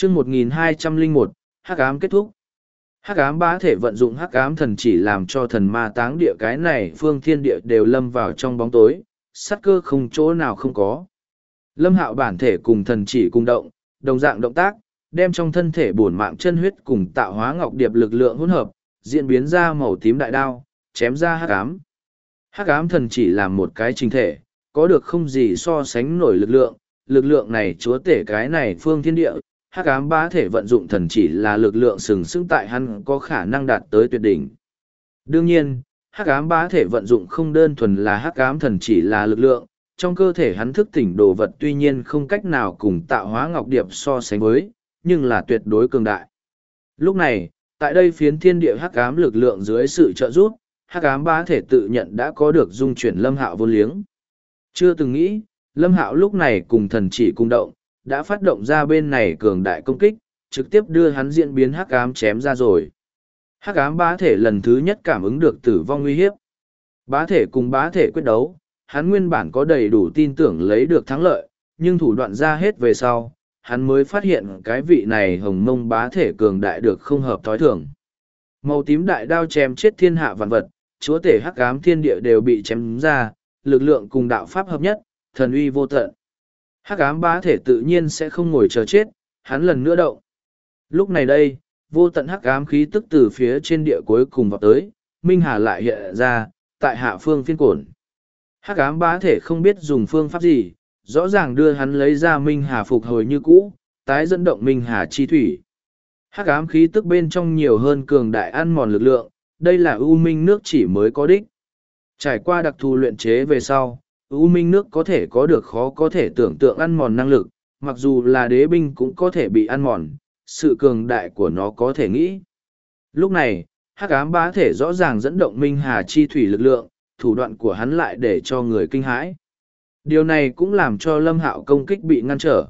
chương 1201, hắc ám kết thúc. Hắc ám bá thể vận dụng hắc ám thần chỉ làm cho thần ma táng địa cái này phương thiên địa đều lâm vào trong bóng tối, sát cơ không chỗ nào không có. Lâm Hạo bản thể cùng thần chỉ cùng động, đồng dạng động tác, đem trong thân thể bổn mạng chân huyết cùng tạo hóa ngọc điệp lực lượng hỗn hợp, diễn biến ra màu tím đại đao, chém ra hắc ám. Hắc ám thần chỉ là một cái trình thể, có được không gì so sánh nổi lực lượng này chúa tể cái này phương thiên địa, hắc ám bá thể vận dụng thần chỉ là lực lượng sừng sững tại hắn có khả năng đạt tới tuyệt đỉnh. Đương nhiên, hắc ám bá thể vận dụng không đơn thuần là hắc ám thần chỉ là lực lượng, trong cơ thể hắn thức tỉnh đồ vật tuy nhiên không cách nào cùng tạo hóa ngọc điệp so sánh với, nhưng là tuyệt đối cường đại. Lúc này, tại đây phiến thiên địa hắc ám lực lượng dưới sự trợ giúp, hắc ám bá thể tự nhận đã có được dung chuyển Lâm Hạo vô liếng. Chưa từng nghĩ, Lâm Hạo lúc này cùng thần chỉ cùng động, đã phát động ra bên này cường đại công kích, trực tiếp đưa hắn diễn biến hắc ám chém ra rồi. Hắc ám bá thể lần thứ nhất cảm ứng được tử vong nguy hiếp. Bá thể cùng bá thể quyết đấu, hắn nguyên bản có đầy đủ tin tưởng lấy được thắng lợi, nhưng thủ đoạn ra hết về sau, hắn mới phát hiện cái vị này hồng mông bá thể cường đại được không hợp thói thường. Màu tím đại đao chém chết thiên hạ vạn vật, chúa tể hắc ám thiên địa đều bị chém ra, lực lượng cùng đạo pháp hợp nhất, thần uy vô tận. Hắc ám bá thể tự nhiên sẽ không ngồi chờ chết, hắn lần nữa động. Lúc này đây, vô tận hắc ám khí tức từ phía trên địa cuối cùng vào tới, Minh Hà lại hiện ra, tại hạ phương phiên cổn. Hắc ám bá thể không biết dùng phương pháp gì, rõ ràng đưa hắn lấy ra Minh Hà phục hồi như cũ, tái dẫn động Minh Hà chi thủy. Hắc ám khí tức bên trong nhiều hơn cường đại ăn mòn lực lượng, đây là U Minh nước chỉ mới có đích. Trải qua đặc thù luyện chế về sau, U Minh nước có thể có được khó có thể tưởng tượng ăn mòn năng lực, mặc dù là đế binh cũng có thể bị ăn mòn, sự cường đại của nó có thể nghĩ. Lúc này, hắc ám bá thể rõ ràng dẫn động Minh Hà chi thủy lực lượng, thủ đoạn của hắn lại để cho người kinh hãi. Điều này cũng làm cho Lâm Hạo công kích bị ngăn trở.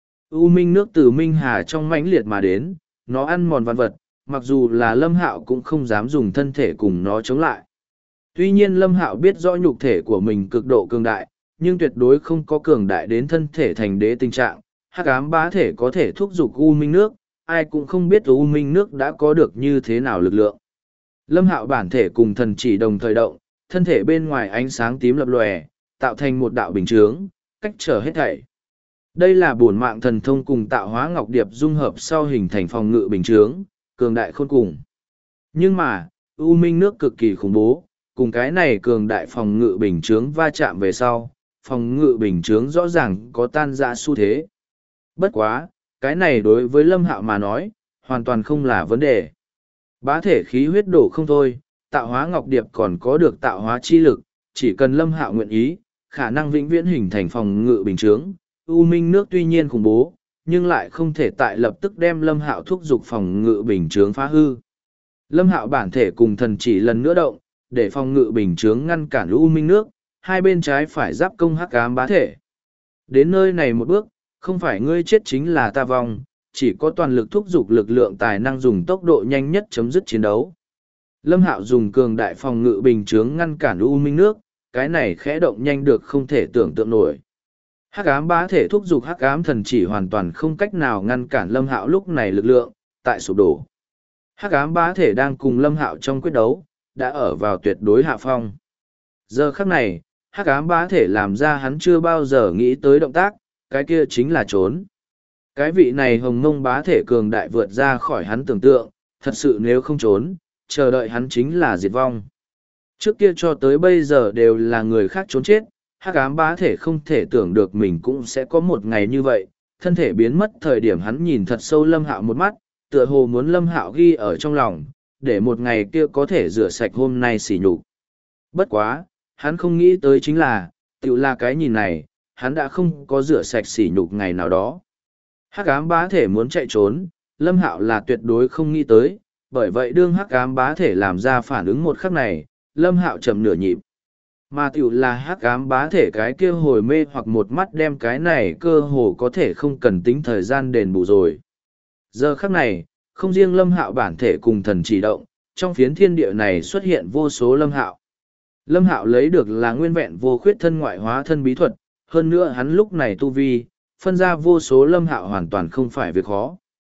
U Minh nước từ Minh Hà trong mãnh liệt mà đến, nó ăn mòn vạn vật, mặc dù là Lâm Hạo cũng không dám dùng thân thể cùng nó chống lại. Tuy nhiên Lâm Hạo biết rõ nhục thể của mình cực độ cường đại, nhưng tuyệt đối không có cường đại đến thân thể thành đế tình trạng. Hắc ám bá thể có thể thúc giục U Minh nước, ai cũng không biết U Minh nước đã có được như thế nào lực lượng. Lâm Hạo bản thể cùng thần chỉ đồng thời động, thân thể bên ngoài ánh sáng tím lập lòe, tạo thành một đạo bình chướng, cách trở hết thảy. Đây là bổn mạng thần thông cùng tạo hóa ngọc điệp dung hợp sau hình thành phòng ngự bình chướng, cường đại khôn cùng. Nhưng mà, U Minh nước cực kỳ khủng bố, cùng cái này cường đại phòng ngự bình chướng va chạm về sau, phòng ngự bình chướng rõ ràng có tan ra xu thế. Bất quá, cái này đối với Lâm Hạo mà nói, hoàn toàn không là vấn đề. Bá thể khí huyết đổ không thôi, tạo hóa ngọc điệp còn có được tạo hóa chi lực, chỉ cần Lâm Hạo nguyện ý, khả năng vĩnh viễn hình thành phòng ngự bình chướng. U Minh nước tuy nhiên khủng bố, nhưng lại không thể tại lập tức đem Lâm Hạo thúc giục phòng ngự bình chướng phá hư. Lâm Hạo bản thể cùng thần chỉ lần nữa động, để phòng ngự bình chướng ngăn cản U Minh nước, hai bên trái phải giáp công hắc ám bá thể. Đến nơi này một bước, không phải ngươi chết chính là ta vong, chỉ có toàn lực thúc giục lực lượng tài năng dùng tốc độ nhanh nhất chấm dứt chiến đấu. Lâm Hạo dùng cường đại phòng ngự bình chướng ngăn cản U Minh nước, cái này khẽ động nhanh được không thể tưởng tượng nổi. Hắc ám bá thể thúc giục hắc ám thần chỉ hoàn toàn không cách nào ngăn cản Lâm Hạo lúc này lực lượng, tại sụp đổ. Hắc ám bá thể đang cùng Lâm Hạo trong quyết đấu, đã ở vào tuyệt đối hạ phong. Giờ khắc này, hắc ám bá thể làm ra hắn chưa bao giờ nghĩ tới động tác, cái kia chính là trốn. Cái vị này hồng mông bá thể cường đại vượt ra khỏi hắn tưởng tượng, thật sự nếu không trốn, chờ đợi hắn chính là diệt vong. Trước kia cho tới bây giờ đều là người khác trốn chết, hắc ám bá thể không thể tưởng được mình cũng sẽ có một ngày như vậy, thân thể biến mất thời điểm hắn nhìn thật sâu Lâm Hạo một mắt, tựa hồ muốn Lâm Hạo ghi ở trong lòng, để một ngày kia có thể rửa sạch hôm nay sỉ nhục. Bất quá, hắn không nghĩ tới chính là, tự là cái nhìn này, hắn đã không có rửa sạch sỉ nhục ngày nào đó. Hắc ám bá thể muốn chạy trốn, Lâm Hạo là tuyệt đối không nghĩ tới, bởi vậy đương hắc ám bá thể làm ra phản ứng một khắc này, Lâm Hạo chậm nửa nhịp. Mà tiểu là hắc ám bá thể cái kia hồi mê hoặc một mắt đem cái này cơ hồ có thể không cần tính thời gian đền bù rồi. Giờ khắc này, không riêng Lâm Hạo bản thể cùng thần chỉ động, trong phiến thiên địa này xuất hiện vô số Lâm Hạo. Lâm Hạo lấy được là nguyên vẹn vô khuyết thân ngoại hóa thân bí thuật, hơn nữa hắn lúc này tu vi, phân ra vô số Lâm Hạo hoàn toàn không phải việc khó.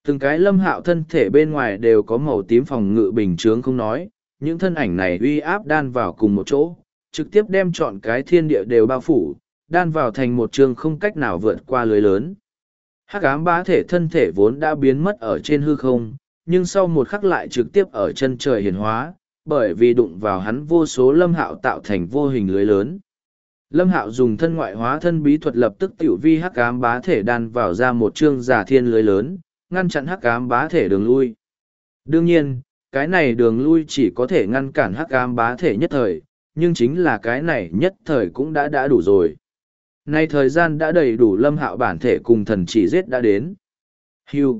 Từng cái Lâm Hạo thân thể bên ngoài đều có màu tím phòng ngự bình chướng không nói, những thân ảnh này uy áp đan vào cùng một chỗ, trực tiếp đem trọn cái thiên địa đều bao phủ, đan vào thành một trường không cách nào vượt qua lưới lớn. Hắc ám bá thể thân thể vốn đã biến mất ở trên hư không, nhưng sau một khắc lại trực tiếp ở chân trời hiển hóa, bởi vì đụng vào hắn vô số Lâm Hạo tạo thành vô hình lưới lớn. Lâm Hạo dùng thân ngoại hóa thân bí thuật lập tức tiểu vi hắc ám bá thể đan vào ra một chương giả thiên lưới lớn, ngăn chặn hắc ám bá thể đường lui. Đương nhiên, cái này đường lui chỉ có thể ngăn cản hắc ám bá thể nhất thời, nhưng chính là cái này nhất thời cũng đã đủ rồi. Nay thời gian đã đầy đủ Lâm Hạo bản thể cùng thần chỉ giết đã đến. Hưu.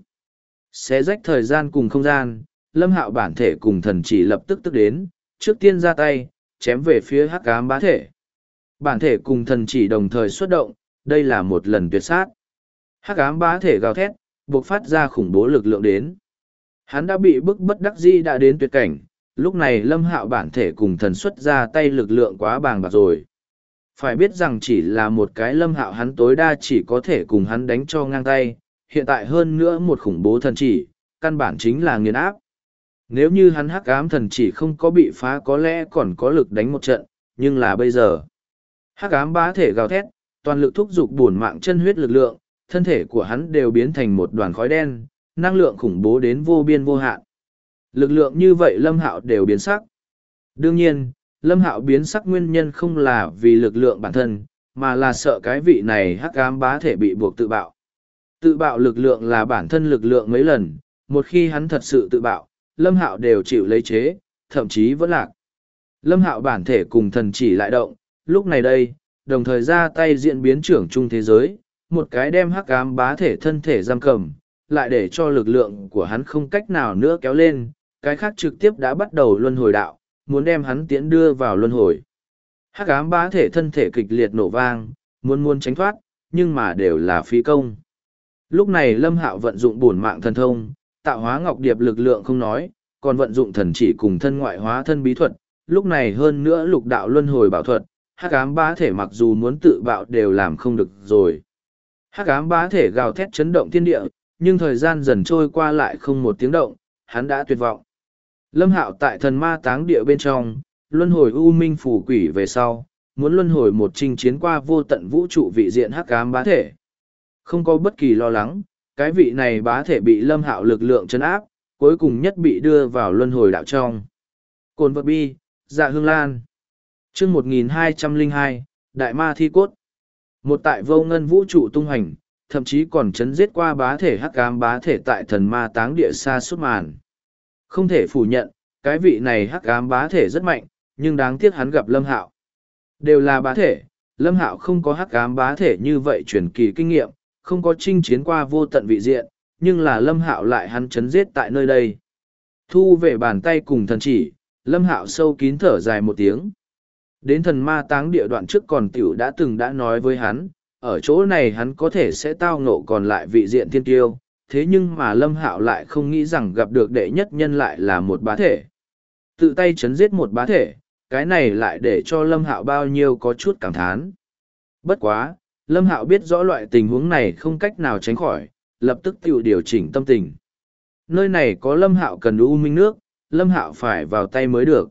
Xé rách thời gian cùng không gian, Lâm Hạo bản thể cùng thần chỉ lập tức đến, trước tiên ra tay, chém về phía hắc ám bá thể. Bản thể cùng thần chỉ đồng thời xuất động, đây là một lần tuyệt sát. Hắc ám bá thể gào thét, buộc phát ra khủng bố lực lượng đến. Hắn đã bị bức bất đắc dĩ đã đến tuyệt cảnh, lúc này Lâm Hạo bản thể cùng thần xuất ra tay lực lượng quá bàng bạc rồi. Phải biết rằng chỉ là một cái Lâm Hạo hắn tối đa chỉ có thể cùng hắn đánh cho ngang tay, hiện tại hơn nữa một khủng bố thần chỉ, căn bản chính là nghiền áp. Nếu như hắn hắc ám thần chỉ không có bị phá có lẽ còn có lực đánh một trận, nhưng là bây giờ. Hắc ám bá thể gào thét, toàn lực thúc giục bổn mạng chân huyết lực lượng, thân thể của hắn đều biến thành một đoàn khói đen, năng lượng khủng bố đến vô biên vô hạn. Lực lượng như vậy Lâm Hạo đều biến sắc. Đương nhiên, Lâm Hạo biến sắc nguyên nhân không là vì lực lượng bản thân, mà là sợ cái vị này hắc ám bá thể bị buộc tự bạo. Tự bạo lực lượng là bản thân lực lượng mấy lần, một khi hắn thật sự tự bạo, Lâm Hạo đều chịu lấy chế, thậm chí vẫn lạc. Lâm Hạo bản thể cùng thần chỉ lại động, lúc này đây, đồng thời ra tay diễn biến trưởng trung thế giới, một cái đem hắc ám bá thể thân thể giam cầm, lại để cho lực lượng của hắn không cách nào nữa kéo lên, cái khác trực tiếp đã bắt đầu luân hồi đạo, muốn đem hắn tiễn đưa vào luân hồi. Hắc ám bá thể thân thể kịch liệt nổ vang, muốn tránh thoát, nhưng mà đều là phí công. Lúc này Lâm Hạo vận dụng bổn mạng thần thông, tạo hóa ngọc điệp lực lượng không nói, còn vận dụng thần chỉ cùng thân ngoại hóa thân bí thuật, lúc này hơn nữa lục đạo luân hồi bảo thuật, hắc ám bá thể mặc dù muốn tự bạo đều làm không được rồi. Hắc ám bá thể gào thét chấn động thiên địa, nhưng thời gian dần trôi qua lại không một tiếng động, hắn đã tuyệt vọng. Lâm Hạo tại thần ma táng địa bên trong, luân hồi u minh phủ quỷ về sau, muốn luân hồi một chinh chiến qua vô tận vũ trụ vị diện hắc ám bá thể. Không có bất kỳ lo lắng, cái vị này bá thể bị Lâm Hạo lực lượng trấn áp, cuối cùng nhất bị đưa vào luân hồi đạo trong. Cồn vật bi, dạ hương lan. Chương 1202, Đại Ma Thi Cốt. Một tại vô ngân vũ trụ tung hành, thậm chí còn chấn giết qua bá thể hắc ám bá thể tại thần ma táng địa xa suốt màn. Không thể phủ nhận, cái vị này hắc ám bá thể rất mạnh, nhưng đáng tiếc hắn gặp Lâm Hạo. Đều là bá thể, Lâm Hạo không có hắc ám bá thể như vậy truyền kỳ kinh nghiệm, không có chinh chiến qua vô tận vị diện, nhưng là Lâm Hạo lại hắn chấn giết tại nơi đây. Thu về bàn tay cùng thần chỉ, Lâm Hạo sâu kín thở dài một tiếng. Đến thần ma táng địa đoạn trước còn tiểu đã nói với hắn, ở chỗ này hắn có thể sẽ tao ngộ còn lại vị diện thiên tiêu, thế nhưng mà Lâm Hạo lại không nghĩ rằng gặp được đệ nhất nhân lại là một bá thể. Tự tay chấn giết một bá thể, cái này lại để cho Lâm Hạo bao nhiêu có chút cảm thán. Bất quá, Lâm Hạo biết rõ loại tình huống này không cách nào tránh khỏi, lập tức tự điều chỉnh tâm tình. Nơi này có Lâm Hạo cần u minh nước, Lâm Hạo phải vào tay mới được.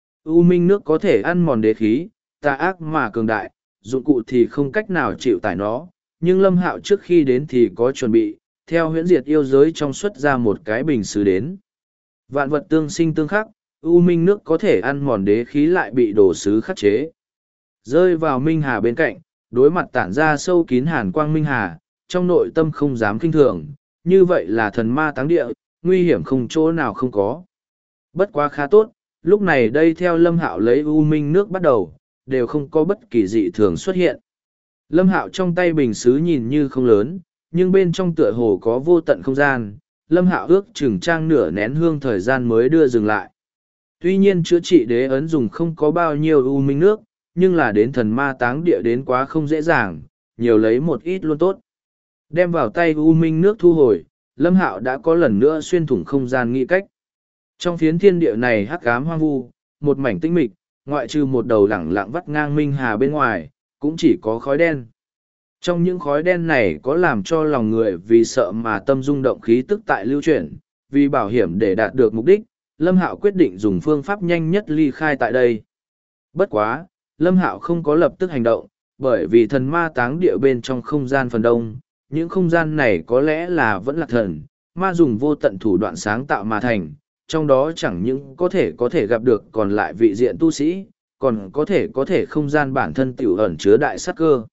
U minh nước có thể ăn mòn đế khí, tà ác mà cường đại, dụng cụ thì không cách nào chịu tải nó, nhưng Lâm Hạo trước khi đến thì có chuẩn bị, theo huyễn diệt yêu giới trong xuất ra một cái bình sứ đến. Vạn vật tương sinh tương khắc, u minh nước có thể ăn mòn đế khí lại bị đồ sứ khắc chế. Rơi vào Minh Hà bên cạnh, đối mặt tản ra sâu kín hàn quang Minh Hà, trong nội tâm không dám kinh thường, như vậy là thần ma táng địa, nguy hiểm không chỗ nào không có. Bất quá khá tốt, lúc này đây theo Lâm Hạo lấy u minh nước bắt đầu, đều không có bất kỳ dị thường xuất hiện. Lâm Hạo trong tay bình sứ nhìn như không lớn, nhưng bên trong tựa hồ có vô tận không gian, Lâm Hạo ước chừng trang nửa nén hương thời gian mới đưa dừng lại. Tuy nhiên chữa trị đế ấn dùng không có bao nhiêu u minh nước, nhưng là đến thần ma táng địa đến quá không dễ dàng, nhiều lấy một ít luôn tốt. Đem vào tay u minh nước thu hồi, Lâm Hạo đã có lần nữa xuyên thủng không gian nghĩ cách. Trong phiến thiên địa này hắc ám hoang vu, một mảnh tinh mịch, ngoại trừ một đầu lẳng lặng vắt ngang Minh Hà bên ngoài, cũng chỉ có khói đen. Trong những khói đen này có làm cho lòng người vì sợ mà tâm rung động khí tức tại lưu chuyển, vì bảo hiểm để đạt được mục đích, Lâm Hạo quyết định dùng phương pháp nhanh nhất ly khai tại đây. Bất quá, Lâm Hạo không có lập tức hành động, bởi vì thần ma táng địa bên trong không gian phần đông, những không gian này có lẽ là vẫn là thần, ma dùng vô tận thủ đoạn sáng tạo mà thành, trong đó chẳng những có thể gặp được còn lại vị diện tu sĩ, còn có thể không gian bản thân tiểu ẩn chứa đại sát cơ.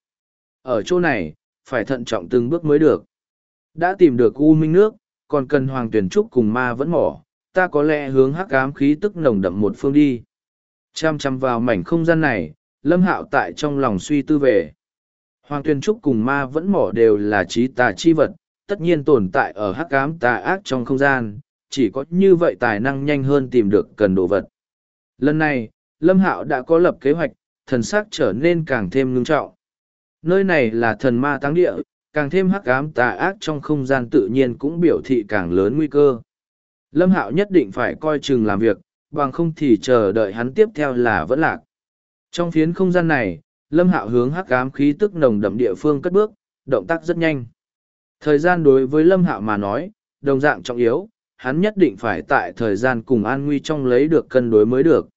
Ở chỗ này, phải thận trọng từng bước mới được. Đã tìm được U Minh nước, còn cần Hoàng Tuyển Trúc cùng ma vẫn mỏ, ta có lẽ hướng hắc ám khí tức nồng đậm một phương đi. Chăm chăm vào mảnh không gian này, Lâm Hạo tại trong lòng suy tư về. Hoàng Tuyển Trúc cùng ma vẫn mỏ đều là trí tà chi vật, tất nhiên tồn tại ở hắc ám tà ác trong không gian, chỉ có như vậy tài năng nhanh hơn tìm được cần đồ vật. Lần này, Lâm Hạo đã có lập kế hoạch, thần sắc trở nên càng thêm ngưng trọng. Nơi này là thần ma táng địa, càng thêm hắc ám tà ác trong không gian tự nhiên cũng biểu thị càng lớn nguy cơ. Lâm Hạo nhất định phải coi chừng làm việc, bằng không thì chờ đợi hắn tiếp theo là vẫn lạc. Trong phiến không gian này, Lâm Hạo hướng hắc ám khí tức nồng đậm địa phương cất bước, động tác rất nhanh. Thời gian đối với Lâm Hạo mà nói, đồng dạng trọng yếu, hắn nhất định phải tại thời gian cùng an nguy trong lấy được cân đối mới được.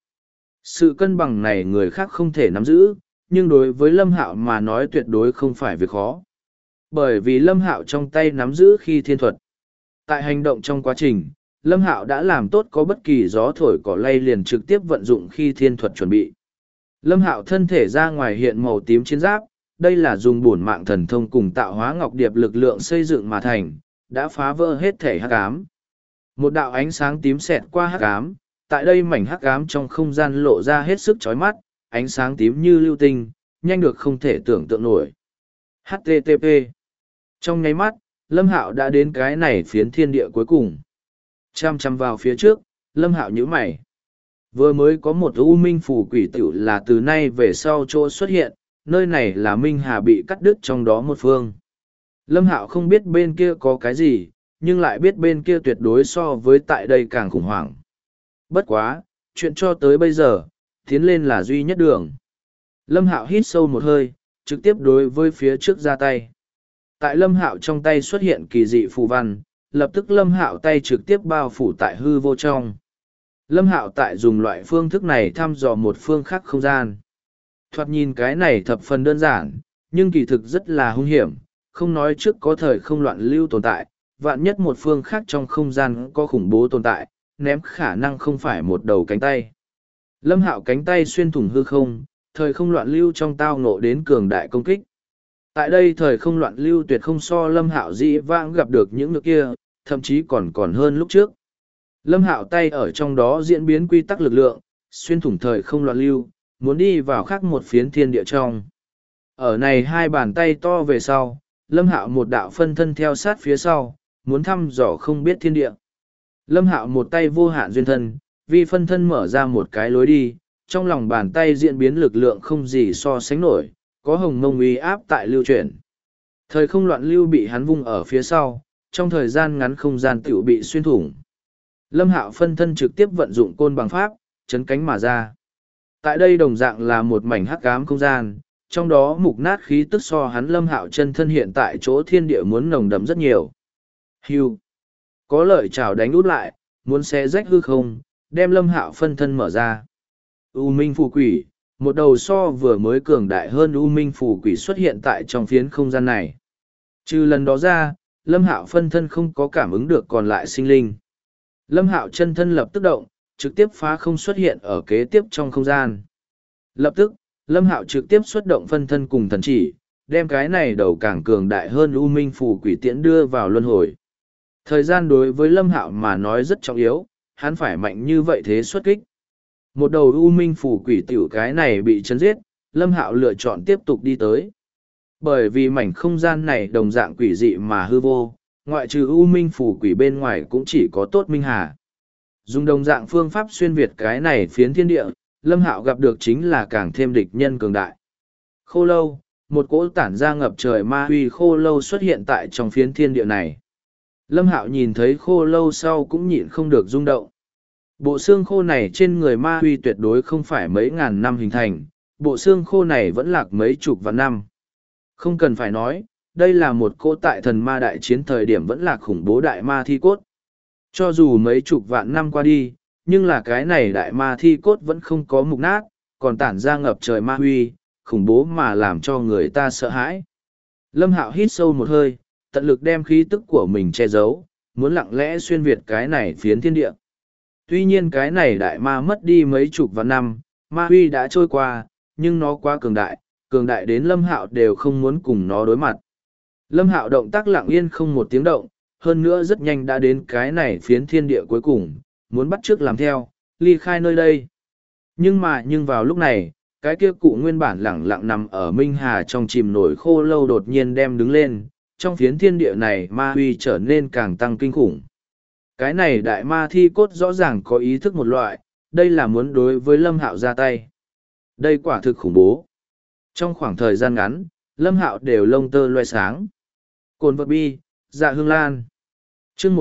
Sự cân bằng này người khác không thể nắm giữ, nhưng đối với Lâm Hạo mà nói tuyệt đối không phải việc khó. Bởi vì Lâm Hạo trong tay nắm giữ khi thiên thuật. Tại hành động trong quá trình, Lâm Hạo đã làm tốt có bất kỳ gió thổi cỏ lay liền trực tiếp vận dụng khi thiên thuật chuẩn bị. Lâm Hạo thân thể ra ngoài hiện màu tím chiến giáp, đây là dùng bổn mạng thần thông cùng tạo hóa ngọc điệp lực lượng xây dựng mà thành, đã phá vỡ hết thể hắc ám. Một đạo ánh sáng tím xẹt qua hắc ám, tại đây mảnh hắc ám trong không gian lộ ra hết sức chói mắt, ánh sáng tím như lưu tinh, nhanh được không thể tưởng tượng nổi. HTTP. Trong nháy mắt, Lâm Hạo đã đến cái này phiến thiên địa cuối cùng. Chăm chăm vào phía trước, Lâm Hạo nhíu mày. Vừa mới có một U Minh phù quỷ tiểu là từ nay về sau chỗ xuất hiện, nơi này là Minh Hà bị cắt đứt trong đó một phương. Lâm Hạo không biết bên kia có cái gì, nhưng lại biết bên kia tuyệt đối so với tại đây càng khủng hoảng. Bất quá, chuyện cho tới bây giờ, tiến lên là duy nhất đường. Lâm Hạo hít sâu một hơi, trực tiếp đối với phía trước ra tay. Tại Lâm Hạo trong tay xuất hiện kỳ dị phù văn, lập tức Lâm Hạo tay trực tiếp bao phủ tại hư vô trong. Lâm Hạo tại dùng loại phương thức này thăm dò một phương khác không gian. Thoạt nhìn cái này thập phần đơn giản, nhưng kỳ thực rất là hung hiểm, không nói trước có thời không loạn lưu tồn tại, vạn nhất một phương khác trong không gian có khủng bố tồn tại, ném khả năng không phải một đầu cánh tay. Lâm Hạo cánh tay xuyên thủng hư không, thời không loạn lưu trong tao ngộ đến cường đại công kích. Tại đây thời không loạn lưu tuyệt không so Lâm Hạo dĩ vãng gặp được những nước kia, thậm chí còn hơn lúc trước. Lâm Hạo tay ở trong đó diễn biến quy tắc lực lượng, xuyên thủng thời không loạn lưu, muốn đi vào khác một phiến thiên địa trong. Ở này hai bàn tay to về sau, Lâm Hạo một đạo phân thân theo sát phía sau, muốn thăm dò không biết thiên địa. Lâm Hạo một tay vô hạn duyên thân, vì phân thân mở ra một cái lối đi, trong lòng bàn tay diễn biến lực lượng không gì so sánh nổi, có hồng mông uy áp tại lưu chuyển. Thời không loạn lưu bị hắn vung ở phía sau, trong thời gian ngắn không gian tiểu bị xuyên thủng. Lâm Hạo phân thân trực tiếp vận dụng côn bằng pháp, chấn cánh mà ra. Tại đây đồng dạng là một mảnh hắc ám không gian, trong đó mục nát khí tức so hắn Lâm Hạo chân thân hiện tại chỗ thiên địa muốn nồng đậm rất nhiều. Hưu. Có lợi chảo đánh út lại, muốn xé rách hư không, đem Lâm Hạo phân thân mở ra. U Minh phù quỷ, một đầu so vừa mới cường đại hơn U Minh phù quỷ xuất hiện tại trong phiến không gian này. Trừ lần đó ra, Lâm Hạo phân thân không có cảm ứng được còn lại sinh linh. Lâm Hạo chân thân lập tức động, trực tiếp phá không xuất hiện ở kế tiếp trong không gian. Lập tức, Lâm Hạo trực tiếp xuất động phân thân cùng thần chỉ, đem cái này đầu càng cường đại hơn U Minh phù quỷ tiễn đưa vào luân hồi. Thời gian đối với Lâm Hạo mà nói rất trọng yếu, hắn phải mạnh như vậy thế xuất kích. Một đầu U Minh phù quỷ tiểu cái này bị chấn giết, Lâm Hạo lựa chọn tiếp tục đi tới. Bởi vì mảnh không gian này đồng dạng quỷ dị mà hư vô, ngoại trừ U Minh phù quỷ bên ngoài cũng chỉ có tốt Minh Hà. Dùng đồng dạng phương pháp xuyên việt cái này phiến thiên địa, Lâm Hạo gặp được chính là càng thêm địch nhân cường đại. Khô lâu, một cỗ tản ra ngập trời ma huy khô lâu xuất hiện tại trong phiến thiên địa này. Lâm Hạo nhìn thấy khô lâu sau cũng nhịn không được rung động. Bộ xương khô này trên người ma huy tuyệt đối không phải mấy ngàn năm hình thành, bộ xương khô này vẫn lạc mấy chục vạn năm. Không cần phải nói, đây là một cỗ tại thần ma đại chiến thời điểm vẫn là khủng bố đại ma thi cốt. Cho dù mấy chục vạn năm qua đi, nhưng là cái này đại ma thi cốt vẫn không có mục nát, còn tản ra ngập trời ma huy, khủng bố mà làm cho người ta sợ hãi. Lâm Hạo hít sâu một hơi, tận lực đem khí tức của mình che giấu, muốn lặng lẽ xuyên việt cái này phiến thiên địa. Tuy nhiên cái này đại ma mất đi mấy chục vạn năm, ma huy đã trôi qua, nhưng nó quá cường đại đến Lâm Hạo đều không muốn cùng nó đối mặt. Lâm Hạo động tác lặng yên không một tiếng động, hơn nữa rất nhanh đã đến cái này phiến thiên địa cuối cùng, muốn bắt chước làm theo, ly khai nơi đây. Nhưng vào lúc này, cái kia cụ nguyên bản lẳng lặng nằm ở Minh Hà trong chìm nổi khô lâu đột nhiên đem đứng lên, trong phiến thiên địa này ma huy trở nên càng tăng kinh khủng. Cái này đại ma thi cốt rõ ràng có ý thức một loại, đây là muốn đối với Lâm Hạo ra tay. Đây quả thực khủng bố. Trong khoảng thời gian ngắn, Lâm Hạo đều lông tơ loe sáng. Cồn vật bi, dạ hương lan. chương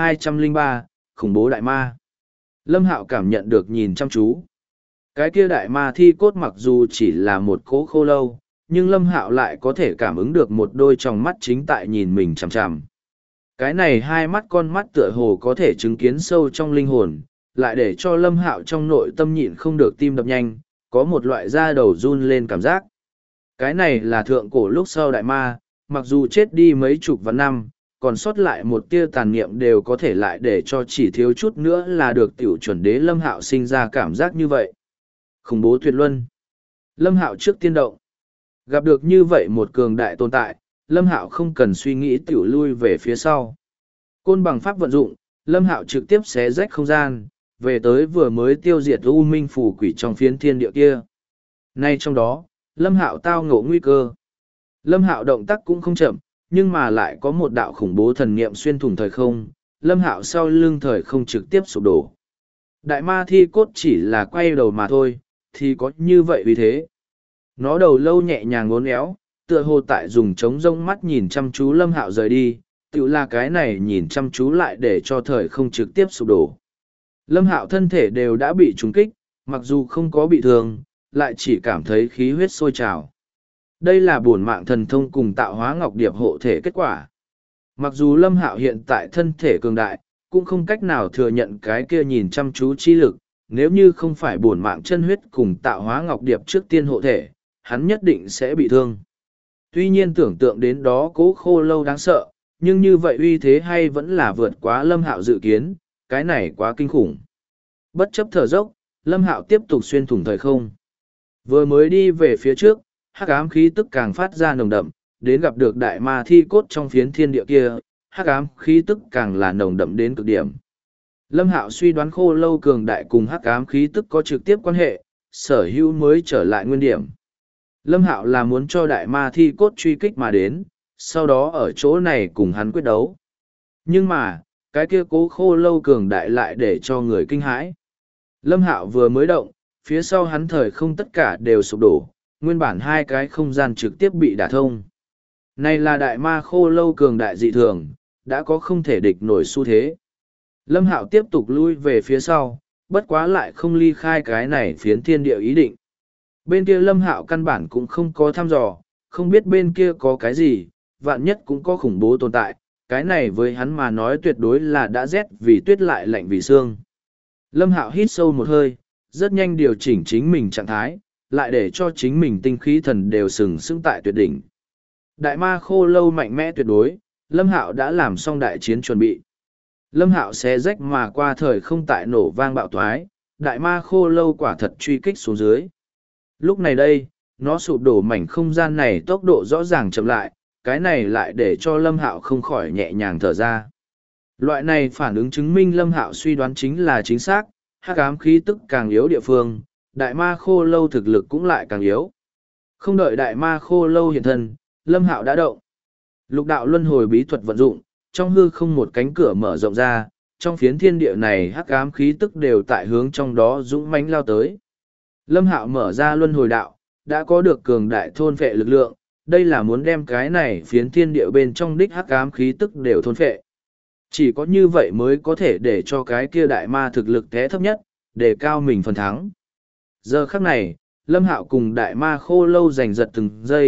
1203, khủng bố đại ma. Lâm Hạo cảm nhận được nhìn chăm chú. Cái kia đại ma thi cốt mặc dù chỉ là một cỗ khô lâu, nhưng Lâm Hạo lại có thể cảm ứng được một đôi tròng mắt chính tại nhìn mình chằm chằm. Cái này hai mắt con mắt tựa hồ có thể chứng kiến sâu trong linh hồn, lại để cho Lâm Hạo trong nội tâm nhịn không được tim đập nhanh, có một loại da đầu run lên cảm giác. Cái này là thượng cổ lúc sau đại ma, mặc dù chết đi mấy chục vạn năm, còn sót lại một tia tàn niệm đều có thể lại để cho chỉ thiếu chút nữa là được tiểu chuẩn đế Lâm Hạo sinh ra cảm giác như vậy. Khủng bố tuyệt luân. Lâm Hạo trước tiên động. Gặp được như vậy một cường đại tồn tại, Lâm Hạo không cần suy nghĩ tiểu lui về phía sau. Côn bằng pháp vận dụng, Lâm Hạo trực tiếp xé rách không gian, về tới vừa mới tiêu diệt U Minh phù quỷ trong phiến thiên địa kia. Nay trong đó, Lâm Hạo tao ngộ nguy cơ. Lâm Hạo động tác cũng không chậm, nhưng mà lại có một đạo khủng bố thần niệm xuyên thủng thời không, Lâm Hạo sau lưng thời không trực tiếp sụp đổ. Đại ma thi cốt chỉ là quay đầu mà thôi, thì có như vậy vì thế. Nó đầu lâu nhẹ nhàng ngốn éo, tựa hồ tại dùng trống rông mắt nhìn chăm chú Lâm Hạo rời đi, tự là cái này nhìn chăm chú lại để cho thời không trực tiếp sụp đổ. Lâm Hạo thân thể đều đã bị trúng kích, mặc dù không có bị thương, lại chỉ cảm thấy khí huyết sôi trào. Đây là bổn mạng thần thông cùng tạo hóa ngọc điệp hộ thể kết quả. Mặc dù Lâm Hạo hiện tại thân thể cường đại, cũng không cách nào thừa nhận cái kia nhìn chăm chú chi lực, nếu như không phải bổn mạng chân huyết cùng tạo hóa ngọc điệp trước tiên hộ thể, hắn nhất định sẽ bị thương. Tuy nhiên tưởng tượng đến đó cố khô lâu đáng sợ, nhưng như vậy uy thế hay vẫn là vượt quá Lâm Hạo dự kiến, cái này quá kinh khủng. Bất chấp thở dốc, Lâm Hạo tiếp tục xuyên thủng thời không. Vừa mới đi về phía trước, hắc ám khí tức càng phát ra nồng đậm, đến gặp được đại ma thi cốt trong phiến thiên địa kia, hắc ám khí tức càng là nồng đậm đến cực điểm. Lâm Hạo suy đoán khô lâu cường đại cùng hắc ám khí tức có trực tiếp quan hệ, sở hữu mới trở lại nguyên điểm. Lâm Hạo là muốn cho đại ma thi cốt truy kích mà đến, sau đó ở chỗ này cùng hắn quyết đấu. Nhưng mà, cái kia cố khô lâu cường đại lại để cho người kinh hãi. Lâm Hạo vừa mới động, phía sau hắn thời không tất cả đều sụp đổ, nguyên bản hai cái không gian trực tiếp bị đả thông. Này là đại ma khô lâu cường đại dị thường, đã có không thể địch nổi xu thế. Lâm Hạo tiếp tục lui về phía sau, bất quá lại không ly khai cái này phiến thiên địa ý định. Bên kia Lâm Hạo căn bản cũng không có thăm dò, không biết bên kia có cái gì, vạn nhất cũng có khủng bố tồn tại, cái này với hắn mà nói tuyệt đối là đã rét vì tuyết lại lạnh vì xương. Lâm Hạo hít sâu một hơi, rất nhanh điều chỉnh chính mình trạng thái, lại để cho chính mình tinh khí thần đều sừng sững tại tuyệt đỉnh. Đại ma khô lâu mạnh mẽ tuyệt đối, Lâm Hạo đã làm xong đại chiến chuẩn bị. Lâm Hạo xé rách mà qua thời không tại nổ vang bạo thoái, đại ma khô lâu quả thật truy kích xuống dưới. Lúc này đây, nó sụp đổ mảnh không gian này tốc độ rõ ràng chậm lại, cái này lại để cho Lâm Hạo không khỏi nhẹ nhàng thở ra. Loại này phản ứng chứng minh Lâm Hạo suy đoán chính là chính xác, hắc ám khí tức càng yếu địa phương, đại ma khô lâu thực lực cũng lại càng yếu. Không đợi đại ma khô lâu hiện thân, Lâm Hạo đã động. Lục đạo luân hồi bí thuật vận dụng, trong hư không một cánh cửa mở rộng ra, trong phiến thiên địa này hắc ám khí tức đều tại hướng trong đó dũng mãnh lao tới. Lâm Hạo mở ra luân hồi đạo, đã có được cường đại thôn phệ lực lượng, đây là muốn đem cái này phiến thiên địa bên trong đích hắc ám khí tức đều thôn phệ. Chỉ có như vậy mới có thể để cho cái kia đại ma thực lực té thấp nhất, để cao mình phần thắng. Giờ khắc này, Lâm Hạo cùng đại ma khô lâu giành giật từng giây,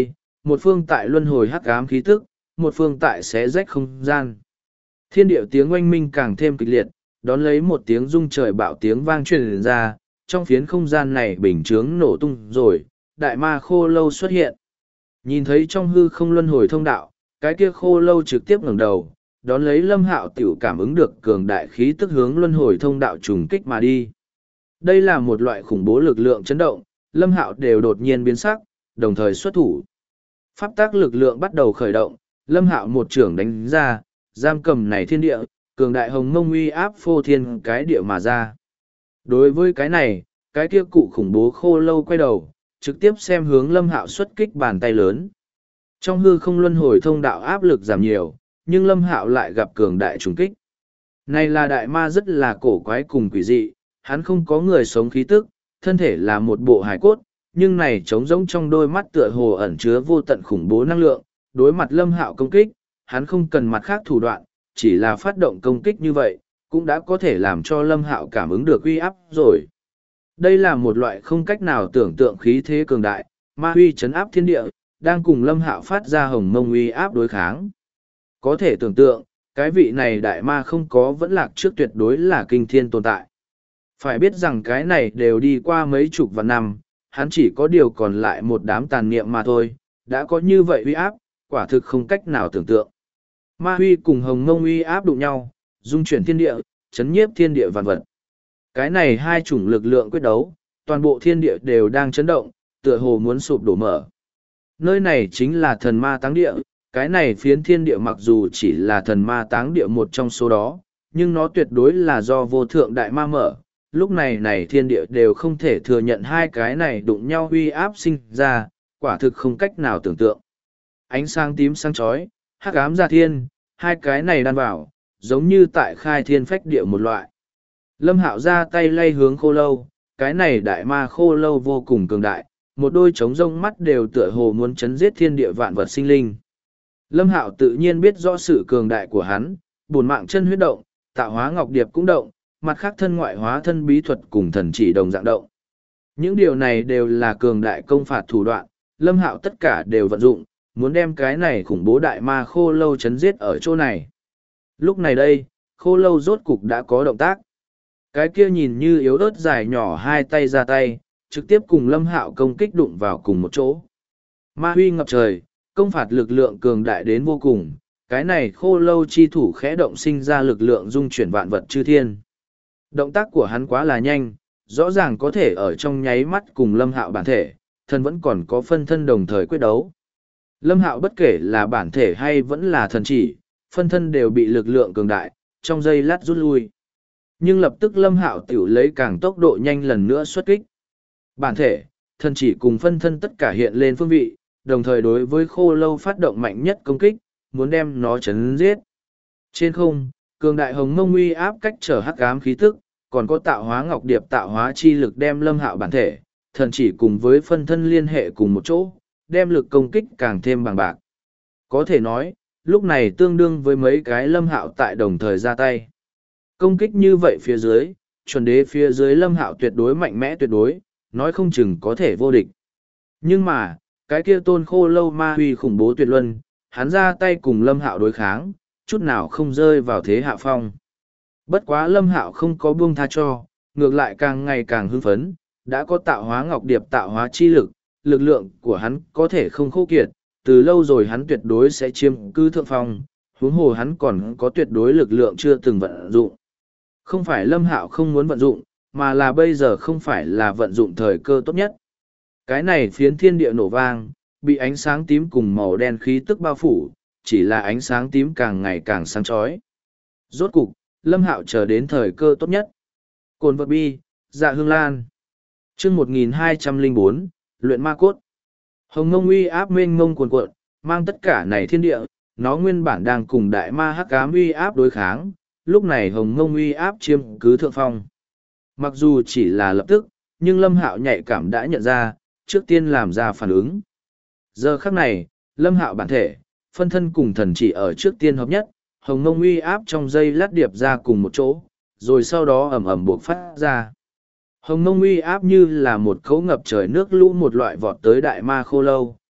một phương tại luân hồi hắc ám khí tức, một phương tại xé rách không gian. Thiên điệu tiếng oanh minh càng thêm kịch liệt, đón lấy một tiếng rung trời bạo tiếng vang truyền ra, trong phiến không gian này bình chướng nổ tung rồi, đại ma khô lâu xuất hiện. Nhìn thấy trong hư không luân hồi thông đạo, cái kia khô lâu trực tiếp ngẩng đầu, đón lấy Lâm Hạo tiểu cảm ứng được cường đại khí tức hướng luân hồi thông đạo trùng kích mà đi. Đây là một loại khủng bố lực lượng chấn động, Lâm Hạo đều đột nhiên biến sắc, đồng thời xuất thủ. Pháp tác lực lượng bắt đầu khởi động, Lâm Hạo một trưởng đánh ra, giam cầm này thiên địa, cường đại hồng mông uy áp phô thiên cái địa mà ra. Đối với cái này, cái kia cụ khủng bố khô lâu quay đầu, trực tiếp xem hướng Lâm Hạo xuất kích bàn tay lớn. Trong hư không luân hồi thông đạo áp lực giảm nhiều, nhưng Lâm Hạo lại gặp cường đại trùng kích. Này là đại ma rất là cổ quái cùng quỷ dị, hắn không có người sống khí tức, thân thể là một bộ hài cốt, nhưng này trống rỗng trong đôi mắt tựa hồ ẩn chứa vô tận khủng bố năng lượng, đối mặt Lâm Hạo công kích, hắn không cần mặt khác thủ đoạn, chỉ là phát động công kích như vậy, cũng đã có thể làm cho Lâm Hạo cảm ứng được uy áp rồi. Đây là một loại không cách nào tưởng tượng khí thế cường đại, ma uy chấn áp thiên địa, đang cùng Lâm Hạo phát ra hồng mông uy áp đối kháng. Có thể tưởng tượng, cái vị này đại ma không có vẫn lạc trước tuyệt đối là kinh thiên tồn tại. Phải biết rằng cái này đều đi qua mấy chục vạn năm, hắn chỉ có điều còn lại một đám tàn niệm mà thôi, đã có như vậy uy áp, quả thực không cách nào tưởng tượng. Ma huy cùng hồng mông uy áp đụng nhau, dung chuyển thiên địa, chấn nhiếp thiên địa vạn vật. Cái này hai chủng lực lượng quyết đấu, toàn bộ thiên địa đều đang chấn động, tựa hồ muốn sụp đổ mở. Nơi này chính là thần ma táng địa, cái này phiến thiên địa mặc dù chỉ là thần ma táng địa một trong số đó, nhưng nó tuyệt đối là do vô thượng đại ma mở. Lúc này thiên địa đều không thể thừa nhận hai cái này đụng nhau uy áp sinh ra, quả thực không cách nào tưởng tượng. Ánh sáng tím sáng chói, hắc ám ra thiên, hai cái này đan vào, giống như tại khai thiên phách địa một loại. Lâm Hạo ra tay lay hướng khô lâu, cái này đại ma khô lâu vô cùng cường đại, một đôi trống rông mắt đều tựa hồ muốn chấn giết thiên địa vạn vật sinh linh. Lâm Hạo tự nhiên biết rõ sự cường đại của hắn, bổn mạng chân huyết động, tạo hóa ngọc điệp cũng động, mặt khác thân ngoại hóa thân bí thuật cùng thần chỉ đồng dạng động. Những điều này đều là cường đại công phạt thủ đoạn, Lâm Hạo tất cả đều vận dụng, muốn đem cái này khủng bố đại ma khô lâu chấn giết ở chỗ này. Lúc này đây, khô lâu rốt cục đã có động tác. Cái kia nhìn như yếu ớt dài nhỏ hai tay ra tay, trực tiếp cùng Lâm Hạo công kích đụng vào cùng một chỗ. Ma huy ngập trời, công phạt lực lượng cường đại đến vô cùng, cái này khô lâu chi thủ khẽ động sinh ra lực lượng dung chuyển vạn vật chư thiên. Động tác của hắn quá là nhanh, rõ ràng có thể ở trong nháy mắt cùng Lâm Hạo bản thể, thân vẫn còn có phân thân đồng thời quyết đấu. Lâm Hạo bất kể là bản thể hay vẫn là thần chỉ, phân thân đều bị lực lượng cường đại, trong giây lát rút lui. Nhưng lập tức Lâm Hạo tiểu lấy càng tốc độ nhanh lần nữa xuất kích. Bản thể, thần chỉ cùng phân thân tất cả hiện lên phương vị, đồng thời đối với khô lâu phát động mạnh nhất công kích, muốn đem nó chấn giết. Trên không, cường đại hồng mông uy áp cách trở hắc ám khí tức, còn có tạo hóa ngọc điệp tạo hóa chi lực đem Lâm Hạo bản thể, thần chỉ cùng với phân thân liên hệ cùng một chỗ, đem lực công kích càng thêm bằng bạc. Có thể nói, lúc này tương đương với mấy cái Lâm Hạo tại đồng thời ra tay. Công kích như vậy phía dưới, chuẩn đế phía dưới Lâm Hạo tuyệt đối mạnh mẽ tuyệt đối, nói không chừng có thể vô địch. Nhưng mà, cái kia tôn khô lâu ma huy khủng bố tuyệt luân, hắn ra tay cùng Lâm Hạo đối kháng, chút nào không rơi vào thế hạ phong. Bất quá Lâm Hạo không có buông tha cho, ngược lại càng ngày càng hưng phấn, đã có tạo hóa ngọc điệp tạo hóa chi lực, lực lượng của hắn có thể không khô kiệt, từ lâu rồi hắn tuyệt đối sẽ chiếm cứ thượng phong, huống hồ hắn còn có tuyệt đối lực lượng chưa từng vận dụng. Không phải Lâm Hạo không muốn vận dụng, mà là bây giờ không phải là vận dụng thời cơ tốt nhất. Cái này phiến thiên địa nổ vang, bị ánh sáng tím cùng màu đen khí tức bao phủ, chỉ là ánh sáng tím càng ngày càng sáng chói. Rốt cục, Lâm Hạo chờ đến thời cơ tốt nhất. Cồn vật bi, dạ hương lan. Chương 1204, luyện ma cốt. Hồng Mông uy áp mênh mông cuồn cuộn, mang tất cả này thiên địa, nó nguyên bản đang cùng đại ma hắc ám uy áp đối kháng, lúc này Hồng Mông uy áp chiếm cứ thượng phong. Mặc dù chỉ là lập tức, nhưng Lâm Hạo nhạy cảm đã nhận ra, trước tiên làm ra phản ứng. Giờ khắc này, Lâm Hạo bản thể, phân thân cùng thần chỉ ở trước tiên hợp nhất, Hồng Mông uy áp trong dây lát điệp ra cùng một chỗ, rồi sau đó ầm ầm buộc phát ra. Hồng Mông uy áp như là một cấu ngập trời nước lũ một loại vọt tới đại ma khô lâu,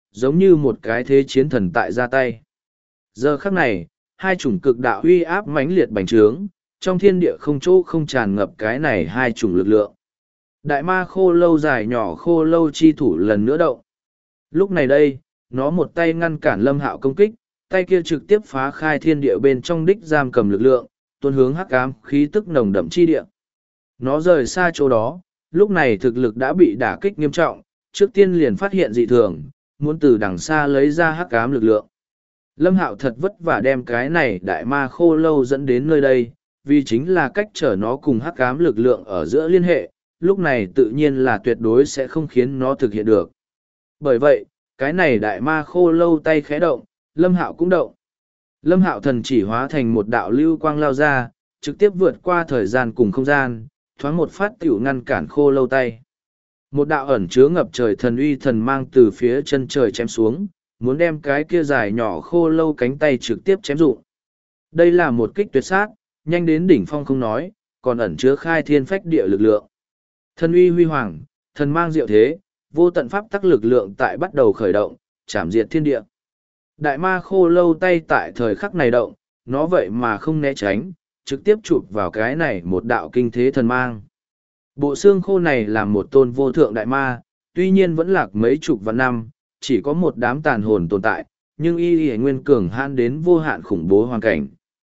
giống như một cái thế chiến thần tại ra tay. Giờ khắc này, hai chủng cực đạo uy áp mãnh liệt bành trướng, trong thiên địa không chỗ không tràn ngập cái này hai chủng lực lượng. Đại ma khô lâu dài nhỏ khô lâu chi thủ lần nữa động. Lúc này đây, nó một tay ngăn cản Lâm Hạo công kích, tay kia trực tiếp phá khai thiên địa bên trong đích giam cầm lực lượng, tuôn hướng hắc ám khí tức nồng đậm chi địa. Nó rời xa chỗ đó, lúc này thực lực đã bị đả kích nghiêm trọng, trước tiên liền phát hiện dị thường, muốn từ đằng xa lấy ra hắc ám lực lượng. Lâm Hạo thật vất vả đem cái này đại ma khô lâu dẫn đến nơi đây, vì chính là cách trở nó cùng hắc ám lực lượng ở giữa liên hệ, lúc này tự nhiên là tuyệt đối sẽ không khiến nó thực hiện được. Bởi vậy, cái này đại ma khô lâu tay khẽ động, Lâm Hạo cũng động. Lâm Hạo thần chỉ hóa thành một đạo lưu quang lao ra, trực tiếp vượt qua thời gian cùng không gian, thoáng một phát tiểu ngăn cản khô lâu tay. Một đạo ẩn chứa ngập trời thần uy thần mang từ phía chân trời chém xuống, muốn đem cái kia dài nhỏ khô lâu cánh tay trực tiếp chém rụng. Đây là một kích tuyệt sát, nhanh đến đỉnh phong không nói, còn ẩn chứa khai thiên phách địa lực lượng. Thần uy huy hoàng, thần mang diệu thế, vô tận pháp tắc lực lượng tại bắt đầu khởi động, chảm diệt thiên địa. Đại ma khô lâu tay tại thời khắc này động, nó vậy mà không né tránh, trực tiếp chụp vào cái này một đạo kinh thế thần mang. Bộ xương khô này là một tôn vô thượng đại ma, tuy nhiên vẫn lạc mấy chục vạn năm, chỉ có một đám tàn hồn tồn tại, nhưng y nguyên cường hãn đến vô hạn khủng bố hoàn cảnh.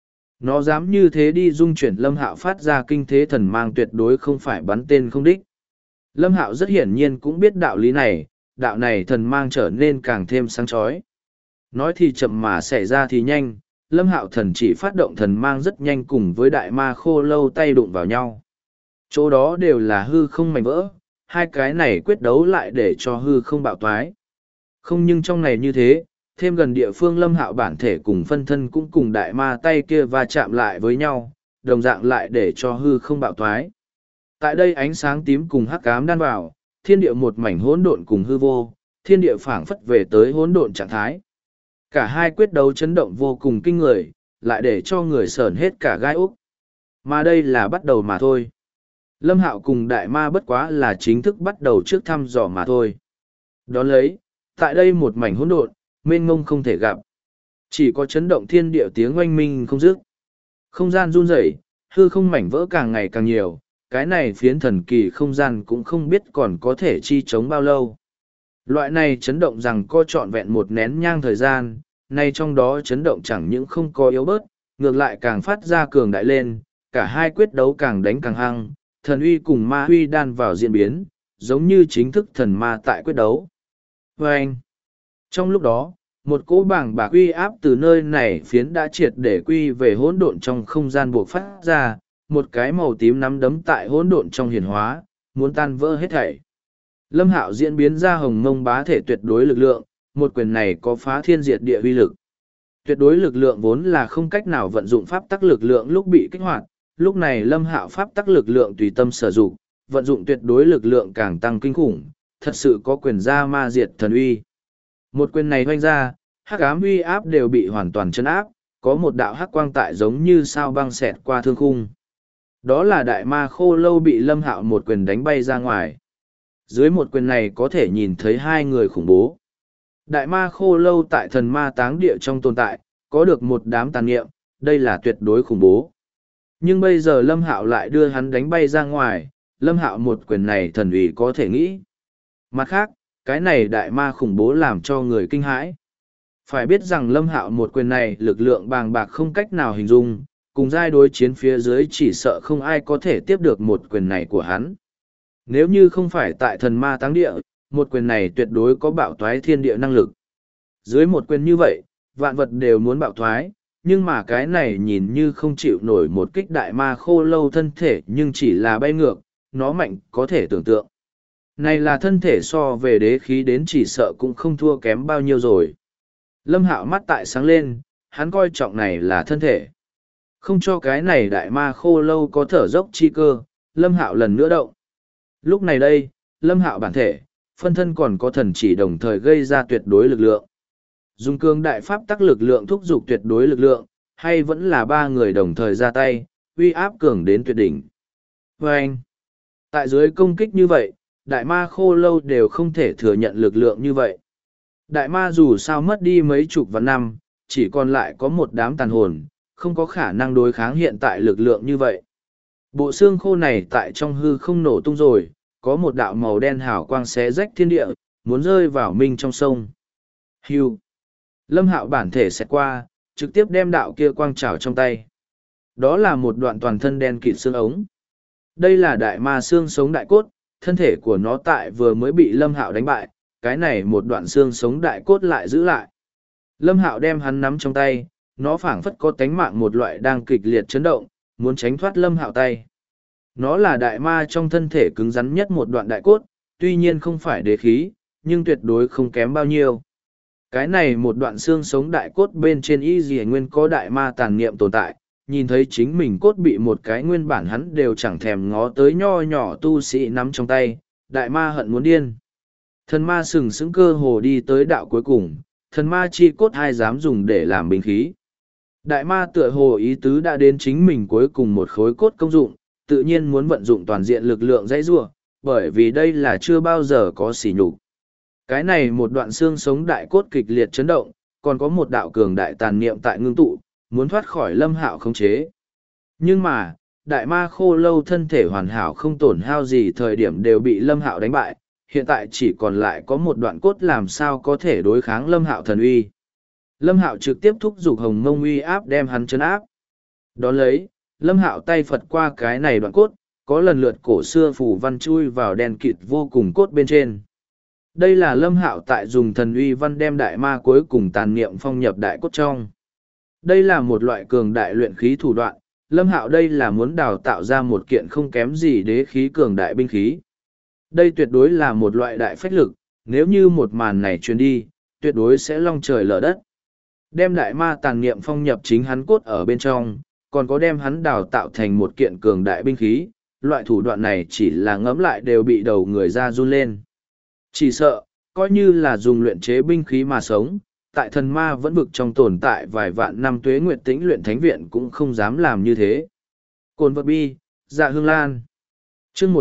Nó dám như thế đi dung chuyển Lâm Hạo phát ra kinh thế thần mang tuyệt đối không phải bắn tên không đích. Lâm Hạo rất hiển nhiên cũng biết đạo lý này, đạo này thần mang trở nên càng thêm sáng chói. Nói thì chậm mà xảy ra thì nhanh, Lâm Hạo thần chỉ phát động thần mang rất nhanh cùng với đại ma khô lâu tay đụng vào nhau. Chỗ đó đều là hư không mảnh vỡ, hai cái này quyết đấu lại để cho hư không bạo toái. Không nhưng trong này như thế, thêm gần địa phương Lâm Hạo bản thể cùng phân thân cũng cùng đại ma tay kia va chạm lại với nhau, đồng dạng lại để cho hư không bạo toái. Tại đây ánh sáng tím cùng hắc ám đan vào, thiên địa một mảnh hỗn độn cùng hư vô, thiên địa phảng phất về tới hỗn độn trạng thái. Cả hai quyết đấu chấn động vô cùng kinh người, lại để cho người sởn hết cả gai úc. Mà đây là bắt đầu mà thôi. Lâm Hạo cùng đại ma bất quá là chính thức bắt đầu trước thăm dò mà thôi. Đón lấy, tại đây một mảnh hỗn độn, mênh mông không thể gặp. Chỉ có chấn động thiên địa tiếng oanh minh không dứt. Không gian run rẩy, hư không mảnh vỡ càng ngày càng nhiều, cái này phiến thần kỳ không gian cũng không biết còn có thể chi chống bao lâu. Loại này chấn động rằng co trọn vẹn một nén nhang thời gian, nay trong đó chấn động chẳng những không có yếu bớt, ngược lại càng phát ra cường đại lên, cả hai quyết đấu càng đánh càng hăng, thần uy cùng ma uy đan vào diễn biến, giống như chính thức thần ma tại quyết đấu. Và anh, trong lúc đó, một cỗ bảng bạc uy áp từ nơi này phiến đã triệt để quy về hỗn độn trong không gian buộc phát ra, một cái màu tím nắm đấm tại hỗn độn trong hiển hóa, muốn tan vỡ hết thảy. Lâm Hạo diễn biến ra hồng mông bá thể tuyệt đối lực lượng, một quyền này có phá thiên diệt địa uy lực. Tuyệt đối lực lượng vốn là không cách nào vận dụng pháp tắc lực lượng lúc bị kích hoạt, lúc này Lâm Hạo pháp tắc lực lượng tùy tâm sử dụng, vận dụng tuyệt đối lực lượng càng tăng kinh khủng, thật sự có quyền ra ma diệt thần uy. Một quyền này hoanh ra, hắc ám uy áp đều bị hoàn toàn chấn áp, có một đạo hắc quang tại giống như sao băng xẹt qua thương khung. Đó là đại ma khô lâu bị Lâm Hạo một quyền đánh bay ra ngoài. Dưới một quyền này có thể nhìn thấy hai người khủng bố. Đại ma khô lâu tại thần ma táng địa trong tồn tại, có được một đám tàn niệm, đây là tuyệt đối khủng bố. Nhưng bây giờ Lâm Hạo lại đưa hắn đánh bay ra ngoài, Lâm Hạo một quyền này thần ủy có thể nghĩ. Mặt khác, cái này đại ma khủng bố làm cho người kinh hãi. Phải biết rằng Lâm Hạo một quyền này lực lượng bàng bạc không cách nào hình dung, cùng giai đối chiến phía dưới chỉ sợ không ai có thể tiếp được một quyền này của hắn. Nếu như không phải tại thần ma táng địa, một quyền này tuyệt đối có bạo toái thiên địa năng lực. Dưới một quyền như vậy, vạn vật đều muốn bạo toái, nhưng mà cái này nhìn như không chịu nổi một kích đại ma khô lâu thân thể nhưng chỉ là bay ngược, nó mạnh có thể tưởng tượng. Này là thân thể so về đế khí đến chỉ sợ cũng không thua kém bao nhiêu rồi. Lâm Hạo mắt tại sáng lên, hắn coi trọng này là thân thể. Không cho cái này đại ma khô lâu có thở dốc chi cơ, Lâm Hạo lần nữa động. Lúc này đây, Lâm Hạo bản thể, phân thân còn có thần chỉ đồng thời gây ra tuyệt đối lực lượng. Dùng cường đại pháp tắc lực lượng thúc giục tuyệt đối lực lượng, hay vẫn là ba người đồng thời ra tay, uy áp cường đến tuyệt đỉnh. Và anh, tại dưới công kích như vậy, đại ma khô lâu đều không thể thừa nhận lực lượng như vậy. Đại ma dù sao mất đi mấy chục vạn năm, chỉ còn lại có một đám tàn hồn, không có khả năng đối kháng hiện tại lực lượng như vậy. Bộ xương khô này tại trong hư không nổ tung rồi, có một đạo màu đen hào quang xé rách thiên địa, muốn rơi vào minh trong sông. Hưu. Lâm Hạo bản thể xẹt qua, trực tiếp đem đạo kia quang trảo trong tay. Đó là một đoạn toàn thân đen kịt xương ống. Đây là đại ma xương sống đại cốt, thân thể của nó tại vừa mới bị Lâm Hạo đánh bại, cái này một đoạn xương sống đại cốt lại giữ lại. Lâm Hạo đem hắn nắm trong tay, nó phảng phất có tánh mạng một loại đang kịch liệt chấn động, muốn tránh thoát Lâm Hạo tay. Nó là đại ma trong thân thể cứng rắn nhất một đoạn đại cốt, tuy nhiên không phải đế khí, nhưng tuyệt đối không kém bao nhiêu. Cái này một đoạn xương sống đại cốt bên trên y dì nguyên có đại ma tàn niệm tồn tại, nhìn thấy chính mình cốt bị một cái nguyên bản hắn đều chẳng thèm ngó tới nho nhỏ tu sĩ nắm trong tay, đại ma hận muốn điên. Thần ma sừng sững cơ hồ đi tới đạo cuối cùng, thần ma chi cốt ai dám dùng để làm binh khí. Đại ma tựa hồ ý tứ đã đến chính mình cuối cùng một khối cốt công dụng, tự nhiên muốn vận dụng toàn diện lực lượng dãy rua, bởi vì đây là chưa bao giờ có sỉ nhục. Cái này một đoạn xương sống đại cốt kịch liệt chấn động, còn có một đạo cường đại tàn niệm tại ngưng tụ, muốn thoát khỏi Lâm Hạo khống chế. Nhưng mà, đại ma khô lâu thân thể hoàn hảo không tổn hao gì thời điểm đều bị Lâm Hạo đánh bại, hiện tại chỉ còn lại có một đoạn cốt làm sao có thể đối kháng Lâm Hạo thần uy. Lâm Hạo trực tiếp thúc giục hồng mông uy áp đem hắn chấn áp. Đón lấy, Lâm Hạo tay Phật qua cái này đoạn cốt, có lần lượt cổ xưa phủ văn chui vào đen kịt vô cùng cốt bên trên. Đây là Lâm Hạo tại dùng thần uy văn đem đại ma cuối cùng tàn niệm phong nhập đại cốt trong. Đây là một loại cường đại luyện khí thủ đoạn, Lâm Hạo đây là muốn đào tạo ra một kiện không kém gì đế khí cường đại binh khí. Đây tuyệt đối là một loại đại phách lực, nếu như một màn này truyền đi, tuyệt đối sẽ long trời lở đất. Đem đại ma tàn niệm phong nhập chính hắn cốt ở bên trong, còn có đem hắn đào tạo thành một kiện cường đại binh khí, loại thủ đoạn này chỉ là ngẫm lại đều bị đầu người ra run lên. Chỉ sợ, coi như là dùng luyện chế binh khí mà sống, tại thần ma vẫn vực trong tồn tại vài vạn năm tuế nguyệt tĩnh luyện thánh viện cũng không dám làm như thế. Cồn vật bi, dạ hương lan. chương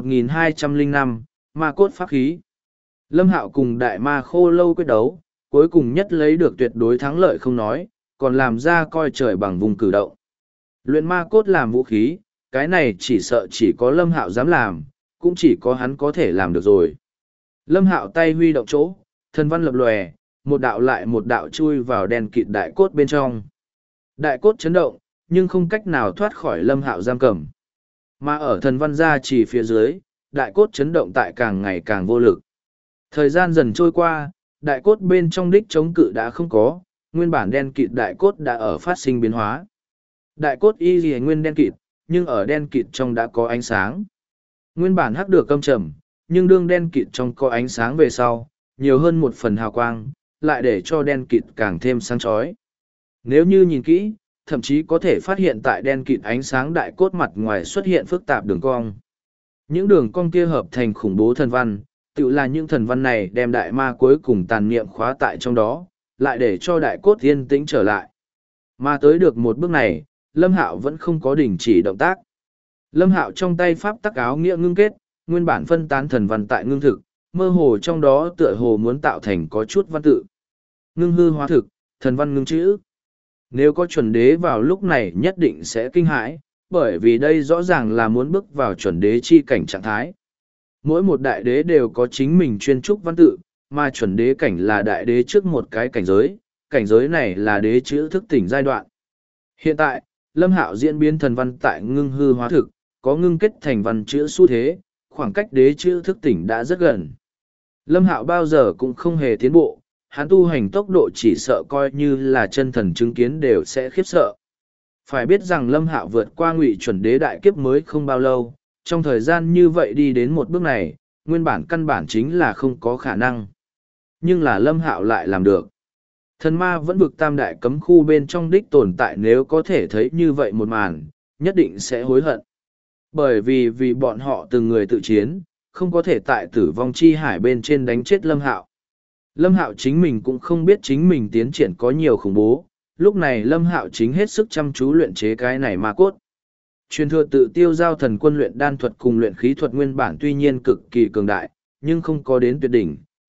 1205, ma cốt pháp khí. Lâm Hạo cùng đại ma khô lâu quyết đấu, cuối cùng nhất lấy được tuyệt đối thắng lợi không nói, còn làm ra coi trời bằng vùng cử động. Luyện ma cốt làm vũ khí, cái này chỉ sợ chỉ có Lâm Hạo dám làm, cũng chỉ có hắn có thể làm được rồi. Lâm Hạo tay huy động chỗ, thần văn lập lòe, một đạo lại một đạo chui vào đen kịt đại cốt bên trong. Đại cốt chấn động, nhưng không cách nào thoát khỏi Lâm Hạo giam cầm. Mà ở thần văn gia chỉ phía dưới, đại cốt chấn động tại càng ngày càng vô lực. Thời gian dần trôi qua, đại cốt bên trong đích chống cự đã không có, nguyên bản đen kịt đại cốt đã ở phát sinh biến hóa. Đại cốt y lìa nguyên đen kịt, nhưng ở đen kịt trong đã có ánh sáng. Nguyên bản hắc được căm trầm, nhưng đương đen kịt trong có ánh sáng về sau, nhiều hơn một phần hào quang, lại để cho đen kịt càng thêm sáng chói. Nếu như nhìn kỹ, thậm chí có thể phát hiện tại đen kịt ánh sáng đại cốt mặt ngoài xuất hiện phức tạp đường cong. Những đường cong kia hợp thành khủng bố thần văn, tự là những thần văn này đem đại ma cuối cùng tàn niệm khóa tại trong đó, lại để cho đại cốt yên tĩnh trở lại. Mà tới được một bước này, Lâm Hạo vẫn không có đình chỉ động tác. Lâm Hạo trong tay pháp tắc áo nghĩa ngưng kết, nguyên bản phân tán thần văn tại ngưng thực, mơ hồ trong đó tựa hồ muốn tạo thành có chút văn tự. Ngưng hư hóa thực, thần văn ngưng chữ. Nếu có chuẩn đế vào lúc này nhất định sẽ kinh hãi, bởi vì đây rõ ràng là muốn bước vào chuẩn đế chi cảnh trạng thái. Mỗi một đại đế đều có chính mình chuyên trúc văn tự, mà chuẩn đế cảnh là đại đế trước một cái cảnh giới này là đế chữ thức tỉnh giai đoạn. Hiện tại, Lâm Hạo diễn biến thần văn tại ngưng hư hóa thực, có ngưng kết thành văn chữ xu thế, khoảng cách đế chữ thức tỉnh đã rất gần. Lâm Hạo bao giờ cũng không hề tiến bộ, hắn tu hành tốc độ chỉ sợ coi như là chân thần chứng kiến đều sẽ khiếp sợ. Phải biết rằng Lâm Hạo vượt qua ngụy chuẩn đế đại kiếp mới không bao lâu, trong thời gian như vậy đi đến một bước này, nguyên bản căn bản chính là không có khả năng. Nhưng là Lâm Hạo lại làm được. Thần ma vẫn vực tam đại cấm khu bên trong đích tồn tại nếu có thể thấy như vậy một màn, nhất định sẽ hối hận. Bởi vì bọn họ từng người tự chiến, không có thể tại tử vong chi hải bên trên đánh chết Lâm Hạo. Lâm Hạo chính mình cũng không biết chính mình tiến triển có nhiều khủng bố, lúc này Lâm Hạo chính hết sức chăm chú luyện chế cái này ma cốt. Truyền thừa tự tiêu giao thần quân luyện đan thuật cùng luyện khí thuật nguyên bản tuy nhiên cực kỳ cường đại, nhưng không có đến tuyệt đỉnh,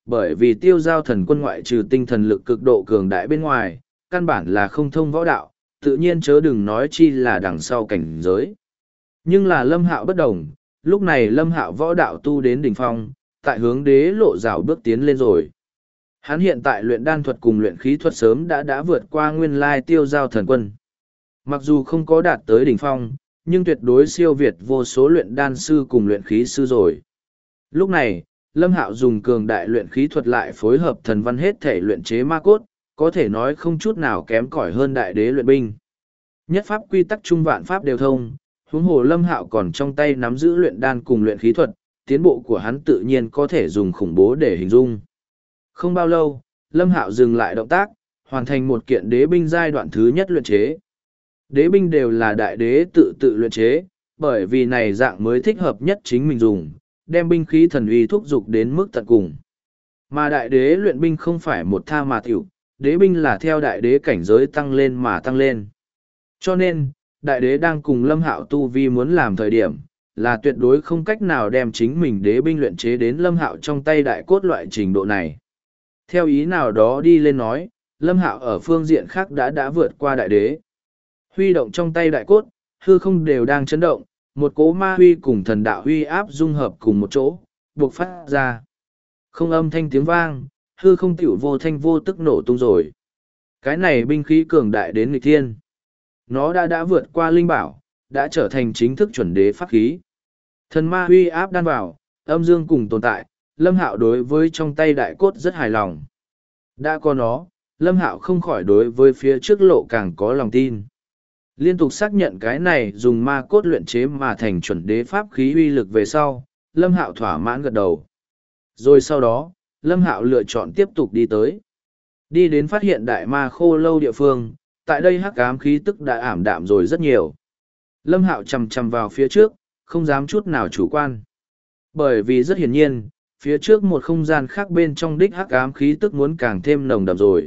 bởi vì tiêu giao thần quân ngoại trừ tinh thần lực cực độ cường đại bên ngoài, căn bản là không thông võ đạo, tự nhiên chớ đừng nói chi là đằng sau cảnh giới. Nhưng là Lâm Hạo bất đồng, lúc này Lâm Hạo võ đạo tu đến đỉnh phong, tại hướng đế lộ rào bước tiến lên rồi. Hắn hiện tại luyện đan thuật cùng luyện khí thuật sớm đã vượt qua nguyên lai tiêu giao thần quân. Mặc dù không có đạt tới đỉnh phong, nhưng tuyệt đối siêu việt vô số luyện đan sư cùng luyện khí sư rồi. Lúc này, Lâm Hạo dùng cường đại luyện khí thuật lại phối hợp thần văn hết thể luyện chế ma cốt, có thể nói không chút nào kém cỏi hơn đại đế luyện binh. Nhất pháp quy tắc trung vạn pháp đều thông, huống hồ Lâm Hạo còn trong tay nắm giữ luyện đan cùng luyện khí thuật, tiến bộ của hắn tự nhiên có thể dùng khủng bố để hình dung. Không bao lâu, Lâm Hạo dừng lại động tác, hoàn thành một kiện đế binh giai đoạn thứ nhất luyện chế. Đế binh đều là đại đế tự luyện chế, bởi vì này dạng mới thích hợp nhất chính mình dùng, đem binh khí thần uy thúc dục đến mức tận cùng. Mà đại đế luyện binh không phải một tha mà tiểu, đế binh là theo đại đế cảnh giới tăng lên mà tăng lên. Cho nên, đại đế đang cùng Lâm Hạo tu vi muốn làm thời điểm, là tuyệt đối không cách nào đem chính mình đế binh luyện chế đến Lâm Hạo trong tay đại cốt loại trình độ này. Theo ý nào đó đi lên nói, Lâm Hạo ở phương diện khác đã vượt qua đại đế. Huy động trong tay đại cốt, hư không đều đang chấn động, một cỗ ma huy cùng thần đạo huy áp dung hợp cùng một chỗ, buộc phát ra. Không âm thanh tiếng vang, hư không tiểu vô thanh vô tức nổ tung rồi. Cái này binh khí cường đại đến nghịch thiên. Nó đã vượt qua linh bảo, đã trở thành chính thức chuẩn đế pháp khí. Thần ma huy áp đan vào, âm dương cùng tồn tại, Lâm Hạo đối với trong tay đại cốt rất hài lòng. Đã có nó, Lâm Hạo không khỏi đối với phía trước lộ càng có lòng tin. Liên tục xác nhận cái này dùng ma cốt luyện chế mà thành chuẩn đế pháp khí uy lực về sau, Lâm Hạo thỏa mãn gật đầu. Rồi sau đó, Lâm Hạo lựa chọn tiếp tục đi tới. Đi đến phát hiện đại ma khô lâu địa phương, tại đây hắc ám khí tức đã ảm đạm rồi rất nhiều. Lâm Hạo chầm chầm vào phía trước, không dám chút nào chủ quan. Bởi vì rất hiển nhiên, phía trước một không gian khác bên trong đích hắc ám khí tức muốn càng thêm nồng đậm rồi.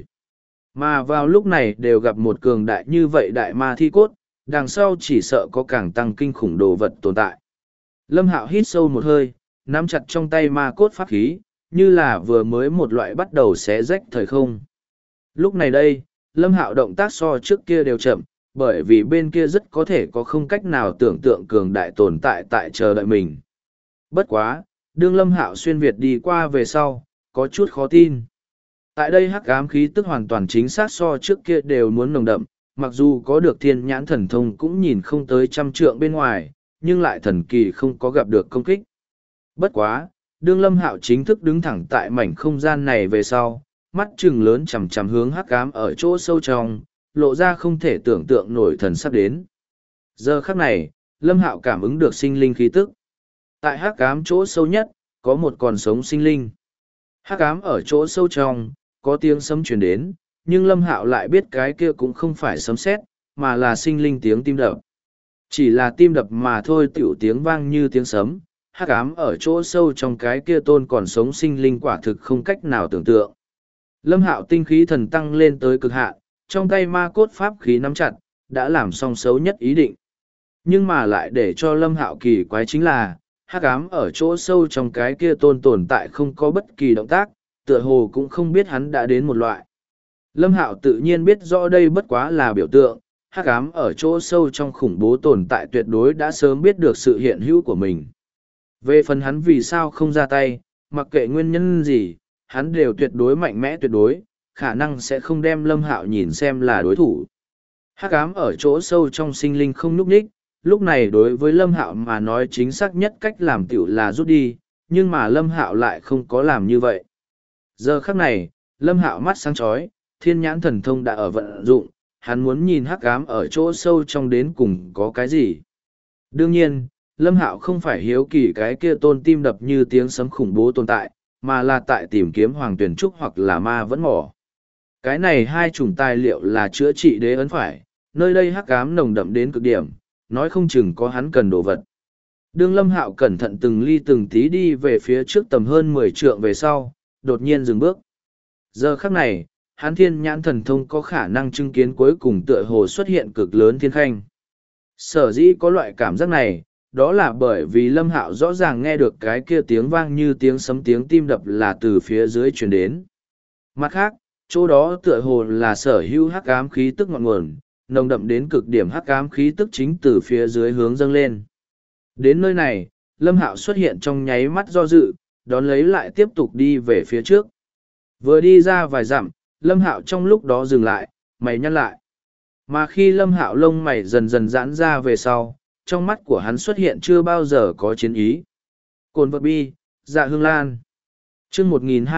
Mà vào lúc này đều gặp một cường đại như vậy đại ma thi cốt, đằng sau chỉ sợ có càng tăng kinh khủng đồ vật tồn tại. Lâm Hạo hít sâu một hơi, nắm chặt trong tay ma cốt pháp khí, như là vừa mới một loại bắt đầu xé rách thời không. Lúc này đây, Lâm Hạo động tác so trước kia đều chậm, bởi vì bên kia rất có thể có không cách nào tưởng tượng cường đại tồn tại tại chờ đợi mình. Bất quá, đương Lâm Hạo xuyên Việt đi qua về sau, có chút khó tin. Tại đây hắc ám khí tức hoàn toàn chính xác so trước kia đều muốn nồng đậm, mặc dù có được thiên nhãn thần thông cũng nhìn không tới trăm trượng bên ngoài, nhưng lại thần kỳ không có gặp được công kích. Bất quá, đương Lâm Hạo chính thức đứng thẳng tại mảnh không gian này về sau, mắt trừng lớn chằm chằm hướng hắc ám ở chỗ sâu trong, lộ ra không thể tưởng tượng nổi thần sắp đến. Giờ khắc này, Lâm Hạo cảm ứng được sinh linh khí tức. Tại hắc ám chỗ sâu nhất, có một còn sống sinh linh. Hắc ám ở chỗ sâu trong, có tiếng sấm truyền đến, nhưng Lâm Hạo lại biết cái kia cũng không phải sấm sét, mà là sinh linh tiếng tim đập. Chỉ là tim đập mà thôi, tiểu tiếng vang như tiếng sấm, hắc ám ở chỗ sâu trong cái kia tôn còn sống sinh linh quả thực không cách nào tưởng tượng. Lâm Hạo tinh khí thần tăng lên tới cực hạn, trong tay ma cốt pháp khí nắm chặt, đã làm xong xấu nhất ý định. Nhưng mà lại để cho Lâm Hạo kỳ quái chính là, hắc ám ở chỗ sâu trong cái kia tôn tồn tại không có bất kỳ động tác, tựa hồ cũng không biết hắn đã đến một loại. Lâm Hạo tự nhiên biết rõ đây bất quá là biểu tượng, hắc ám ở chỗ sâu trong khủng bố tồn tại tuyệt đối đã sớm biết được sự hiện hữu của mình. Về phần hắn vì sao không ra tay, mặc kệ nguyên nhân gì, hắn đều tuyệt đối mạnh mẽ tuyệt đối, khả năng sẽ không đem Lâm Hạo nhìn xem là đối thủ. Hắc ám ở chỗ sâu trong sinh linh không nhúc nhích, lúc này đối với Lâm Hạo mà nói chính xác nhất cách làm tiểu là rút đi, nhưng mà Lâm Hạo lại không có làm như vậy. Giờ khắc này, Lâm Hạo mắt sáng chói, thiên nhãn thần thông đã ở vận dụng, hắn muốn nhìn hắc ám ở chỗ sâu trong đến cùng có cái gì. Đương nhiên, Lâm Hạo không phải hiếu kỳ cái kia tôn tim đập như tiếng sấm khủng bố tồn tại, mà là tại tìm kiếm Hoàng Tuyển Trúc hoặc là ma vẫn mỏ. Cái này hai chủng tài liệu là chữa trị đế ấn phải, nơi đây hắc ám nồng đậm đến cực điểm, nói không chừng có hắn cần đồ vật. Đương Lâm Hạo cẩn thận từng ly từng tí đi về phía trước tầm hơn 10 trượng về sau, đột nhiên dừng bước. Giờ khắc này, hắn thiên nhãn thần thông có khả năng chứng kiến cuối cùng tựa hồ xuất hiện cực lớn thiên khanh. Sở dĩ có loại cảm giác này, đó là bởi vì Lâm Hạo rõ ràng nghe được cái kia tiếng vang như tiếng sấm tiếng tim đập là từ phía dưới truyền đến. Mặt khác, chỗ đó tựa hồ là sở hữu hắc ám khí tức ngọn nguồn, nồng đậm đến cực điểm hắc ám khí tức chính từ phía dưới hướng dâng lên. Đến nơi này, Lâm Hạo xuất hiện trong nháy mắt do dự, đón lấy lại tiếp tục đi về phía trước. Vừa đi ra vài dặm, Lâm Hạo trong lúc đó dừng lại, mày nhăn lại. Mà khi Lâm Hạo lông mày dần dần giãn ra về sau, trong mắt của hắn xuất hiện chưa bao giờ có chiến ý. Cồn vật bi, dạ hương lan. Chương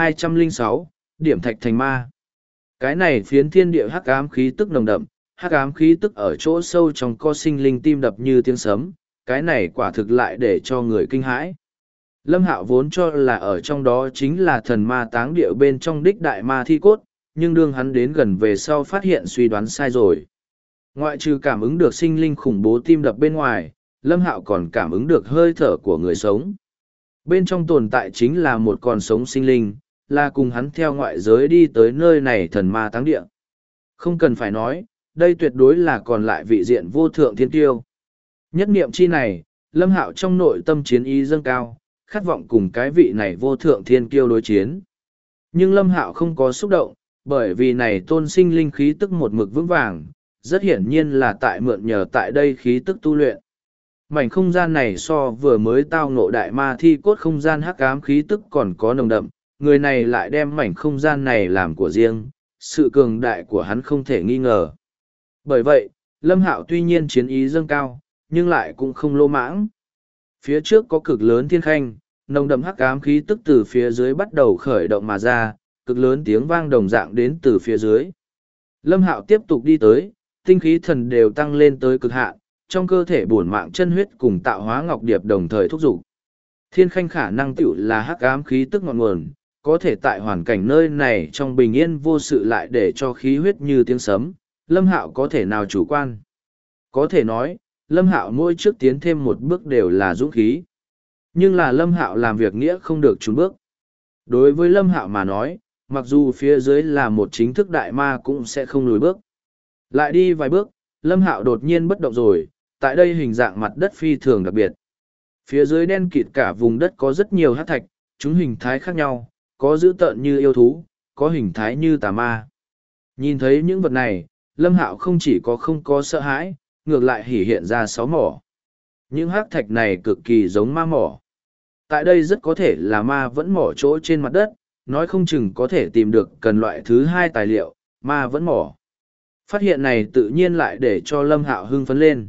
1206, điểm thạch thành ma. Cái này phiến thiên địa hắc ám khí tức nồng đậm, hắc ám khí tức ở chỗ sâu trong co sinh linh tim đập như tiếng sấm, cái này quả thực lại để cho người kinh hãi. Lâm Hạo vốn cho là ở trong đó chính là thần ma táng địa bên trong đích đại ma thi cốt, nhưng đương hắn đến gần về sau phát hiện suy đoán sai rồi. Ngoại trừ cảm ứng được sinh linh khủng bố tim đập bên ngoài, Lâm Hạo còn cảm ứng được hơi thở của người sống. Bên trong tồn tại chính là một con sống sinh linh, là cùng hắn theo ngoại giới đi tới nơi này thần ma táng địa. Không cần phải nói, đây tuyệt đối là còn lại vị diện vô thượng thiên tiêu. Nhất niệm chi này, Lâm Hạo trong nội tâm chiến ý dâng cao, khát vọng cùng cái vị này vô thượng thiên kiêu đối chiến. Nhưng Lâm Hạo không có xúc động, bởi vì này tôn sinh linh khí tức một mực vững vàng, rất hiển nhiên là tại mượn nhờ tại đây khí tức tu luyện. Mảnh không gian này so vừa mới tao ngộ đại ma thi cốt không gian hắc ám khí tức còn có nồng đậm, người này lại đem mảnh không gian này làm của riêng, sự cường đại của hắn không thể nghi ngờ. Bởi vậy, Lâm Hạo tuy nhiên chiến ý dâng cao, nhưng lại cũng không lô mãng. Phía trước có cực lớn thiên khanh, nồng đậm hắc ám khí tức từ phía dưới bắt đầu khởi động mà ra, cực lớn tiếng vang đồng dạng đến từ phía dưới. Lâm Hạo tiếp tục đi tới, tinh khí thần đều tăng lên tới cực hạn, trong cơ thể bổn mạng chân huyết cùng tạo hóa ngọc điệp đồng thời thúc giục. Thiên khanh khả năng tựu là hắc ám khí tức ngọn nguồn, có thể tại hoàn cảnh nơi này trong bình yên vô sự lại để cho khí huyết như tiếng sấm, Lâm Hạo có thể nào chủ quan. Có thể nói, Lâm Hạo mỗi trước tiến thêm một bước đều là dũng khí. Nhưng là Lâm Hạo làm việc nghĩa không được trốn bước. Đối với Lâm Hạo mà nói, mặc dù phía dưới là một chính thức đại ma cũng sẽ không lùi bước. Lại đi vài bước, Lâm Hạo đột nhiên bất động rồi, tại đây hình dạng mặt đất phi thường đặc biệt. Phía dưới đen kịt cả vùng đất có rất nhiều hắc thạch, chúng hình thái khác nhau, có dữ tợn như yêu thú, có hình thái như tà ma. Nhìn thấy những vật này, Lâm Hạo không chỉ có không có sợ hãi, ngược lại hỉ hiện ra 6 mỏ. Những hắc thạch này cực kỳ giống ma mỏ. Tại đây rất có thể là ma vẫn mỏ chỗ trên mặt đất, nói không chừng có thể tìm được cần loại thứ 2 tài liệu, ma vẫn mỏ. Phát hiện này tự nhiên lại để cho Lâm Hạo hưng phấn lên.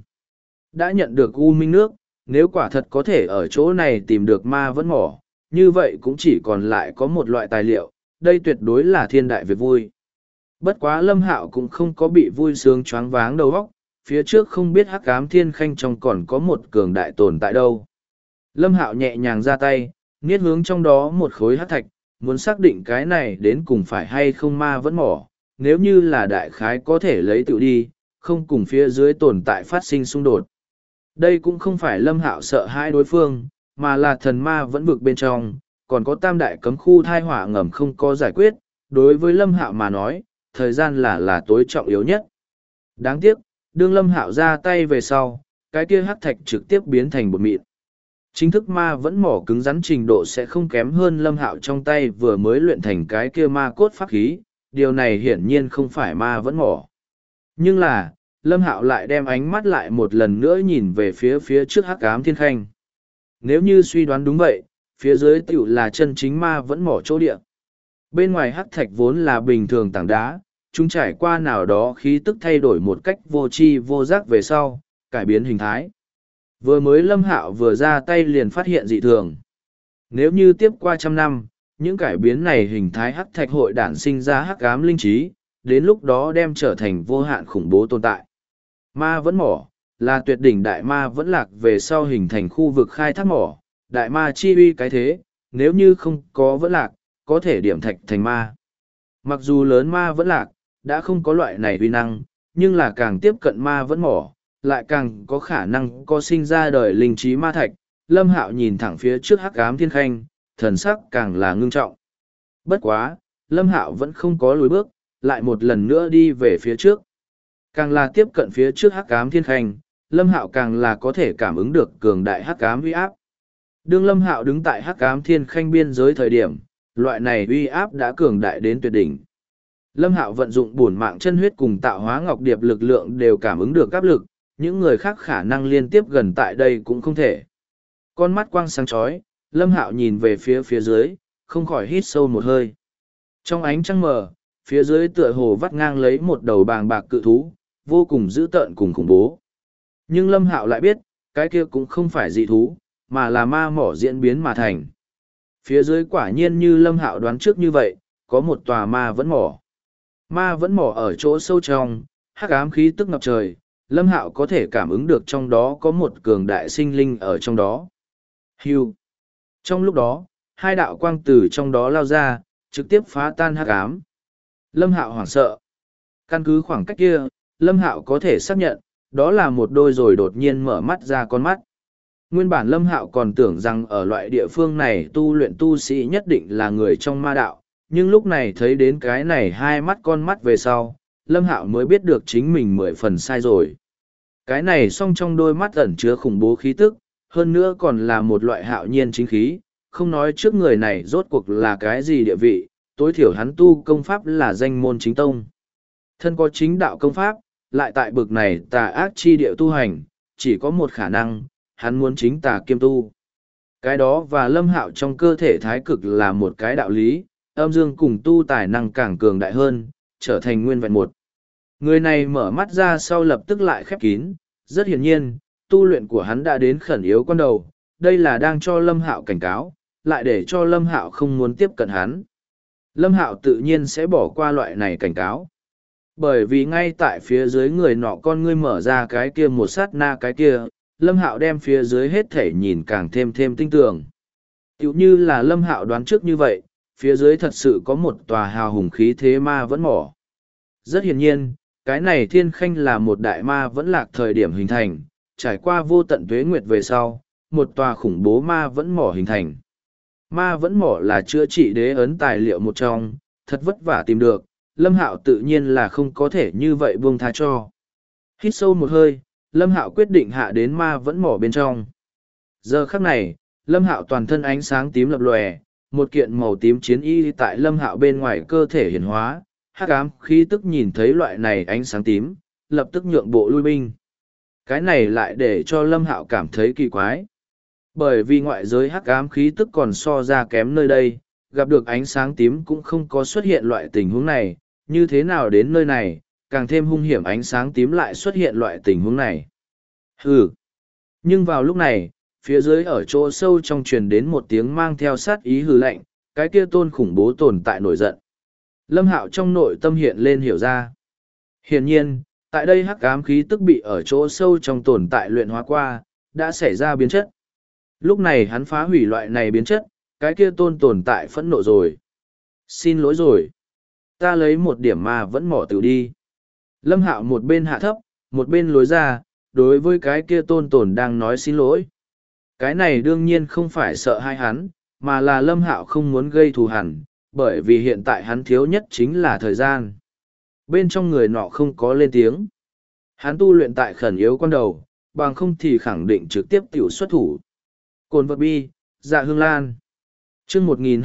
Đã nhận được U Minh nước, nếu quả thật có thể ở chỗ này tìm được ma vẫn mỏ, như vậy cũng chỉ còn lại có một loại tài liệu, đây tuyệt đối là thiên đại việc vui. Bất quá Lâm Hạo cũng không có bị vui sướng choáng váng đầu óc, phía trước không biết hắc ám thiên khanh trong còn có một cường đại tồn tại đâu. Lâm Hạo nhẹ nhàng ra tay, niết hướng trong đó một khối hắc thạch, muốn xác định cái này đến cùng phải hay không ma vẫn mỏ, nếu như là đại khái có thể lấy tự đi, không cùng phía dưới tồn tại phát sinh xung đột. Đây cũng không phải Lâm Hạo sợ hãi đối phương, mà là thần ma vẫn vực bên trong, còn có tam đại cấm khu thai hỏa ngầm không có giải quyết, đối với Lâm Hạo mà nói, thời gian là tối trọng yếu nhất. Đáng tiếc, đương Lâm Hạo ra tay về sau, cái kia hắc thạch trực tiếp biến thành bột mịn. Chính thức ma vẫn mỏ cứng rắn trình độ sẽ không kém hơn Lâm Hạo trong tay vừa mới luyện thành cái kia ma cốt pháp khí, điều này hiển nhiên không phải ma vẫn mỏ. Nhưng là, Lâm Hạo lại đem ánh mắt lại một lần nữa nhìn về phía trước hắc ám thiên khanh. Nếu như suy đoán đúng vậy, phía dưới tiểu là chân chính ma vẫn mỏ chỗ địa. Bên ngoài hắc thạch vốn là bình thường tảng đá, chúng trải qua nào đó khí tức thay đổi một cách vô tri vô giác về sau, cải biến hình thái. Vừa mới Lâm Hạo vừa ra tay liền phát hiện dị thường. Nếu như tiếp qua 100 năm, những cải biến này hình thái hắc thạch hội đản sinh ra hắc ám linh trí, đến lúc đó đem trở thành vô hạn khủng bố tồn tại. Ma vẫn mỏ, là tuyệt đỉnh đại ma vẫn lạc về sau hình thành khu vực khai thác mỏ, đại ma chi uy cái thế, nếu như không có vẫn lạc, có thể điểm thạch thành ma. Mặc dù lớn ma vẫn lạc, đã không có loại này uy năng, nhưng là càng tiếp cận ma vẫn mỏ, lại càng có khả năng có sinh ra đời linh trí ma thạch. Lâm Hạo nhìn thẳng phía trước hắc ám thiên khanh, thần sắc càng là ngưng trọng. Bất quá, Lâm Hạo vẫn không có lùi bước, lại một lần nữa đi về phía trước. Càng là tiếp cận phía trước hắc ám thiên khanh, Lâm Hạo càng là có thể cảm ứng được cường đại hắc ám uy áp. Đương Lâm Hạo đứng tại hắc ám thiên khanh biên giới thời điểm, loại này uy áp đã cường đại đến tuyệt đỉnh. Lâm Hạo vận dụng bổn mạng chân huyết cùng tạo hóa ngọc điệp lực lượng đều cảm ứng được áp lực, những người khác khả năng liên tiếp gần tại đây cũng không thể. Con mắt quang sáng chói, Lâm Hạo nhìn về phía dưới, không khỏi hít sâu một hơi. Trong ánh trăng mờ, phía dưới tựa hồ vắt ngang lấy một đầu bàng bạc cự thú, vô cùng dữ tợn cùng khủng bố. Nhưng Lâm Hạo lại biết, cái kia cũng không phải dị thú, mà là ma mỏ diễn biến mà thành. Phía dưới quả nhiên như Lâm Hạo đoán trước như vậy, có một tòa ma vẫn mỏ. Ma vẫn mỏ ở chỗ sâu trong, hắc ám khí tức ngập trời, Lâm Hạo có thể cảm ứng được trong đó có một cường đại sinh linh ở trong đó. Hưu. Trong lúc đó, hai đạo quang từ trong đó lao ra, trực tiếp phá tan hắc ám. Lâm Hạo hoảng sợ. Căn cứ khoảng cách kia, Lâm Hạo có thể xác nhận, đó là một đôi rồi đột nhiên mở mắt ra con mắt. Nguyên bản Lâm Hạo còn tưởng rằng ở loại địa phương này tu luyện tu sĩ nhất định là người trong ma đạo, nhưng lúc này thấy đến cái này hai mắt con mắt về sau, Lâm Hạo mới biết được chính mình 10 phần sai rồi. Cái này song trong đôi mắt ẩn chứa khủng bố khí tức, hơn nữa còn là một loại hạo nhiên chính khí, không nói trước người này rốt cuộc là cái gì địa vị, tối thiểu hắn tu công pháp là danh môn chính tông. Thân có chính đạo công pháp, lại tại bực này tà ác chi địa tu hành, chỉ có một khả năng, hắn muốn chính tà kiêm tu. Cái đó và Lâm Hạo trong cơ thể thái cực là một cái đạo lý, âm dương cùng tu tài năng càng cường đại hơn, trở thành nguyên vẹn một. Người này mở mắt ra sau lập tức lại khép kín, rất hiển nhiên, tu luyện của hắn đã đến khẩn yếu con đầu, đây là đang cho Lâm Hạo cảnh cáo, lại để cho Lâm Hạo không muốn tiếp cận hắn. Lâm Hạo tự nhiên sẽ bỏ qua loại này cảnh cáo. Bởi vì ngay tại phía dưới người nọ con ngươi mở ra cái kia một sát na cái kia, Lâm Hạo đem phía dưới hết thể nhìn càng thêm tinh tường. Tiểu như là Lâm Hạo đoán trước như vậy, phía dưới thật sự có một tòa hào hùng khí thế ma vẫn mỏ. Rất hiển nhiên, cái này thiên khanh là một đại ma vẫn lạc thời điểm hình thành, trải qua vô tận tuế nguyệt về sau, một tòa khủng bố ma vẫn mỏ hình thành. Ma vẫn mỏ là chữa trị đế ấn tài liệu một trong, thật vất vả tìm được, Lâm Hạo tự nhiên là không có thể như vậy buông tha cho. Hít sâu một hơi, Lâm Hạo quyết định hạ đến ma vẫn mỏ bên trong. Giờ khắc này, Lâm Hạo toàn thân ánh sáng tím lập lòe, một kiện màu tím chiến y tại Lâm Hạo bên ngoài cơ thể hiển hóa, hắc ám khí tức nhìn thấy loại này ánh sáng tím, lập tức nhượng bộ lui binh. Cái này lại để cho Lâm Hạo cảm thấy kỳ quái. Bởi vì ngoại giới hắc ám khí tức còn so ra kém nơi đây, gặp được ánh sáng tím cũng không có xuất hiện loại tình huống này, như thế nào đến nơi này, càng thêm hung hiểm ánh sáng tím lại xuất hiện loại tình huống này. Hừ. Nhưng vào lúc này, phía dưới ở chỗ sâu trong truyền đến một tiếng mang theo sát ý hừ lạnh, cái kia tôn khủng bố tồn tại nổi giận. Lâm Hạo trong nội tâm hiện lên hiểu ra. Hiển nhiên, tại đây hắc ám khí tức bị ở chỗ sâu trong tồn tại luyện hóa qua, đã xảy ra biến chất. Lúc này hắn phá hủy loại này biến chất, cái kia tôn tồn tại phẫn nộ rồi. Xin lỗi rồi. Ta lấy một điểm mà vẫn mỏ từ đi. Lâm Hạo một bên hạ thấp, một bên lối ra, đối với cái kia tôn tồn đang nói xin lỗi. Cái này đương nhiên không phải sợ hai hắn, mà là Lâm Hạo không muốn gây thù hằn, bởi vì hiện tại hắn thiếu nhất chính là thời gian. Bên trong người nọ không có lên tiếng. Hắn tu luyện tại khẩn yếu con đầu, bằng không thì khẳng định trực tiếp tiểu xuất thủ. Cồn vật bi, dạ hương lan. chương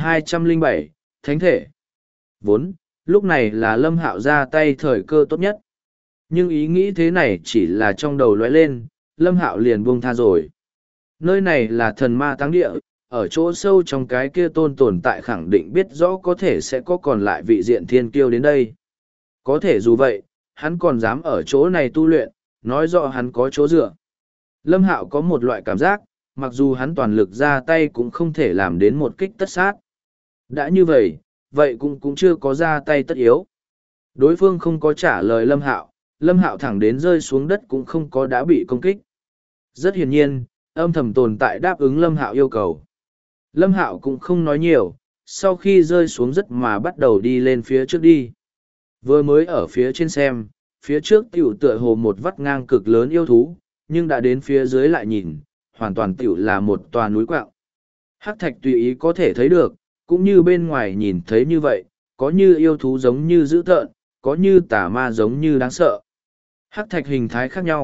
1207, Thánh thể. Vốn, lúc này là Lâm Hạo ra tay thời cơ tốt nhất. Nhưng ý nghĩ thế này chỉ là trong đầu lóe lên, Lâm Hạo liền buông tha rồi. Nơi này là thần ma táng địa, ở chỗ sâu trong cái kia tôn tồn tại khẳng định biết rõ có thể sẽ có còn lại vị diện thiên kiêu đến đây. Có thể dù vậy, hắn còn dám ở chỗ này tu luyện, nói rõ hắn có chỗ dựa. Lâm Hạo có một loại cảm giác, mặc dù hắn toàn lực ra tay cũng không thể làm đến một kích tất sát. Đã như vậy, vậy cũng chưa có ra tay tất yếu. Đối phương không có trả lời Lâm Hạo thẳng đến rơi xuống đất cũng không có đã bị công kích. Rất hiển nhiên, âm thầm tồn tại đáp ứng Lâm Hạo yêu cầu. Lâm Hạo cũng không nói nhiều, sau khi rơi xuống đất mà bắt đầu đi lên phía trước đi. Vừa mới ở phía trên xem, phía trước tiểu tựa hồ một vắt ngang cực lớn yêu thú, nhưng đã đến phía dưới lại nhìn, hoàn toàn tiểu là một tòa núi quạng. Hắc thạch tùy ý có thể thấy được, cũng như bên ngoài nhìn thấy như vậy, có như yêu thú giống như dữ tợn, có như tà ma giống như đáng sợ. Hắc thạch hình thái khác nhau,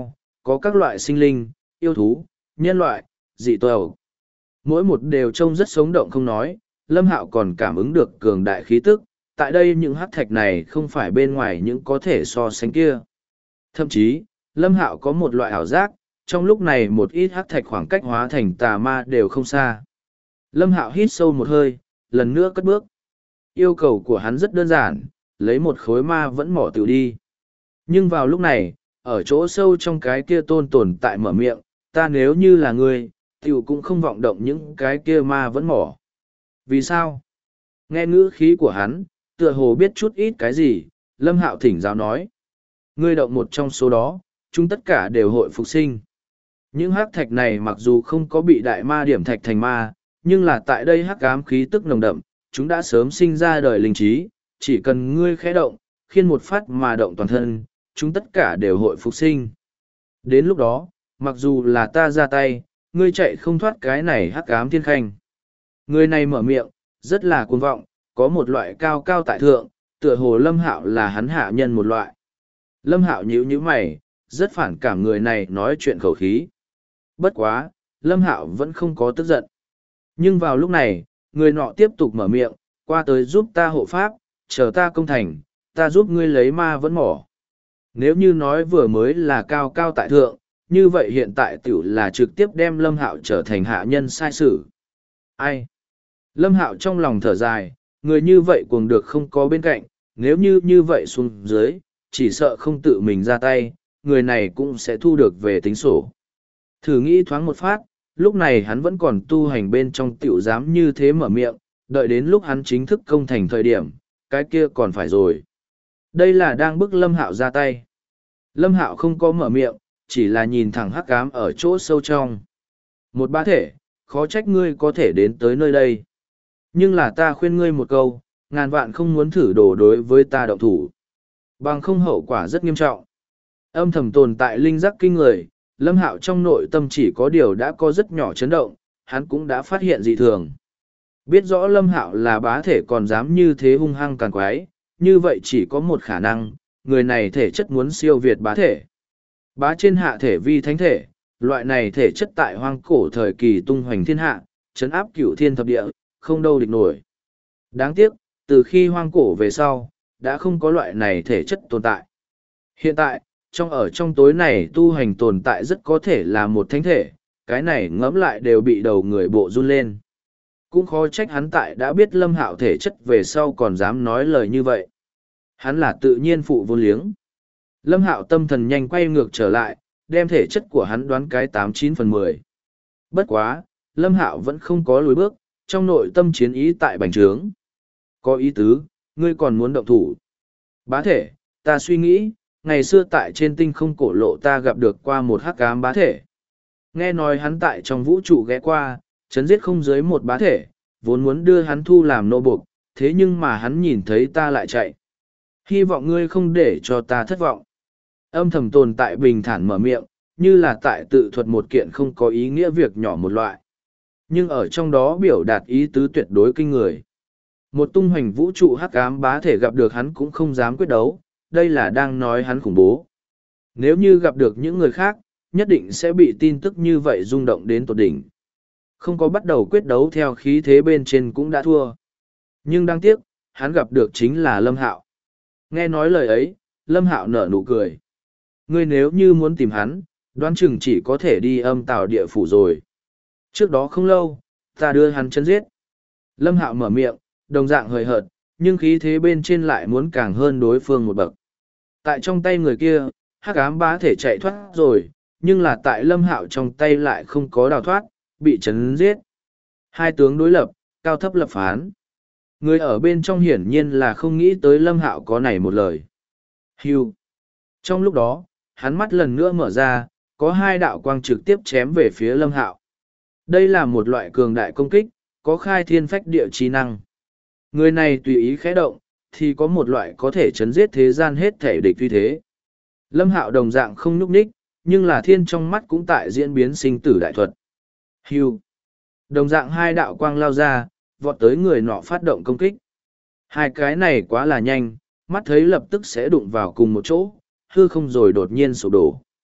có các loại sinh linh, yêu thú, nhân loại, dị tộc. Mỗi một đều trông rất sống động không nói, Lâm Hạo còn cảm ứng được cường đại khí tức, tại đây những hắc thạch này không phải bên ngoài những có thể so sánh kia. Thậm chí, Lâm Hạo có một loại ảo giác, trong lúc này một ít hắc thạch khoảng cách hóa thành tà ma đều không xa. Lâm Hạo hít sâu một hơi, lần nữa cất bước. Yêu cầu của hắn rất đơn giản, lấy một khối ma vẫn mỏ tiểu đi. Nhưng vào lúc này, ở chỗ sâu trong cái kia tồn tại mở miệng, ta nếu như là người, tiểu cũng không vọng động những cái kia ma vẫn mỏ. Vì sao? Nghe ngữ khí của hắn, tựa hồ biết chút ít cái gì, Lâm Hạo thỉnh giáo nói. Ngươi động một trong số đó, chúng tất cả đều hội phục sinh. Những hắc thạch này mặc dù không có bị đại ma điểm thạch thành ma, nhưng là tại đây hắc ám khí tức nồng đậm, chúng đã sớm sinh ra đời linh trí, chỉ cần ngươi khẽ động, khiên một phát mà động toàn thân, chúng tất cả đều hội phục sinh. Đến lúc đó, mặc dù là ta ra tay, ngươi chạy không thoát cái này hắc ám thiên khanh. Người này mở miệng, rất là cuồng vọng, có một loại cao cao tại thượng, tựa hồ Lâm Hạo là hắn hạ nhân một loại. Lâm Hạo nhíu nhíu mày, rất phản cảm người này nói chuyện khẩu khí. Bất quá, Lâm Hạo vẫn không có tức giận. Nhưng vào lúc này, người nọ tiếp tục mở miệng, qua tới giúp ta hộ pháp, chờ ta công thành, ta giúp ngươi lấy ma vẫn mỏ. Nếu như nói vừa mới là cao cao tại thượng, như vậy hiện tại tiểu là trực tiếp đem Lâm Hạo trở thành hạ nhân sai sử. Ai? Lâm Hạo trong lòng thở dài, người như vậy cuồng được không có bên cạnh, nếu như vậy xuống dưới, chỉ sợ không tự mình ra tay, người này cũng sẽ thu được về tính sổ. Thử nghĩ thoáng một phát, lúc này hắn vẫn còn tu hành bên trong tiểu dám như thế mở miệng, đợi đến lúc hắn chính thức công thành thời điểm, cái kia còn phải rồi. Đây là đang bức Lâm Hạo ra tay. Lâm Hạo không có mở miệng, chỉ là nhìn thẳng hắc ám ở chỗ sâu trong. Một bá thể, khó trách ngươi có thể đến tới nơi đây. Nhưng là ta khuyên ngươi một câu, ngàn vạn không muốn thử đổ đối với ta động thủ. Bằng không hậu quả rất nghiêm trọng. Âm thầm tồn tại linh giác kinh người, Lâm Hạo trong nội tâm chỉ có điều đã có rất nhỏ chấn động, hắn cũng đã phát hiện dị thường. Biết rõ Lâm Hạo là bá thể còn dám như thế hung hăng càn quái, như vậy chỉ có một khả năng, người này thể chất muốn siêu việt bá thể. Bá trên hạ thể vi thánh thể, loại này thể chất tại hoang cổ thời kỳ tung hoành thiên hạ, trấn áp cửu thiên thập địa, không đâu địch nổi. Đáng tiếc, từ khi hoang cổ về sau, đã không có loại này thể chất tồn tại. Hiện tại, trong tối này tu hành tồn tại rất có thể là một thánh thể, cái này ngẫm lại đều bị đầu người bộ run lên. Cũng khó trách hắn tại đã biết Lâm Hạo thể chất về sau còn dám nói lời như vậy. Hắn là tự nhiên phụ vô liếng. Lâm Hạo tâm thần nhanh quay ngược trở lại, đem thể chất của hắn đoán cái 89/10. Bất quá, Lâm Hạo vẫn không có lùi bước, trong nội tâm chiến ý tại bành trướng. Có ý tứ, ngươi còn muốn động thủ. Bá thể, ta suy nghĩ, ngày xưa tại trên tinh không cổ lộ ta gặp được qua một hắc ám bá thể. Nghe nói hắn tại trong vũ trụ ghé qua, chấn giết không dưới một bá thể, vốn muốn đưa hắn thu làm nô buộc, thế nhưng mà hắn nhìn thấy ta lại chạy. Hy vọng ngươi không để cho ta thất vọng. Âm thầm tồn tại bình thản mở miệng, như là tại tự thuật một kiện không có ý nghĩa việc nhỏ một loại. Nhưng ở trong đó biểu đạt ý tứ tuyệt đối kinh người. Một tung hoành vũ trụ hắc ám bá thể gặp được hắn cũng không dám quyết đấu, đây là đang nói hắn khủng bố. Nếu như gặp được những người khác, nhất định sẽ bị tin tức như vậy rung động đến tột đỉnh. Không có bắt đầu quyết đấu theo khí thế bên trên cũng đã thua. Nhưng đáng tiếc, hắn gặp được chính là Lâm Hạo. Nghe nói lời ấy, Lâm Hạo nở nụ cười. Ngươi nếu như muốn tìm hắn, đoán chừng chỉ có thể đi âm tào địa phủ rồi. Trước đó không lâu, ta đưa hắn chân giết. Lâm Hạo mở miệng, đồng dạng hời hợt, nhưng khí thế bên trên lại muốn càng hơn đối phương một bậc. Tại trong tay người kia, hắc ám bá thể chạy thoát rồi, nhưng là tại Lâm Hạo trong tay lại không có đào thoát, bị chấn giết. Hai tướng đối lập, cao thấp lập phán. Người ở bên trong hiển nhiên là không nghĩ tới Lâm Hạo có này một lời. Hưu. Trong lúc đó, hắn mắt lần nữa mở ra, có hai đạo quang trực tiếp chém về phía Lâm Hạo. Đây là một loại cường đại công kích, có khai thiên phách địa chi năng. Người này tùy ý khẽ động, thì có một loại có thể chấn giết thế gian hết thể địch uy thế. Lâm Hạo đồng dạng không nhúc nhích, nhưng là thiên trong mắt cũng tại diễn biến sinh tử đại thuật. Hưu. Đồng dạng hai đạo quang lao ra, vọt tới người nọ phát động công kích. Hai cái này quá là nhanh, mắt thấy lập tức sẽ đụng vào cùng một chỗ, hư không rồi đột nhiên sụp đổ.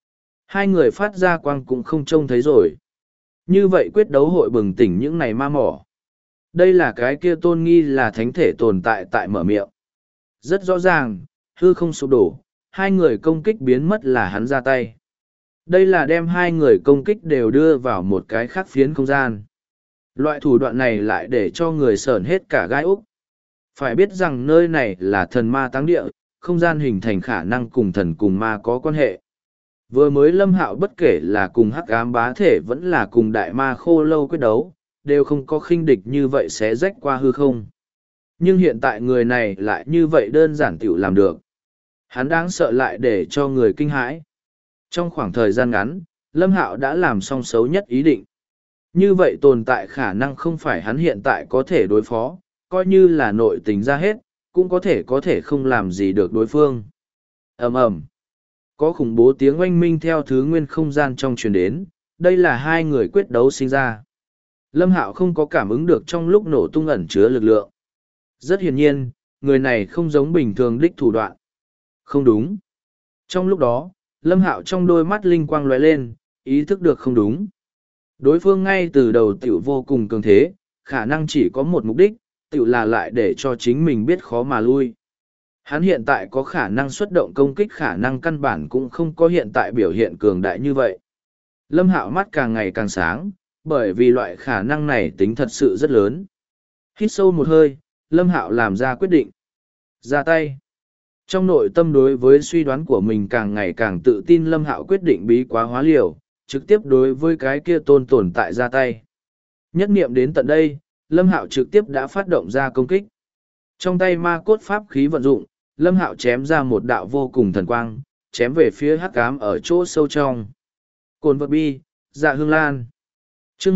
Hai người phát ra quang cũng không trông thấy rồi. Như vậy quyết đấu hội bừng tỉnh những này ma mỏ. Đây là cái kia tôn nghi là thánh thể tồn tại tại mở miệng. Rất rõ ràng, hư không sụp đổ, hai người công kích biến mất là hắn ra tay. Đây là đem hai người công kích đều đưa vào một cái khác phiến không gian. Loại thủ đoạn này lại để cho người sởn hết cả gai úc. Phải biết rằng nơi này là thần ma táng địa, không gian hình thành khả năng cùng thần cùng ma có quan hệ. Vừa mới Lâm Hạo bất kể là cùng hắc ám bá thể vẫn là cùng đại ma khô lâu quyết đấu, đều không có khinh địch như vậy sẽ rách qua hư không. Nhưng hiện tại người này lại như vậy đơn giản tiểu làm được. Hắn đáng sợ lại để cho người kinh hãi. Trong khoảng thời gian ngắn, Lâm Hạo đã làm xong xấu nhất ý định. Như vậy tồn tại khả năng không phải hắn hiện tại có thể đối phó, coi như là nội tình ra hết, cũng có thể không làm gì được đối phương. Ầm ầm. Có khủng bố tiếng oanh minh theo thứ nguyên không gian trong truyền đến, đây là hai người quyết đấu sinh ra. Lâm Hạo không có cảm ứng được trong lúc nổ tung ẩn chứa lực lượng. Rất hiển nhiên, người này không giống bình thường đích thủ đoạn. Không đúng. Trong lúc đó, Lâm Hạo trong đôi mắt linh quang lóe lên, ý thức được không đúng. Đối phương ngay từ đầu tiểu vô cùng cường thế, khả năng chỉ có một mục đích, tiểu là lại để cho chính mình biết khó mà lui. Hắn hiện tại có khả năng xuất động công kích khả năng căn bản cũng không có hiện tại biểu hiện cường đại như vậy. Lâm Hạo mắt càng ngày càng sáng, bởi vì loại khả năng này tính thật sự rất lớn. Hít sâu một hơi, Lâm Hạo làm ra quyết định. Ra tay. Trong nội tâm đối với suy đoán của mình càng ngày càng tự tin Lâm Hạo quyết định bí quá hóa liều, trực tiếp đối với cái kia tồn tại ra tay. Nhất niệm đến tận đây, Lâm Hạo trực tiếp đã phát động ra công kích. Trong tay ma cốt pháp khí vận dụng, Lâm Hạo chém ra một đạo vô cùng thần quang, chém về phía hắc ám ở chỗ sâu trong. Cồn vật bi, dạ hương lan. Chương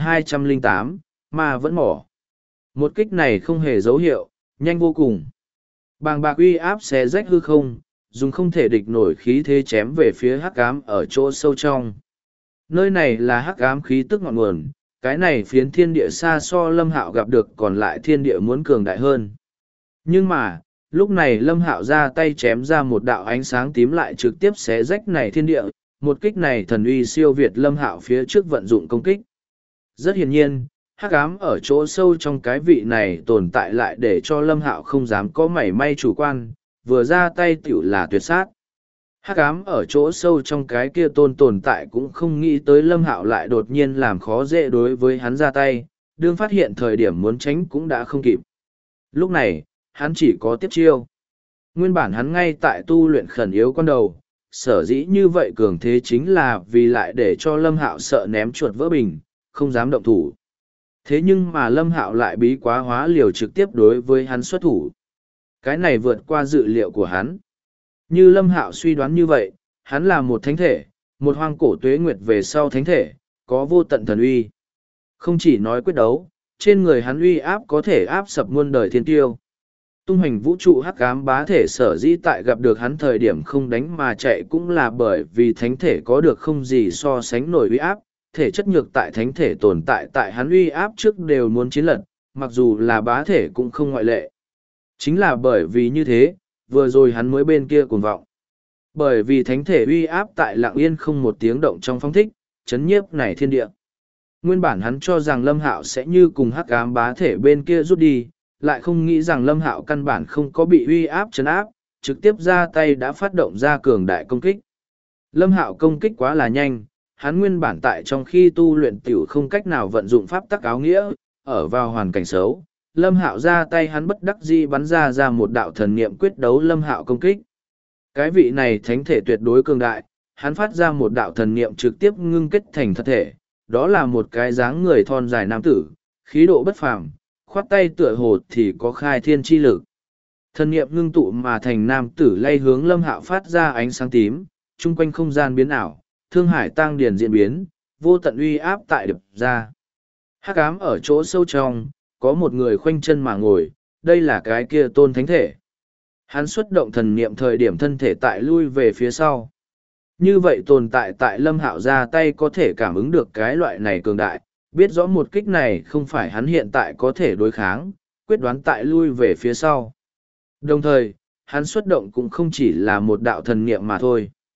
1208, ma vẫn mỏ. Một kích này không hề dấu hiệu, nhanh vô cùng. Bàng bạc uy áp xé rách hư không, dùng không thể địch nổi khí thế chém về phía hắc ám ở chỗ sâu trong. Nơi này là hắc ám khí tức ngọn nguồn, cái này phiến thiên địa xa so Lâm Hạo gặp được còn lại thiên địa muốn cường đại hơn. Nhưng mà, lúc này Lâm Hạo ra tay chém ra một đạo ánh sáng tím lại trực tiếp xé rách này thiên địa, một kích này thần uy siêu việt Lâm Hạo phía trước vận dụng công kích. Rất hiển nhiên, hắc ám ở chỗ sâu trong cái vị này tồn tại lại để cho Lâm Hạo không dám có mảy may chủ quan, vừa ra tay tiểu là tuyệt sát. Hắc ám ở chỗ sâu trong cái kia tồn tại cũng không nghĩ tới Lâm Hạo lại đột nhiên làm khó dễ đối với hắn ra tay, đương phát hiện thời điểm muốn tránh cũng đã không kịp. Lúc này, hắn chỉ có tiếp chiêu. Nguyên bản hắn ngay tại tu luyện khẩn yếu con đầu, sở dĩ như vậy cường thế chính là vì lại để cho Lâm Hạo sợ ném chuột vỡ bình, không dám động thủ. Thế nhưng mà Lâm Hạo lại bí quá hóa liều trực tiếp đối với hắn xuất thủ. Cái này vượt qua dự liệu của hắn. Như Lâm Hạo suy đoán như vậy, hắn là một thánh thể, một hoang cổ tuế nguyệt về sau thánh thể, có vô tận thần uy. Không chỉ nói quyết đấu, trên người hắn uy áp có thể áp sập muôn đời thiên tiêu. Tung hành vũ trụ hắc ám bá thể sở dĩ tại gặp được hắn thời điểm không đánh mà chạy cũng là bởi vì thánh thể có được không gì so sánh nổi uy áp, thể chất nhược tại thánh thể tồn tại tại hắn uy áp trước đều muốn chiến lật, mặc dù là bá thể cũng không ngoại lệ. Chính là bởi vì như thế, vừa rồi hắn mới bên kia cuồng vọng. Bởi vì thánh thể uy áp tại lặng yên không một tiếng động trong phong thích, chấn nhiếp này thiên địa. Nguyên bản hắn cho rằng Lâm Hạo sẽ như cùng hắc ám bá thể bên kia rút đi, lại không nghĩ rằng Lâm Hạo căn bản không có bị uy áp chấn áp, trực tiếp ra tay đã phát động ra cường đại công kích. Lâm Hạo công kích quá là nhanh, hắn nguyên bản tại trong khi tu luyện tiểu không cách nào vận dụng pháp tắc áo nghĩa, ở vào hoàn cảnh xấu. Lâm Hạo ra tay hắn bất đắc dĩ bắn ra một đạo thần niệm quyết đấu Lâm Hạo công kích. Cái vị này thánh thể tuyệt đối cường đại, hắn phát ra một đạo thần niệm trực tiếp ngưng kết thành thật thể, đó là một cái dáng người thon dài nam tử, khí độ bất phàm, khoát tay tựa hồ thì có khai thiên chi lực. Thần niệm ngưng tụ mà thành nam tử lay hướng Lâm Hạo phát ra ánh sáng tím, chung quanh không gian biến ảo, thương hải tăng điển diễn biến, vô tận uy áp tại đập ra. Hắc ám ở chỗ sâu trong, có một người khoanh chân mà ngồi, đây là cái kia tôn thánh thể. Hắn xuất động thần niệm thời điểm thân thể tại lui về phía sau. Như vậy tồn tại tại Lâm Hạo ra tay có thể cảm ứng được cái loại này cường đại, biết rõ một kích này không phải hắn hiện tại có thể đối kháng, quyết đoán tại lui về phía sau. Đồng thời, hắn xuất động cũng không chỉ là một đạo thần niệm mà thôi.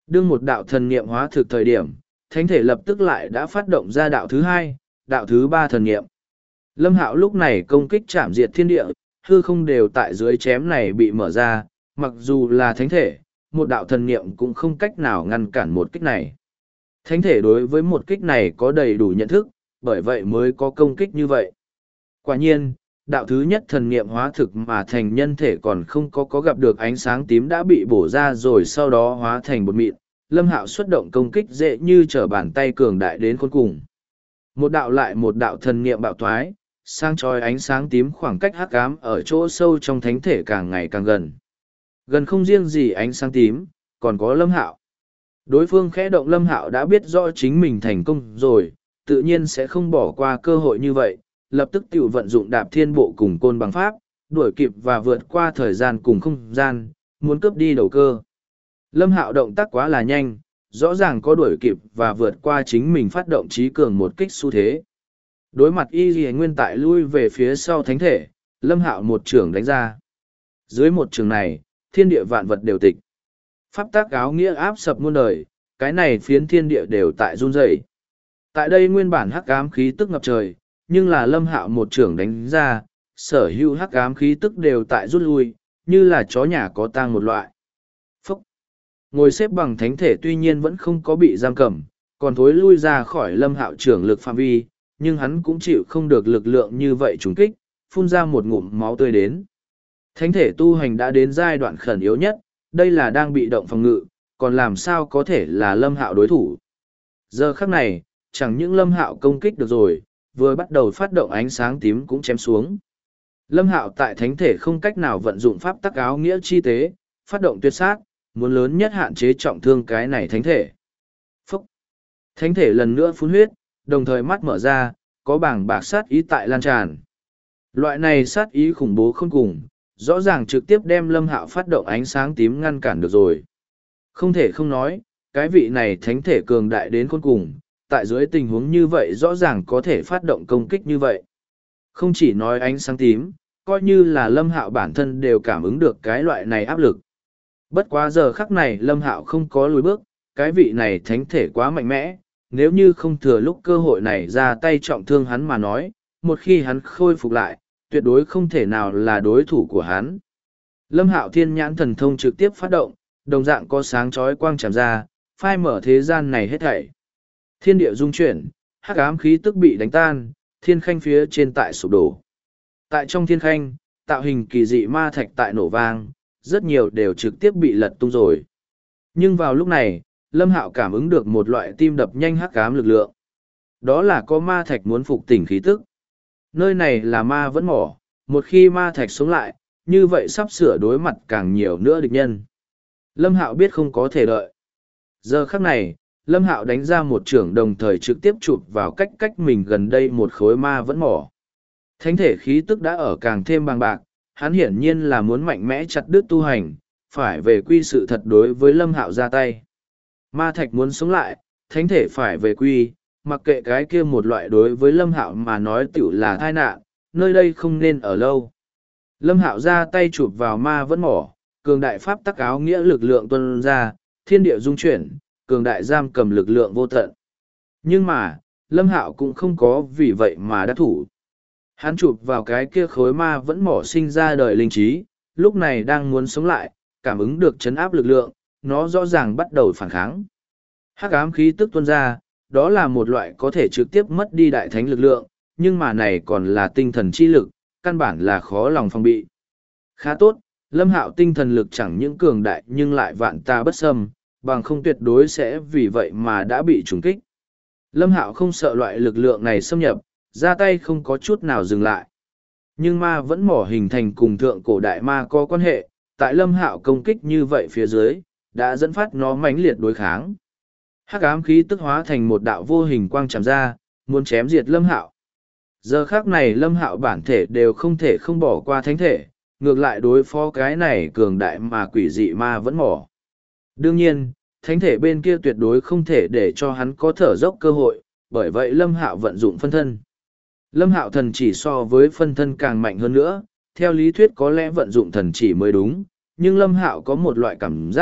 Đương một đạo thần niệm hóa thực thời điểm, thánh thể lập tức lại đã phát động ra đạo thứ hai, đạo thứ ba thần niệm. Lâm Hạo lúc này công kích chạm diệt thiên địa, hư không đều tại dưới chém này bị mở ra, mặc dù là thánh thể, một đạo thần niệm cũng không cách nào ngăn cản một kích này. Thánh thể đối với một kích này có đầy đủ nhận thức, bởi vậy mới có công kích như vậy. Quả nhiên, đạo thứ nhất thần niệm hóa thực mà thành nhân thể còn không có gặp được ánh sáng tím đã bị bổ ra rồi sau đó hóa thành bột mịn. Lâm Hạo xuất động công kích dễ như trở bàn tay cường đại đến khôn cùng. Một đạo lại một đạo thần niệm bạo thoái, sang chói ánh sáng tím khoảng cách hắc ám ở chỗ sâu trong thánh thể càng ngày càng gần. Gần không riêng gì ánh sáng tím, còn có Lâm Hạo. Đối phương khẽ động Lâm Hạo đã biết rõ chính mình thành công rồi, tự nhiên sẽ không bỏ qua cơ hội như vậy, lập tức tự vận dụng đạp thiên bộ cùng côn bằng pháp, đuổi kịp và vượt qua thời gian cùng không gian, muốn cướp đi đầu cơ. Lâm Hạo động tác quá là nhanh, rõ ràng có đuổi kịp và vượt qua chính mình phát động trí cường một kích xu thế. Đối mặt y ghi nguyên tại lui về phía sau thánh thể, Lâm Hạo một trường đánh ra. Dưới một trường này, thiên địa vạn vật đều tịch. Pháp tác áo nghĩa áp sập muôn đời, cái này phiến thiên địa đều tại run rẩy. Tại đây nguyên bản hắc ám khí tức ngập trời, nhưng là Lâm Hạo một trường đánh ra, sở hữu hắc ám khí tức đều tại rút lui, như là chó nhà có tang một loại. Phúc! Ngồi xếp bằng thánh thể tuy nhiên vẫn không có bị giam cầm, còn thối lui ra khỏi Lâm Hạo trưởng lực phạm vi, nhưng hắn cũng chịu không được lực lượng như vậy trùng kích, phun ra một ngụm máu tươi đến. Thánh thể tu hành đã đến giai đoạn khẩn yếu nhất, đây là đang bị động phòng ngự, còn làm sao có thể là Lâm Hạo đối thủ. Giờ khắc này, chẳng những Lâm Hạo công kích được rồi, vừa bắt đầu phát động ánh sáng tím cũng chém xuống. Lâm Hạo tại thánh thể không cách nào vận dụng pháp tắc áo nghĩa chi tế, phát động tuyệt sát, muốn lớn nhất hạn chế trọng thương cái này thánh thể. Phúc! Thánh thể lần nữa phun huyết, đồng thời mắt mở ra, có bảng bạc sát ý tại lan tràn. Loại này sát ý khủng bố không cùng, rõ ràng trực tiếp đem Lâm Hạo phát động ánh sáng tím ngăn cản được rồi. Không thể không nói, cái vị này thánh thể cường đại đến khôn cùng, tại dưới tình huống như vậy rõ ràng có thể phát động công kích như vậy. Không chỉ nói ánh sáng tím, coi như là Lâm Hạo bản thân đều cảm ứng được cái loại này áp lực. Bất quá giờ khắc này Lâm Hạo không có lùi bước, cái vị này thánh thể quá mạnh mẽ, nếu như không thừa lúc cơ hội này ra tay trọng thương hắn mà nói, một khi hắn khôi phục lại, tuyệt đối không thể nào là đối thủ của hắn. Lâm Hạo thiên nhãn thần thông trực tiếp phát động, đồng dạng có sáng chói quang tràn ra, phai mở thế gian này hết thảy. Thiên địa rung chuyển, hắc ám khí tức bị đánh tan, thiên khanh phía trên tại sụp đổ. Tại trong thiên khanh, tạo hình kỳ dị ma thạch tại nổ vang, rất nhiều đều trực tiếp bị lật tung rồi. Nhưng vào lúc này, Lâm Hạo cảm ứng được một loại tim đập nhanh hắc ám lực lượng. Đó là có ma thạch muốn phục tỉnh khí tức. Nơi này là ma vẫn mỏ, một khi ma thạch sống lại, như vậy sắp sửa đối mặt càng nhiều nữa địch nhân. Lâm Hạo biết không có thể đợi. Giờ khắc này, Lâm Hạo đánh ra một chưởng đồng thời trực tiếp chụp vào cách mình gần đây một khối ma vẫn mỏ. Thánh thể khí tức đã ở càng thêm bằng bạc, hắn hiển nhiên là muốn mạnh mẽ chặt đứt tu hành, phải về quy sự thật đối với Lâm Hạo ra tay. Ma thạch muốn sống lại, thánh thể phải về quy, mặc kệ cái kia một loại đối với Lâm Hạo mà nói tiểu là tai nạn, nơi đây không nên ở lâu. Lâm Hạo ra tay chụp vào ma vẫn mỏ, cường đại pháp tắc áo nghĩa lực lượng tuôn ra, thiên địa dung chuyển, cường đại giam cầm lực lượng vô tận. Nhưng mà, Lâm Hạo cũng không có vì vậy mà đắc thủ. Hắn chụp vào cái kia khối ma vẫn mỏ sinh ra đời linh trí, lúc này đang muốn sống lại, cảm ứng được chấn áp lực lượng, nó rõ ràng bắt đầu phản kháng. Hắc ám khí tức tuôn ra, đó là một loại có thể trực tiếp mất đi đại thánh lực lượng, nhưng mà này còn là tinh thần chi lực, căn bản là khó lòng phòng bị. Khá tốt, Lâm Hạo tinh thần lực chẳng những cường đại nhưng lại vạn ta bất xâm, bằng không tuyệt đối sẽ vì vậy mà đã bị trùng kích. Lâm Hạo không sợ loại lực lượng này xâm nhập, ra tay không có chút nào dừng lại. Nhưng ma vẫn mỏ hình thành cùng thượng cổ đại ma có quan hệ, tại Lâm Hạo công kích như vậy phía dưới, đã dẫn phát nó mãnh liệt đối kháng. Hắc ám khí tức hóa thành một đạo vô hình quang chạm ra, muốn chém diệt Lâm Hạo. Giờ khắc này Lâm Hạo bản thể đều không thể không bỏ qua thánh thể, ngược lại đối phó cái này cường đại mà quỷ dị ma vẫn mỏ. Đương nhiên, thánh thể bên kia tuyệt đối không thể để cho hắn có thở dốc cơ hội, bởi vậy Lâm Hạo vận dụng phân thân. Lâm Hạo thần chỉ so với phân thân càng mạnh hơn nữa, theo lý thuyết có lẽ vận dụng thần chỉ mới đúng, nhưng Lâm Hạo có một loại cảm giác,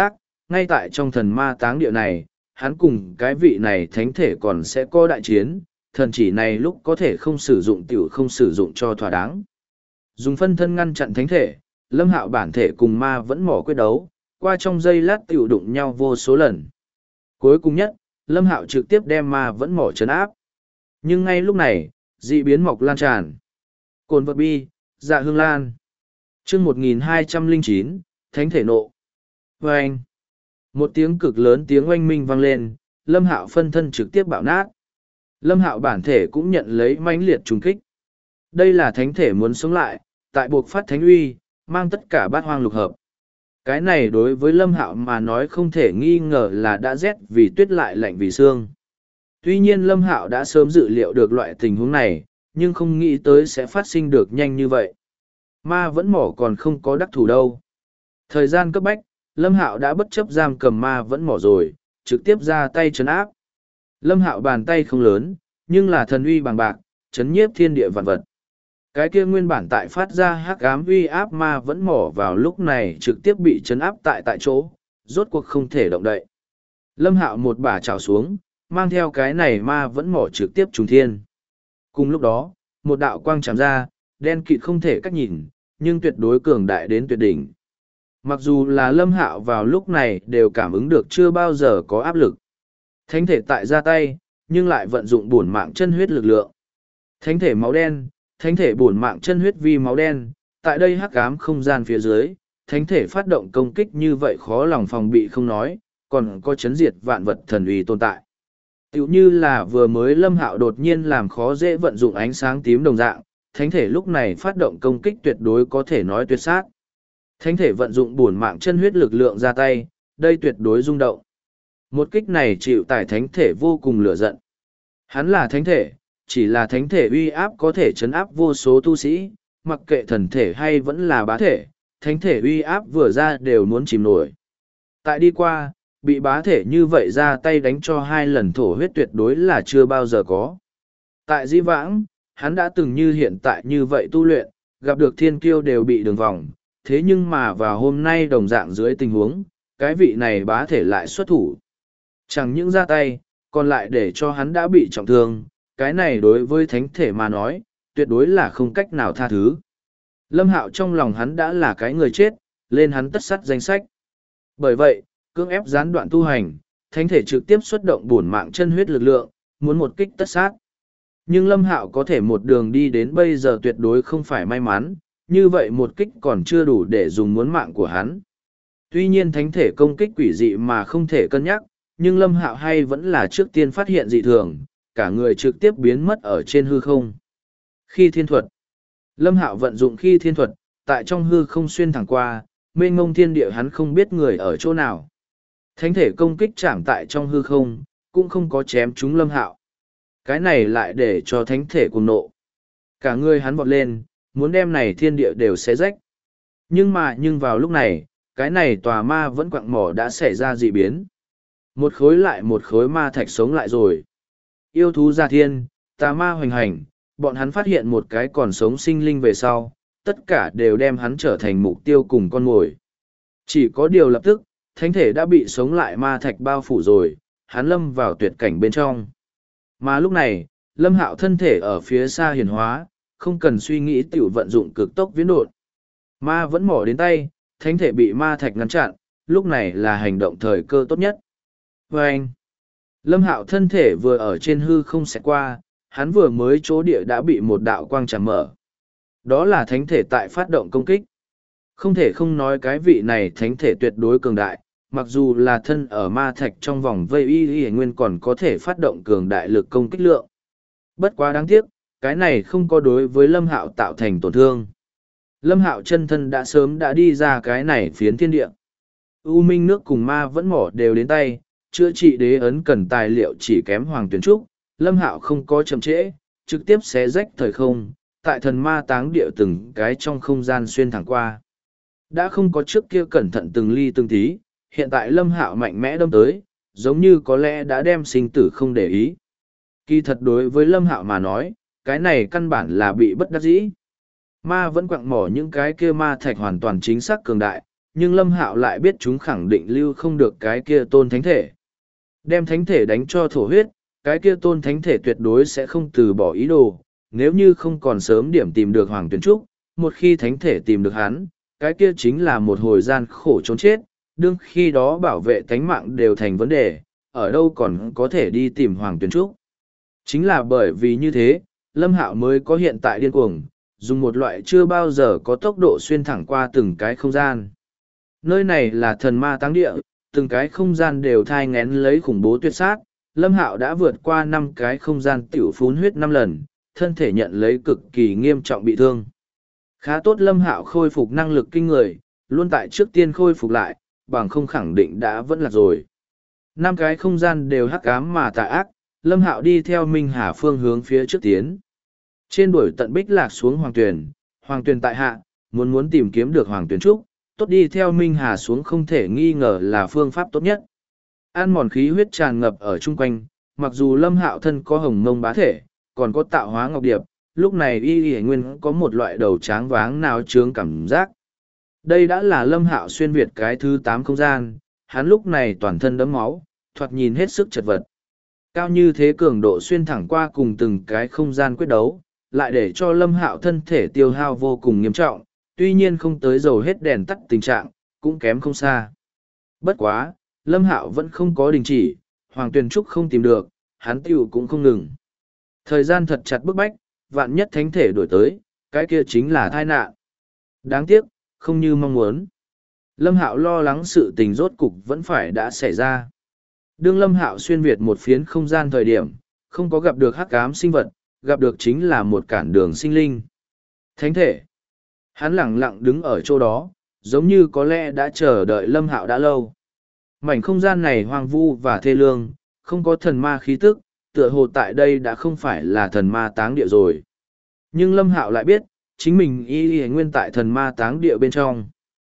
ngay tại trong thần ma táng địa này, hắn cùng cái vị này thánh thể còn sẽ có đại chiến, thần chỉ này lúc có thể không sử dụng tiểu không sử dụng cho thỏa đáng. Dùng phân thân ngăn chặn thánh thể, Lâm Hạo bản thể cùng ma vẫn mỏ quyết đấu, qua trong giây lát tiểu đụng nhau vô số lần. Cuối cùng nhất, Lâm Hạo trực tiếp đem ma vẫn mỏ trấn áp. Nhưng ngay lúc này, dị biến mọc lan tràn. Cồn vật bi, dạ hương lan. Chương 1209, Thánh thể nộ. Vâng! Một tiếng cực lớn tiếng oanh minh vang lên, Lâm Hạo phân thân trực tiếp bạo nát. Lâm Hạo bản thể cũng nhận lấy mãnh liệt trùng kích. Đây là thánh thể muốn sống lại, tại buộc phát thánh uy, mang tất cả bát hoang lục hợp. Cái này đối với Lâm Hạo mà nói không thể nghi ngờ là đã rét vì tuyết lại lạnh vì xương. Tuy nhiên Lâm Hạo đã sớm dự liệu được loại tình huống này, nhưng không nghĩ tới sẽ phát sinh được nhanh như vậy. Ma vẫn mỏ còn không có đắc thủ đâu. Thời gian cấp bách, Lâm Hạo đã bất chấp giam cầm ma vẫn mỏ rồi, trực tiếp ra tay trấn áp. Lâm Hạo bàn tay không lớn, nhưng là thần uy bằng bạc, chấn nhiếp thiên địa vạn vật. Cái kia nguyên bản tại phát ra hắc ám uy áp ma vẫn mỏ vào lúc này trực tiếp bị chấn áp tại chỗ, rốt cuộc không thể động đậy. Lâm Hạo một bả chảo xuống, mang theo cái này ma vẫn mỏ trực tiếp trùng thiên. Cùng lúc đó, một đạo quang chạm ra, đen kịt không thể cách nhìn, nhưng tuyệt đối cường đại đến tuyệt đỉnh. Mặc dù là Lâm Hạo vào lúc này đều cảm ứng được chưa bao giờ có áp lực. Thánh thể tại ra tay, nhưng lại vận dụng bổn mạng chân huyết lực lượng. Thánh thể máu đen, thánh thể bổn mạng chân huyết vi máu đen, tại đây hắc ám không gian phía dưới, thánh thể phát động công kích như vậy khó lòng phòng bị không nói, còn có chấn diệt vạn vật thần uy tồn tại. Tựu như là vừa mới Lâm Hạo đột nhiên làm khó dễ vận dụng ánh sáng tím đồng dạng, thánh thể lúc này phát động công kích tuyệt đối có thể nói tuyệt sát. Thánh thể vận dụng bổn mạng chân huyết lực lượng ra tay, đây tuyệt đối rung động. Một kích này chịu tải thánh thể vô cùng lửa giận. Hắn là thánh thể, chỉ là thánh thể uy áp có thể chấn áp vô số tu sĩ, mặc kệ thần thể hay vẫn là bá thể, thánh thể uy áp vừa ra đều muốn chìm nổi. Tại đi qua, bị bá thể như vậy ra tay đánh cho 2 lần thổ huyết tuyệt đối là chưa bao giờ có. Tại dĩ vãng, hắn đã từng như hiện tại như vậy tu luyện, gặp được thiên kiêu đều bị đường vòng, thế nhưng mà vào hôm nay đồng dạng dưới tình huống, cái vị này bá thể lại xuất thủ. Chẳng những ra tay, còn lại để cho hắn đã bị trọng thương, cái này đối với thánh thể mà nói, tuyệt đối là không cách nào tha thứ. Lâm Hạo trong lòng hắn đã là cái người chết, lên hắn tất sắt danh sách. Bởi vậy, cưỡng ép gián đoạn tu hành, thánh thể trực tiếp xuất động bổn mạng chân huyết lực lượng, muốn một kích tất sát. Nhưng Lâm Hạo có thể một đường đi đến bây giờ tuyệt đối không phải may mắn, như vậy một kích còn chưa đủ để dùng muốn mạng của hắn. Tuy nhiên thánh thể công kích quỷ dị mà không thể cân nhắc, nhưng Lâm Hạo hay vẫn là trước tiên phát hiện dị thường, cả người trực tiếp biến mất ở trên hư không. Khi thiên thuật. Lâm Hạo vận dụng khi thiên thuật, tại trong hư không xuyên thẳng qua, mênh mông thiên địa hắn không biết người ở chỗ nào. Thánh thể công kích chạm tại trong hư không, cũng không có chém trúng Lâm Hạo. Cái này lại để cho thánh thể cuồng nộ. Cả người hắn vọt lên, muốn đem này thiên địa đều xé rách. Nhưng vào lúc này, cái này tòa ma vẫn quặng mỏ đã xảy ra dị biến. Một khối lại một khối ma thạch sống lại rồi. Yêu thú gia thiên, tà ma hoành hành, bọn hắn phát hiện một cái còn sống sinh linh về sau, tất cả đều đem hắn trở thành mục tiêu cùng con mồi. Chỉ có điều lập tức, thánh thể đã bị sống lại ma thạch bao phủ rồi, hắn lâm vào tuyệt cảnh bên trong. Mà lúc này, Lâm Hạo thân thể ở phía xa hiển hóa, không cần suy nghĩ tiểu vận dụng cực tốc viễn độn. Ma vẫn mỏ đến tay, thánh thể bị ma thạch ngăn chặn, lúc này là hành động thời cơ tốt nhất. Và anh, Lâm Hạo thân thể vừa ở trên hư không xẹt qua, hắn vừa mới chỗ địa đã bị một đạo quang chạm mở. Đó là thánh thể tại phát động công kích. Không thể không nói cái vị này thánh thể tuyệt đối cường đại, mặc dù là thân ở ma thạch trong vòng vây y nguyên còn có thể phát động cường đại lực công kích lượng. Bất quá đáng tiếc, cái này không có đối với Lâm Hạo tạo thành tổn thương. Lâm Hạo chân thân đã sớm đã đi ra cái này phiến thiên địa. U Minh nước cùng ma vẫn mỏ đều đến tay, chữa trị đế ấn cần tài liệu chỉ kém Hoàng Tuyển Trúc, Lâm Hạo không có chậm trễ, trực tiếp xé rách thời không, tại thần ma táng địa từng cái trong không gian xuyên thẳng qua. Đã không có trước kia cẩn thận từng ly từng tí, hiện tại Lâm Hạo mạnh mẽ đâm tới, giống như có lẽ đã đem sinh tử không để ý. Kỳ thật đối với Lâm Hạo mà nói, cái này căn bản là bị bất đắc dĩ. Ma vẫn quặng mỏ những cái kia ma thạch hoàn toàn chính xác cường đại, nhưng Lâm Hạo lại biết chúng khẳng định lưu không được cái kia tôn thánh thể. Đem thánh thể đánh cho thổ huyết, cái kia tôn thánh thể tuyệt đối sẽ không từ bỏ ý đồ, nếu như không còn sớm điểm tìm được Hoàng Tuyền Trúc, một khi thánh thể tìm được hắn, cái kia chính là một hồi gian khổ trốn chết, đương khi đó bảo vệ tánh mạng đều thành vấn đề, ở đâu còn có thể đi tìm Hoàng Tuyền Trúc. Chính là bởi vì như thế, Lâm Hạo mới có hiện tại điên cuồng, dùng một loại chưa bao giờ có tốc độ xuyên thẳng qua từng cái không gian. Nơi này là thần ma táng địa, từng cái không gian đều thai ngén lấy khủng bố tuyệt sát, Lâm Hạo đã vượt qua 5 cái không gian tiểu phún huyết 5 lần, thân thể nhận lấy cực kỳ nghiêm trọng bị thương. Khá tốt Lâm Hạo khôi phục năng lực kinh người, luôn tại trước tiên khôi phục lại, bằng không khẳng định đã vẫn là rồi. 5 cái không gian đều hắc ám mà tà ác, Lâm Hạo đi theo Minh Hà phương hướng phía trước tiến. Trên đuổi tận bích lạc xuống Hoàng Tuyền tại hạ, muốn tìm kiếm được Hoàng Tuyền Trúc, tốt đi theo Minh Hà xuống không thể nghi ngờ là phương pháp tốt nhất. An mòn khí huyết tràn ngập ở chung quanh, mặc dù Lâm Hạo thân có hồng mông bá thể, còn có tạo hóa ngọc điệp, lúc này y nguyên có một loại đầu tráng váng nào trướng cảm giác. Đây đã là Lâm Hạo xuyên việt cái thứ 8 không gian, hắn lúc này toàn thân đẫm máu, thoạt nhìn hết sức chật vật. Cao như thế cường độ xuyên thẳng qua cùng từng cái không gian quyết đấu, lại để cho Lâm Hạo thân thể tiêu hao vô cùng nghiêm trọng, tuy nhiên không tới dầu hết đèn tắt tình trạng, cũng kém không xa. Bất quá, Lâm Hạo vẫn không có đình chỉ, Hoàng Tuyền Trúc không tìm được, hắn tiểu cũng không ngừng. Thời gian thật chặt bức bách, vạn nhất thánh thể đổi tới, cái kia chính là tai nạn. Đáng tiếc, không như mong muốn. Lâm Hạo lo lắng sự tình rốt cục vẫn phải đã xảy ra. Đương Lâm Hạo xuyên việt một phiến không gian thời điểm, không có gặp được hắc ám sinh vật, gặp được chính là một cản đường sinh linh. Thánh thể. Hắn lẳng lặng đứng ở chỗ đó, giống như có lẽ đã chờ đợi Lâm Hạo đã lâu. Mảnh không gian này hoang vu và thê lương, không có thần ma khí tức, tựa hồ tại đây đã không phải là thần ma táng địa rồi. Nhưng Lâm Hạo lại biết, chính mình y nguyên tại thần ma táng địa bên trong.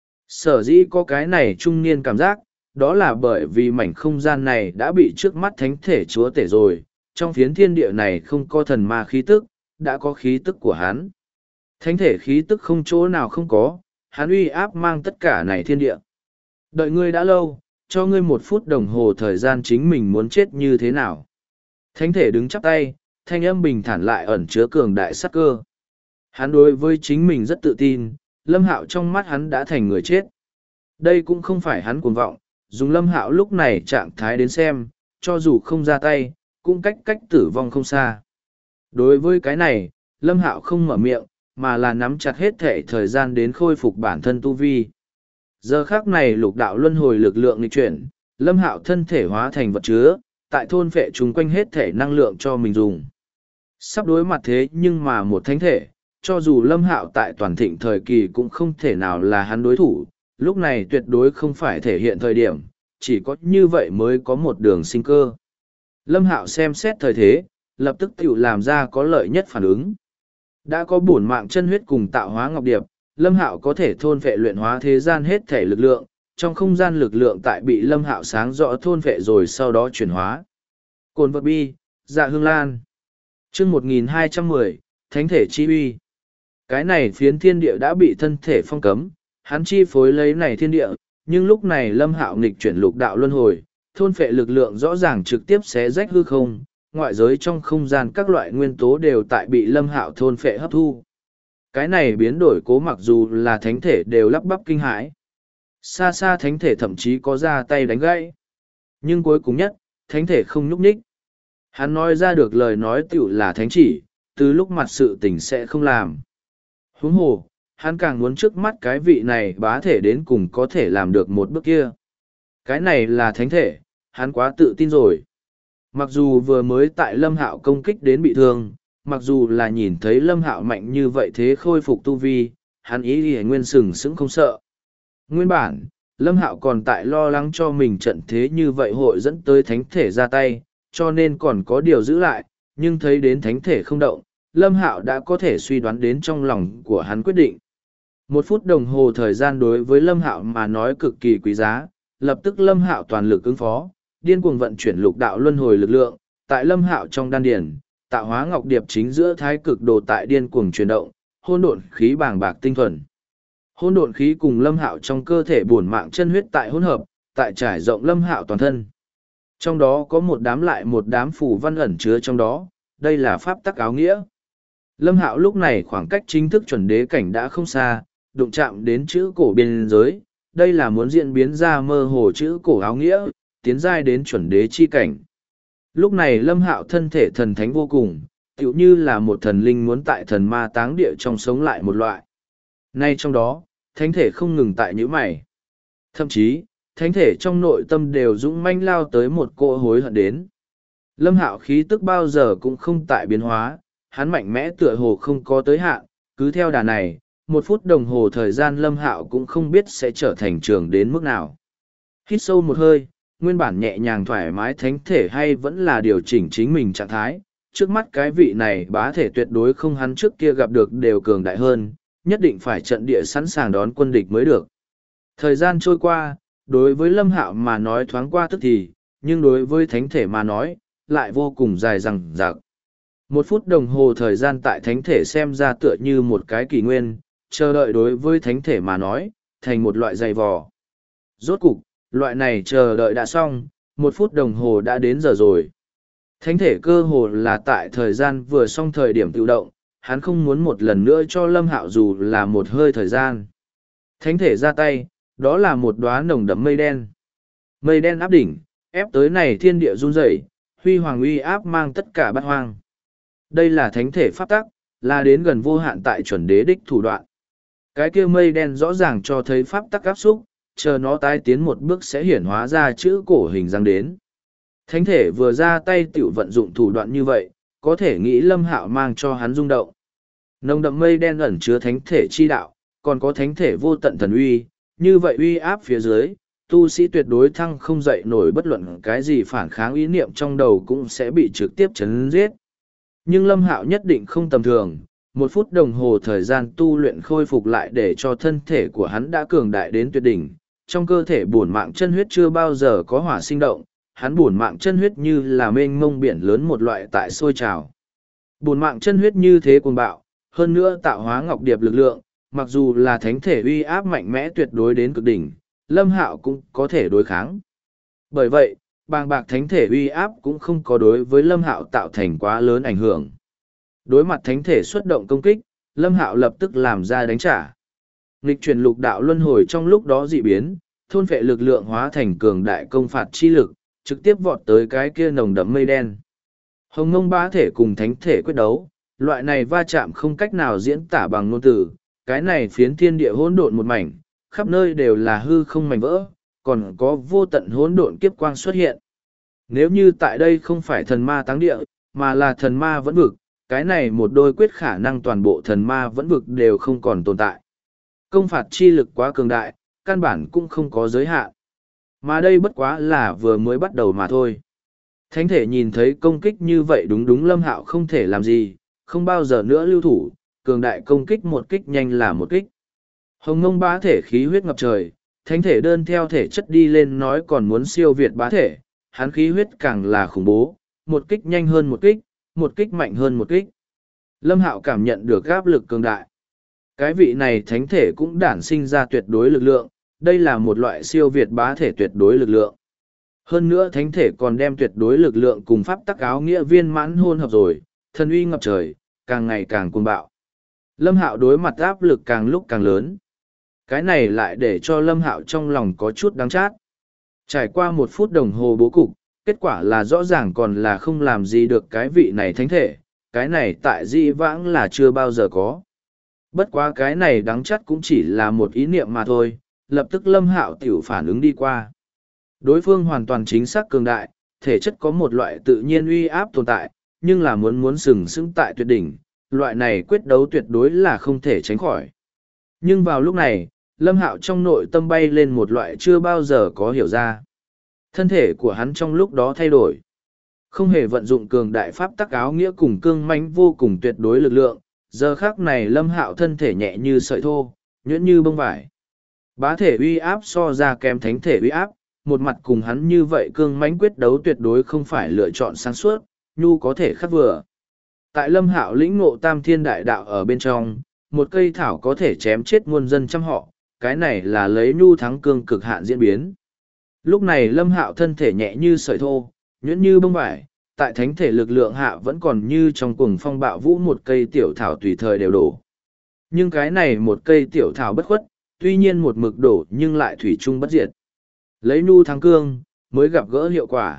Sở dĩ có cái này trung niên cảm giác, đó là bởi vì mảnh không gian này đã bị trước mắt thánh thể chúa tể rồi, trong phiến thiên địa này không có thần ma khí tức, đã có khí tức của hắn. Thánh thể khí tức không chỗ nào không có, hắn uy áp mang tất cả này thiên địa. Đợi ngươi đã lâu, cho ngươi 1 phút đồng hồ thời gian chính mình muốn chết như thế nào. Thánh thể đứng chắp tay, thanh âm bình thản lại ẩn chứa cường đại sát cơ. Hắn đối với chính mình rất tự tin, Lâm Hạo trong mắt hắn đã thành người chết. Đây cũng không phải hắn cuồng vọng, dùng Lâm Hạo lúc này trạng thái đến xem, cho dù không ra tay, cũng cách tử vong không xa. Đối với cái này, Lâm Hạo không mở miệng, mà là nắm chặt hết thể thời gian đến khôi phục bản thân tu vi. Giờ khắc này lục đạo luân hồi lực lượng nghịch chuyển, Lâm Hạo thân thể hóa thành vật chứa, tại thôn phệ chung quanh hết thể năng lượng cho mình dùng. Sắp đối mặt thế nhưng mà một thánh thể, cho dù Lâm Hạo tại toàn thịnh thời kỳ cũng không thể nào là hắn đối thủ, lúc này tuyệt đối không phải thể hiện thời điểm, chỉ có như vậy mới có một đường sinh cơ. Lâm Hạo xem xét thời thế, lập tức tự làm ra có lợi nhất phản ứng. Đã có bổn mạng chân huyết cùng tạo hóa ngọc điệp, Lâm Hạo có thể thôn phệ luyện hóa thế gian hết thể lực lượng, trong không gian lực lượng tại bị Lâm Hạo sáng rõ thôn phệ rồi sau đó chuyển hóa. Cồn vật bi, dạ hương lan. Chương 1210, Thánh thể chi uy. Cái này phiến thiên địa đã bị thân thể phong cấm, hắn chi phối lấy này thiên địa, nhưng lúc này Lâm Hạo nghịch chuyển lục đạo luân hồi, thôn phệ lực lượng rõ ràng trực tiếp xé rách hư không, ngoại giới trong không gian các loại nguyên tố đều tại bị Lâm Hạo thôn phệ hấp thu. Cái này biến đổi cố mặc dù là thánh thể đều lắp bắp kinh hãi. Xa xa thánh thể thậm chí có ra tay đánh gãy. Nhưng cuối cùng nhất, thánh thể không nhúc nhích. Hắn nói ra được lời nói tựu là thánh chỉ, từ lúc mặt sự tình sẽ không làm. Huống hồ, hắn càng muốn trước mắt cái vị này bá thể đến cùng có thể làm được một bước kia. Cái này là thánh thể, hắn quá tự tin rồi. Mặc dù vừa mới tại Lâm Hạo công kích đến bị thương, mặc dù là nhìn thấy Lâm Hạo mạnh như vậy thế khôi phục tu vi, hắn ý nguyên sừng sững không sợ. Nguyên bản, Lâm Hạo còn tại lo lắng cho mình trận thế như vậy hội dẫn tới thánh thể ra tay, cho nên còn có điều giữ lại, nhưng thấy đến thánh thể không động, Lâm Hạo đã có thể suy đoán đến trong lòng của hắn quyết định. 1 phút đồng hồ thời gian đối với Lâm Hạo mà nói cực kỳ quý giá, lập tức Lâm Hạo toàn lực ứng phó, điên cuồng vận chuyển lục đạo luân hồi lực lượng, tại Lâm Hạo trong đan điển, tạo hóa ngọc điệp chính giữa thái cực đồ tại điên cuồng chuyển động, hỗn độn khí bàng bạc tinh thuần. Hỗn độn khí cùng Lâm Hạo trong cơ thể bổn mạng chân huyết tại hỗn hợp, tại trải rộng Lâm Hạo toàn thân. Trong đó có một đám lại một đám phù văn ẩn chứa trong đó, đây là pháp tắc áo nghĩa. Lâm Hạo lúc này khoảng cách chính thức chuẩn đế cảnh đã không xa, đụng chạm đến chữ cổ biên giới, đây là muốn diễn biến ra mơ hồ chữ cổ áo nghĩa, tiến giai đến chuẩn đế chi cảnh. Lúc này Lâm Hạo thân thể thần thánh vô cùng, tựu như là một thần linh muốn tại thần ma táng địa trong sống lại một loại. Nay trong đó, thánh thể không ngừng tại nhíu mày. Thậm chí, thánh thể trong nội tâm đều dũng manh lao tới một cỗ hối hận đến. Lâm Hạo khí tức bao giờ cũng không tại biến hóa, hắn mạnh mẽ tựa hồ không có tới hạn, cứ theo đà này, 1 phút đồng hồ thời gian Lâm Hạo cũng không biết sẽ trở thành trường đến mức nào. Hít sâu một hơi, nguyên bản nhẹ nhàng thoải mái thánh thể hay vẫn là điều chỉnh chính mình trạng thái, trước mắt cái vị này bá thể tuyệt đối không hắn trước kia gặp được đều cường đại hơn, nhất định phải trận địa sẵn sàng đón quân địch mới được. Thời gian trôi qua, đối với Lâm Hạo mà nói thoáng qua tức thì, nhưng đối với thánh thể mà nói, lại vô cùng dài dằng dặc. 1 phút đồng hồ thời gian tại thánh thể xem ra tựa như một cái kỷ nguyên, chờ đợi đối với thánh thể mà nói, thành một loại dày vò. Rốt cục, loại này chờ đợi đã xong, 1 phút đồng hồ đã đến giờ rồi. Thánh thể cơ hồ là tại thời gian vừa xong thời điểm tự động, hắn không muốn một lần nữa cho Lâm Hạo dù là một hơi thời gian. Thánh thể ra tay, đó là một đóa nồng đậm mây đen. Mây đen áp đỉnh, ép tới này thiên địa run rẩy, huy hoàng uy áp mang tất cả bát hoang. Đây là thánh thể pháp tắc, là đến gần vô hạn tại chuẩn đế đích thủ đoạn. Cái kia mây đen rõ ràng cho thấy pháp tắc áp xúc, chờ nó tái tiến một bước sẽ hiển hóa ra chữ cổ hình dáng đến. Thánh thể vừa ra tay tiểu vận dụng thủ đoạn như vậy, có thể nghĩ Lâm Hạo mang cho hắn rung động. Nồng đậm mây đen ẩn chứa thánh thể chi đạo, còn có thánh thể vô tận thần uy, như vậy uy áp phía dưới, tu sĩ tuyệt đối thăng không dậy nổi bất luận cái gì phản kháng ý niệm trong đầu cũng sẽ bị trực tiếp chấn giết. Nhưng Lâm Hạo nhất định không tầm thường, 1 phút đồng hồ thời gian tu luyện khôi phục lại để cho thân thể của hắn đã cường đại đến tuyệt đỉnh, trong cơ thể bổn mạng chân huyết chưa bao giờ có hỏa sinh động, hắn bổn mạng chân huyết như là mênh mông biển lớn một loại tại sôi trào. Bổn mạng chân huyết như thế cuồng bạo, hơn nữa tạo hóa ngọc điệp lực lượng, mặc dù là thánh thể uy áp mạnh mẽ tuyệt đối đến cực đỉnh, Lâm Hạo cũng có thể đối kháng. Bởi vậy, bàng bạc thánh thể uy áp cũng không có đối với Lâm Hạo tạo thành quá lớn ảnh hưởng. Đối mặt thánh thể xuất động công kích, Lâm Hạo lập tức làm ra đánh trả. Nghịch chuyển lục đạo luân hồi trong lúc đó dị biến, thôn phệ lực lượng hóa thành cường đại công phạt chi lực, trực tiếp vọt tới cái kia nồng đậm mây đen. Hồng Ngông bá thể cùng thánh thể quyết đấu, loại này va chạm không cách nào diễn tả bằng ngôn từ, cái này phiến thiên địa hỗn độn một mảnh, khắp nơi đều là hư không mảnh vỡ, còn có vô tận hỗn độn kiếp quang xuất hiện. Nếu như tại đây không phải thần ma táng địa, mà là thần ma vẫn vực, cái này một đôi quyết khả năng toàn bộ thần ma vẫn vực đều không còn tồn tại. Công phạt chi lực quá cường đại, căn bản cũng không có giới hạn. Mà đây bất quá là vừa mới bắt đầu mà thôi. Thánh thể nhìn thấy công kích như vậy đúng Lâm Hạo không thể làm gì, không bao giờ nữa lưu thủ, cường đại công kích một kích nhanh là một kích. Hồng Ngông bá thể khí huyết ngập trời, thánh thể đơn theo thể chất đi lên nói còn muốn siêu việt bá thể, hắn khí huyết càng là khủng bố, một kích nhanh hơn một kích mạnh hơn một kích. Lâm Hạo cảm nhận được áp lực cường đại. Cái vị này thánh thể cũng đản sinh ra tuyệt đối lực lượng, đây là một loại siêu việt bá thể tuyệt đối lực lượng. Hơn nữa thánh thể còn đem tuyệt đối lực lượng cùng pháp tắc áo nghĩa viên mãn hôn hợp rồi, thần uy ngập trời, càng ngày càng cuồng bạo. Lâm Hạo đối mặt áp lực càng lúc càng lớn. Cái này lại để cho Lâm Hạo trong lòng có chút đắng chát. Trải qua 1 phút đồng hồ bố cục, kết quả là rõ ràng còn là không làm gì được cái vị này thánh thể, cái này tại dĩ vãng là chưa bao giờ có. Bất quá cái này đắng chát cũng chỉ là một ý niệm mà thôi, lập tức Lâm Hạo tiểu phản ứng đi qua. Đối phương hoàn toàn chính xác cường đại, thể chất có một loại tự nhiên uy áp tồn tại, nhưng là muốn sừng sững tại tuyệt đỉnh, loại này quyết đấu tuyệt đối là không thể tránh khỏi. Nhưng vào lúc này, Lâm Hạo trong nội tâm bay lên một loại chưa bao giờ có hiểu ra. Thân thể của hắn trong lúc đó thay đổi. Không hề vận dụng cường đại pháp tắc áo nghĩa cùng cương mãnh vô cùng tuyệt đối lực lượng, giờ khắc này Lâm Hạo thân thể nhẹ như sợi thô, nhuyễn như bông vải. Bá thể uy áp so ra kém thánh thể uy áp, một mặt cùng hắn như vậy cương mãnh quyết đấu tuyệt đối không phải lựa chọn sáng suốt, nhu có thể khắc vừa. Tại Lâm Hạo lĩnh ngộ tam thiên đại đạo ở bên trong, một cây thảo có thể chém chết muôn dân trăm họ, cái này là lấy nhu thắng cương cực hạn diễn biến. Lúc này Lâm Hạo thân thể nhẹ như sợi thô, nhuyễn như bông vải, tại thánh thể lực lượng hạ vẫn còn như trong cuồng phong bạo vũ một cây tiểu thảo tùy thời đều đổ. Nhưng cái này một cây tiểu thảo bất khuất, tuy nhiên một mực đổ nhưng lại thủy chung bất diệt. Lấy nhu thắng cương, mới gặp gỡ hiệu quả.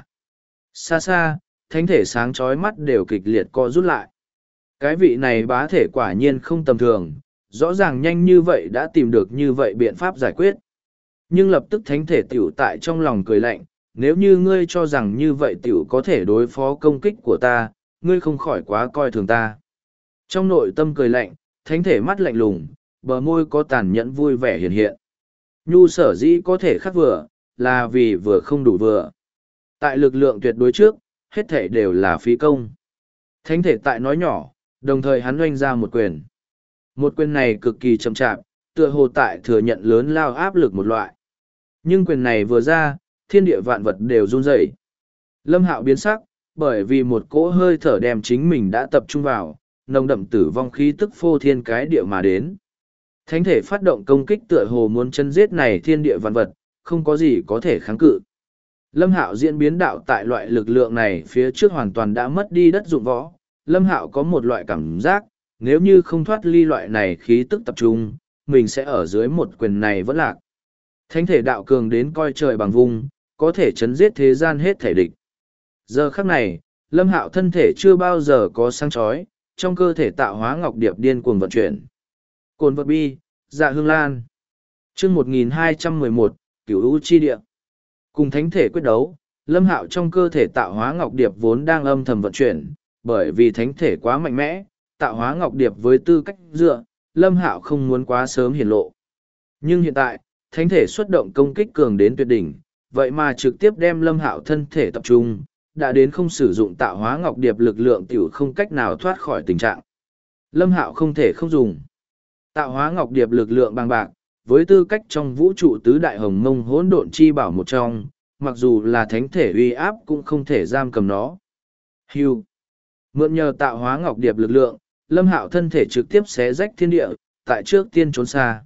Xa xa, thánh thể sáng chói mắt đều kịch liệt co rút lại. Cái vị này bá thể quả nhiên không tầm thường, rõ ràng nhanh như vậy đã tìm được như vậy biện pháp giải quyết. Nhưng lập tức thánh thể tiểu tại trong lòng cười lạnh, nếu như ngươi cho rằng như vậy tiểu có thể đối phó công kích của ta, ngươi không khỏi quá coi thường ta. Trong nội tâm cười lạnh, thánh thể mắt lạnh lùng, bờ môi có tàn nhẫn vui vẻ hiện hiện. Nhu sở dĩ có thể khắc vừa, là vì vừa không đủ vừa. Tại lực lượng tuyệt đối trước, hết thể đều là phí công. Thánh thể tại nói nhỏ, đồng thời hắn oanh ra một quyền. Một quyền này cực kỳ chậm chạp, tựa hồ tại thừa nhận lớn lao áp lực một loại. Nhưng quyền này vừa ra, thiên địa vạn vật đều run rẩy. Lâm Hạo biến sắc, bởi vì một cỗ hơi thở đem chính mình đã tập trung vào, nồng đậm tử vong khí tức phô thiên cái địa mà đến. Thánh thể phát động công kích tựa hồ muốn chân giết này thiên địa vạn vật, không có gì có thể kháng cự. Lâm Hạo diễn biến đạo tại loại lực lượng này phía trước hoàn toàn đã mất đi đất dụng võ. Lâm Hạo có một loại cảm giác, nếu như không thoát ly loại này khí tức tập trung, mình sẽ ở dưới một quyền này vẫn lạc. Thánh thể đạo cường đến coi trời bằng vung, có thể chấn giết thế gian hết thể địch. Giờ khắc này, Lâm Hạo thân thể chưa bao giờ có sáng chói, trong cơ thể tạo hóa ngọc điệp điên cuồng vận chuyển. Cồn vật bi, dạ hương lan. Chương 1211, Cửu U chi địa. Cùng thánh thể quyết đấu, Lâm Hạo trong cơ thể tạo hóa ngọc điệp vốn đang âm thầm vận chuyển, bởi vì thánh thể quá mạnh mẽ, tạo hóa ngọc điệp với tư cách dựa, Lâm Hạo không muốn quá sớm hiển lộ. Nhưng hiện tại, thánh thể xuất động công kích cường đến tuyệt đỉnh, vậy mà trực tiếp đem Lâm Hạo thân thể tập trung, đã đến không sử dụng tạo hóa ngọc điệp lực lượng tiểu không cách nào thoát khỏi tình trạng. Lâm Hạo không thể không dùng. Tạo hóa ngọc điệp lực lượng bằng bạc, với tư cách trong vũ trụ tứ đại hồng mông hỗn độn chi bảo một trong, mặc dù là thánh thể uy áp cũng không thể giam cầm nó. Hưu. Mượn nhờ tạo hóa ngọc điệp lực lượng, Lâm Hạo thân thể trực tiếp xé rách thiên địa, tại trước tiên trốn xa.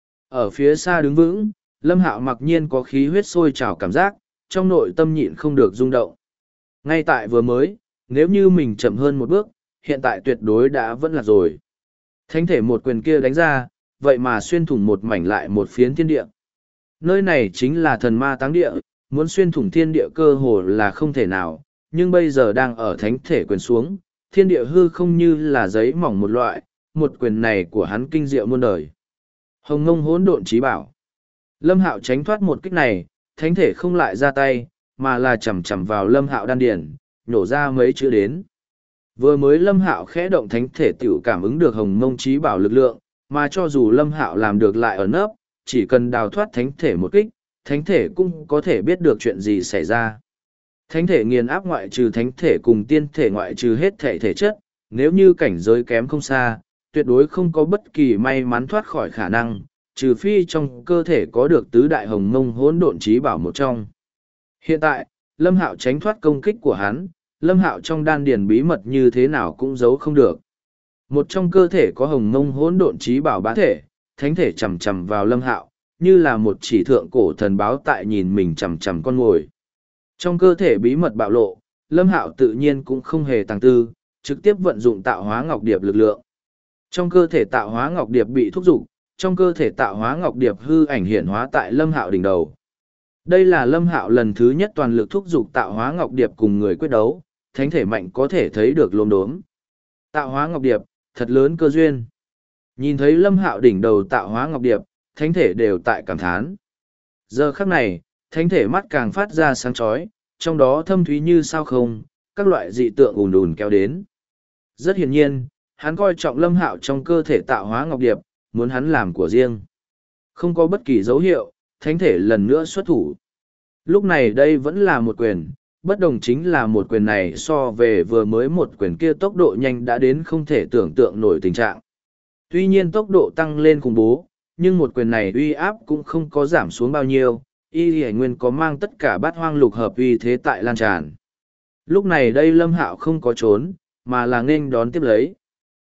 Ở phía xa đứng vững, Lâm Hạo mặc nhiên có khí huyết sôi trào cảm giác, trong nội tâm nhịn không được rung động. Ngay tại vừa mới, nếu như mình chậm hơn một bước, hiện tại tuyệt đối đã vẫn là rồi. Thánh thể một quyền kia đánh ra, vậy mà xuyên thủng một mảnh lại một phiến thiên địa. Nơi này chính là thần ma táng địa, muốn xuyên thủng thiên địa cơ hồ là không thể nào, nhưng bây giờ đang ở thánh thể quyền xuống, thiên địa hư không như là giấy mỏng một loại, một quyền này của hắn kinh diệu muôn đời. Hồng Ngông hỗn độn chí bảo. Lâm Hạo tránh thoát một kích này, thánh thể không lại ra tay, mà là chầm chầm vào Lâm Hạo đan điển, nhổ ra mấy chữ đến. Vừa mới Lâm Hạo khẽ động thánh thể tiểu cảm ứng được Hồng Ngông chí bảo lực lượng, mà cho dù Lâm Hạo làm được lại ở nấp, chỉ cần đào thoát thánh thể một kích, thánh thể cũng có thể biết được chuyện gì xảy ra. Thánh thể nghiền áp ngoại trừ thánh thể cùng tiên thể ngoại trừ hết thể thể chất, nếu như cảnh giới kém không xa, tuyệt đối không có bất kỳ may mắn thoát khỏi khả năng, trừ phi trong cơ thể có được tứ đại hồng mông hỗn độn chí bảo một trong. Hiện tại, Lâm Hạo tránh thoát công kích của hắn, Lâm Hạo trong đan điền bí mật như thế nào cũng giấu không được. Một trong cơ thể có hồng mông hỗn độn chí bảo bá thể, thánh thể chầm chầm vào Lâm Hạo, như là một chỉ thượng cổ thần báo tại nhìn mình chầm chầm con ngồi. Trong cơ thể bí mật bạo lộ, Lâm Hạo tự nhiên cũng không hề tàng tư, trực tiếp vận dụng tạo hóa ngọc điệp lực lượng. Trong cơ thể tạo hóa ngọc điệp bị thúc giục, trong cơ thể tạo hóa ngọc điệp hư ảnh hiện hóa tại Lâm Hạo đỉnh đầu. Đây là Lâm Hạo lần thứ nhất toàn lực thúc giục tạo hóa ngọc điệp cùng người quyết đấu, thánh thể mạnh có thể thấy được lốm đốm. Tạo hóa ngọc điệp, thật lớn cơ duyên. Nhìn thấy Lâm Hạo đỉnh đầu tạo hóa ngọc điệp, thánh thể đều tại cảm thán. Giờ khắc này, thánh thể mắt càng phát ra sáng chói, trong đó thâm thúy như sao không, các loại dị tượng ùn ùn kéo đến. Rất hiển nhiên, hắn coi trọng Lâm Hạo trong cơ thể tạo hóa ngọc điệp, muốn hắn làm của riêng. Không có bất kỳ dấu hiệu, thánh thể lần nữa xuất thủ. Lúc này đây vẫn là một quyền, bất đồng chính là một quyền này so về vừa mới một quyền kia tốc độ nhanh đã đến không thể tưởng tượng nổi tình trạng. Tuy nhiên tốc độ tăng lên khủng bố, nhưng một quyền này uy áp cũng không có giảm xuống bao nhiêu, y hải nguyên có mang tất cả bát hoang lục hợp uy thế tại lan tràn. Lúc này đây Lâm Hạo không có trốn, mà là nghênh đón tiếp lấy.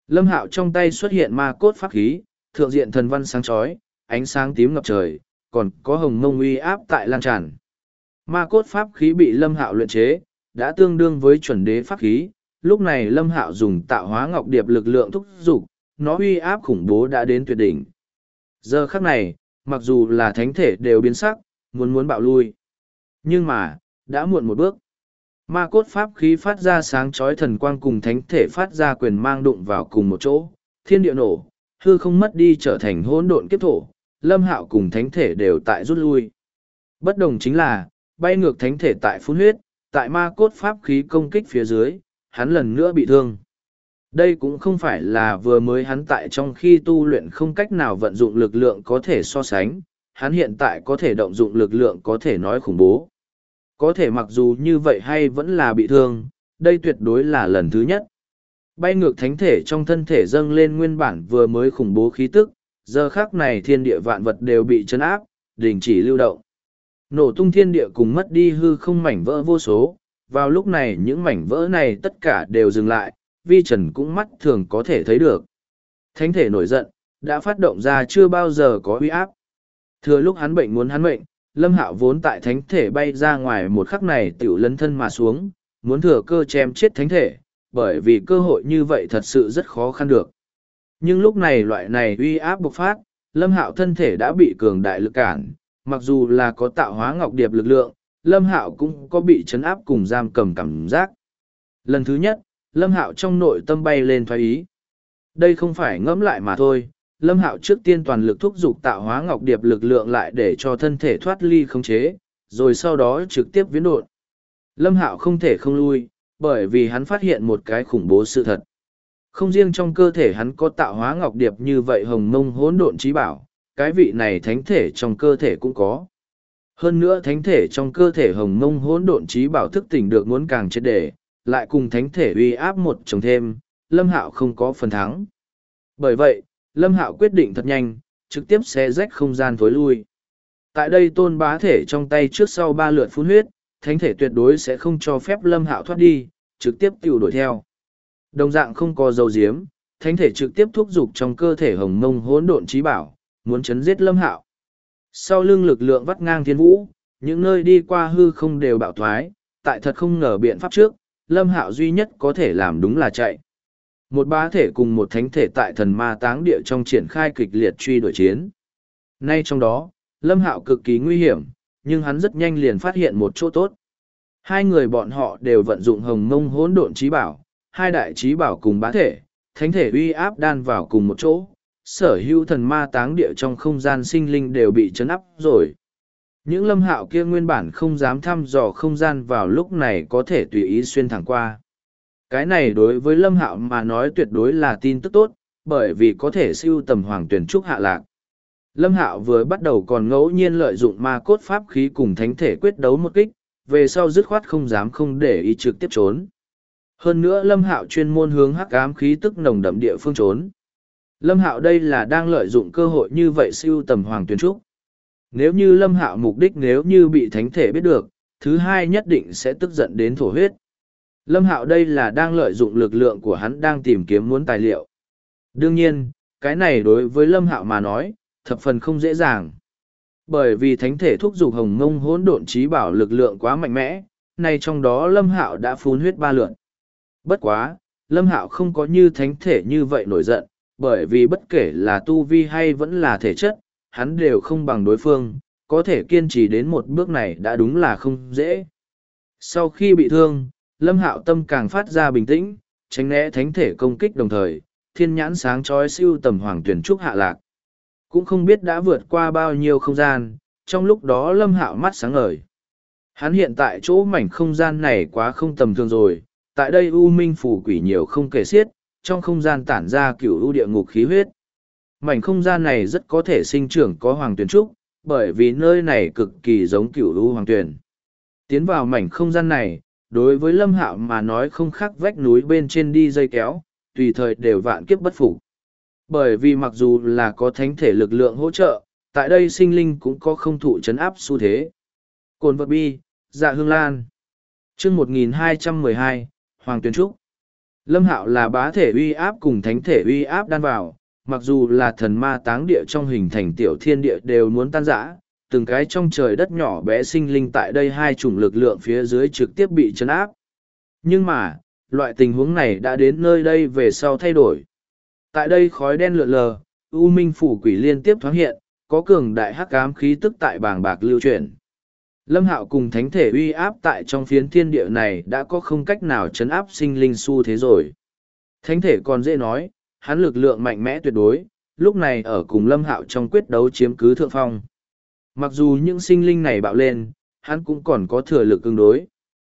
Lâm Hạo trong tay xuất hiện ma cốt pháp khí, thượng diện thần văn sáng chói, ánh sáng tím ngập trời, còn có hồng mông uy áp tại lan tràn. Ma cốt pháp khí bị Lâm Hạo luyện chế, đã tương đương với chuẩn đế pháp khí, lúc này Lâm Hạo dùng tạo hóa ngọc điệp lực lượng thúc giục, nó uy áp khủng bố đã đến tuyệt đỉnh. Giờ khắc này, mặc dù là thánh thể đều biến sắc, muốn bạo lui. Nhưng mà, đã muộn một bước. Ma cốt pháp khí phát ra sáng chói thần quang cùng thánh thể phát ra quyền mang đụng vào cùng một chỗ, thiên địa nổ, hư không mất đi trở thành hỗn độn kiếp thổ, Lâm Hạo cùng thánh thể đều tại rút lui. Bất đồng chính là, bay ngược thánh thể tại phun huyết, tại ma cốt pháp khí công kích phía dưới, hắn lần nữa bị thương. Đây cũng không phải là vừa mới hắn tại trong khi tu luyện không cách nào vận dụng lực lượng có thể so sánh, hắn hiện tại có thể động dụng lực lượng có thể nói khủng bố. Có thể mặc dù như vậy hay vẫn là bị thương, đây tuyệt đối là lần thứ nhất. Bay ngược thánh thể trong thân thể dâng lên nguyên bản vừa mới khủng bố khí tức, giờ khác này thiên địa vạn vật đều bị chấn áp, đình chỉ lưu động. Nổ tung thiên địa cùng mất đi hư không mảnh vỡ vô số, vào lúc này những mảnh vỡ này tất cả đều dừng lại, vi trần cũng mắt thường có thể thấy được. Thánh thể nổi giận, đã phát động ra chưa bao giờ có uy áp. Thừa lúc hắn bệnh muốn hắn mệnh, Lâm Hạo vốn tại thánh thể bay ra ngoài một khắc này tiểu lấn thân mà xuống, muốn thừa cơ chém chết thánh thể, bởi vì cơ hội như vậy thật sự rất khó khăn được. Nhưng lúc này loại này uy áp bộc phát, Lâm Hạo thân thể đã bị cường đại lực cản, mặc dù là có tạo hóa ngọc điệp lực lượng, Lâm Hạo cũng có bị chấn áp cùng giam cầm cảm giác. Lần thứ nhất, Lâm Hạo trong nội tâm bay lên thoái ý. Đây không phải ngẫm lại mà thôi, Lâm Hạo trước tiên toàn lực thúc giục tạo hóa ngọc điệp lực lượng lại để cho thân thể thoát ly khống chế, rồi sau đó trực tiếp viễn độn. Lâm Hạo không thể không lui, bởi vì hắn phát hiện một cái khủng bố sự thật. Không riêng trong cơ thể hắn có tạo hóa ngọc điệp như vậy hồng mông hỗn độn trí bảo, cái vị này thánh thể trong cơ thể cũng có. Hơn nữa thánh thể trong cơ thể hồng mông hỗn độn trí bảo thức tỉnh được muốn càng triệt để, lại cùng thánh thể uy áp một chồng thêm, Lâm Hạo không có phần thắng. Bởi vậy, Lâm Hạo quyết định thật nhanh, trực tiếp xé rách không gian thối lui. Tại đây tôn bá thể trong tay trước sau 3 lượt phun huyết, thánh thể tuyệt đối sẽ không cho phép Lâm Hạo thoát đi, trực tiếp tiêu đuổi theo. Đồng dạng không có dấu diếm, thánh thể trực tiếp thúc giục trong cơ thể hồng mông hỗn độn trí bảo, muốn chấn giết Lâm Hạo. Sau lưng lực lượng vắt ngang thiên vũ, những nơi đi qua hư không đều bạo thoái, tại thật không ngờ biện pháp trước, Lâm Hạo duy nhất có thể làm đúng là chạy. Một bá thể cùng một thánh thể tại thần ma táng địa trong triển khai kịch liệt truy đuổi chiến. Nay trong đó, Lâm Hạo cực kỳ nguy hiểm, nhưng hắn rất nhanh liền phát hiện một chỗ tốt. Hai người bọn họ đều vận dụng hồng mông hỗn độn trí bảo, hai đại trí bảo cùng bá thể, thánh thể uy áp đan vào cùng một chỗ. Sở hữu thần ma táng địa trong không gian sinh linh đều bị chấn áp rồi. Những Lâm Hạo kia nguyên bản không dám thăm dò không gian vào lúc này có thể tùy ý xuyên thẳng qua. Cái này đối với Lâm Hạo mà nói tuyệt đối là tin tức tốt, bởi vì có thể siêu tầm hoàng tuyển trúc hạ lạc. Lâm Hạo vừa bắt đầu còn ngẫu nhiên lợi dụng ma cốt pháp khí cùng thánh thể quyết đấu một kích, về sau dứt khoát không dám không để ý trực tiếp trốn. Hơn nữa Lâm Hạo chuyên môn hướng hắc ám khí tức nồng đậm địa phương trốn. Lâm Hạo đây là đang lợi dụng cơ hội như vậy siêu tầm hoàng tuyển trúc. Nếu như Lâm Hạo mục đích nếu như bị thánh thể biết được, thứ hai nhất định sẽ tức giận đến thổ huyết. Lâm Hạo đây là đang lợi dụng lực lượng của hắn đang tìm kiếm muốn tài liệu. Đương nhiên, cái này đối với Lâm Hạo mà nói, thập phần không dễ dàng. Bởi vì thánh thể thúc giục hồng mông hỗn độn trí bảo lực lượng quá mạnh mẽ, nay trong đó Lâm Hạo đã phun huyết 3 lượt. Bất quá, Lâm Hạo không có như thánh thể như vậy nổi giận, bởi vì bất kể là tu vi hay vẫn là thể chất, hắn đều không bằng đối phương, có thể kiên trì đến một bước này đã đúng là không dễ. Sau khi bị thương, Lâm Hạo tâm càng phát ra bình tĩnh, tránh né thánh thể công kích đồng thời, thiên nhãn sáng chói siêu tầm hoàng tuyển trúc hạ lạc. Cũng không biết đã vượt qua bao nhiêu không gian, trong lúc đó Lâm Hạo mắt sáng ngời. Hắn hiện tại chỗ mảnh không gian này quá không tầm thường rồi, tại đây u minh phù quỷ nhiều không kể xiết, trong không gian tản ra cửu u địa ngục khí huyết. Mảnh không gian này rất có thể sinh trưởng có hoàng tuyển trúc, bởi vì nơi này cực kỳ giống cửu u hoàng tuyển. Tiến vào mảnh không gian này, đối với Lâm Hạo mà nói không khác vách núi bên trên đi dây kéo, tùy thời đều vạn kiếp bất phục. Bởi vì mặc dù là có thánh thể lực lượng hỗ trợ, tại đây sinh linh cũng có không thụ chấn áp xu thế. Cồn vật bi, dạ hương lan. Chương 1212, Hoàng Tuyển Trúc. Lâm Hạo là bá thể uy áp cùng thánh thể uy áp đan vào, mặc dù là thần ma táng địa trong hình thành tiểu thiên địa đều muốn tan rã, từng cái trong trời đất nhỏ bé sinh linh tại đây hai chủng lực lượng phía dưới trực tiếp bị chấn áp. Nhưng mà, loại tình huống này đã đến nơi đây về sau thay đổi. Tại đây khói đen lượn lờ, U Minh Phủ Quỷ liên tiếp thoáng hiện, có cường đại hắc ám khí tức tại bàng bạc lưu chuyển. Lâm Hạo cùng thánh thể uy áp tại trong phiến thiên địa này đã có không cách nào chấn áp sinh linh xu thế rồi. Thánh thể còn dễ nói, hắn lực lượng mạnh mẽ tuyệt đối, lúc này ở cùng Lâm Hạo trong quyết đấu chiếm cứ thượng phong. Mặc dù những sinh linh này bạo lên, hắn cũng còn có thừa lực ứng đối.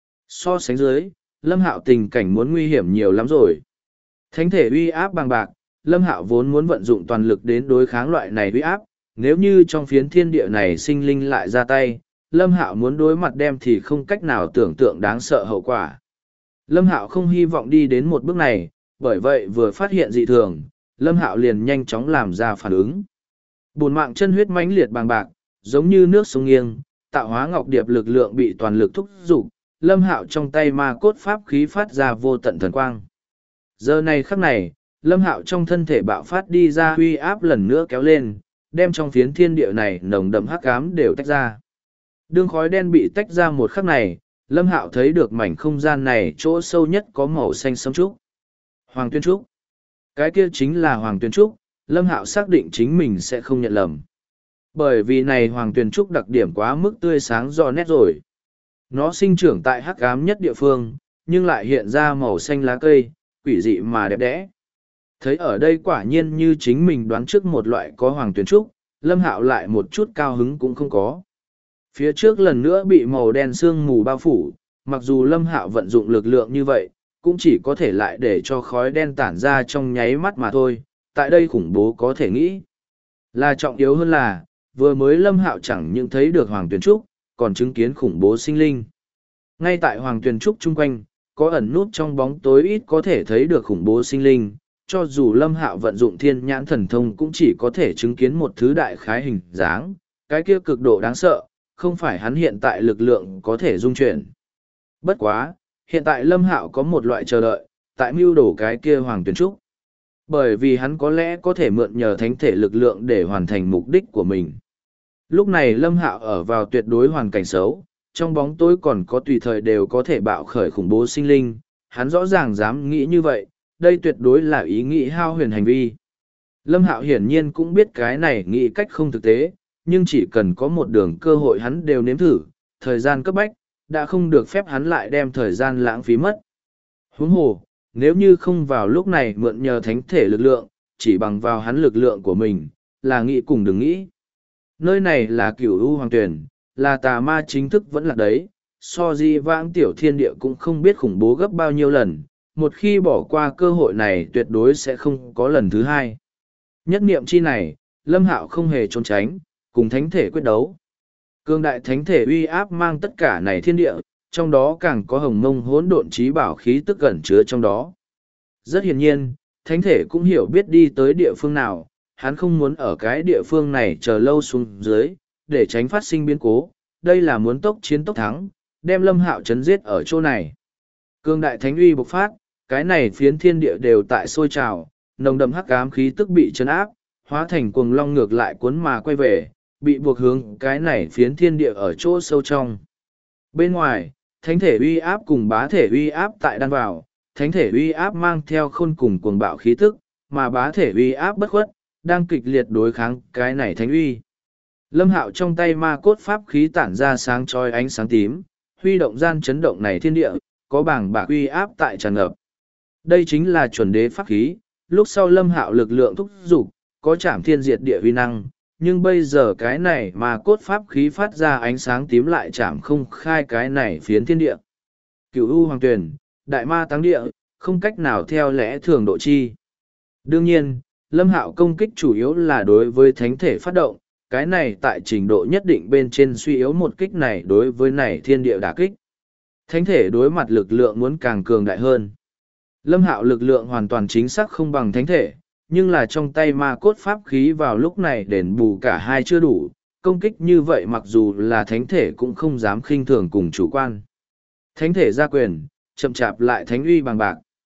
So sánh dưới, Lâm Hạo tình cảnh muốn nguy hiểm nhiều lắm rồi. Thánh thể uy áp bằng bạc, Lâm Hạo vốn muốn vận dụng toàn lực đến đối kháng loại này uy áp, nếu như trong phiến thiên địa này sinh linh lại ra tay, Lâm Hạo muốn đối mặt đem thì không cách nào tưởng tượng đáng sợ hậu quả. Lâm Hạo không hy vọng đi đến một bước này, bởi vậy vừa phát hiện dị thường, Lâm Hạo liền nhanh chóng làm ra phản ứng. Bổn mạng chân huyết mãnh liệt bằng bạc, giống như nước sông nghiêng, tạo hóa ngọc điệp lực lượng bị toàn lực thúc giục, Lâm Hạo trong tay ma cốt pháp khí phát ra vô tận thần quang. Giờ này khắc này, Lâm Hạo trong thân thể bạo phát đi ra uy áp lần nữa kéo lên, đem trong phiến thiên địa này nồng đậm hắc ám đều tách ra. Đương khói đen bị tách ra một khắc này, Lâm Hạo thấy được mảnh không gian này chỗ sâu nhất có màu xanh sẫm trúc. Hoàng Tuyên Trúc. Cái kia chính là Hoàng Tuyên Trúc, Lâm Hạo xác định chính mình sẽ không nhận lầm. Bởi vì này Hoàng Tuyên Trúc đặc điểm quá mức tươi sáng rõ nét rồi. Nó sinh trưởng tại hắc ám nhất địa phương, nhưng lại hiện ra màu xanh lá cây, quỷ dị mà đẹp đẽ. Thấy ở đây quả nhiên như chính mình đoán trước một loại có Hoàng Tuyên Trúc, Lâm Hạo lại một chút cao hứng cũng không có. Phía trước lần nữa bị màu đen sương mù bao phủ, mặc dù Lâm Hạo vận dụng lực lượng như vậy, cũng chỉ có thể lại để cho khói đen tản ra trong nháy mắt mà thôi, tại đây khủng bố có thể nghĩ. Là trọng yếu hơn là, vừa mới Lâm Hạo chẳng những thấy được Hoàng Tuyền Trúc, còn chứng kiến khủng bố sinh linh. Ngay tại Hoàng Tuyền Trúc chung quanh, có ẩn nút trong bóng tối ít có thể thấy được khủng bố sinh linh, cho dù Lâm Hạo vận dụng thiên nhãn thần thông cũng chỉ có thể chứng kiến một thứ đại khái hình dáng, cái kia cực độ đáng sợ, không phải hắn hiện tại lực lượng có thể dung chuyển. Bất quá, hiện tại Lâm Hạo có một loại chờ đợi, tại mưu đổ cái kia Hoàng Tuyền Trúc. Bởi vì hắn có lẽ có thể mượn nhờ thánh thể lực lượng để hoàn thành mục đích của mình. Lúc này Lâm Hạo ở vào tuyệt đối hoàn cảnh xấu, trong bóng tối còn có tùy thời đều có thể bạo khởi khủng bố sinh linh, hắn rõ ràng dám nghĩ như vậy, đây tuyệt đối là ý nghĩ hao huyền hành vi. Lâm Hạo hiển nhiên cũng biết cái này nghĩ cách không thực tế, nhưng chỉ cần có một đường cơ hội hắn đều nếm thử, thời gian cấp bách, đã không được phép hắn lại đem thời gian lãng phí mất. Huống hồ, nếu như không vào lúc này mượn nhờ thánh thể lực lượng, chỉ bằng vào hắn lực lượng của mình, là nghĩ cùng đừng nghĩ. Nơi này là Cửu U Hoàng Tuyển, là tà ma chính thức vẫn là đấy, so di vãng tiểu thiên địa cũng không biết khủng bố gấp bao nhiêu lần, một khi bỏ qua cơ hội này tuyệt đối sẽ không có lần thứ hai. Nhất niệm chi này, Lâm Hạo không hề trốn tránh, cùng thánh thể quyết đấu. Cương đại thánh thể uy áp mang tất cả này thiên địa, trong đó càng có hồng mông hỗn độn trí bảo khí tức gần chứa trong đó. Rất hiển nhiên, thánh thể cũng hiểu biết đi tới địa phương nào, hắn không muốn ở cái địa phương này chờ lâu xuống dưới, để tránh phát sinh biến cố, đây là muốn tốc chiến tốc thắng, đem Lâm Hạo chấn giết ở chỗ này. Cương đại thánh uy bộc phát, cái này phiến thiên địa đều tại sôi trào, nồng đậm hắc ám khí tức bị chấn áp, hóa thành cuồng long ngược lại cuốn mà quay về, bị buộc hướng cái này phiến thiên địa ở chỗ sâu trong. Bên ngoài, thánh thể uy áp cùng bá thể uy áp tại đan vào, thánh thể uy áp mang theo khôn cùng cuồng bạo khí tức, mà bá thể uy áp bất khuất, đang kịch liệt đối kháng cái này thánh uy. Lâm Hạo trong tay ma cốt pháp khí tản ra sáng chói ánh sáng tím, huy động gian chấn động này thiên địa, có bảng bạc uy áp tại tràn ngập. Đây chính là chuẩn đế pháp khí, lúc sau Lâm Hạo lực lượng thúc dục, có chạm thiên diệt địa uy năng, nhưng bây giờ cái này mà cốt pháp khí phát ra ánh sáng tím lại chạm không khai cái này phiến thiên địa. Cửu U Hoàng Tuyển, đại ma táng địa, không cách nào theo lẽ thường độ chi. Đương nhiên, Lâm Hạo công kích chủ yếu là đối với thánh thể phát động, cái này tại trình độ nhất định bên trên suy yếu một kích này đối với này thiên địa đả kích. Thánh thể đối mặt lực lượng muốn càng cường đại hơn. Lâm Hạo lực lượng hoàn toàn chính xác không bằng thánh thể, nhưng là trong tay ma cốt pháp khí vào lúc này đền bù cả hai chưa đủ, công kích như vậy mặc dù là thánh thể cũng không dám khinh thường cùng chủ quan. Thánh thể ra quyền, chậm chạp lại thánh uy bằng bạc.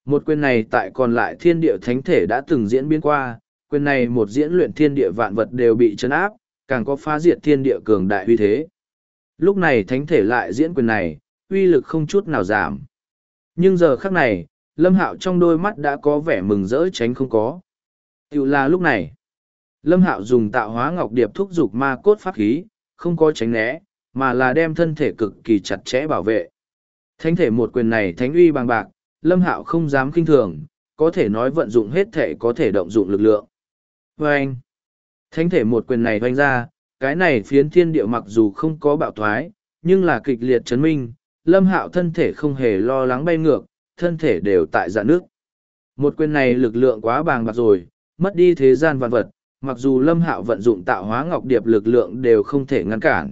Một quyền này tại còn lại thiên địa thánh thể đã từng diễn biến qua, quyền này một diễn luyện thiên địa vạn vật đều bị chấn áp, càng có phá diệt thiên địa cường đại uy thế. Lúc này thánh thể lại diễn quyền này, uy lực không chút nào giảm. Nhưng giờ khắc này, Lâm Hạo trong đôi mắt đã có vẻ mừng rỡ tránh không có. Tiểu là lúc này, Lâm Hạo dùng tạo hóa ngọc điệp thúc giục ma cốt pháp khí, không có tránh né, mà là đem thân thể cực kỳ chặt chẽ bảo vệ. Thánh thể một quyền này thánh uy bằng bạc, Lâm Hạo không dám kinh thường, có thể nói vận dụng hết thể có thể động dụng lực lượng. Và anh, thánh thể một quyền này hoành ra, cái này phiến thiên địa mặc dù không có bạo thoái, nhưng là kịch liệt chấn minh, Lâm Hạo thân thể không hề lo lắng bay ngược, thân thể đều tại dạ nước. Một quyền này lực lượng quá bàng bạc rồi, mất đi thế gian vạn vật, mặc dù Lâm Hạo vận dụng tạo hóa ngọc điệp lực lượng đều không thể ngăn cản.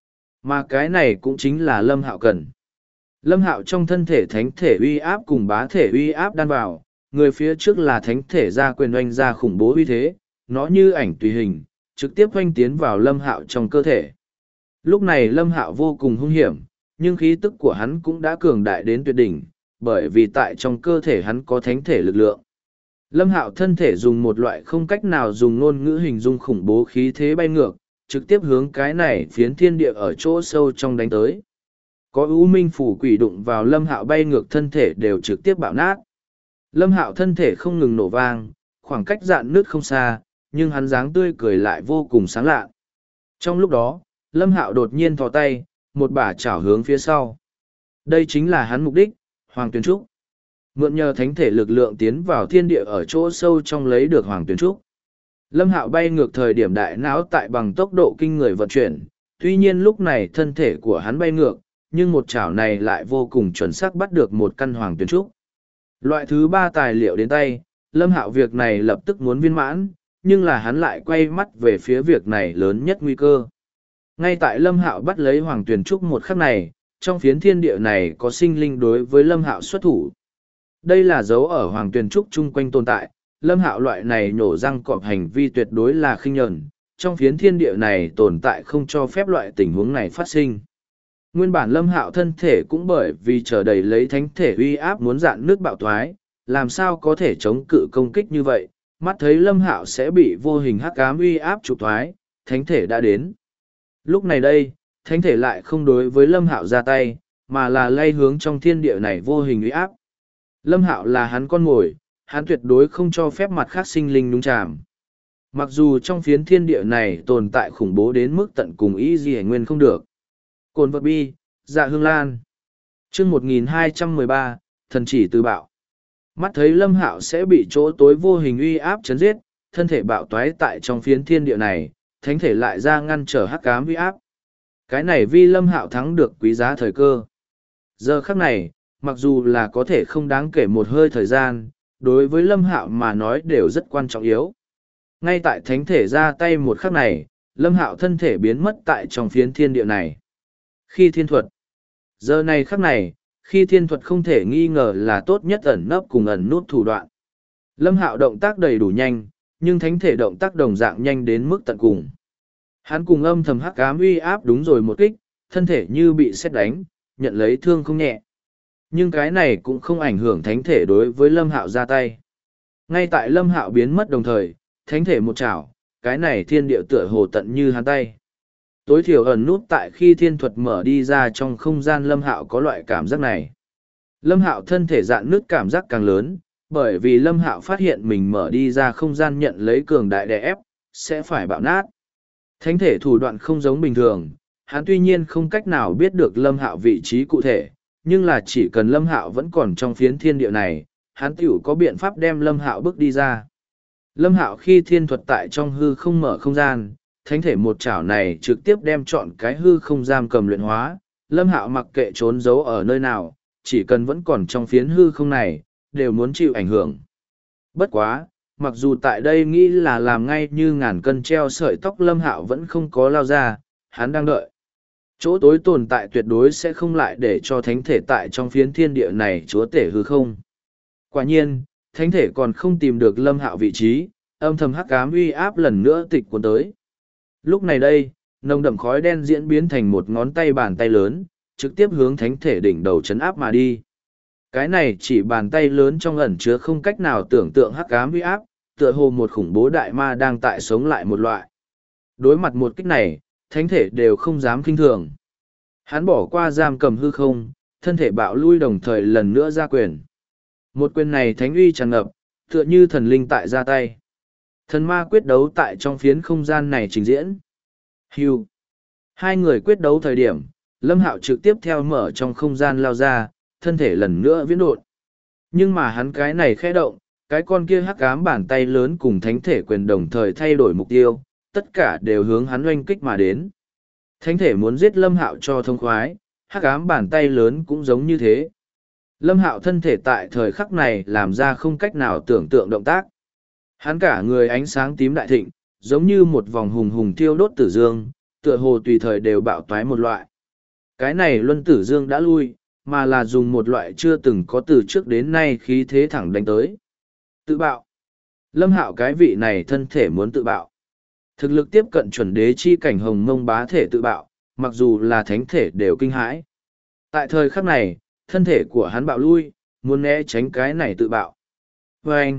Mà cái này cũng chính là Lâm Hạo cần. Lâm Hạo trong thân thể thánh thể uy áp cùng bá thể uy áp đan vào, người phía trước là thánh thể ra quyền oanh ra khủng bố uy thế, nó như ảnh tùy hình, trực tiếp oanh tiến vào Lâm Hạo trong cơ thể. Lúc này Lâm Hạo vô cùng hung hiểm, nhưng khí tức của hắn cũng đã cường đại đến tuyệt đỉnh, bởi vì tại trong cơ thể hắn có thánh thể lực lượng. Lâm Hạo thân thể dùng một loại không cách nào dùng ngôn ngữ hình dung khủng bố khí thế bay ngược, trực tiếp hướng cái này phiến thiên địa ở chỗ sâu trong đánh tới. Có U Minh phủ quỷ đụng vào Lâm Hạo bay ngược thân thể đều trực tiếp bạo nát. Lâm Hạo thân thể không ngừng nổ vang, khoảng cách dạn nước không xa, nhưng hắn dáng tươi cười lại vô cùng sáng lạ. Trong lúc đó, Lâm Hạo đột nhiên thò tay, một bả chảo hướng phía sau. Đây chính là hắn mục đích, Hoàng Tuyền Trúc. Mượn nhờ thánh thể lực lượng tiến vào thiên địa ở chỗ sâu trong lấy được Hoàng Tuyền Trúc. Lâm Hạo bay ngược thời điểm đại não tại bằng tốc độ kinh người vận chuyển, tuy nhiên lúc này thân thể của hắn bay ngược, nhưng một chảo này lại vô cùng chuẩn xác bắt được một căn Hoàng Tuyền Trúc. Loại thứ ba tài liệu đến tay, Lâm Hạo việc này lập tức muốn viên mãn, nhưng là hắn lại quay mắt về phía việc này lớn nhất nguy cơ. Ngay tại Lâm Hạo bắt lấy Hoàng Tuyền Trúc một khắc này, trong phiến thiên địa này có sinh linh đối với Lâm Hạo xuất thủ. Đây là dấu ở Hoàng Tuyền Trúc chung quanh tồn tại, Lâm Hạo loại này nhổ răng cọp hành vi tuyệt đối là khinh nhẫn, trong phiến thiên địa này tồn tại không cho phép loại tình huống này phát sinh. Nguyên bản Lâm Hạo thân thể cũng bởi vì chờ đầy lấy thánh thể uy áp muốn dạn nước bạo thoái, làm sao có thể chống cự công kích như vậy, mắt thấy Lâm Hạo sẽ bị vô hình hắc ám uy áp trục thoái, thánh thể đã đến. Lúc này đây, thánh thể lại không đối với Lâm Hạo ra tay, mà là lay hướng trong thiên địa này vô hình uy áp. Lâm Hạo là hắn con mồi, hắn tuyệt đối không cho phép mặt khác sinh linh nhúng chàm. Mặc dù trong phiến thiên địa này tồn tại khủng bố đến mức tận cùng ý gì nguyên không được. Cồn vật bi, dạ hương lan. chương 1213, thần chỉ từ bạo. Mắt thấy Lâm Hạo sẽ bị chỗ tối vô hình uy áp chấn giết, thân thể bạo toái tại trong phiến thiên địa này, thánh thể lại ra ngăn trở hắc ám uy áp. Cái này vì Lâm Hạo thắng được quý giá thời cơ. Giờ khắc này, mặc dù là có thể không đáng kể một hơi thời gian, đối với Lâm Hạo mà nói đều rất quan trọng yếu. Ngay tại thánh thể ra tay một khắc này, Lâm Hạo thân thể biến mất tại trong phiến thiên địa này. Khi thiên thuật. Giờ này khắc này, khi thiên thuật không thể nghi ngờ là tốt nhất ẩn nấp cùng ẩn nút thủ đoạn. Lâm Hạo động tác đầy đủ nhanh, nhưng thánh thể động tác đồng dạng nhanh đến mức tận cùng. Hắn cùng âm thầm hắc ám uy áp đúng rồi một kích, thân thể như bị sét đánh, nhận lấy thương không nhẹ. Nhưng cái này cũng không ảnh hưởng thánh thể đối với Lâm Hạo ra tay. Ngay tại Lâm Hạo biến mất đồng thời, thánh thể một chảo, cái này thiên địa tựa hồ tận như hắn tay. Tối thiểu ẩn nút tại khi thiên thuật mở đi ra trong không gian Lâm Hạo có loại cảm giác này. Lâm Hạo thân thể dạn nứt cảm giác càng lớn, bởi vì Lâm Hạo phát hiện mình mở đi ra không gian nhận lấy cường đại đè ép, sẽ phải bạo nát. Thánh thể thủ đoạn không giống bình thường, hắn tuy nhiên không cách nào biết được Lâm Hạo vị trí cụ thể, nhưng là chỉ cần Lâm Hạo vẫn còn trong phiến thiên địa này, hắn tiểu có biện pháp đem Lâm Hạo bước đi ra. Lâm Hạo khi thiên thuật tại trong hư không mở không gian, thánh thể một chảo này trực tiếp đem chọn cái hư không giam cầm luyện hóa, Lâm Hạo mặc kệ trốn giấu ở nơi nào, chỉ cần vẫn còn trong phiến hư không này, đều muốn chịu ảnh hưởng. Bất quá, mặc dù tại đây nghĩ là làm ngay như ngàn cân treo sợi tóc Lâm Hạo vẫn không có lao ra, hắn đang đợi. Chỗ tối tồn tại tuyệt đối sẽ không lại để cho thánh thể tại trong phiến thiên địa này chúa tể hư không. Quả nhiên, thánh thể còn không tìm được Lâm Hạo vị trí, âm thầm hắc ám uy áp lần nữa tịch cuốn tới. Lúc này đây, nồng đậm khói đen diễn biến thành một ngón tay bàn tay lớn, trực tiếp hướng thánh thể đỉnh đầu chấn áp mà đi. Cái này chỉ bàn tay lớn trong ẩn chứa không cách nào tưởng tượng hắc ám uy áp, tựa hồ một khủng bố đại ma đang tại sống lại một loại. Đối mặt một kích này, thánh thể đều không dám kinh thường. Hắn bỏ qua giam cầm hư không, thân thể bạo lui đồng thời lần nữa ra quyền. Một quyền này thánh uy tràn ngập, tựa như thần linh tại ra tay. Thần ma quyết đấu tại trong phiến không gian này trình diễn. Hưu. Hai người quyết đấu thời điểm, Lâm Hạo trực tiếp theo mở trong không gian lao ra, thân thể lần nữa viễn độn. Nhưng mà hắn cái này khẽ động, cái con kia hắc ám bàn tay lớn cùng thánh thể quyền đồng thời thay đổi mục tiêu, tất cả đều hướng hắn oanh kích mà đến. Thánh thể muốn giết Lâm Hạo cho thông khoái, hắc ám bàn tay lớn cũng giống như thế. Lâm Hạo thân thể tại thời khắc này làm ra không cách nào tưởng tượng động tác. Hắn cả người ánh sáng tím đại thịnh, giống như một vòng hùng hùng thiêu đốt tử dương, tựa hồ tùy thời đều bạo toái một loại. Cái này luân tử dương đã lui, mà là dùng một loại chưa từng có từ trước đến nay khí thế thẳng đánh tới. Tự bạo. Lâm Hạo cái vị này thân thể muốn tự bạo. Thực lực tiếp cận chuẩn đế chi cảnh hồng mông bá thể tự bạo, mặc dù là thánh thể đều kinh hãi. Tại thời khắc này, thân thể của hắn bạo lui, muốn né tránh cái này tự bạo. Vâng!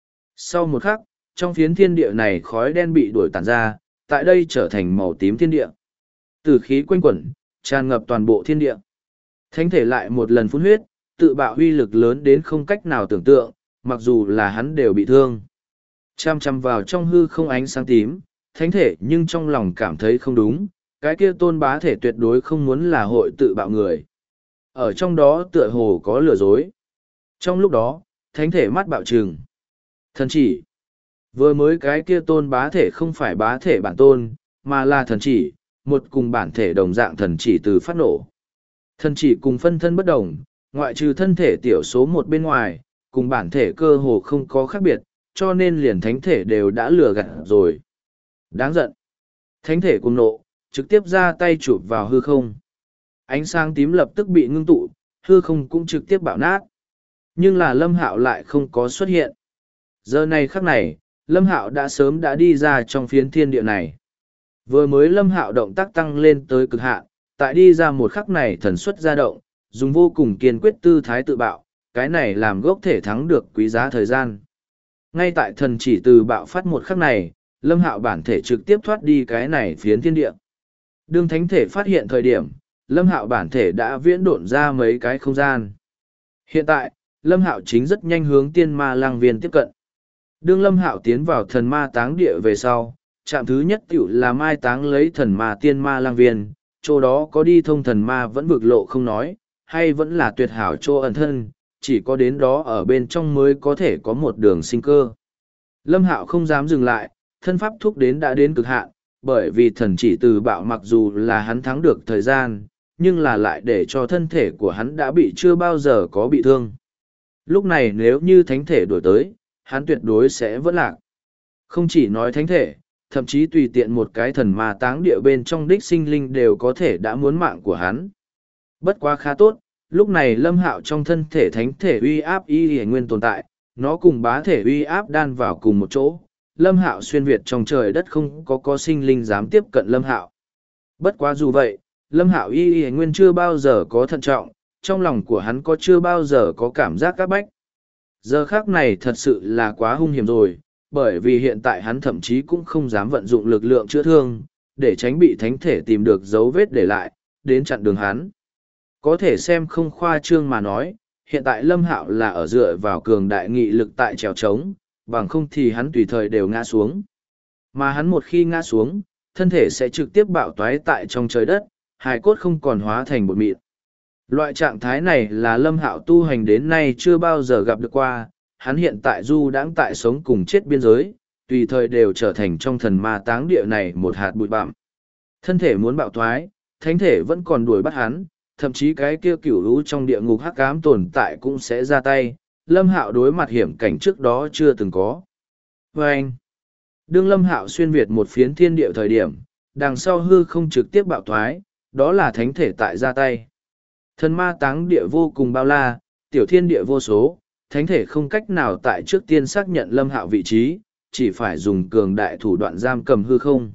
Sau một khắc, trong phiến thiên địa này khói đen bị đuổi tàn ra, tại đây trở thành màu tím thiên địa. Tử khí quanh quẩn, tràn ngập toàn bộ thiên địa. Thánh thể lại một lần phun huyết, tự bạo huy lực lớn đến không cách nào tưởng tượng, mặc dù là hắn đều bị thương. Chăm chăm vào trong hư không ánh sáng tím, thánh thể nhưng trong lòng cảm thấy không đúng, cái kia tôn bá thể tuyệt đối không muốn là hội tự bạo người. Ở trong đó tựa hồ có lừa dối. Trong lúc đó, thánh thể mắt bạo trừng. Thần chỉ. Vừa mới cái kia tôn bá thể không phải bá thể bản tôn, mà là thần chỉ, một cùng bản thể đồng dạng thần chỉ từ phát nổ. Thần chỉ cùng phân thân bất đồng, ngoại trừ thân thể tiểu số một bên ngoài, cùng bản thể cơ hồ không có khác biệt, cho nên liền thánh thể đều đã lừa gạt rồi. Đáng giận. Thánh thể cùng nộ, trực tiếp ra tay chụp vào hư không. Ánh sáng tím lập tức bị ngưng tụ, hư không cũng trực tiếp bạo nát. Nhưng là Lâm Hạo lại không có xuất hiện. Giờ này khắc này, Lâm Hạo đã sớm đã đi ra trong phiến thiên địa này. Vừa mới Lâm Hạo động tác tăng lên tới cực hạn, tại đi ra một khắc này thần xuất ra động, dùng vô cùng kiên quyết tư thái tự bạo, cái này làm gốc thể thắng được quý giá thời gian. Ngay tại thần chỉ từ bạo phát một khắc này, Lâm Hạo bản thể trực tiếp thoát đi cái này phiến thiên địa. Đương thánh thể phát hiện thời điểm, Lâm Hạo bản thể đã viễn độn ra mấy cái không gian. Hiện tại, Lâm Hạo chính rất nhanh hướng tiên ma lang viên tiếp cận. Đương Lâm Hạo tiến vào thần ma táng địa về sau, trạm thứ nhất tiểu là mai táng lấy thần ma tiên ma lang viên, chỗ đó có đi thông thần ma vẫn vực lộ không nói, hay vẫn là tuyệt hảo chỗ ẩn thân, chỉ có đến đó ở bên trong mới có thể có một đường sinh cơ. Lâm Hạo không dám dừng lại, thân pháp thúc đến đã đến cực hạn, bởi vì thần chỉ từ bạo mặc dù là hắn thắng được thời gian, nhưng là lại để cho thân thể của hắn đã bị chưa bao giờ có bị thương. Lúc này nếu như thánh thể đổi tới, hắn tuyệt đối sẽ vẫn lạc. Không chỉ nói thánh thể, thậm chí tùy tiện một cái thần ma táng địa bên trong đích sinh linh đều có thể đã muốn mạng của hắn. Bất quá khá tốt, lúc này Lâm Hạo trong thân thể thánh thể uy áp y hề nguyên tồn tại, nó cùng bá thể uy áp đan vào cùng một chỗ. Lâm Hạo xuyên việt trong trời đất không có sinh linh dám tiếp cận Lâm Hạo. Bất quá dù vậy, Lâm Hạo y hề nguyên chưa bao giờ có thận trọng, trong lòng của hắn có chưa bao giờ có cảm giác các bách. Giờ khác này thật sự là quá hung hiểm rồi, bởi vì hiện tại hắn thậm chí cũng không dám vận dụng lực lượng chữa thương, để tránh bị thánh thể tìm được dấu vết để lại, đến chặn đường hắn. Có thể xem không khoa trương mà nói, hiện tại Lâm Hạo là ở dựa vào cường đại nghị lực tại trèo trống, bằng không thì hắn tùy thời đều ngã xuống. Mà hắn một khi ngã xuống, thân thể sẽ trực tiếp bạo toái tại trong trời đất, hài cốt không còn hóa thành bột mịn. Loại trạng thái này là Lâm Hạo tu hành đến nay chưa bao giờ gặp được qua, hắn hiện tại du đãng tại sống cùng chết biên giới, tùy thời đều trở thành trong thần ma táng địa này một hạt bụi bặm. Thân thể muốn bạo thoái, thánh thể vẫn còn đuổi bắt hắn, thậm chí cái kia cửu lũ trong địa ngục hắc ám tồn tại cũng sẽ ra tay, Lâm Hạo đối mặt hiểm cảnh trước đó chưa từng có. Và anh, đương Lâm Hạo xuyên việt một phiến thiên địa thời điểm, đằng sau hư không trực tiếp bạo thoái, đó là thánh thể tại ra tay. Thần ma táng địa vô cùng bao la, tiểu thiên địa vô số, thánh thể không cách nào tại trước tiên xác nhận Lâm Hạo vị trí, chỉ phải dùng cường đại thủ đoạn giam cầm hư không.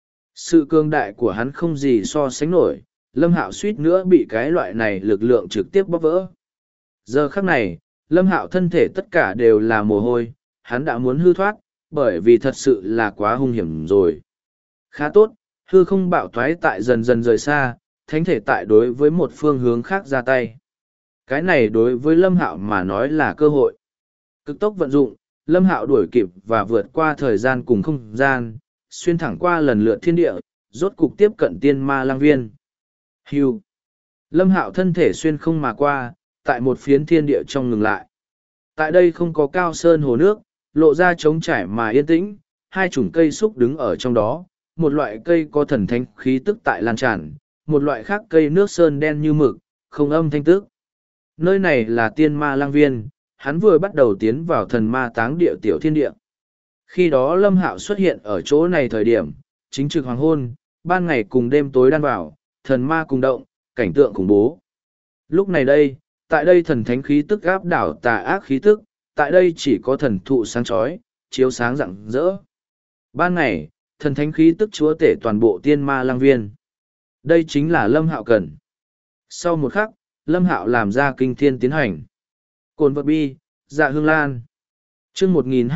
Sự cường đại của hắn không gì so sánh nổi, Lâm Hạo suýt nữa bị cái loại này lực lượng trực tiếp bóp vỡ. Giờ khắc này, Lâm Hạo thân thể tất cả đều là mồ hôi, hắn đã muốn hư thoát, bởi vì thật sự là quá hung hiểm rồi. Khá tốt, hư không bạo thoái tại dần dần rời xa, thánh thể tại đối với một phương hướng khác ra tay. Cái này đối với Lâm Hạo mà nói là cơ hội. Cực tốc vận dụng, Lâm Hạo đuổi kịp và vượt qua thời gian cùng không gian, xuyên thẳng qua lần lượt thiên địa, rốt cục tiếp cận tiên ma lang viên. Hưu. Lâm Hạo thân thể xuyên không mà qua, tại một phiến thiên địa trong ngừng lại. Tại đây không có cao sơn hồ nước, lộ ra trống trải mà yên tĩnh, hai chủng cây xúc đứng ở trong đó, một loại cây có thần thánh khí tức tại lan tràn, một loại khác cây nước sơn đen như mực, không âm thanh tức. Nơi này là tiên ma lang viên, hắn vừa bắt đầu tiến vào thần ma táng địa tiểu thiên địa. Khi đó Lâm Hạo xuất hiện ở chỗ này thời điểm, chính trực hoàng hôn, ban ngày cùng đêm tối đan vào, thần ma cùng động, cảnh tượng khủng bố. Lúc này đây, tại đây thần thánh khí tức áp đảo tà ác khí tức, tại đây chỉ có thần thụ sáng chói, chiếu sáng rạng rỡ. Ban ngày, thần thánh khí tức chúa tể toàn bộ tiên ma lang viên. Đây chính là Lâm Hạo cần. Sau một khắc, Lâm Hạo làm ra kinh thiên tiến hành. Cồn vật bi, dạ hương lan. Chương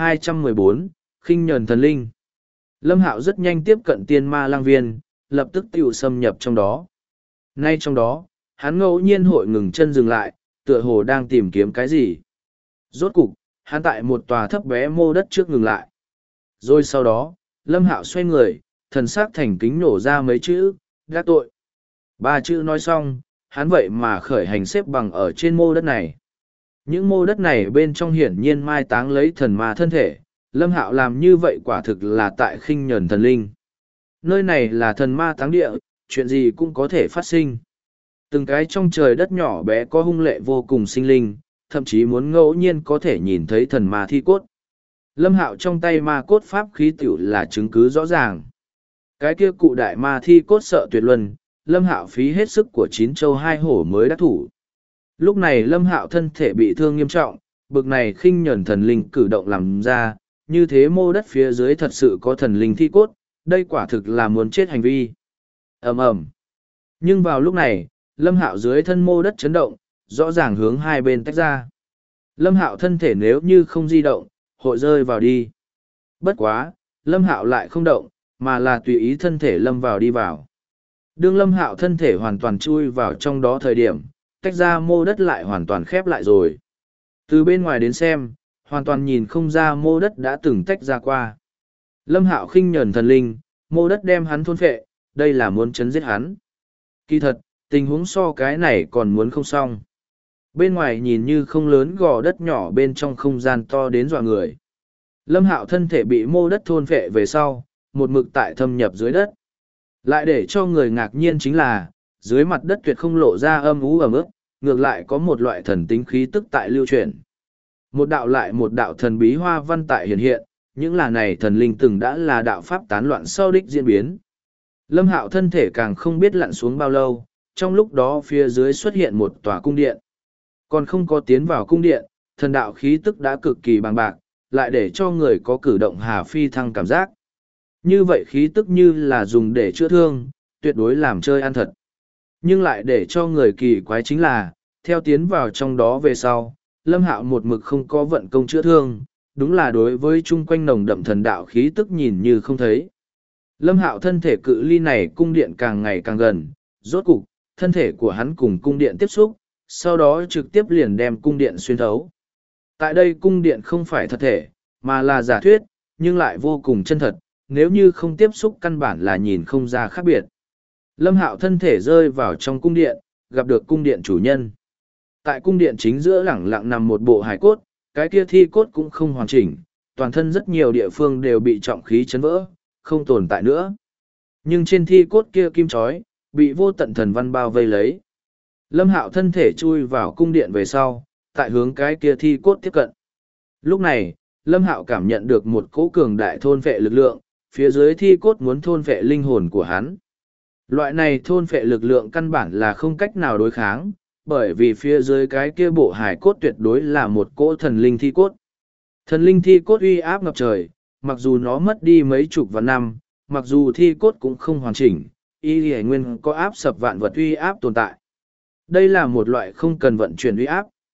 1214, khinh nhờn thần linh. Lâm Hạo rất nhanh tiếp cận tiên ma lang viên, lập tức tiểu xâm nhập trong đó. Ngay trong đó, hắn ngẫu nhiên hội ngừng chân dừng lại, tựa hồ đang tìm kiếm cái gì. Rốt cục, hắn tại một tòa thấp bé mô đất trước ngừng lại. Rồi sau đó, Lâm Hạo xoay người, thần sắc thành kính nổ ra mấy chữ, gác tội. Ba chữ nói xong, hắn vậy mà khởi hành xếp bằng ở trên mô đất này. Những mô đất này bên trong hiển nhiên mai táng lấy thần ma thân thể, Lâm Hạo làm như vậy quả thực là tại khinh nhờn thần linh. Nơi này là thần ma táng địa, chuyện gì cũng có thể phát sinh. Từng cái trong trời đất nhỏ bé có hung lệ vô cùng sinh linh, thậm chí muốn ngẫu nhiên có thể nhìn thấy thần ma thi cốt. Lâm Hạo trong tay ma cốt pháp khí tiểu là chứng cứ rõ ràng. Cái kia cụ đại ma thi cốt sợ tuyệt luân, Lâm Hạo phí hết sức của 9 châu 2 hổ mới đắc thủ. Lúc này Lâm Hạo thân thể bị thương nghiêm trọng, bực này khinh nhẫn thần linh cử động làm ra, như thế mô đất phía dưới thật sự có thần linh thi cốt, đây quả thực là muốn chết hành vi. Ầm ầm. Nhưng vào lúc này, Lâm Hạo dưới thân mô đất chấn động, rõ ràng hướng hai bên tách ra. Lâm Hạo thân thể nếu như không di động, hội rơi vào đi. Bất quá, Lâm Hạo lại không động, mà là tùy ý thân thể lâm vào đi vào. Đương Lâm Hạo thân thể hoàn toàn chui vào trong đó thời điểm, tách ra mô đất lại hoàn toàn khép lại rồi. Từ bên ngoài đến xem, hoàn toàn nhìn không ra mô đất đã từng tách ra qua. Lâm Hạo khinh nhẫn thần linh, mô đất đem hắn thôn phệ, đây là muốn chấn giết hắn. Kỳ thật, tình huống so cái này còn muốn không xong. Bên ngoài nhìn như không lớn gò đất nhỏ bên trong không gian to đến dọa người. Lâm Hạo thân thể bị mô đất thôn phệ về sau, một mực tại thâm nhập dưới đất. Lại để cho người ngạc nhiên chính là, dưới mặt đất tuyệt không lộ ra âm ú ẩm ướt, ngược lại có một loại thần tính khí tức tại lưu truyền. Một đạo lại một đạo thần bí hoa văn tại hiện hiện, những là này thần linh từng đã là đạo pháp tán loạn sau đích diễn biến. Lâm Hạo thân thể càng không biết lặn xuống bao lâu, trong lúc đó phía dưới xuất hiện một tòa cung điện. Còn không có tiến vào cung điện, thần đạo khí tức đã cực kỳ bằng bạc, lại để cho người có cử động hà phi thăng cảm giác. Như vậy khí tức như là dùng để chữa thương, tuyệt đối làm chơi ăn thật. Nhưng lại để cho người kỳ quái chính là, theo tiến vào trong đó về sau, Lâm Hạo một mực không có vận công chữa thương, đúng là đối với chung quanh nồng đậm thần đạo khí tức nhìn như không thấy. Lâm Hạo thân thể cự ly này cung điện càng ngày càng gần, rốt cục, thân thể của hắn cùng cung điện tiếp xúc, sau đó trực tiếp liền đem cung điện xuyên thấu. Tại đây cung điện không phải thật thể, mà là giả thuyết, nhưng lại vô cùng chân thật, nếu như không tiếp xúc căn bản là nhìn không ra khác biệt. Lâm Hạo thân thể rơi vào trong cung điện, gặp được cung điện chủ nhân. Tại cung điện chính giữa lẳng lặng nằm một bộ hài cốt, cái kia thi cốt cũng không hoàn chỉnh, toàn thân rất nhiều địa phương đều bị trọng khí chấn vỡ, không tồn tại nữa. Nhưng trên thi cốt kia kim chói, bị vô tận thần văn bao vây lấy. Lâm Hạo thân thể chui vào cung điện về sau, tại hướng cái kia thi cốt tiếp cận. Lúc này, Lâm Hạo cảm nhận được một cỗ cường đại thôn phệ lực lượng, phía dưới thi cốt muốn thôn phệ linh hồn của hắn. Loại này thôn phệ lực lượng căn bản là không cách nào đối kháng, bởi vì phía dưới cái kia bộ hải cốt tuyệt đối là một cỗ thần linh thi cốt. Thần linh thi cốt uy áp ngập trời, mặc dù nó mất đi mấy chục vạn năm, mặc dù thi cốt cũng không hoàn chỉnh, y hải nguyên có áp sập vạn vật uy áp tồn tại. Đây là một loại không cần vận chuyển uy áp,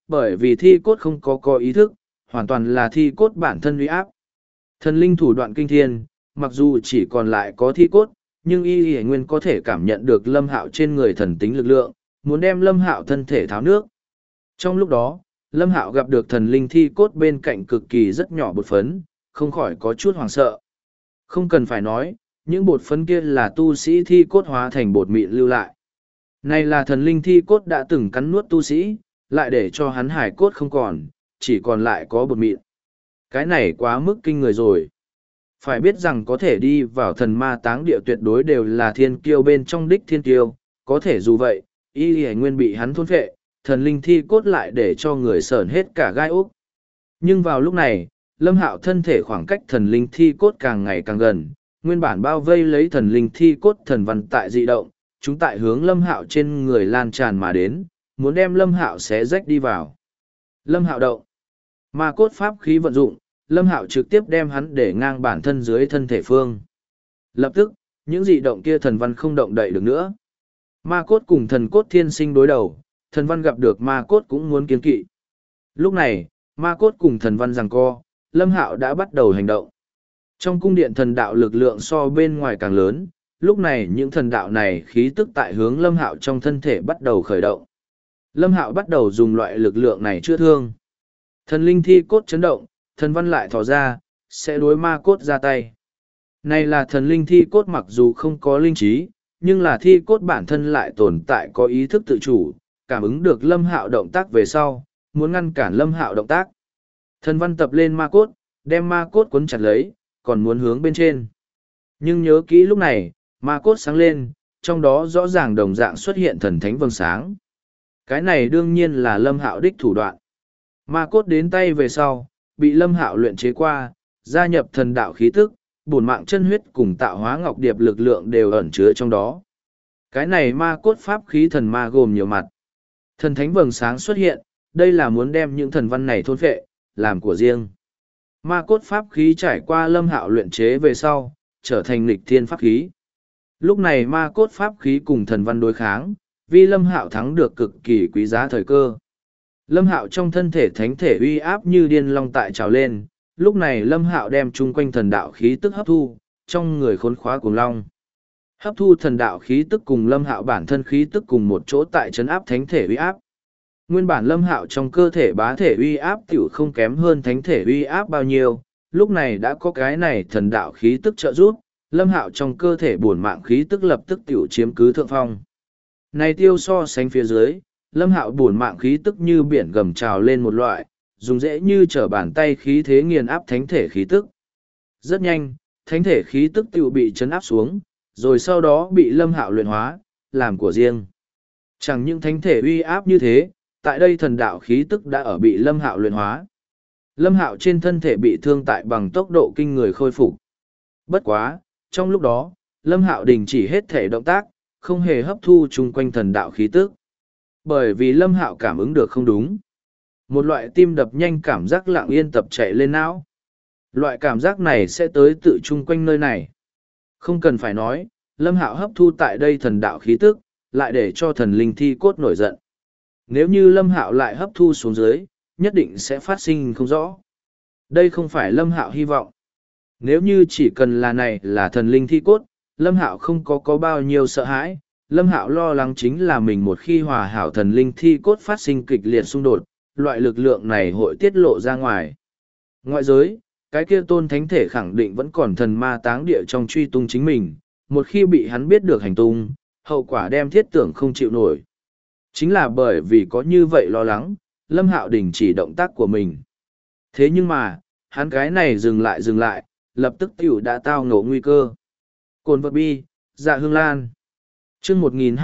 bởi vì thi cốt không có ý thức, hoàn toàn là thi cốt bản thân uy áp. Thần linh thủ đoạn kinh thiên, mặc dù chỉ còn lại có thi cốt, nhưng y y nguyên có thể cảm nhận được Lâm Hạo trên người thần tính lực lượng, muốn đem Lâm Hạo thân thể tháo nước. Trong lúc đó, Lâm Hạo gặp được thần linh thi cốt bên cạnh cực kỳ rất nhỏ bột phấn, không khỏi có chút hoảng sợ. Không cần phải nói, những bột phấn kia là tu sĩ thi cốt hóa thành bột mịn lưu lại. Này là thần linh thi cốt đã từng cắn nuốt tu sĩ, lại để cho hắn hải cốt không còn, chỉ còn lại có bột mịn. Cái này quá mức kinh người rồi. Phải biết rằng có thể đi vào thần ma táng địa tuyệt đối đều là thiên kiêu bên trong đích thiên kiêu, có thể dù vậy, y y nguyên bị hắn thôn phệ, thần linh thi cốt lại để cho người sởn hết cả gai ốc. Nhưng vào lúc này, Lâm Hạo thân thể khoảng cách thần linh thi cốt càng ngày càng gần, nguyên bản bao vây lấy thần linh thi cốt thần văn tại dị động, chúng tại hướng Lâm Hạo trên người lan tràn mà đến, muốn đem Lâm Hạo xé rách đi vào. Lâm Hạo động, ma cốt pháp khí vận dụng, Lâm Hạo trực tiếp đem hắn để ngang bản thân dưới thân thể phương. Lập tức, những dị động kia thần văn không động đậy được nữa. Ma cốt cùng thần cốt thiên sinh đối đầu, thần văn gặp được ma cốt cũng muốn kiên kỵ. Lúc này, ma cốt cùng thần văn giằng co, Lâm Hạo đã bắt đầu hành động. Trong cung điện thần đạo lực lượng so bên ngoài càng lớn, lúc này những thần đạo này khí tức tại hướng Lâm Hạo trong thân thể bắt đầu khởi động. Lâm Hạo bắt đầu dùng loại lực lượng này chữa thương. Thần linh thi cốt chấn động, thần văn lại thò ra, sẽ đối ma cốt ra tay. Này là thần linh thi cốt mặc dù không có linh trí, nhưng là thi cốt bản thân lại tồn tại có ý thức tự chủ, cảm ứng được Lâm Hạo động tác về sau, muốn ngăn cản Lâm Hạo động tác. Thần văn tập lên ma cốt, đem ma cốt cuốn chặt lấy, còn muốn hướng bên trên. Nhưng nhớ kỹ lúc này, ma cốt sáng lên, trong đó rõ ràng đồng dạng xuất hiện thần thánh vầng sáng. Cái này đương nhiên là Lâm Hạo đích thủ đoạn. Ma cốt đến tay về sau, bị Lâm Hạo luyện chế qua, gia nhập thần đạo khí tức, bổn mạng chân huyết cùng tạo hóa ngọc điệp lực lượng đều ẩn chứa trong đó. Cái này ma cốt pháp khí thần ma gồm nhiều mặt. Thần thánh vầng sáng xuất hiện, đây là muốn đem những thần văn này thôn phệ, làm của riêng. Ma cốt pháp khí trải qua Lâm Hạo luyện chế về sau, trở thành nghịch thiên pháp khí. Lúc này ma cốt pháp khí cùng thần văn đối kháng, vì Lâm Hạo thắng được cực kỳ quý giá thời cơ. Lâm Hạo trong thân thể thánh thể uy áp như điên long tại trào lên, lúc này Lâm Hạo đem chung quanh thần đạo khí tức hấp thu, trong người khốn khóa cùng long. Hấp thu thần đạo khí tức cùng Lâm Hạo bản thân khí tức cùng một chỗ tại trấn áp thánh thể uy áp. Nguyên bản Lâm Hạo trong cơ thể bá thể uy áp tiểu không kém hơn thánh thể uy áp bao nhiêu, lúc này đã có cái này thần đạo khí tức trợ giúp, Lâm Hạo trong cơ thể bổn mạng khí tức lập tức tiểu chiếm cứ thượng phong. Này tiêu so sánh phía dưới, Lâm Hạo bổn mạng khí tức như biển gầm trào lên một loại, dùng dễ như trở bàn tay khí thế nghiền áp thánh thể khí tức. Rất nhanh, thánh thể khí tức tiểu bị chấn áp xuống, rồi sau đó bị Lâm Hạo luyện hóa, làm của riêng. Chẳng những thánh thể uy áp như thế, tại đây thần đạo khí tức đã ở bị Lâm Hạo luyện hóa. Lâm Hạo trên thân thể bị thương tại bằng tốc độ kinh người khôi phục. Bất quá, trong lúc đó, Lâm Hạo đình chỉ hết thể động tác, không hề hấp thu chung quanh thần đạo khí tức. Bởi vì Lâm Hạo cảm ứng được không đúng. Một loại tim đập nhanh cảm giác lặng yên tập chạy lên não. Loại cảm giác này sẽ tới tự chung quanh nơi này. Không cần phải nói, Lâm Hạo hấp thu tại đây thần đạo khí tức, lại để cho thần linh thi cốt nổi giận. Nếu như Lâm Hạo lại hấp thu xuống dưới, nhất định sẽ phát sinh không rõ. Đây không phải Lâm Hạo hy vọng. Nếu như chỉ cần là này là thần linh thi cốt, Lâm Hạo không có bao nhiêu sợ hãi. Lâm Hạo lo lắng chính là mình một khi hòa hảo thần linh thi cốt phát sinh kịch liệt xung đột, loại lực lượng này hội tiết lộ ra ngoài. Ngoại giới, cái kia tôn thánh thể khẳng định vẫn còn thần ma táng địa trong truy tung chính mình, một khi bị hắn biết được hành tung, hậu quả đem thiết tưởng không chịu nổi. Chính là bởi vì có như vậy lo lắng, Lâm Hạo đình chỉ động tác của mình. Thế nhưng mà, hắn cái này dừng lại, lập tức tiểu đã tao ngộ nguy cơ. Cồn vật bi, dạ hương lan. Chương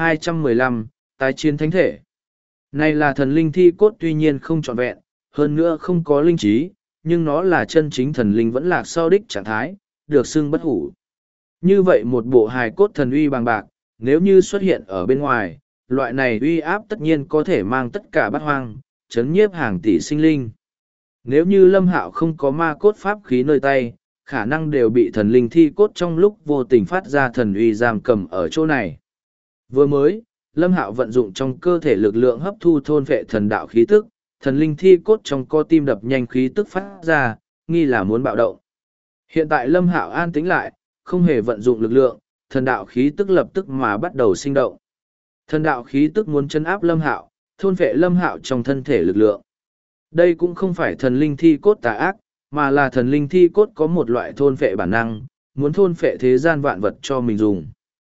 1215, tái chiến thánh thể. Này là thần linh thi cốt tuy nhiên không trọn vẹn, hơn nữa không có linh trí, nhưng nó là chân chính thần linh vẫn lạc sau đích trạng thái, được xưng bất hủ. Như vậy một bộ hài cốt thần uy bằng bạc, nếu như xuất hiện ở bên ngoài, loại này uy áp tất nhiên có thể mang tất cả bát hoang, chấn nhiếp hàng tỷ sinh linh. Nếu như Lâm Hạo không có ma cốt pháp khí nơi tay, khả năng đều bị thần linh thi cốt trong lúc vô tình phát ra thần uy giam cầm ở chỗ này. Vừa mới, Lâm Hạo vận dụng trong cơ thể lực lượng hấp thu thôn vệ thần đạo khí tức, thần linh thi cốt trong co tim đập nhanh khí tức phát ra, nghi là muốn bạo động. Hiện tại Lâm Hạo an tĩnh lại, không hề vận dụng lực lượng, thần đạo khí tức lập tức mà bắt đầu sinh động. Thần đạo khí tức muốn chấn áp Lâm Hạo, thôn phệ Lâm Hạo trong thân thể lực lượng. Đây cũng không phải thần linh thi cốt tà ác, mà là thần linh thi cốt có một loại thôn phệ bản năng, muốn thôn phệ thế gian vạn vật cho mình dùng.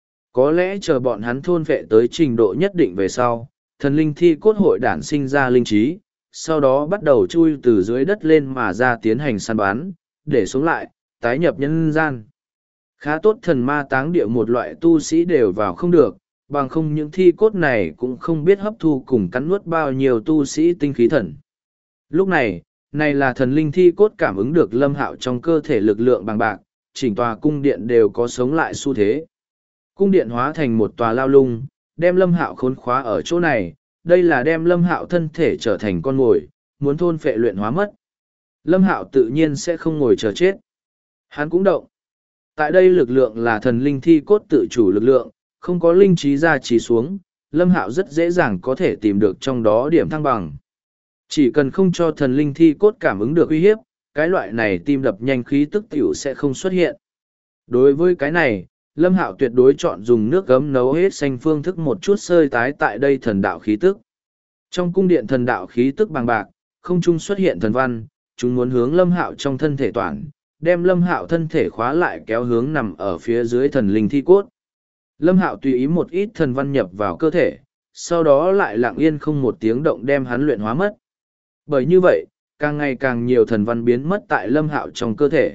Có lẽ chờ bọn hắn thôn phệ tới trình độ nhất định về sau, thần linh thi cốt hội đản sinh ra linh trí, sau đó bắt đầu chui từ dưới đất lên mà ra tiến hành săn bắn, để sống lại, tái nhập nhân gian. Khá tốt thần ma táng địa một loại tu sĩ đều vào không được, bằng không những thi cốt này cũng không biết hấp thu cùng cắn nuốt bao nhiêu tu sĩ tinh khí thần. Lúc này, này là thần linh thi cốt cảm ứng được Lâm Hạo trong cơ thể lực lượng bằng bạc, chỉnh tòa cung điện đều có sống lại xu thế. Cung điện hóa thành một tòa lao lung, đem Lâm Hạo khốn khóa ở chỗ này, đây là đem Lâm Hạo thân thể trở thành con mồi, muốn thôn phệ luyện hóa mất. Lâm Hạo tự nhiên sẽ không ngồi chờ chết. Hắn cũng động. Tại đây lực lượng là thần linh thi cốt tự chủ lực lượng, không có linh trí ra trí xuống, Lâm Hạo rất dễ dàng có thể tìm được trong đó điểm thăng bằng. Chỉ cần không cho thần linh thi cốt cảm ứng được uy hiếp, cái loại này tim đập nhanh khí tức tiểu sẽ không xuất hiện. Đối với cái này, Lâm Hạo tuyệt đối chọn dùng nước gấm nấu hết xanh phương thức một chút sơi tái tại đây thần đạo khí tức. Trong cung điện thần đạo khí tức bằng bạc, không trung xuất hiện thần văn, chúng muốn hướng Lâm Hạo trong thân thể toàn, đem Lâm Hạo thân thể khóa lại kéo hướng nằm ở phía dưới thần linh thi cốt. Lâm Hạo tùy ý một ít thần văn nhập vào cơ thể, sau đó lại lặng yên không một tiếng động đem hắn luyện hóa mất. Bởi như vậy, càng ngày càng nhiều thần văn biến mất tại Lâm Hạo trong cơ thể.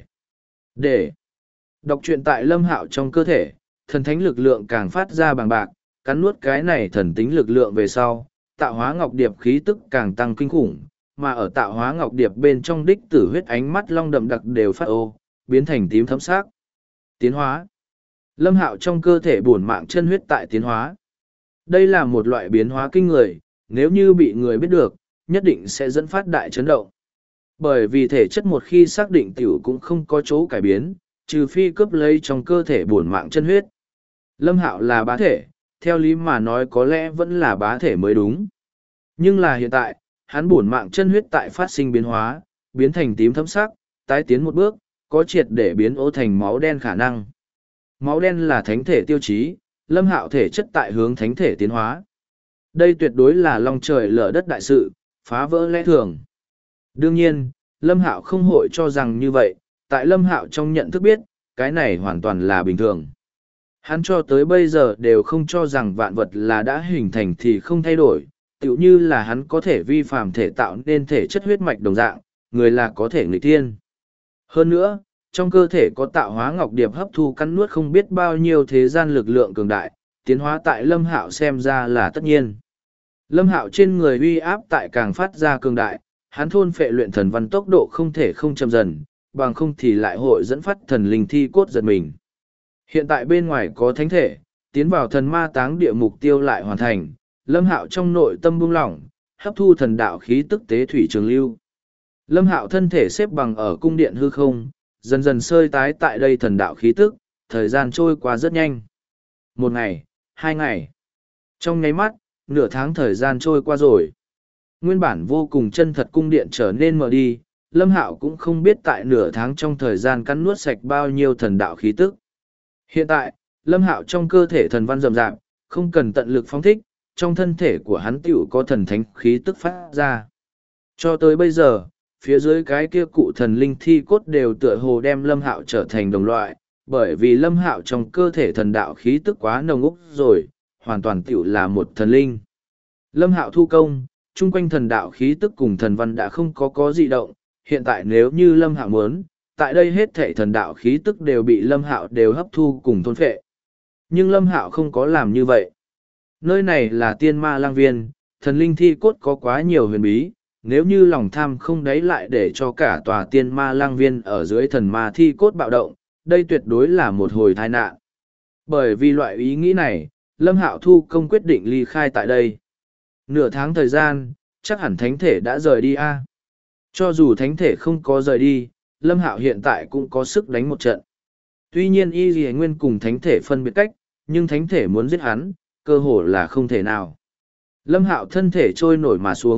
Để đọc truyện tại Lâm Hạo trong cơ thể, thần thánh lực lượng càng phát ra bằng bạc, cắn nuốt cái này thần tính lực lượng về sau, tạo hóa ngọc điệp khí tức càng tăng kinh khủng, mà ở tạo hóa ngọc điệp bên trong đích tử huyết ánh mắt long đậm đặc đều phát ô, biến thành tím thấm sắc. Tiến hóa. Lâm Hạo trong cơ thể bổn mạng chân huyết tại tiến hóa. Đây là một loại biến hóa kinh người, nếu như bị người biết được, nhất định sẽ dẫn phát đại chấn động. Bởi vì thể chất một khi xác định tiểu cũng không có chỗ cải biến, trừ phi cướp lấy trong cơ thể bổn mạng chân huyết. Lâm Hạo là bá thể, theo lý mà nói có lẽ vẫn là bá thể mới đúng. Nhưng là hiện tại, hắn bổn mạng chân huyết tại phát sinh biến hóa, biến thành tím thấm sắc, tái tiến một bước, có triệt để biến ô thành máu đen khả năng. Máu đen là thánh thể tiêu chí, Lâm Hạo thể chất tại hướng thánh thể tiến hóa. Đây tuyệt đối là long trời lở đất đại sự, phá vỡ lẽ thường. Đương nhiên, Lâm Hạo không hội cho rằng như vậy, tại Lâm Hạo trong nhận thức biết, cái này hoàn toàn là bình thường. Hắn cho tới bây giờ đều không cho rằng vạn vật là đã hình thành thì không thay đổi, tựu như là hắn có thể vi phàm thể tạo nên thể chất huyết mạch đồng dạng, người là có thể nghịch thiên. Hơn nữa, trong cơ thể có tạo hóa ngọc điệp hấp thu cắn nuốt không biết bao nhiêu thế gian lực lượng cường đại, tiến hóa tại Lâm Hạo xem ra là tất nhiên. Lâm Hạo trên người uy áp tại càng phát ra cường đại, hắn thôn phệ luyện thần văn tốc độ không thể không chậm dần, bằng không thì lại hội dẫn phát thần linh thi cốt giật mình. Hiện tại bên ngoài có thánh thể, tiến vào thần ma táng địa mục tiêu lại hoàn thành, Lâm Hạo trong nội tâm buông lỏng, hấp thu thần đạo khí tức tế thủy trường lưu. Lâm Hạo thân thể xếp bằng ở cung điện hư không, dần dần sơi tái tại đây thần đạo khí tức, thời gian trôi qua rất nhanh. 1 ngày, 2 ngày. Trong nháy mắt, nửa tháng thời gian trôi qua rồi. Nguyên bản vô cùng chân thật cung điện trở nên mờ đi, Lâm Hạo cũng không biết tại nửa tháng trong thời gian cắn nuốt sạch bao nhiêu thần đạo khí tức. Hiện tại, Lâm Hạo trong cơ thể thần văn rậm rạp, không cần tận lực phóng thích, trong thân thể của hắn tiểu có thần thánh khí tức phát ra. Cho tới bây giờ, phía dưới cái kia cụ thần linh thi cốt đều tựa hồ đem Lâm Hạo trở thành đồng loại, bởi vì Lâm Hạo trong cơ thể thần đạo khí tức quá nồng úc rồi, hoàn toàn tiểu là một thần linh. Lâm Hạo thu công, chung quanh thần đạo khí tức cùng thần văn đã không có dị động, hiện tại nếu như Lâm Hạo muốn, tại đây hết thảy thần đạo khí tức đều bị Lâm Hạo đều hấp thu cùng thôn phệ. Nhưng Lâm Hạo không có làm như vậy. Nơi này là tiên ma lang viên, thần linh thi cốt có quá nhiều huyền bí, nếu như lòng tham không đáy lại để cho cả tòa tiên ma lang viên ở dưới thần ma thi cốt bạo động, đây tuyệt đối là một hồi tai nạn. Bởi vì loại ý nghĩ này, Lâm Hạo thu công quyết định ly khai tại đây. Nửa tháng thời gian, chắc hẳn thánh thể đã rời đi a. Cho dù thánh thể không có rời đi, Lâm Hạo hiện tại cũng có sức đánh một trận. Tuy nhiên Y Lì Nguyên cùng thánh thể phân biệt cách, nhưng thánh thể muốn giết hắn, cơ hồ là không thể nào. Lâm Hạo thân thể trôi nổi mà xuống,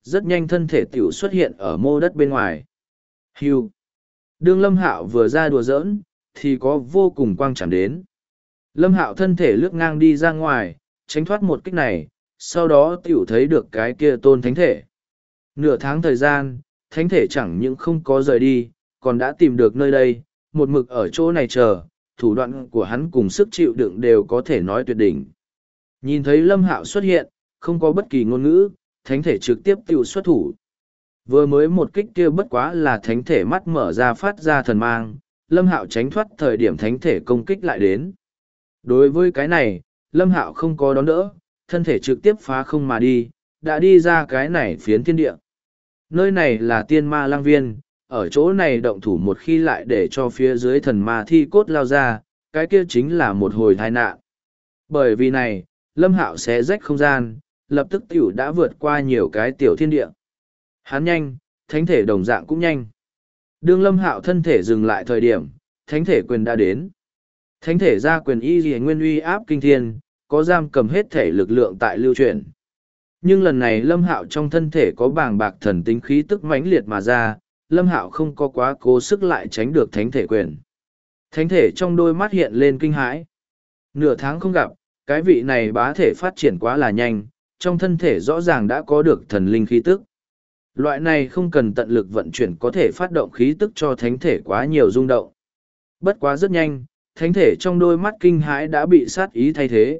rất nhanh thân thể tiểu xuất hiện ở mô đất bên ngoài. Hưu. Đương Lâm Hạo vừa ra đùa giỡn, thì có vô cùng quang chạm đến. Lâm Hạo thân thể lướt ngang đi ra ngoài, tránh thoát một kích này, sau đó tiểu thấy được cái kia tôn thánh thể. Nửa tháng thời gian, thánh thể chẳng những không có rời đi, còn đã tìm được nơi đây, một mực ở chỗ này chờ, thủ đoạn của hắn cùng sức chịu đựng đều có thể nói tuyệt đỉnh. Nhìn thấy Lâm Hạo xuất hiện, không có bất kỳ ngôn ngữ, thánh thể trực tiếp tiểu xuất thủ. Vừa mới một kích kia bất quá là thánh thể mắt mở ra phát ra thần mang, Lâm Hạo tránh thoát thời điểm thánh thể công kích lại đến. Đối với cái này, Lâm Hạo không có đón đỡ, thân thể trực tiếp phá không mà đi, đã đi ra cái này phiến thiên địa. Nơi này là tiên ma lang viên, ở chỗ này động thủ một khi lại để cho phía dưới thần ma thi cốt lao ra, cái kia chính là một hồi tai nạn. Bởi vì này, Lâm Hạo xé rách không gian, lập tức tiểu đã vượt qua nhiều cái tiểu thiên địa. Hắn nhanh, thánh thể đồng dạng cũng nhanh. Đương Lâm Hạo thân thể dừng lại thời điểm, thánh thể quyền đã đến. Thánh thể ra quyền y gì nguyên uy áp kinh thiên, có giam cầm hết thể lực lượng tại lưu chuyển. Nhưng lần này Lâm Hạo trong thân thể có bàng bạc thần tính khí tức mãnh liệt mà ra, Lâm Hạo không có quá cố sức lại tránh được thánh thể quyền. Thánh thể trong đôi mắt hiện lên kinh hãi. Nửa tháng không gặp, cái vị này bá thể phát triển quá là nhanh, trong thân thể rõ ràng đã có được thần linh khí tức. Loại này không cần tận lực vận chuyển có thể phát động khí tức cho thánh thể quá nhiều rung động. Bất quá rất nhanh, thánh thể trong đôi mắt kinh hãi đã bị sát ý thay thế.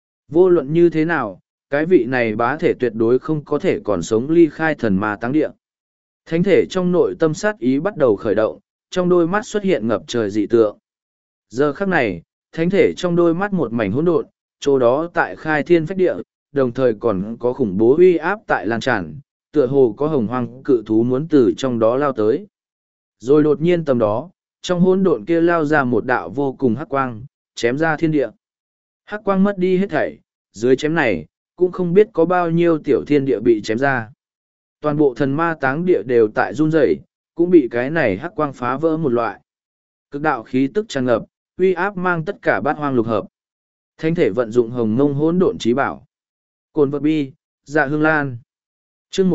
Vô luận như thế nào, cái vị này bá thể tuyệt đối không có thể còn sống ly khai thần ma táng địa. Thánh thể trong nội tâm sát ý bắt đầu khởi động, trong đôi mắt xuất hiện ngập trời dị tượng. Giờ khắc này, thánh thể trong đôi mắt một mảnh hỗn độn, chỗ đó tại khai thiên phách địa, đồng thời còn có khủng bố uy áp tại lan tràn, tựa hồ có hồng hoang cự thú muốn từ trong đó lao tới. Rồi đột nhiên tầm đó, trong hỗn độn kia lao ra một đạo vô cùng hắc quang, chém ra thiên địa. Hắc quang mất đi hết thảy, dưới chém này, cũng không biết có bao nhiêu tiểu thiên địa bị chém ra. Toàn bộ thần ma táng địa đều tại run rẩy, cũng bị cái này hắc quang phá vỡ một loại. Cực đạo khí tức tràn ngập, uy áp mang tất cả bát hoang lục hợp. Thánh thể vận dụng hồng ngông hỗn độn trí bảo. Cồn vật bi, dạ hương lan. Chương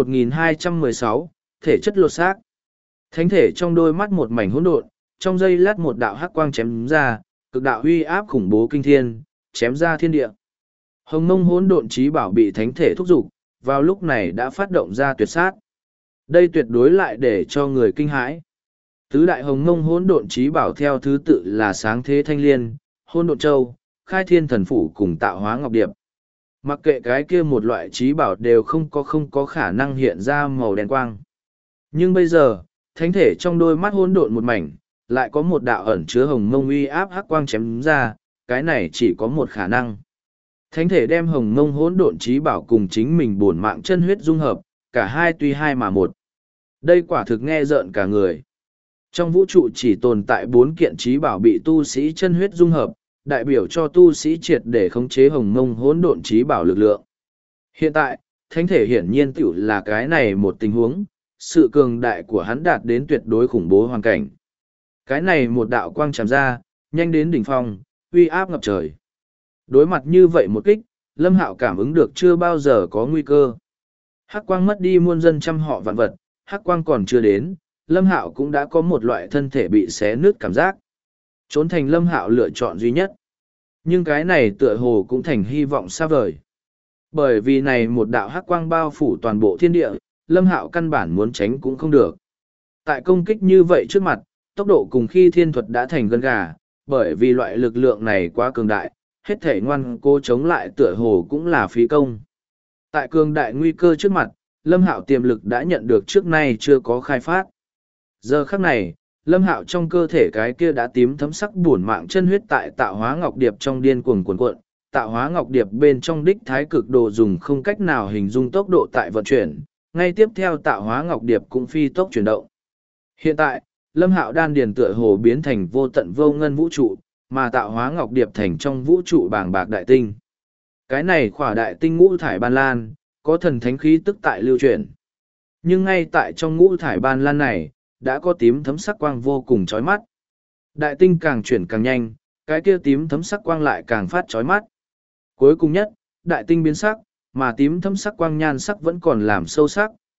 1216, thể chất lột xác. Thánh thể trong đôi mắt một mảnh hỗn độn, trong giây lát một đạo hắc quang chém ra, cực đạo uy áp khủng bố kinh thiên, chém ra thiên địa. Hồng mông hỗn độn trí bảo bị thánh thể thúc giục, vào lúc này đã phát động ra tuyệt sát. Đây tuyệt đối lại để cho người kinh hãi. Tứ đại hồng mông hỗn độn trí bảo theo thứ tự là sáng thế thanh liên, hỗn độn châu, khai thiên thần phủ cùng tạo hóa ngọc điệp. Mặc kệ cái kia một loại trí bảo đều không có khả năng hiện ra màu đen quang. Nhưng bây giờ, thánh thể trong đôi mắt hỗn độn một mảnh, lại có một đạo ẩn chứa hồng mông uy áp hắc quang chém ra, cái này chỉ có một khả năng. Thánh thể đem hồng mông hỗn độn trí bảo cùng chính mình bổn mạng chân huyết dung hợp, cả hai tuy hai mà một. Đây quả thực nghe rợn cả người. Trong vũ trụ chỉ tồn tại 4 kiện trí bảo bị tu sĩ chân huyết dung hợp, đại biểu cho tu sĩ triệt để khống chế hồng mông hỗn độn trí bảo lực lượng. Hiện tại, thánh thể hiển nhiên tiểu là cái này một tình huống, sự cường đại của hắn đạt đến tuyệt đối khủng bố hoàn cảnh. Cái này một đạo quang chạm ra, nhanh đến đỉnh phong, uy áp ngập trời. Đối mặt như vậy một kích, Lâm Hạo cảm ứng được chưa bao giờ có nguy cơ. Hắc quang mất đi muôn dân trăm họ vạn vật, hắc quang còn chưa đến, Lâm Hạo cũng đã có một loại thân thể bị xé nứt cảm giác. Trốn thành Lâm Hạo lựa chọn duy nhất. Nhưng cái này tựa hồ cũng thành hy vọng xa vời. Bởi vì này một đạo hắc quang bao phủ toàn bộ thiên địa, Lâm Hạo căn bản muốn tránh cũng không được. Tại công kích như vậy trước mặt, tốc độ cùng khi thiên thuật đã thành gân gà, bởi vì loại lực lượng này quá cường đại, hết thể ngoan cố chống lại tựa hồ cũng là phí công. Tại cường đại nguy cơ trước mặt, Lâm Hạo tiềm lực đã nhận được trước nay chưa có khai phát. Giờ khắc này, Lâm Hạo trong cơ thể cái kia đã tím thấm sắc bổn mạng chân huyết tại tạo hóa ngọc điệp trong điên cuồng cuồn cuộn, tạo hóa ngọc điệp bên trong đích thái cực đồ dùng không cách nào hình dung tốc độ tại vận chuyển, ngay tiếp theo tạo hóa ngọc điệp cũng phi tốc chuyển động. Hiện tại, Lâm Hạo đan điền tựa hồ biến thành vô tận vô ngân vũ trụ, mà tạo hóa ngọc điệp thành trong vũ trụ bàng bạc đại tinh. Cái này khỏa đại tinh ngũ thải ban lan, có thần thánh khí tức tại lưu chuyển. Nhưng ngay tại trong ngũ thải ban lan này, đã có tím thấm sắc quang vô cùng chói mắt. Đại tinh càng chuyển càng nhanh, cái kia tím thấm sắc quang lại càng phát chói mắt. Cuối cùng nhất, đại tinh biến sắc, mà tím thấm sắc quang nhan sắc vẫn còn làm sâu sắc,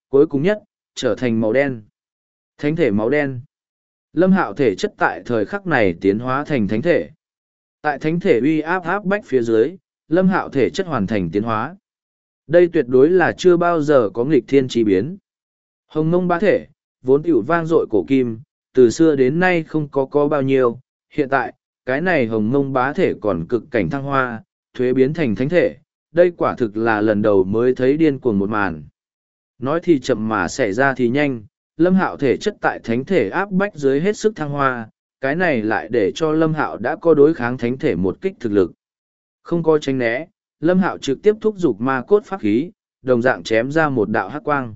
cuối cùng nhất, trở thành màu đen. Thánh thể máu đen. Lâm Hạo thể chất tại thời khắc này tiến hóa thành thánh thể. Tại thánh thể uy áp áp bách phía dưới, Lâm Hạo thể chất hoàn thành tiến hóa. Đây tuyệt đối là chưa bao giờ có nghịch thiên chi biến. Hồng Mông Bá thể, vốn tiểu vang dội cổ kim, từ xưa đến nay không có bao nhiêu, hiện tại, cái này Hồng Mông Bá thể còn cực cảnh thăng hoa, thuế biến thành thánh thể, đây quả thực là lần đầu mới thấy điên cuồng một màn. Nói thì chậm mà xảy ra thì nhanh, Lâm Hạo thể chất tại thánh thể áp bách dưới hết sức thăng hoa, cái này lại để cho Lâm Hạo đã có đối kháng thánh thể một kích thực lực. Không có tránh né, Lâm Hạo trực tiếp thúc giục ma cốt pháp khí, đồng dạng chém ra một đạo hắc quang.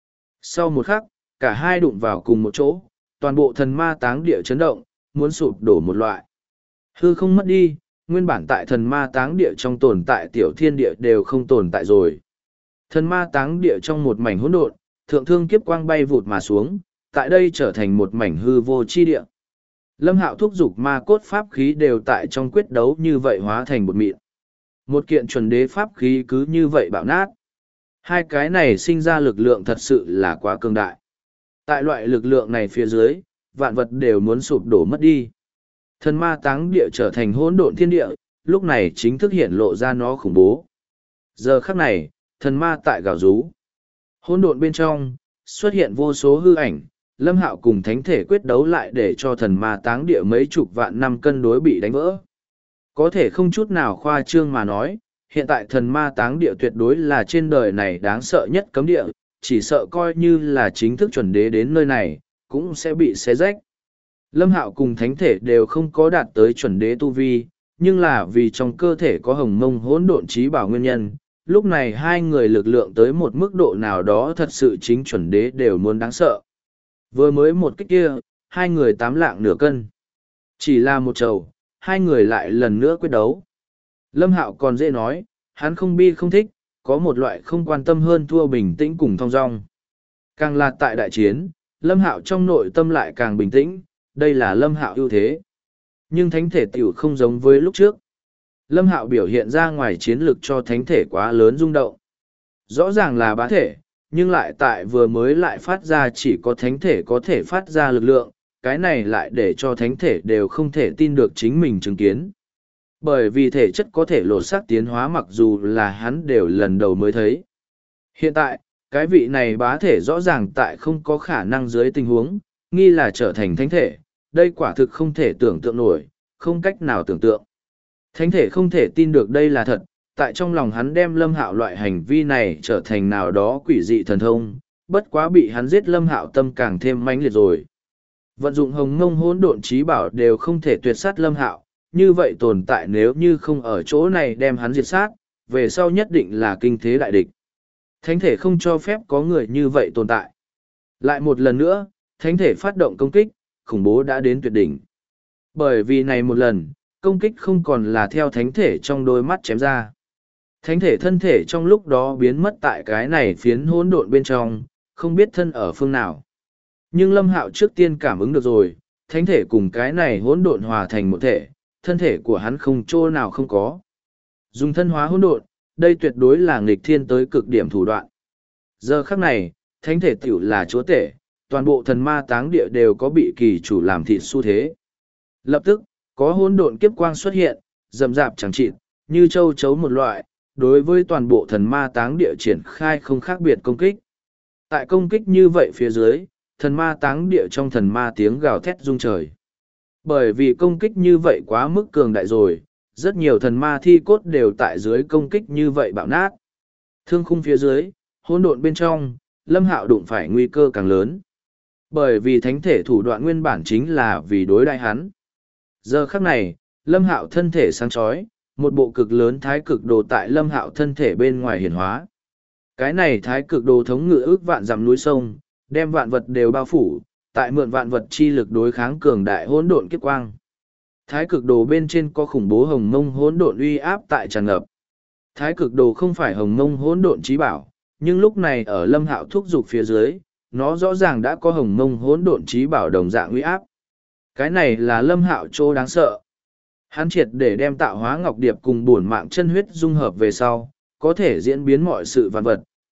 Sau một khắc, cả hai đụng vào cùng một chỗ, toàn bộ thần ma táng địa chấn động, muốn sụp đổ một loại. Hư không mất đi, nguyên bản tại thần ma táng địa trong tồn tại tiểu thiên địa đều không tồn tại rồi. Thần ma táng địa trong một mảnh hỗn độn, thượng thương kiếp quang bay vụt mà xuống, tại đây trở thành một mảnh hư vô chi địa. Lâm Hạo thúc giục ma cốt pháp khí đều tại trong quyết đấu như vậy hóa thành một mịn. Một kiện chuẩn đế pháp khí cứ như vậy bạo nát. Hai cái này sinh ra lực lượng thật sự là quá cường đại. Tại loại lực lượng này phía dưới, vạn vật đều muốn sụp đổ mất đi. Thần ma táng địa trở thành hỗn độn thiên địa, lúc này chính thức hiện lộ ra nó khủng bố. Giờ khắc này, thần ma tại gào rú. Hỗn độn bên trong, xuất hiện vô số hư ảnh, Lâm Hạo cùng thánh thể quyết đấu lại để cho thần ma táng địa mấy chục vạn năm cân đối bị đánh vỡ. Có thể không chút nào khoa trương mà nói, hiện tại thần ma táng địa tuyệt đối là trên đời này đáng sợ nhất cấm địa, chỉ sợ coi như là chính thức chuẩn đế đến nơi này, cũng sẽ bị xé rách. Lâm Hạo cùng thánh thể đều không có đạt tới chuẩn đế tu vi, nhưng là vì trong cơ thể có hồng mông hỗn độn trí bảo nguyên nhân, lúc này hai người lực lượng tới một mức độ nào đó thật sự chính chuẩn đế đều muốn đáng sợ. Vừa mới một kích kia, hai người 8 lạng nửa cân. Chỉ là một trầu, hai người lại lần nữa quyết đấu. Lâm Hạo còn dễ nói, hắn không bi không thích, có một loại không quan tâm hơn thua bình tĩnh cùng thong dong. Càng là tại đại chiến, Lâm Hạo trong nội tâm lại càng bình tĩnh, đây là Lâm Hạo ưu thế. Nhưng thánh thể tiểu không giống với lúc trước. Lâm Hạo biểu hiện ra ngoài chiến lực cho thánh thể quá lớn rung động. Rõ ràng là bá thể, nhưng lại tại vừa mới lại phát ra chỉ có thánh thể có thể phát ra lực lượng, cái này lại để cho thánh thể đều không thể tin được chính mình chứng kiến. Bởi vì thể chất có thể lột xác tiến hóa mặc dù là hắn đều lần đầu mới thấy. Hiện tại, cái vị này bá thể rõ ràng tại không có khả năng dưới tình huống, nghi là trở thành thánh thể, đây quả thực không thể tưởng tượng nổi, không cách nào tưởng tượng. Thánh thể không thể tin được đây là thật, tại trong lòng hắn đem Lâm Hạo loại hành vi này trở thành nào đó quỷ dị thần thông, bất quá bị hắn giết Lâm Hạo tâm càng thêm mãnh liệt rồi. Vận dụng hồng mông hỗn độn trí bảo đều không thể tuyệt sát Lâm Hạo, như vậy tồn tại nếu như không ở chỗ này đem hắn diệt sát, về sau nhất định là kinh thế đại địch. Thánh thể không cho phép có người như vậy tồn tại. Lại một lần nữa, thánh thể phát động công kích, khủng bố đã đến tuyệt đỉnh. Bởi vì này một lần, công kích không còn là theo thánh thể trong đôi mắt chém ra. Thánh thể thân thể trong lúc đó biến mất tại cái này phiến hỗn độn bên trong, không biết thân ở phương nào. Nhưng Lâm Hạo trước tiên cảm ứng được rồi, thánh thể cùng cái này hỗn độn hòa thành một thể, thân thể của hắn không chỗ nào không có. Dùng thân hóa hỗn độn, đây tuyệt đối là nghịch thiên tới cực điểm thủ đoạn. Giờ khắc này, thánh thể tiểu là chúa tể, toàn bộ thần ma táng địa đều có bị kỳ chủ làm thịt xu thế. Lập tức, có hỗn độn kiếp quang xuất hiện, rầm rạp chẳng chịt, như châu chấu một loại, đối với toàn bộ thần ma táng địa triển khai không khác biệt công kích. Tại công kích như vậy phía dưới, thần ma táng địa trong thần ma tiếng gào thét rung trời. Bởi vì công kích như vậy quá mức cường đại rồi, rất nhiều thần ma thi cốt đều tại dưới công kích như vậy bạo nát. Thương khung phía dưới, hỗn độn bên trong, Lâm Hạo đụng phải nguy cơ càng lớn. Bởi vì thánh thể thủ đoạn nguyên bản chính là vì đối đãi hắn. Giờ khắc này, Lâm Hạo thân thể sáng chói, một bộ cực lớn thái cực đồ tại Lâm Hạo thân thể bên ngoài hiển hóa. Cái này thái cực đồ thống ngự ước vạn dặm núi sông, đem vạn vật đều bao phủ, tại mượn vạn vật chi lực đối kháng cường đại hỗn độn kiếp quang. Thái cực đồ bên trên có khủng bố hồng mông hỗn độn uy áp tại tràn ngập. Thái cực đồ không phải hồng mông hỗn độn trí bảo, nhưng lúc này ở Lâm Hạo thúc dục phía dưới, nó rõ ràng đã có hồng mông hỗn độn trí bảo đồng dạng uy áp. Cái này là Lâm Hạo chỗ đáng sợ. Hắn triệt để đem tạo hóa ngọc điệp cùng bổn mạng chân huyết dung hợp về sau, có thể diễn biến mọi sự vạn vật,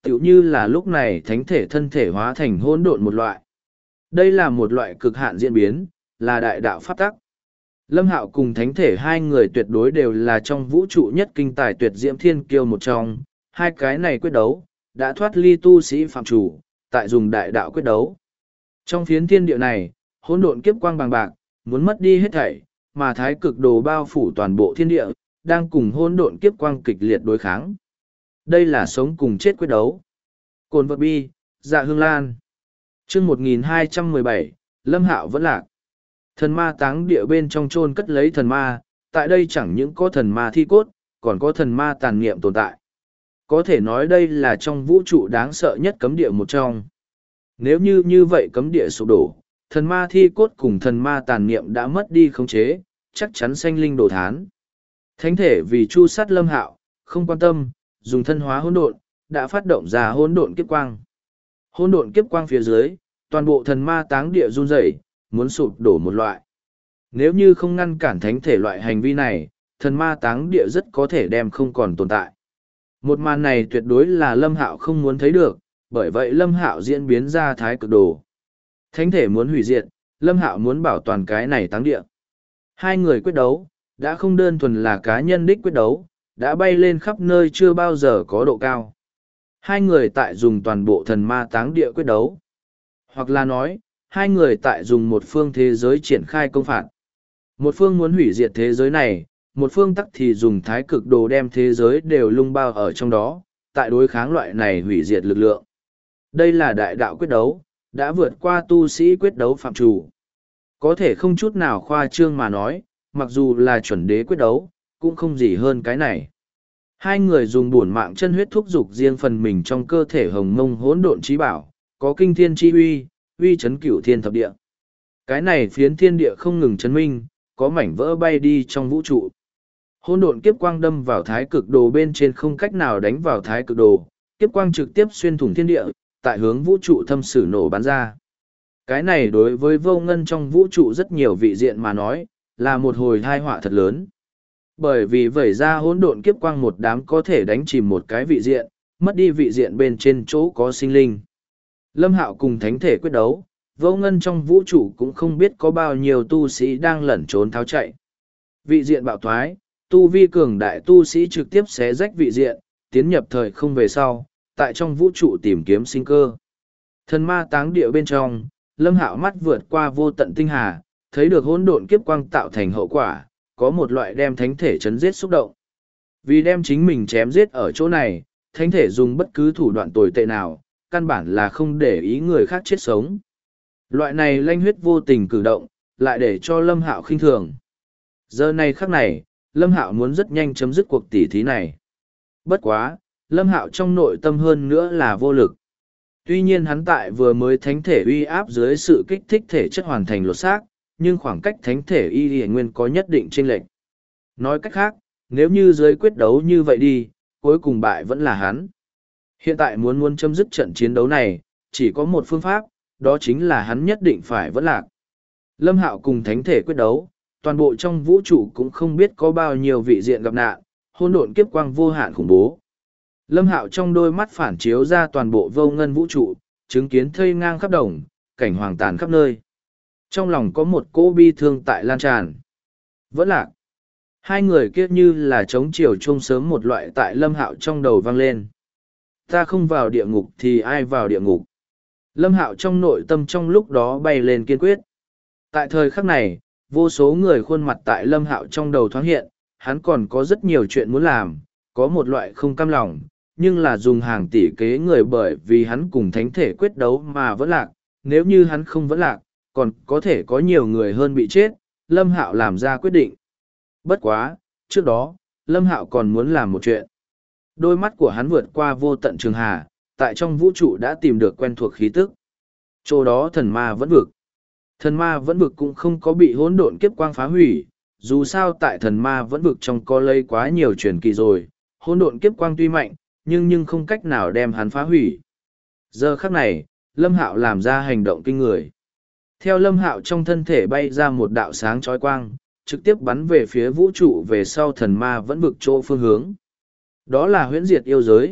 tựu như là lúc này thánh thể thân thể hóa thành hỗn độn một loại. Đây là một loại cực hạn diễn biến, là đại đạo pháp tắc. Lâm Hạo cùng thánh thể hai người tuyệt đối đều là trong vũ trụ nhất kinh tài tuyệt diễm thiên kiêu một trong, hai cái này quyết đấu, đã thoát ly tu sĩ phạm chủ, tại dùng đại đạo quyết đấu. Trong phiến thiên địa này, hỗn độn kiếp quang bằng bạc, muốn mất đi hết thảy, mà thái cực đồ bao phủ toàn bộ thiên địa, đang cùng hỗn độn kiếp quang kịch liệt đối kháng. Đây là sống cùng chết quyết đấu. Cồn vật bi, dạ hương lan. Chương 1217, Lâm Hạo vẫn lạc. Thần ma táng địa bên trong chôn cất lấy thần ma, tại đây chẳng những có thần ma thi cốt, còn có thần ma tàn niệm tồn tại. Có thể nói đây là trong vũ trụ đáng sợ nhất cấm địa một trong. Nếu như vậy cấm địa sụp đổ, thần ma thi cốt cùng thần ma tàn niệm đã mất đi khống chế, chắc chắn sanh linh đổ thán. Thánh thể vì chu sát Lâm Hạo, không quan tâm, dùng thân hóa hỗn độn, đã phát động ra hỗn độn kiếp quang. Hỗn độn kiếp quang phía dưới, toàn bộ thần ma táng địa run rẩy, muốn sụp đổ một loại. Nếu như không ngăn cản thánh thể loại hành vi này, thần ma táng địa rất có thể đem không còn tồn tại. Một màn này tuyệt đối là Lâm Hạo không muốn thấy được, bởi vậy Lâm Hạo diễn biến ra thái cực đồ. Thánh thể muốn hủy diệt, Lâm Hạo muốn bảo toàn cái này táng địa. Hai người quyết đấu, đã không đơn thuần là cá nhân đích quyết đấu, đã bay lên khắp nơi chưa bao giờ có độ cao. Hai người tại dùng toàn bộ thần ma táng địa quyết đấu. Hoặc là nói, hai người tại dùng một phương thế giới triển khai công phạt. Một phương muốn hủy diệt thế giới này, một phương tắc thì dùng thái cực đồ đem thế giới đều lung bao ở trong đó, tại đối kháng loại này hủy diệt lực lượng. Đây là đại đạo quyết đấu, đã vượt qua tu sĩ quyết đấu phạm chủ. Có thể không chút nào khoa trương mà nói, mặc dù là chuẩn đế quyết đấu, cũng không gì hơn cái này. Hai người dùng bổn mạng chân huyết thúc dục riêng phần mình trong cơ thể hồng mông hỗn độn trí bảo, có kinh thiên chi uy, uy chấn cửu thiên thập địa. Cái này phiến thiên địa không ngừng chấn minh, có mảnh vỡ bay đi trong vũ trụ. Hỗn độn kiếp quang đâm vào thái cực đồ bên trên không cách nào đánh vào thái cực đồ, kiếp quang trực tiếp xuyên thủng thiên địa, tại hướng vũ trụ thâm sử nổ bắn ra. Cái này đối với vô ngân trong vũ trụ rất nhiều vị diện mà nói, là một hồi tai họa thật lớn. Bởi vì vẩy ra hỗn độn kiếp quang một đám có thể đánh chìm một cái vị diện, mất đi vị diện bên trên chỗ có sinh linh. Lâm Hạo cùng thánh thể quyết đấu, vô ngân trong vũ trụ cũng không biết có bao nhiêu tu sĩ đang lẩn trốn tháo chạy. Vị diện bạo thoái, tu vi cường đại tu sĩ trực tiếp xé rách vị diện, tiến nhập thời không về sau, tại trong vũ trụ tìm kiếm sinh cơ. Thần ma táng địa bên trong, Lâm Hạo mắt vượt qua vô tận tinh hà, thấy được hỗn độn kiếp quang tạo thành hậu quả, có một loại đem thánh thể chấn giết xúc động. Vì đem chính mình chém giết ở chỗ này, thánh thể dùng bất cứ thủ đoạn tồi tệ nào, căn bản là không để ý người khác chết sống. Loại này lanh huyết vô tình cử động, lại để cho Lâm Hạo khinh thường. Giờ này khắc này, Lâm Hạo muốn rất nhanh chấm dứt cuộc tỉ thí này. Bất quá, Lâm Hạo trong nội tâm hơn nữa là vô lực. Tuy nhiên hắn tại vừa mới thánh thể uy áp dưới sự kích thích thể chất hoàn thành lột xác, nhưng khoảng cách thánh thể y nguyên có nhất định chênh lệch. Nói cách khác, nếu như dưới quyết đấu như vậy đi, cuối cùng bại vẫn là hắn. Hiện tại muốn chấm dứt trận chiến đấu này, chỉ có một phương pháp, đó chính là hắn nhất định phải vẫn lạc. Lâm Hạo cùng thánh thể quyết đấu, toàn bộ trong vũ trụ cũng không biết có bao nhiêu vị diện gặp nạn, hỗn độn kiếp quang vô hạn khủng bố. Lâm Hạo trong đôi mắt phản chiếu ra toàn bộ vô ngân vũ trụ, chứng kiến thây ngang khắp đồng, cảnh hoàng tàn khắp nơi. Trong lòng có một cỗ bi thương tại lan tràn. Vẫn lạc. Hai người kia như là trống chiều chuông sớm một loại tại Lâm Hạo trong đầu vang lên. Ta không vào địa ngục thì ai vào địa ngục? Lâm Hạo trong nội tâm trong lúc đó bay lên kiên quyết. Tại thời khắc này, vô số người khuôn mặt tại Lâm Hạo trong đầu thoáng hiện, hắn còn có rất nhiều chuyện muốn làm, có một loại không cam lòng, nhưng là dùng hàng tỷ kế người bởi vì hắn cùng thánh thể quyết đấu mà vẫn lạc, nếu như hắn không vẫn lạc, còn có thể có nhiều người hơn bị chết, Lâm Hạo làm ra quyết định. Bất quá, trước đó, Lâm Hạo còn muốn làm một chuyện. Đôi mắt của hắn vượt qua vô tận trường hà, tại trong vũ trụ đã tìm được quen thuộc khí tức. Chỗ đó thần ma vẫn vực. Thần ma vẫn vực cũng không có bị hỗn độn kiếp quang phá hủy, dù sao tại thần ma vẫn vực trong có lây quá nhiều truyền kỳ rồi, hỗn độn kiếp quang tuy mạnh, nhưng không cách nào đem hắn phá hủy. Giờ khắc này, Lâm Hạo làm ra hành động kinh người. Theo Lâm Hạo trong thân thể bay ra một đạo sáng chói quang, trực tiếp bắn về phía vũ trụ về sau thần ma vẫn vực chỗ phương hướng. Đó là huyễn diệt yêu giới,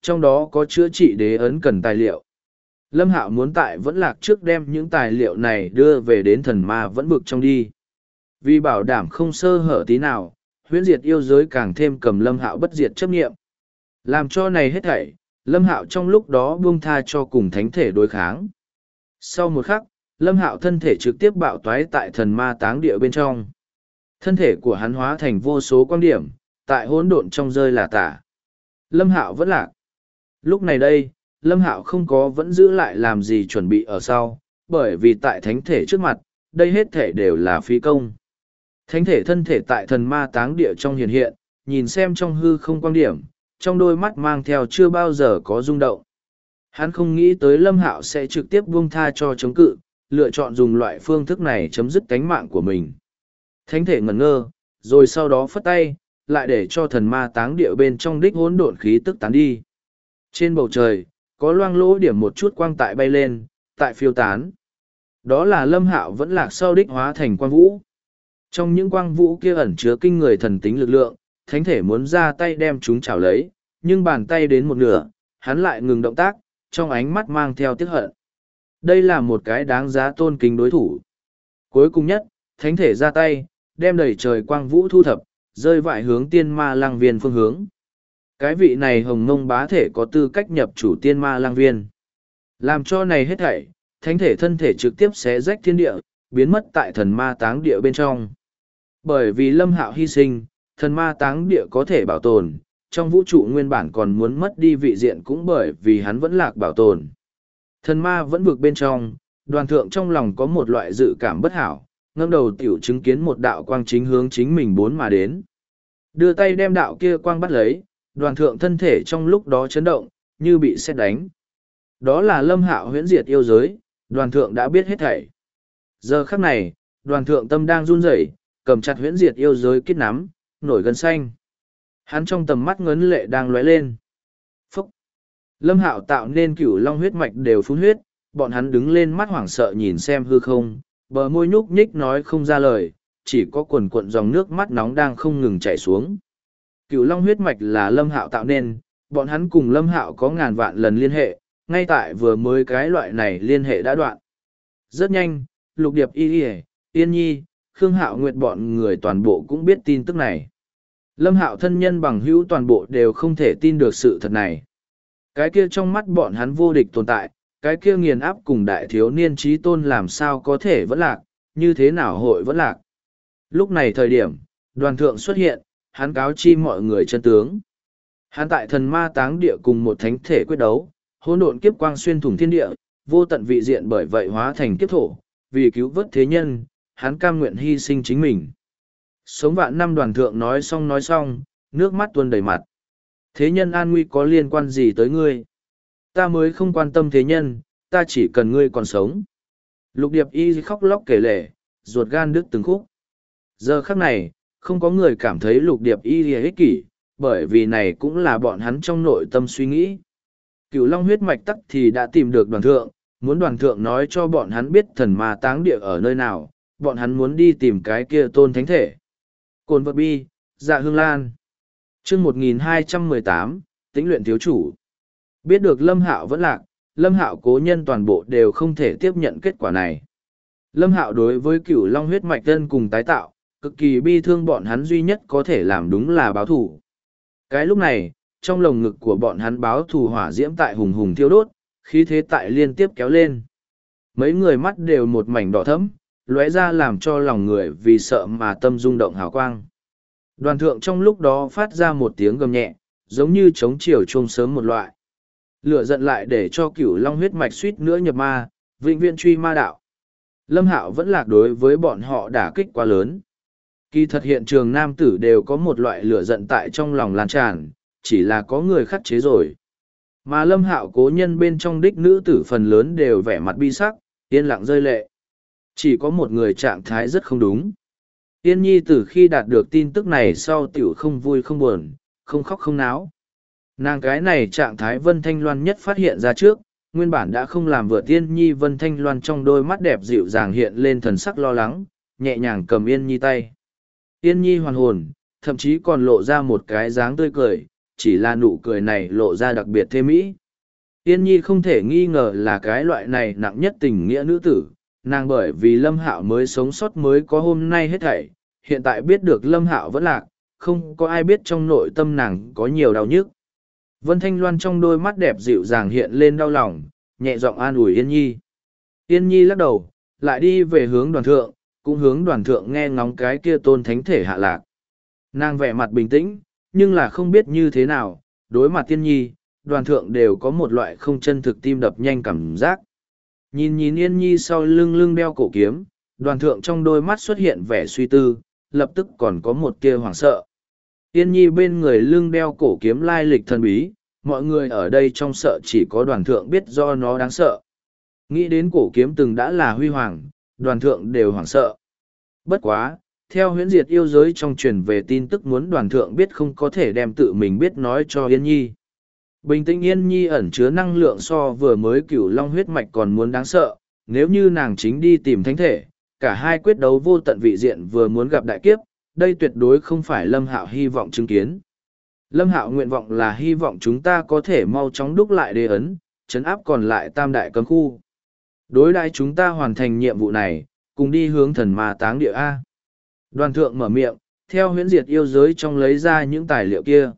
trong đó có chữa trị đế ấn cần tài liệu. Lâm Hạo muốn tại Vẫn Lạc trước đem những tài liệu này đưa về đến thần ma Vẫn Vực trong đi. Vì bảo đảm không sơ hở tí nào, huyễn diệt yêu giới càng thêm cầm Lâm Hạo bất diệt chấp nghiệm. Làm cho này hết thảy, Lâm Hạo trong lúc đó buông tha cho cùng thánh thể đối kháng. Sau một khắc, Lâm Hạo thân thể trực tiếp bạo toái tại thần ma táng địa bên trong. Thân thể của hắn hóa thành vô số quang điểm, tại hỗn độn trong rơi là tả. Lâm Hạo vẫn lạc. Lúc này đây, Lâm Hạo không có vẫn giữ lại làm gì chuẩn bị ở sau, bởi vì tại thánh thể trước mặt, đây hết thể đều là phí công. Thánh thể thân thể tại thần ma táng địa trong hiện hiện, nhìn xem trong hư không quang điểm, trong đôi mắt mang theo chưa bao giờ có rung động. Hắn không nghĩ tới Lâm Hạo sẽ trực tiếp buông tha cho chống cự, lựa chọn dùng loại phương thức này chấm dứt cánh mạng của mình. Thánh thể ngẩn ngơ, rồi sau đó phất tay, lại để cho thần ma táng địa bên trong đích hỗn độn khí tức tán đi. Trên bầu trời, có loang lỗ điểm một chút quang tại bay lên, tại phiêu tán. Đó là Lâm Hạo vẫn lạc sau đích hóa thành quang vũ. Trong những quang vũ kia ẩn chứa kinh người thần tính lực lượng, thánh thể muốn ra tay đem chúng chảo lấy, nhưng bàn tay đến một nửa, hắn lại ngừng động tác, trong ánh mắt mang theo tiếc hận. Đây là một cái đáng giá tôn kính đối thủ. Cuối cùng nhất, thánh thể ra tay, đem đầy trời quang vũ thu thập, rơi vại hướng tiên ma lang viên phương hướng. Cái vị này hồng mông bá thể có tư cách nhập chủ tiên ma lang viên. Làm cho này hết thảy, thánh thể thân thể trực tiếp xé rách thiên địa, biến mất tại thần ma táng địa bên trong. Bởi vì Lâm Hạo hy sinh, thần ma táng địa có thể bảo tồn, trong vũ trụ nguyên bản còn muốn mất đi vị diện cũng bởi vì hắn vẫn lạc bảo tồn. Thần ma vẫn vực bên trong, đoàn thượng trong lòng có một loại dự cảm bất hảo, ngẩng đầu tiểu chứng kiến một đạo quang chính hướng chính mình bốn mà đến. Đưa tay đem đạo kia quang bắt lấy, đoàn thượng thân thể trong lúc đó chấn động, như bị sét đánh. Đó là Lâm Hạo huyễn diệt yêu giới, đoàn thượng đã biết hết thảy. Giờ khắc này, đoàn thượng tâm đang run rẩy, cầm chặt huyễn diệt yêu giới kết nắm, nổi gân xanh. Hắn trong tầm mắt ngấn lệ đang lóe lên. Phúc! Lâm Hạo tạo nên cửu long huyết mạch đều phun huyết, bọn hắn đứng lên mắt hoảng sợ nhìn xem hư không, bờ môi nhúc nhích nói không ra lời, chỉ có quần cuộn dòng nước mắt nóng đang không ngừng chảy xuống. Cửu long huyết mạch là Lâm Hạo tạo nên, bọn hắn cùng Lâm Hạo có ngàn vạn lần liên hệ, ngay tại vừa mới cái loại này liên hệ đã đoạn. Rất nhanh, Lục Điệp Y Y, Yên Nhi, Khương Hạo Nguyệt bọn người toàn bộ cũng biết tin tức này. Lâm Hạo thân nhân bằng hữu toàn bộ đều không thể tin được sự thật này. Cái kia trong mắt bọn hắn vô địch tồn tại, cái kia nghiền áp cùng đại thiếu niên trí tôn làm sao có thể vẫn lạc, như thế nào hội vẫn lạc. Lúc này thời điểm, đoàn thượng xuất hiện, hắn cáo chi mọi người chân tướng. Hắn tại thần ma táng địa cùng một thánh thể quyết đấu, hỗn độn kiếp quang xuyên thủng thiên địa, vô tận vị diện bởi vậy hóa thành kiếp thổ, vì cứu vớt thế nhân, hắn cam nguyện hy sinh chính mình. Sống vạn năm đoàn thượng nói xong, nước mắt tuôn đầy mặt. Thế nhân an nguy có liên quan gì tới ngươi? Ta mới không quan tâm thế nhân, ta chỉ cần ngươi còn sống. Lục Điệp Y khóc lóc kể lể, ruột gan đứt từng khúc. Giờ khắc này, không có người cảm thấy Lục Điệp Y ích kỷ, bởi vì này cũng là bọn hắn trong nội tâm suy nghĩ. Cửu Long huyết mạch tắc thì đã tìm được đoàn thượng, muốn đoàn thượng nói cho bọn hắn biết thần ma táng địa ở nơi nào, bọn hắn muốn đi tìm cái kia tôn thánh thể. Cồn vật bi, dạ hương lan. Chương 1218, tĩnh luyện thiếu chủ. Biết được Lâm Hạo vẫn lạc, Lâm Hạo cố nhân toàn bộ đều không thể tiếp nhận kết quả này. Lâm Hạo đối với Cửu Long huyết mạch thân cùng tái tạo, cực kỳ bi thương, bọn hắn duy nhất có thể làm đúng là báo thù. Cái lúc này, trong lồng ngực của bọn hắn báo thù hỏa diễm tại hùng hùng thiêu đốt, khí thế tại liên tiếp kéo lên. Mấy người mắt đều một mảnh đỏ thẫm, lóe ra làm cho lòng người vì sợ mà tâm rung động hào quang. Đoàn thượng trong lúc đó phát ra một tiếng gầm nhẹ, giống như trống chiều chuông sớm một loại. Lửa giận lại để cho Cửu Long huyết mạch suýt nữa nhập ma, vĩnh viễn truy ma đạo. Lâm Hạo vẫn lạc đối với bọn họ đả kích quá lớn. Kỳ thật hiện trường nam tử đều có một loại lửa giận tại trong lòng lan tràn, chỉ là có người khắc chế rồi. Mà Lâm Hạo cố nhân bên trong đích nữ tử phần lớn đều vẻ mặt bi sắc, yên lặng rơi lệ. Chỉ có một người trạng thái rất không đúng. Yên Nhi từ khi đạt được tin tức này sau tiểu không vui không buồn, không khóc không náo. Nàng cái này trạng thái Vân Thanh Loan nhất phát hiện ra trước, nguyên bản đã không làm vượt Yên Nhi. Vân Thanh Loan trong đôi mắt đẹp dịu dàng hiện lên thần sắc lo lắng, nhẹ nhàng cầm Yên Nhi tay. Yên Nhi hoàn hồn, thậm chí còn lộ ra một cái dáng tươi cười, chỉ là nụ cười này lộ ra đặc biệt thê mỹ. Yên Nhi không thể nghi ngờ là cái loại này nặng nhất tình nghĩa nữ tử, nàng bởi vì Lâm Hạo mới sống sót mới có hôm nay hết thảy, hiện tại biết được Lâm Hạo vẫn lạc, không có ai biết trong nội tâm nàng có nhiều đau nhức. Vân Thanh Loan trong đôi mắt đẹp dịu dàng hiện lên đau lòng, nhẹ giọng an ủi Yên Nhi. Yên Nhi lắc đầu, lại đi về hướng đoàn thượng, cũng hướng đoàn thượng nghe ngóng cái kia tôn thánh thể hạ lạc. Nàng vẻ mặt bình tĩnh, nhưng là không biết như thế nào, đối mặt Yên Nhi, đoàn thượng đều có một loại không chân thực tim đập nhanh cảm giác. Nhìn nhìn Yên Nhi sau lưng đeo cổ kiếm, đoàn thượng trong đôi mắt xuất hiện vẻ suy tư, lập tức còn có một tia hoảng sợ. Yên Nhi bên người lưng đeo cổ kiếm lai lịch thần bí, mọi người ở đây trong sợ chỉ có đoàn thượng biết do nó đáng sợ. Nghĩ đến cổ kiếm từng đã là huy hoàng, đoàn thượng đều hoảng sợ. Bất quá, theo huyễn diệt yêu giới trong truyền về tin tức muốn đoàn thượng biết không có thể đem tự mình biết nói cho Yên Nhi. Bình tĩnh Yên Nhi ẩn chứa năng lượng so vừa mới cửu long huyết mạch còn muốn đáng sợ, nếu như nàng chính đi tìm thánh thể, cả hai quyết đấu vô tận vị diện vừa muốn gặp đại kiếp, đây tuyệt đối không phải Lâm Hạo hy vọng chứng kiến. Lâm Hạo nguyện vọng là hy vọng chúng ta có thể mau chóng đúc lại đế ấn, trấn áp còn lại tam đại cấm khu. Đối đãi chúng ta hoàn thành nhiệm vụ này, cùng đi hướng thần ma táng địa A. Đoàn thượng mở miệng, theo huyễn diệt yêu giới trong lấy ra những tài liệu kia.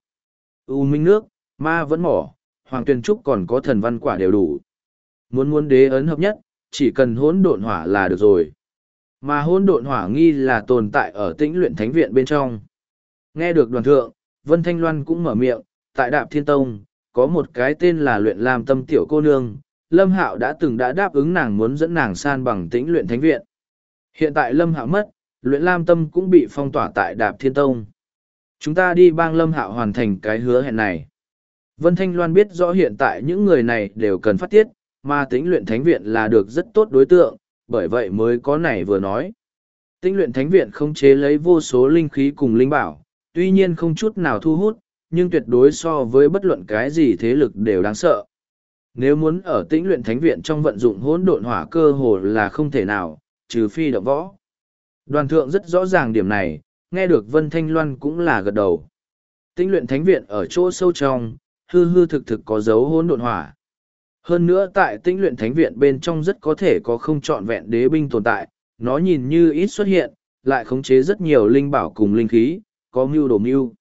U minh nước, ma vẫn mỏ, hoàng tuyền trúc còn có thần văn quả đều đủ. Muốn đế ấn hợp nhất, chỉ cần hỗn độn hỏa là được rồi. Mà hỗn độn hỏa nghi là tồn tại ở tĩnh luyện thánh viện bên trong. Nghe được đoàn thượng, Vân Thanh Loan cũng mở miệng, tại Đạp Thiên Tông, có một cái tên là Luyện Lam Tâm tiểu cô nương, Lâm Hạo đã từng đáp ứng nàng muốn dẫn nàng san bằng tĩnh luyện thánh viện. Hiện tại Lâm Hạo mất, Luyện Lam Tâm cũng bị phong tỏa tại Đạp Thiên Tông. Chúng ta đi bang Lâm Hạo hoàn thành cái hứa hẹn này. Vân Thanh Loan biết rõ hiện tại những người này đều cần phát tiết, mà tĩnh luyện thánh viện là được rất tốt đối tượng, bởi vậy mới có này vừa nói. Tĩnh luyện thánh viện không chế lấy vô số linh khí cùng linh bảo, tuy nhiên không chút nào thu hút, nhưng tuyệt đối so với bất luận cái gì thế lực đều đáng sợ. Nếu muốn ở tĩnh luyện thánh viện trong vận dụng hỗn độn hỏa cơ hồ là không thể nào, trừ phi động võ. Đoàn thượng rất rõ ràng điểm này, nghe được Vân Thanh Loan cũng là gật đầu. Tĩnh luyện thánh viện ở chỗ sâu trong, hư hư thực thực có dấu hỗn độn hỏa. Hơn nữa tại tĩnh luyện thánh viện bên trong rất có thể có không trọn vẹn đế binh tồn tại, nó nhìn như ít xuất hiện, lại khống chế rất nhiều linh bảo cùng linh khí, có mưu đồ mưu.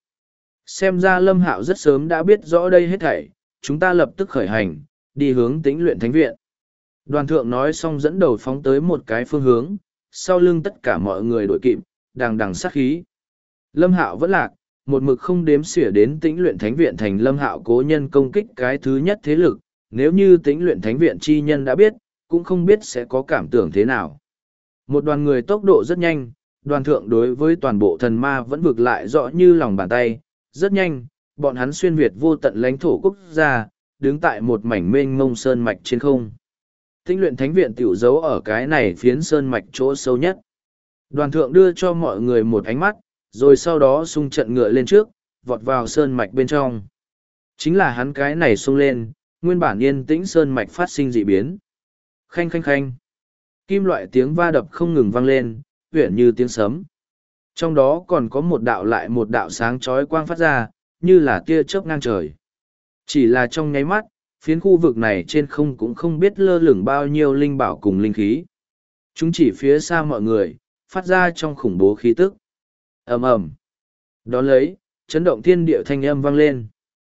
Xem ra Lâm Hạo rất sớm đã biết rõ đây hết thảy, chúng ta lập tức khởi hành, đi hướng tĩnh luyện thánh viện. Đoàn thượng nói xong dẫn đầu phóng tới một cái phương hướng, sau lưng tất cả mọi người đội kịp, đằng đằng sát khí. Lâm Hạo vẫn lạc, một mực không đếm xỉa đến tĩnh luyện thánh viện thành Lâm Hạo cố nhân công kích cái thứ nhất thế lực, nếu như tĩnh luyện thánh viện chi nhân đã biết, cũng không biết sẽ có cảm tưởng thế nào. Một đoàn người tốc độ rất nhanh, đoàn thượng đối với toàn bộ thần ma vẫn vực lại rõ như lòng bàn tay, rất nhanh, bọn hắn xuyên Việt vô tận lãnh thổ quốc gia, đứng tại một mảnh mênh mông sơn mạch trên không. Tĩnh luyện thánh viện tiểu giấu ở cái này phiến sơn mạch chỗ sâu nhất. Đoàn thượng đưa cho mọi người một ánh mắt, rồi sau đó xung trận ngựa lên trước, vọt vào sơn mạch bên trong. Chính là hắn cái này xông lên, nguyên bản yên tĩnh sơn mạch phát sinh dị biến. Khanh khanh khanh. Kim loại tiếng va đập không ngừng vang lên, uyển như tiếng sấm. Trong đó còn có một đạo lại một đạo sáng chói quang phát ra, như là tia chớp ngang trời. Chỉ là trong nháy mắt, phiến khu vực này trên không cũng không biết lơ lửng bao nhiêu linh bảo cùng linh khí. Chúng chỉ phía xa mọi người, phát ra trong khủng bố khí tức. Ầm ầm. Đón lấy, chấn động thiên địa thanh âm vang lên.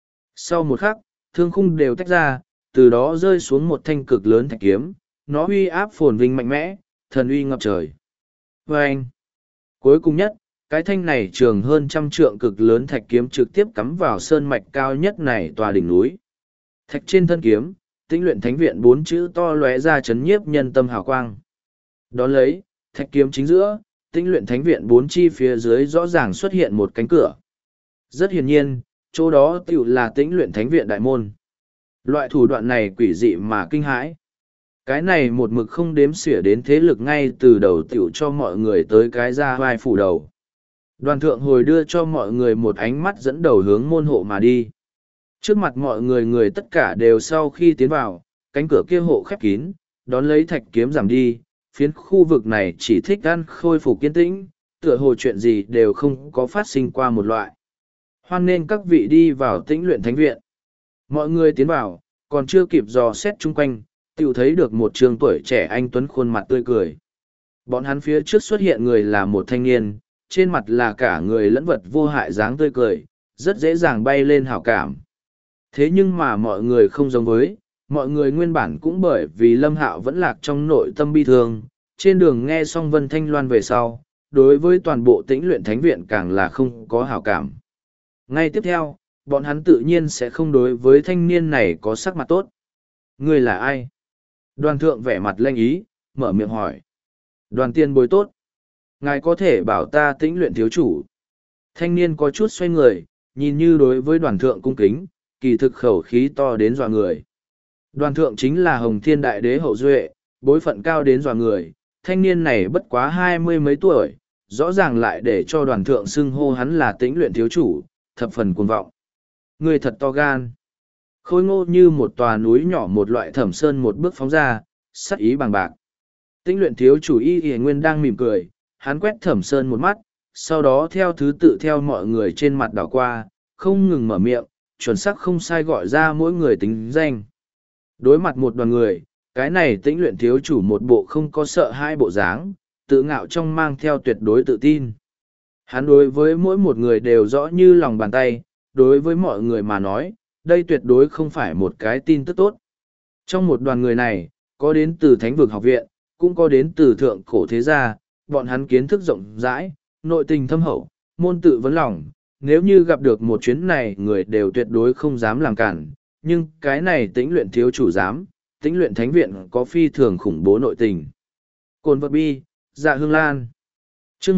Sau một khắc, thương khung đều tách ra, từ đó rơi xuống một thanh cực lớn thạch kiếm, nó uy áp phồn vinh mạnh mẽ, thần uy ngập trời. Và anh, cuối cùng nhất, cái thanh này trường hơn 100 trượng cực lớn thạch kiếm trực tiếp cắm vào sơn mạch cao nhất này tòa đỉnh núi. Thạch trên thân kiếm, Tĩnh luyện thánh viện 4 chữ to lóe ra chấn nhiếp nhân tâm hào quang. Đón lấy, thạch kiếm chính giữa, Tĩnh luyện thánh viện 4 chi phía dưới rõ ràng xuất hiện một cánh cửa. Rất hiển nhiên, chỗ đó tiểu là Tĩnh luyện thánh viện đại môn. Loại thủ đoạn này quỷ dị mà kinh hãi. Cái này một mực không đếm xỉa đến thế lực ngay từ đầu tiểu cho mọi người tới cái ra vai phủ đầu. Đoàn thượng hồi đưa cho mọi người một ánh mắt dẫn đầu hướng môn hộ mà đi. Trước mặt mọi người tất cả đều sau khi tiến vào, cánh cửa kia hộ khép kín, đón lấy thạch kiếm giảm đi, phiến khu vực này chỉ thích ăn khôi phục kiên tĩnh, tựa hồ chuyện gì đều không có phát sinh qua một loại. Hoan nên các vị đi vào tĩnh luyện thánh viện. Mọi người tiến vào, còn chưa kịp dò xét chung quanh, tiểu thấy được một trường tuổi trẻ anh tuấn khuôn mặt tươi cười. Bọn hắn phía trước xuất hiện người là một thanh niên, trên mặt là cả người lẫn vật vô hại dáng tươi cười, rất dễ dàng bay lên hảo cảm. Thế nhưng mà mọi người không giống với, mọi người nguyên bản cũng bởi vì Lâm Hạo vẫn lạc trong nội tâm bi thương, trên đường nghe xong Vân Thanh Loan về sau, đối với toàn bộ tĩnh luyện thánh viện càng là không có hảo cảm. Ngay tiếp theo, bọn hắn tự nhiên sẽ không đối với thanh niên này có sắc mặt tốt. Người là ai? Đoàn thượng vẻ mặt lanh ý, mở miệng hỏi. Đoàn tiên bối tốt. Ngài có thể bảo ta tĩnh luyện thiếu chủ. Thanh niên có chút xoay người, nhìn như đối với đoàn thượng cung kính, kỳ thực khẩu khí to đến dọa người. Đoàn thượng chính là Hồng Thiên Đại Đế hậu duệ, bối phận cao đến dọa người. Thanh niên này bất quá 20 mấy tuổi, rõ ràng lại để cho đoàn thượng xưng hô hắn là tĩnh luyện thiếu chủ, thập phần cuồng vọng. Người thật to gan. Khôi ngô như một tòa núi nhỏ một loại thẩm sơn một bước phóng ra, sắc ý bằng bạc. Tĩnh luyện thiếu chủ Y Y Nguyên đang mỉm cười, hắn quét thẩm sơn một mắt, sau đó theo thứ tự theo mọi người trên mặt đảo qua, không ngừng mở miệng, chuẩn xác không sai gọi ra mỗi người tính danh. Đối mặt một đoàn người, cái này tĩnh luyện thiếu chủ một bộ không có sợ hai bộ dáng, tự ngạo trong mang theo tuyệt đối tự tin. Hắn đối với mỗi một người đều rõ như lòng bàn tay, đối với mọi người mà nói, đây tuyệt đối không phải một cái tin tức tốt. Trong một đoàn người này, có đến từ Thánh vực học viện, cũng có đến từ thượng cổ thế gia, bọn hắn kiến thức rộng rãi, nội tình thâm hậu, môn tự vấn lòng, nếu như gặp được một chuyến này người đều tuyệt đối không dám làm cản, nhưng cái này tĩnh luyện thiếu chủ dám, tĩnh luyện thánh viện có phi thường khủng bố nội tình. Cồn vật bi, dạ hương lan. Chương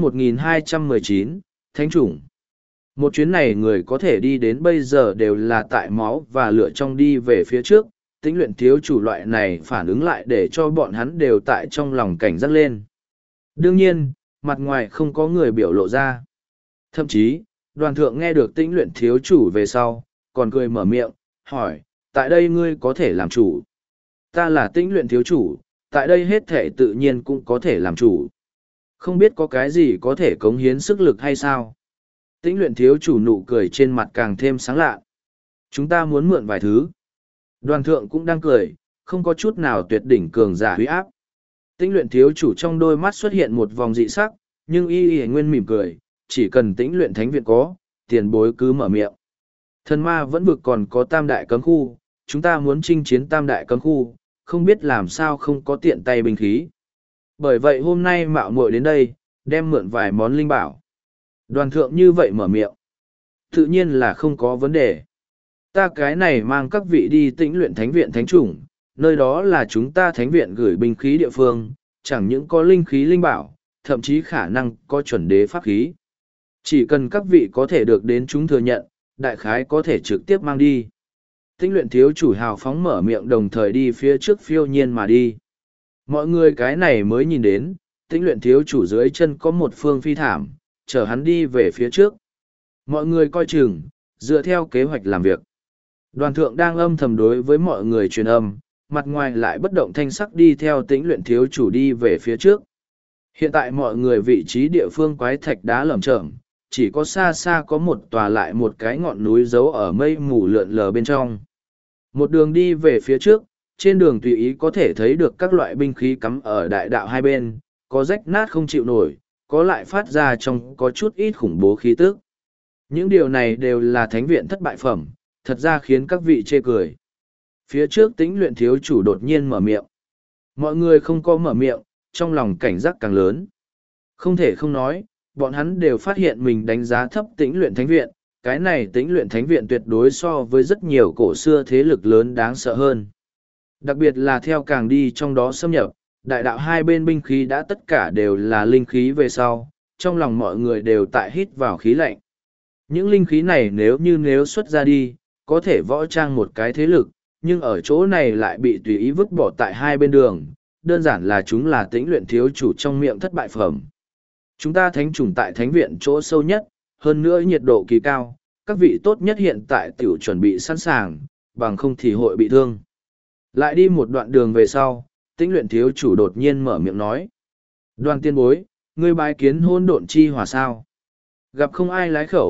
1219, Thánh chủng. Một chuyến này người có thể đi đến bây giờ đều là tại máu và lửa trong đi về phía trước, tĩnh luyện thiếu chủ loại này phản ứng lại để cho bọn hắn đều tại trong lòng cảnh giác lên. Đương nhiên, mặt ngoài không có người biểu lộ ra. Thậm chí, đoàn thượng nghe được tĩnh luyện thiếu chủ về sau, còn cười mở miệng, hỏi, tại đây ngươi có thể làm chủ. Ta là tĩnh luyện thiếu chủ, tại đây hết thể tự nhiên cũng có thể làm chủ. Không biết có cái gì có thể cống hiến sức lực hay sao? Tĩnh luyện thiếu chủ nụ cười trên mặt càng thêm sáng lạ. Chúng ta muốn mượn vài thứ. Đoàn thượng cũng đang cười, không có chút nào tuyệt đỉnh cường giả huy áp. Tĩnh luyện thiếu chủ trong đôi mắt xuất hiện một vòng dị sắc, nhưng y nguyên mỉm cười, chỉ cần tĩnh luyện thánh viện có, tiền bối cứ mở miệng. Thần ma vẫn vực còn có tam đại cấm khu, chúng ta muốn chinh chiến tam đại cấm khu, không biết làm sao không có tiện tay binh khí. Bởi vậy hôm nay mạo muội đến đây, đem mượn vài món linh bảo. Đoàn thượng như vậy mở miệng. Tự nhiên là không có vấn đề. Ta cái này mang các vị đi tĩnh luyện thánh viện thánh chủng, nơi đó là chúng ta thánh viện gửi binh khí địa phương, chẳng những có linh khí linh bảo, thậm chí khả năng có chuẩn đế pháp khí. Chỉ cần các vị có thể được đến chúng thừa nhận, đại khái có thể trực tiếp mang đi. Tĩnh luyện thiếu chủ hào phóng mở miệng đồng thời đi phía trước phiêu nhiên mà đi. Mọi người cái này mới nhìn đến, tĩnh luyện thiếu chủ dưới chân có một phương phi thảm, chở hắn đi về phía trước. Mọi người coi chừng, dựa theo kế hoạch làm việc. Đoàn thượng đang âm thầm đối với mọi người truyền âm, mặt ngoài lại bất động thanh sắc đi theo tĩnh luyện thiếu chủ đi về phía trước. Hiện tại mọi người vị trí địa phương quái thạch đá lởm chởm, chỉ có xa xa có một tòa lại một cái ngọn núi giấu ở mây mù lượn lờ bên trong. Một đường đi về phía trước, trên đường tùy ý có thể thấy được các loại binh khí cắm ở đại đạo hai bên, có rách nát không chịu nổi, có lại phát ra trong có chút ít khủng bố khí tức. Những điều này đều là thánh viện thất bại phẩm, thật ra khiến các vị chê cười. Phía trước tĩnh luyện thiếu chủ đột nhiên mở miệng. Mọi người không có mở miệng, trong lòng cảnh giác càng lớn. Không thể không nói, bọn hắn đều phát hiện mình đánh giá thấp tĩnh luyện thánh viện, cái này tĩnh luyện thánh viện tuyệt đối so với rất nhiều cổ xưa thế lực lớn đáng sợ hơn. Đặc biệt là theo càng đi trong đó xâm nhập, đại đạo hai bên binh khí đã tất cả đều là linh khí về sau, trong lòng mọi người đều tại hít vào khí lạnh. Những linh khí này nếu xuất ra đi, có thể võ trang một cái thế lực, nhưng ở chỗ này lại bị tùy ý vứt bỏ tại hai bên đường, đơn giản là chúng là tĩnh luyện thiếu chủ trong miệng thất bại phẩm. Chúng ta thánh chủng tại thánh viện chỗ sâu nhất, hơn nữa nhiệt độ kỳ cao, các vị tốt nhất hiện tại tiểu chuẩn bị sẵn sàng, bằng không thì hội bị thương. Lại đi một đoạn đường về sau, tĩnh luyện thiếu chủ đột nhiên mở miệng nói. Đoàn tiên bối, ngươi bái kiến hôn độn chi hỏa sao? Gặp không ai lái khẩu,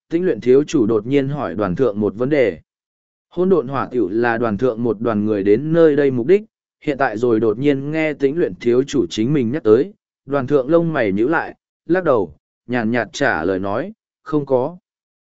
Tĩnh luyện thiếu chủ đột nhiên hỏi đoàn thượng một vấn đề. Hỗn độn hỏa tiểu là đoàn thượng một đoàn người đến nơi đây mục đích, hiện tại rồi đột nhiên nghe tĩnh luyện thiếu chủ chính mình nhắc tới, đoàn thượng lông mày nhíu lại, lắc đầu, nhàn nhạt trả lời nói, không có.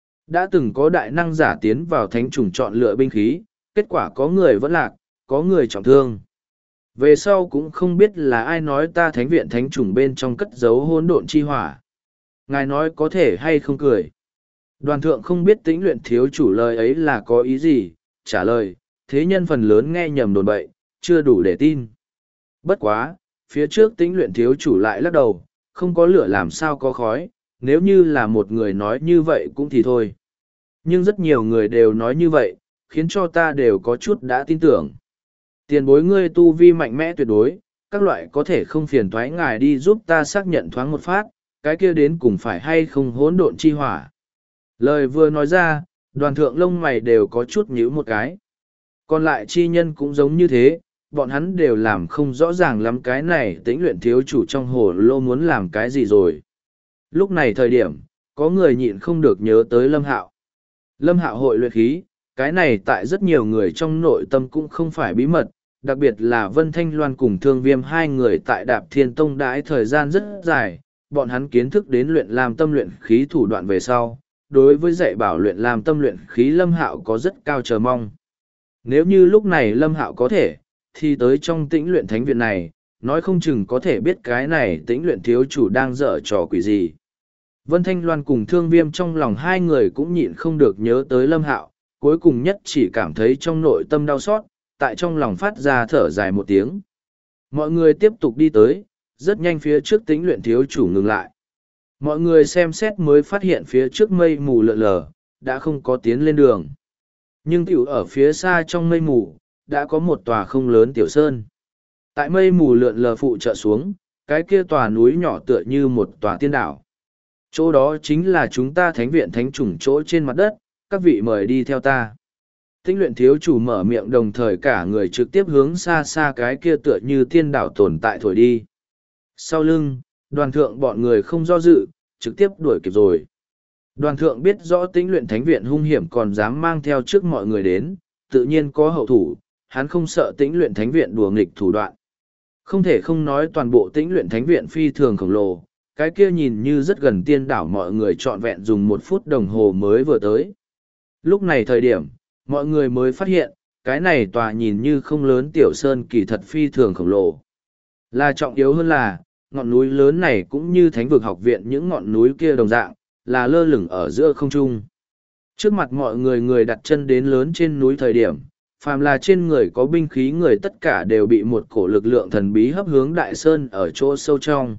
Đã từng có đại năng giả tiến vào thánh chủng chọn lựa binh khí, kết quả có người vẫn lạc, có người trọng thương. Về sau cũng không biết là ai nói ta thánh viện thánh chủng bên trong cất giấu hỗn độn chi hỏa. Ngài nói có thể hay không cười. Đoàn thượng không biết tĩnh luyện thiếu chủ lời ấy là có ý gì, trả lời, thế nhân phần lớn nghe nhầm đồn bậy, chưa đủ để tin. Bất quá, phía trước tĩnh luyện thiếu chủ lại lắc đầu, không có lửa làm sao có khói, nếu như là một người nói như vậy cũng thì thôi. Nhưng rất nhiều người đều nói như vậy, khiến cho ta đều có chút đã tin tưởng. Tiền bối ngươi tu vi mạnh mẽ tuyệt đối, các loại có thể không phiền thoái ngài đi giúp ta xác nhận thoáng một phát, cái kia đến cùng phải hay không hỗn độn chi hỏa. Lời vừa nói ra, đoàn thượng lông mày đều có chút nhíu một cái. Còn lại chi nhân cũng giống như thế, bọn hắn đều làm không rõ ràng lắm cái này tĩnh luyện thiếu chủ trong hồ lô muốn làm cái gì rồi. Lúc này thời điểm, có người nhịn không được nhớ tới Lâm Hạo. Lâm Hạo hội luyện khí, cái này tại rất nhiều người trong nội tâm cũng không phải bí mật, đặc biệt là Vân Thanh Loan cùng Thương Viêm hai người tại Đạp Thiên Tông đãi thời gian rất dài, bọn hắn kiến thức đến luyện làm tâm luyện khí thủ đoạn về sau. Đối với dạy bảo luyện làm tâm luyện khí Lâm Hạo có rất cao chờ mong. Nếu như lúc này Lâm Hạo có thể, thì tới trong tĩnh luyện thánh viện này, nói không chừng có thể biết cái này tĩnh luyện thiếu chủ đang dở trò quỷ gì. Vân Thanh Loan cùng Thương Viêm trong lòng hai người cũng nhịn không được nhớ tới Lâm Hạo, cuối cùng nhất chỉ cảm thấy trong nội tâm đau xót, tại trong lòng phát ra thở dài một tiếng. Mọi người tiếp tục đi tới, rất nhanh phía trước tĩnh luyện thiếu chủ ngừng lại. Mọi người xem xét mới phát hiện phía trước mây mù lợn lờ, đã không có tiến lên đường. Nhưng tiểu ở phía xa trong mây mù, đã có một tòa không lớn tiểu sơn. Tại mây mù lượn lờ phụ trợ xuống, cái kia tòa núi nhỏ tựa như một tòa tiên đảo. Chỗ đó chính là chúng ta thánh viện thánh chủng chỗ trên mặt đất, các vị mời đi theo ta. Tĩnh luyện thiếu chủ mở miệng đồng thời cả người trực tiếp hướng xa xa cái kia tựa như tiên đảo tồn tại thổi đi. Sau lưng, đoàn thượng bọn người không do dự, trực tiếp đuổi kịp rồi. Đoàn thượng biết rõ tĩnh luyện thánh viện hung hiểm còn dám mang theo trước mọi người đến, tự nhiên có hậu thủ, hắn không sợ tĩnh luyện thánh viện đùa nghịch thủ đoạn. Không thể không nói toàn bộ tĩnh luyện thánh viện phi thường khổng lồ, cái kia nhìn như rất gần tiên đảo mọi người trọn vẹn dùng 1 phút đồng hồ mới vừa tới. Lúc này thời điểm, mọi người mới phát hiện, cái này tòa nhìn như không lớn tiểu sơn kỳ thật phi thường khổng lồ. Là trọng yếu hơn là, ngọn núi lớn này cũng như thánh vực học viện những ngọn núi kia đồng dạng, là lơ lửng ở giữa không trung. Trước mặt mọi người người đặt chân đến lớn trên núi thời điểm, phàm là trên người có binh khí người tất cả đều bị một cổ lực lượng thần bí hấp hướng đại sơn ở chỗ sâu trong.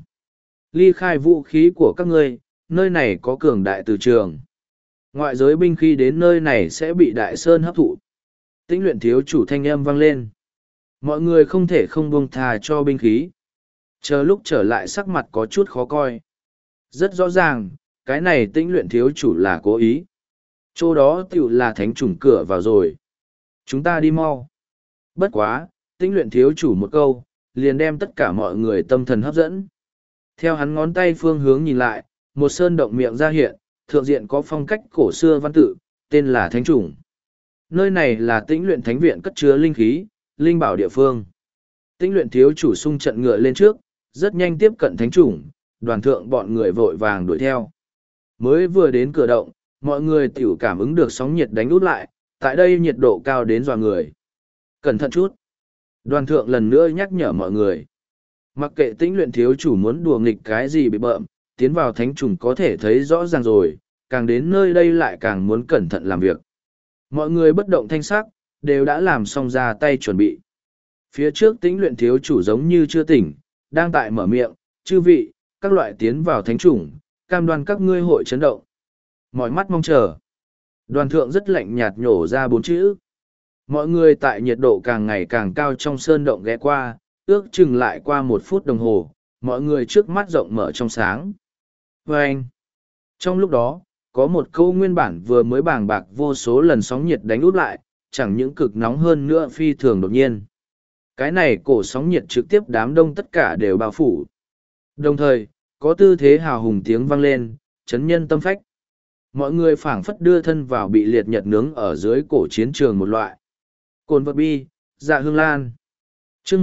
Ly khai vũ khí của các ngươi, nơi này có cường đại từ trường. Ngoại giới binh khí đến nơi này sẽ bị đại sơn hấp thụ. Tĩnh luyện thiếu chủ thanh âm vang lên. Mọi người không thể không buông thà cho binh khí. Chờ lúc trở lại sắc mặt có chút khó coi. Rất rõ ràng, cái này tĩnh luyện thiếu chủ là cố ý. Chỗ đó tiểu là thánh chủng cửa vào rồi. Chúng ta đi mau. Bất quá, tĩnh luyện thiếu chủ một câu, liền đem tất cả mọi người tâm thần hấp dẫn. Theo hắn ngón tay phương hướng nhìn lại, một sơn động miệng ra hiện, thượng diện có phong cách cổ xưa văn tự, tên là thánh chủng. Nơi này là tĩnh luyện thánh viện cất chứa linh khí, linh bảo địa phương. Tĩnh luyện thiếu chủ xung trận ngựa lên trước, rất nhanh tiếp cận thánh chủng, đoàn thượng bọn người vội vàng đuổi theo. Mới vừa đến cửa động, mọi người tiểu cảm ứng được sóng nhiệt đánh út lại, tại đây nhiệt độ cao đến dọa người. Cẩn thận chút. Đoàn thượng lần nữa nhắc nhở mọi người. Mặc kệ tĩnh luyện thiếu chủ muốn đùa nghịch cái gì bị bợm, tiến vào thánh trùng có thể thấy rõ ràng rồi, càng đến nơi đây lại càng muốn cẩn thận làm việc. Mọi người bất động thanh sắc, đều đã làm xong ra tay chuẩn bị. Phía trước tĩnh luyện thiếu chủ giống như chưa tỉnh, đang tại mở miệng, chư vị, các loại tiến vào thánh trùng, cam đoan các ngươi hội chấn động. Mọi mắt mong chờ. Đoàn thượng rất lạnh nhạt nhổ ra 4 chữ. Mọi người tại nhiệt độ càng ngày càng cao trong sơn động ghé qua, ước chừng lại qua 1 phút đồng hồ, mọi người trước mắt rộng mở trong sáng. Vâng! Trong lúc đó, có một câu nguyên bản vừa mới bàng bạc vô số lần sóng nhiệt đánh út lại, chẳng những cực nóng hơn nữa phi thường đột nhiên. Cái này cổ sóng nhiệt trực tiếp đám đông tất cả đều bao phủ. Đồng thời, có tư thế hào hùng tiếng vang lên, chấn nhân tâm phách. Mọi người phảng phất đưa thân vào bị liệt nhật nướng ở dưới cổ chiến trường một loại. Cồn vật bi, dạ hương lan. chương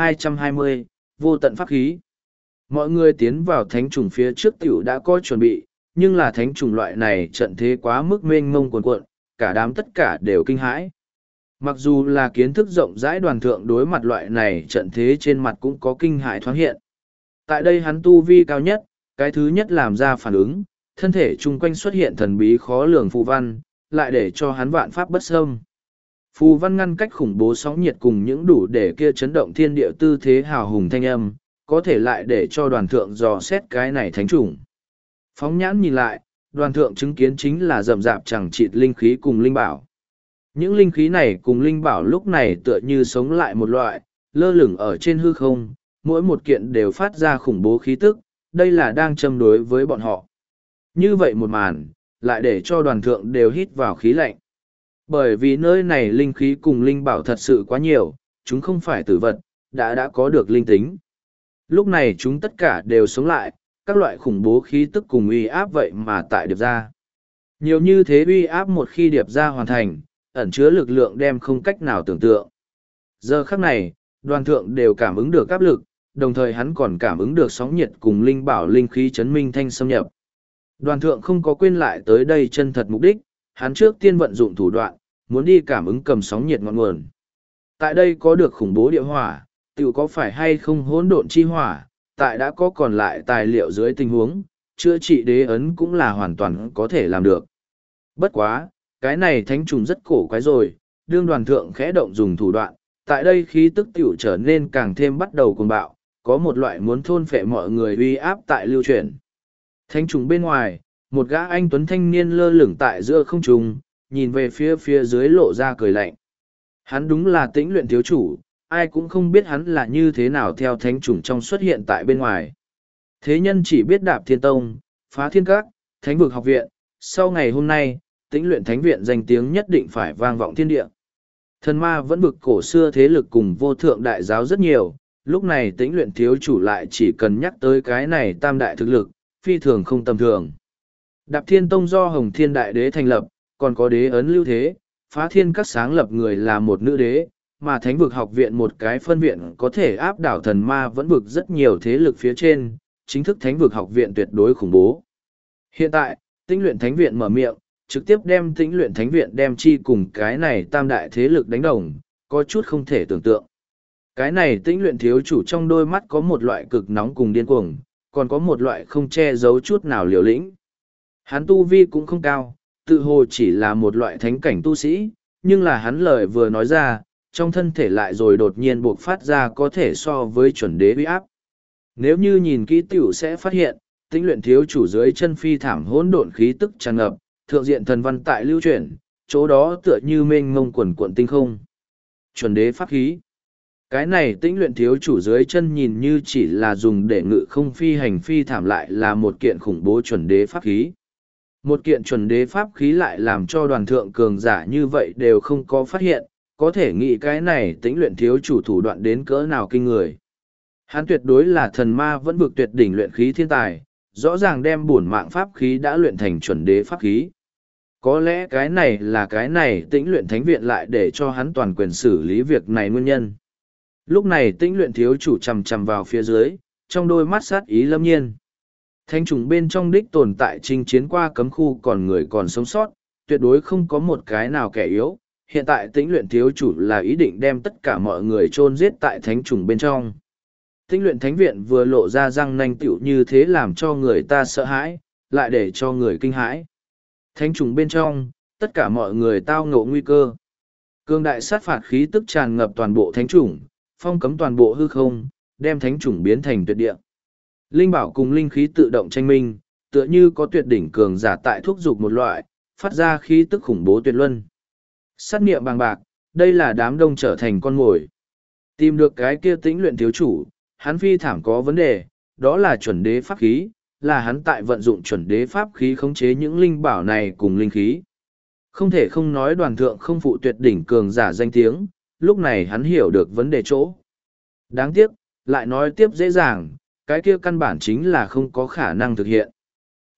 1220, vô tận pháp khí. Mọi người tiến vào thánh trùng phía trước tiểu đã có chuẩn bị, nhưng là thánh trùng loại này trận thế quá mức mênh mông cuồn cuộn, cả đám tất cả đều kinh hãi. Mặc dù là kiến thức rộng rãi đoàn thượng đối mặt loại này trận thế trên mặt cũng có kinh hãi thoáng hiện. Tại đây hắn tu vi cao nhất, cái thứ nhất làm ra phản ứng, thân thể chung quanh xuất hiện thần bí khó lường phù văn, lại để cho hắn vạn pháp bất xâm. Phù văn ngăn cách khủng bố sóng nhiệt cùng những đủ để kia chấn động thiên địa tư thế hào hùng thanh âm, có thể lại để cho đoàn thượng dò xét cái này thánh chủng. Phóng nhãn nhìn lại, đoàn thượng chứng kiến chính là rậm rạp chẳng chịt linh khí cùng linh bảo. Những linh khí này cùng linh bảo lúc này tựa như sống lại một loại, lơ lửng ở trên hư không, mỗi một kiện đều phát ra khủng bố khí tức, đây là đang châm đối với bọn họ. Như vậy một màn, lại để cho đoàn thượng đều hít vào khí lạnh. Bởi vì nơi này linh khí cùng linh bảo thật sự quá nhiều, chúng không phải tử vật, đã có được linh tính. Lúc này chúng tất cả đều sống lại, các loại khủng bố khí tức cùng uy áp vậy mà tại điệp ra. Nhiều như thế uy áp một khi điệp ra hoàn thành, ẩn chứa lực lượng đem không cách nào tưởng tượng. Giờ khắc này, đoàn thượng đều cảm ứng được áp lực, đồng thời hắn còn cảm ứng được sóng nhiệt cùng linh bảo linh khí chấn minh thanh xâm nhập. Đoàn thượng không có quên lại tới đây chân thật mục đích, hắn trước tiên vận dụng thủ đoạn, muốn đi cảm ứng cầm sóng nhiệt ngọn nguồn. Tại đây có được khủng bố địa hỏa, tiểu có phải hay không hỗn độn chi hỏa, tại đã có còn lại tài liệu dưới tình huống, chữa trị đế ấn cũng là hoàn toàn có thể làm được. Bất quá, cái này thánh trùng rất cổ quái rồi, đương đoàn thượng khẽ động dùng thủ đoạn, tại đây khí tức tiểu trở nên càng thêm bắt đầu cuồng bạo, có một loại muốn thôn phệ mọi người uy áp tại lưu truyền. Thánh trùng bên ngoài, một gã anh tuấn thanh niên lơ lửng tại giữa không trung, nhìn về phía dưới lộ ra cười lạnh. Hắn đúng là Tĩnh Luyện thiếu chủ, ai cũng không biết hắn là như thế nào theo thánh trùng trong xuất hiện tại bên ngoài. Thế nhân chỉ biết Đạp Thiên Tông, Phá Thiên Các, Thánh vực học viện, sau ngày hôm nay, Tĩnh Luyện Thánh viện danh tiếng nhất định phải vang vọng thiên địa. Thần ma vẫn vực cổ xưa thế lực cùng vô thượng đại giáo rất nhiều, lúc này Tĩnh Luyện thiếu chủ lại chỉ cần nhắc tới cái này tam đại thực lực, phi thường không tầm thường. Đạp Thiên Tông do Hồng Thiên Đại Đế thành lập, còn có đế ấn lưu thế, Phá Thiên Các sáng lập người là một nữ đế, mà Thánh vực học viện một cái phân viện có thể áp đảo thần ma vẫn vực rất nhiều thế lực phía trên, chính thức Thánh vực học viện tuyệt đối khủng bố. Hiện tại, Tĩnh Luyện Thánh viện mở miệng, trực tiếp đem Tĩnh Luyện Thánh viện đem chi cùng cái này tam đại thế lực đánh đồng, có chút không thể tưởng tượng. Cái này Tĩnh Luyện thiếu chủ trong đôi mắt có một loại cực nóng cùng điên cuồng, còn có một loại không che giấu chút nào liều lĩnh. Hắn tu vi cũng không cao, tự hồ chỉ là một loại thánh cảnh tu sĩ, nhưng là hắn lời vừa nói ra, trong thân thể lại rồi đột nhiên buộc phát ra có thể so với chuẩn đế uy áp. Nếu như nhìn kỹ tiểu sẽ phát hiện, Tĩnh Luyện thiếu chủ dưới chân phi thảm hỗn độn khí tức tràn ngập, thượng diện thần văn tại lưu chuyển, chỗ đó tựa như mênh mông quần cuộn tinh không. Chuẩn đế pháp khí. Cái này Tĩnh Luyện thiếu chủ dưới chân nhìn như chỉ là dùng để ngự không phi hành phi thảm lại là một kiện khủng bố chuẩn đế pháp khí. Một kiện chuẩn đế pháp khí lại làm cho đoàn thượng cường giả như vậy đều không có phát hiện, có thể nghĩ cái này Tĩnh Luyện thiếu chủ thủ đoạn đến cỡ nào kinh người. Hắn tuyệt đối là thần ma vẫn vực tuyệt đỉnh luyện khí thiên tài, rõ ràng đem bổn mạng pháp khí đã luyện thành chuẩn đế pháp khí. Có lẽ cái này là cái này Tĩnh Luyện Thánh viện lại để cho hắn toàn quyền xử lý việc này nguyên nhân. Lúc này Tĩnh Luyện thiếu chủ chằm chằm vào phía dưới, trong đôi mắt sát ý lâm nhiên. Thánh trùng bên trong đích tồn tại chinh chiến qua cấm khu còn người còn sống sót, tuyệt đối không có một cái nào kẻ yếu. Hiện tại Tĩnh Luyện thiếu chủ là ý định đem tất cả mọi người chôn giết tại thánh trùng bên trong. Tĩnh Luyện Thánh viện vừa lộ ra răng nanh tựu như thế làm cho người ta sợ hãi, lại để cho người kinh hãi. Thánh trùng bên trong, tất cả mọi người tao ngộ nguy cơ. Cương đại sát phạt khí tức tràn ngập toàn bộ thánh trùng, phong cấm toàn bộ hư không, đem thánh trùng biến thành tuyệt địa. Linh bảo cùng linh khí tự động tranh minh, tựa như có tuyệt đỉnh cường giả tại thúc dục một loại, phát ra khí tức khủng bố tuyệt luân. Sát niệm bằng bạc, đây là đám đông trở thành con mồi. Tìm được cái kia Tĩnh Luyện thiếu chủ, hắn phi thảm có vấn đề, đó là chuẩn đế pháp khí, là hắn tại vận dụng chuẩn đế pháp khí khống chế những linh bảo này cùng linh khí. Không thể không nói đoàn thượng không phụ tuyệt đỉnh cường giả danh tiếng, lúc này hắn hiểu được vấn đề chỗ. Đáng tiếc, lại nói tiếp dễ dàng, cái kia căn bản chính là không có khả năng thực hiện.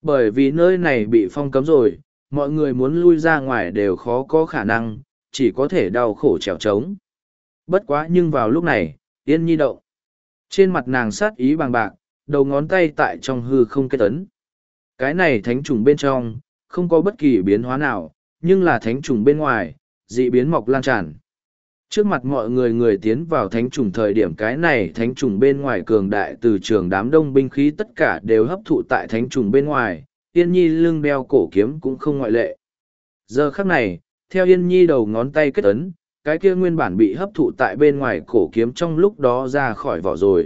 Bởi vì nơi này bị phong cấm rồi, mọi người muốn lui ra ngoài đều khó có khả năng, chỉ có thể đau khổ trèo trống. Bất quá nhưng vào lúc này, Yên Nhi động. Trên mặt nàng sát ý bằng bạc, đầu ngón tay tại trong hư không kết ấn. Cái này thánh trùng bên trong, không có bất kỳ biến hóa nào, nhưng là thánh trùng bên ngoài, dị biến mọc lan tràn. Trước mặt mọi người người tiến vào thánh trùng thời điểm cái này thánh trùng bên ngoài cường đại từ trường đám đông binh khí tất cả đều hấp thụ tại thánh trùng bên ngoài, Yên Nhi lưng đeo cổ kiếm cũng không ngoại lệ. Giờ khắc này, theo Yên Nhi đầu ngón tay kết ấn, cái kia nguyên bản bị hấp thụ tại bên ngoài cổ kiếm trong lúc đó ra khỏi vỏ rồi.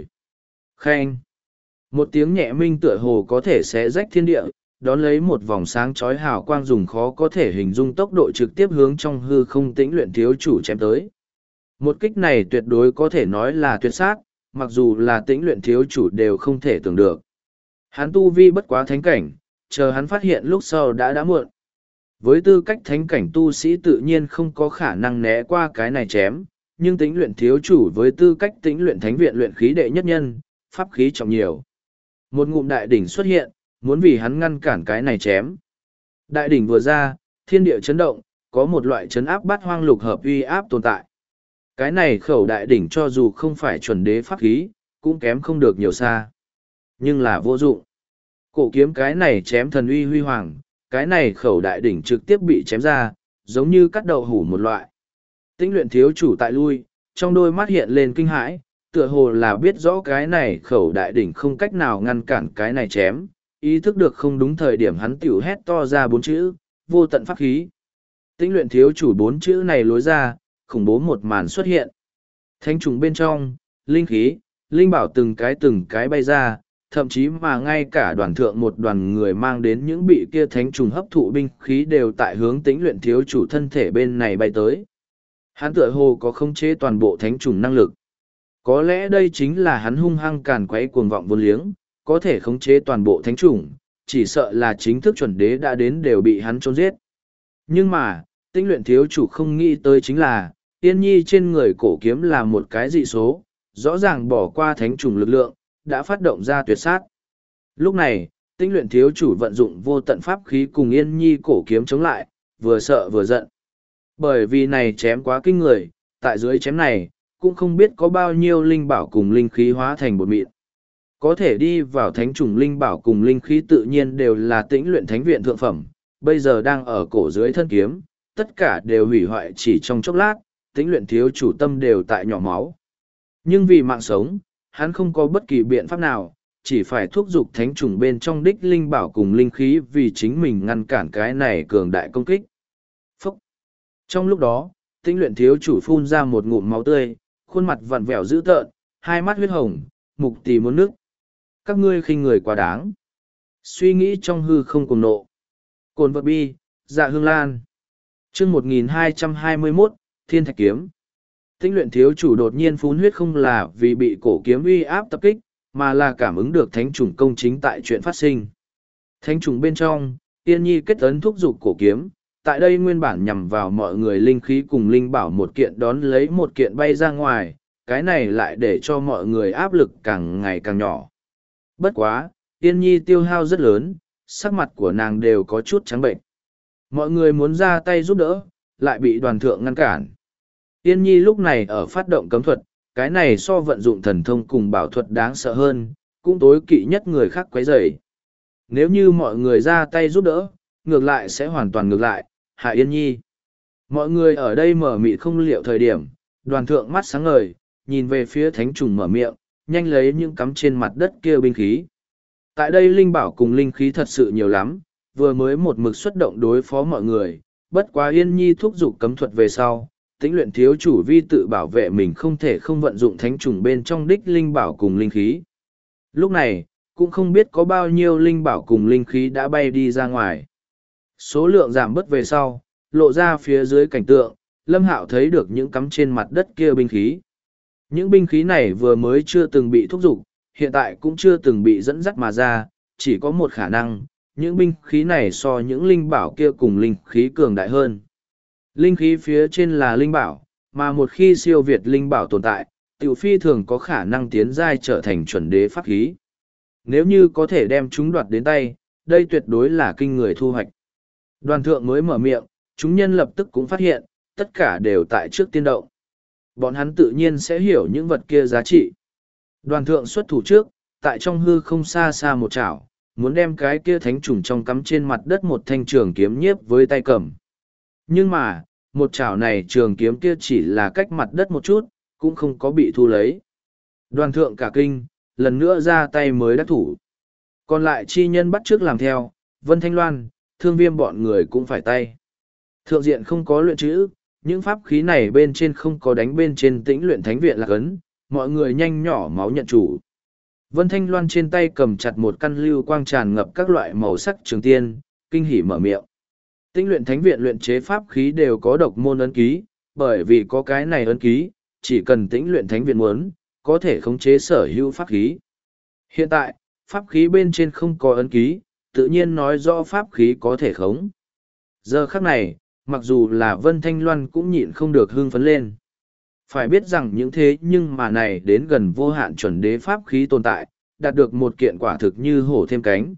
Khen! Một tiếng nhẹ minh tựa hồ có thể xé rách thiên địa, đón lấy một vòng sáng chói hào quang dùng khó có thể hình dung tốc độ trực tiếp hướng trong hư không tĩnh luyện thiếu chủ chém tới. Một kích này tuyệt đối có thể nói là tuyệt sát, mặc dù là tĩnh luyện thiếu chủ đều không thể tưởng được. Hắn tu vi bất quá thánh cảnh, chờ hắn phát hiện lúc sau đã muộn. Với tư cách thánh cảnh tu sĩ tự nhiên không có khả năng né qua cái này chém, nhưng tĩnh luyện thiếu chủ với tư cách tĩnh luyện thánh viện luyện khí đệ nhất nhân, pháp khí trọng nhiều. Một ngụm đại đỉnh xuất hiện, muốn vì hắn ngăn cản cái này chém. Đại đỉnh vừa ra, thiên địa chấn động, có một loại chấn áp bát hoang lục hợp uy áp tồn tại. Cái này khẩu đại đỉnh cho dù không phải chuẩn đế pháp khí, cũng kém không được nhiều xa. Nhưng là vô dụng. Cổ kiếm cái này chém thần uy huy hoàng, cái này khẩu đại đỉnh trực tiếp bị chém ra, giống như cắt đậu hủ một loại. Tĩnh luyện thiếu chủ tại lui, trong đôi mắt hiện lên kinh hãi, tựa hồ là biết rõ cái này khẩu đại đỉnh không cách nào ngăn cản cái này chém, ý thức được không đúng thời điểm hắn tiểu hét to ra 4 chữ, vô tận pháp khí. Tĩnh luyện thiếu chủ 4 chữ này lối ra, khủng bố một màn xuất hiện. Thánh trùng bên trong, linh khí, linh bảo từng cái bay ra, thậm chí mà ngay cả đoàn thượng một đoàn người mang đến những bị kia thánh trùng hấp thụ binh khí đều tại hướng tĩnh luyện thiếu chủ thân thể bên này bay tới. Hắn tựa hồ có khống chế toàn bộ thánh trùng năng lực. Có lẽ đây chính là hắn hung hăng càn quấy cuồng vọng vô liếng, có thể khống chế toàn bộ thánh trùng, chỉ sợ là chính thức chuẩn đế đã đến đều bị hắn trốn giết. Nhưng mà, tĩnh luyện thiếu chủ không nghĩ tới chính là, Yên Nhi trên người cổ kiếm là một cái dị số, rõ ràng bỏ qua thánh trùng lực lượng, đã phát động ra tuyệt sát. Lúc này, tĩnh luyện thiếu chủ vận dụng vô tận pháp khí cùng Yên Nhi cổ kiếm chống lại, vừa sợ vừa giận. Bởi vì này chém quá kinh người, tại dưới chém này, cũng không biết có bao nhiêu linh bảo cùng linh khí hóa thành bột mịn. Có thể đi vào thánh trùng linh bảo cùng linh khí tự nhiên đều là tĩnh luyện thánh viện thượng phẩm, bây giờ đang ở cổ dưới thân kiếm, tất cả đều hủy hoại chỉ trong chốc lát, tĩnh luyện thiếu chủ tâm đều tại nhỏ máu. Nhưng vì mạng sống, hắn không có bất kỳ biện pháp nào, chỉ phải thúc giục thánh trùng bên trong đích linh bảo cùng linh khí vì chính mình ngăn cản cái này cường đại công kích. Phúc! Trong lúc đó, tĩnh luyện thiếu chủ phun ra một ngụm máu tươi, khuôn mặt vặn vẹo dữ tợn, hai mắt huyết hồng, mục tì muốn nước. Các ngươi khinh người quá đáng. Suy nghĩ trong hư không cùng nộ. Cồn vật bi, dạ hương lan. chương 1221, Thiên Thạch Kiếm. Tĩnh luyện thiếu chủ đột nhiên phun huyết không là vì bị cổ kiếm uy áp tập kích, mà là cảm ứng được thánh trùng công chính tại chuyện phát sinh. Thánh trùng bên trong, Yên Nhi kết ấn thúc giục cổ kiếm, tại đây nguyên bản nhằm vào mọi người linh khí cùng linh bảo một kiện đón lấy một kiện bay ra ngoài, cái này lại để cho mọi người áp lực càng ngày càng nhỏ. Bất quá, Yên Nhi tiêu hao rất lớn, sắc mặt của nàng đều có chút trắng bệnh. Mọi người muốn ra tay giúp đỡ, lại bị đoàn thượng ngăn cản. Yên Nhi lúc này ở phát động cấm thuật, cái này so vận dụng thần thông cùng bảo thuật đáng sợ hơn, cũng tối kỵ nhất người khác quấy rầy. Nếu như mọi người ra tay giúp đỡ, ngược lại sẽ hoàn toàn ngược lại, hại Yên Nhi. Mọi người ở đây mở mịt không liệu thời điểm, đoàn thượng mắt sáng ngời, nhìn về phía thánh trùng mở miệng, nhanh lấy những cắm trên mặt đất kia binh khí. Tại đây linh bảo cùng linh khí thật sự nhiều lắm, vừa mới một mực xuất động đối phó mọi người, bất quá Yên Nhi thúc giục cấm thuật về sau, tĩnh luyện thiếu chủ vi tự bảo vệ mình không thể không vận dụng thánh trùng bên trong đích linh bảo cùng linh khí. Lúc này, cũng không biết có bao nhiêu linh bảo cùng linh khí đã bay đi ra ngoài. Số lượng giảm bớt về sau, lộ ra phía dưới cảnh tượng, Lâm Hạo thấy được những cắm trên mặt đất kia binh khí. Những binh khí này vừa mới chưa từng bị thúc giục, hiện tại cũng chưa từng bị dẫn dắt mà ra, chỉ có một khả năng, những binh khí này so những linh bảo kia cùng linh khí cường đại hơn. Linh khí phía trên là linh bảo, mà một khi siêu việt linh bảo tồn tại, tiểu phi thường có khả năng tiến giai trở thành chuẩn đế pháp khí. Nếu như có thể đem chúng đoạt đến tay, đây tuyệt đối là kinh người thu hoạch. Đoàn thượng mới mở miệng, chúng nhân lập tức cũng phát hiện, tất cả đều tại trước tiên động. Bọn hắn tự nhiên sẽ hiểu những vật kia giá trị. Đoàn thượng xuất thủ trước, tại trong hư không xa xa một chảo, muốn đem cái kia thánh trùng trong cắm trên mặt đất một thanh trường kiếm nhiếp với tay cầm. Nhưng mà, một chảo này trường kiếm kia chỉ là cách mặt đất một chút, cũng không có bị thu lấy. Đoàn thượng cả kinh, lần nữa ra tay mới đắc thủ. Còn lại chi nhân bắt trước làm theo, Vân Thanh Loan, Thương Viêm bọn người cũng phải tay. Thượng diện không có luyện chữ, những pháp khí này bên trên không có đánh bên trên tĩnh luyện thánh viện lạc ấn, mọi người nhanh nhỏ máu nhận chủ. Vân Thanh Loan trên tay cầm chặt một căn lưu quang tràn ngập các loại màu sắc trường tiên, kinh hỉ mở miệng. Tĩnh luyện thánh viện luyện chế pháp khí đều có độc môn ấn ký, bởi vì có cái này ấn ký, chỉ cần tĩnh luyện thánh viện muốn, có thể khống chế sở hữu pháp khí. Hiện tại, pháp khí bên trên không có ấn ký, tự nhiên nói rõ pháp khí có thể khống. Giờ khắc này, mặc dù là Vân Thanh Loan cũng nhịn không được hưng phấn lên. Phải biết rằng những thế nhưng mà này đến gần vô hạn chuẩn đế pháp khí tồn tại, đạt được một kiện quả thực như hổ thêm cánh.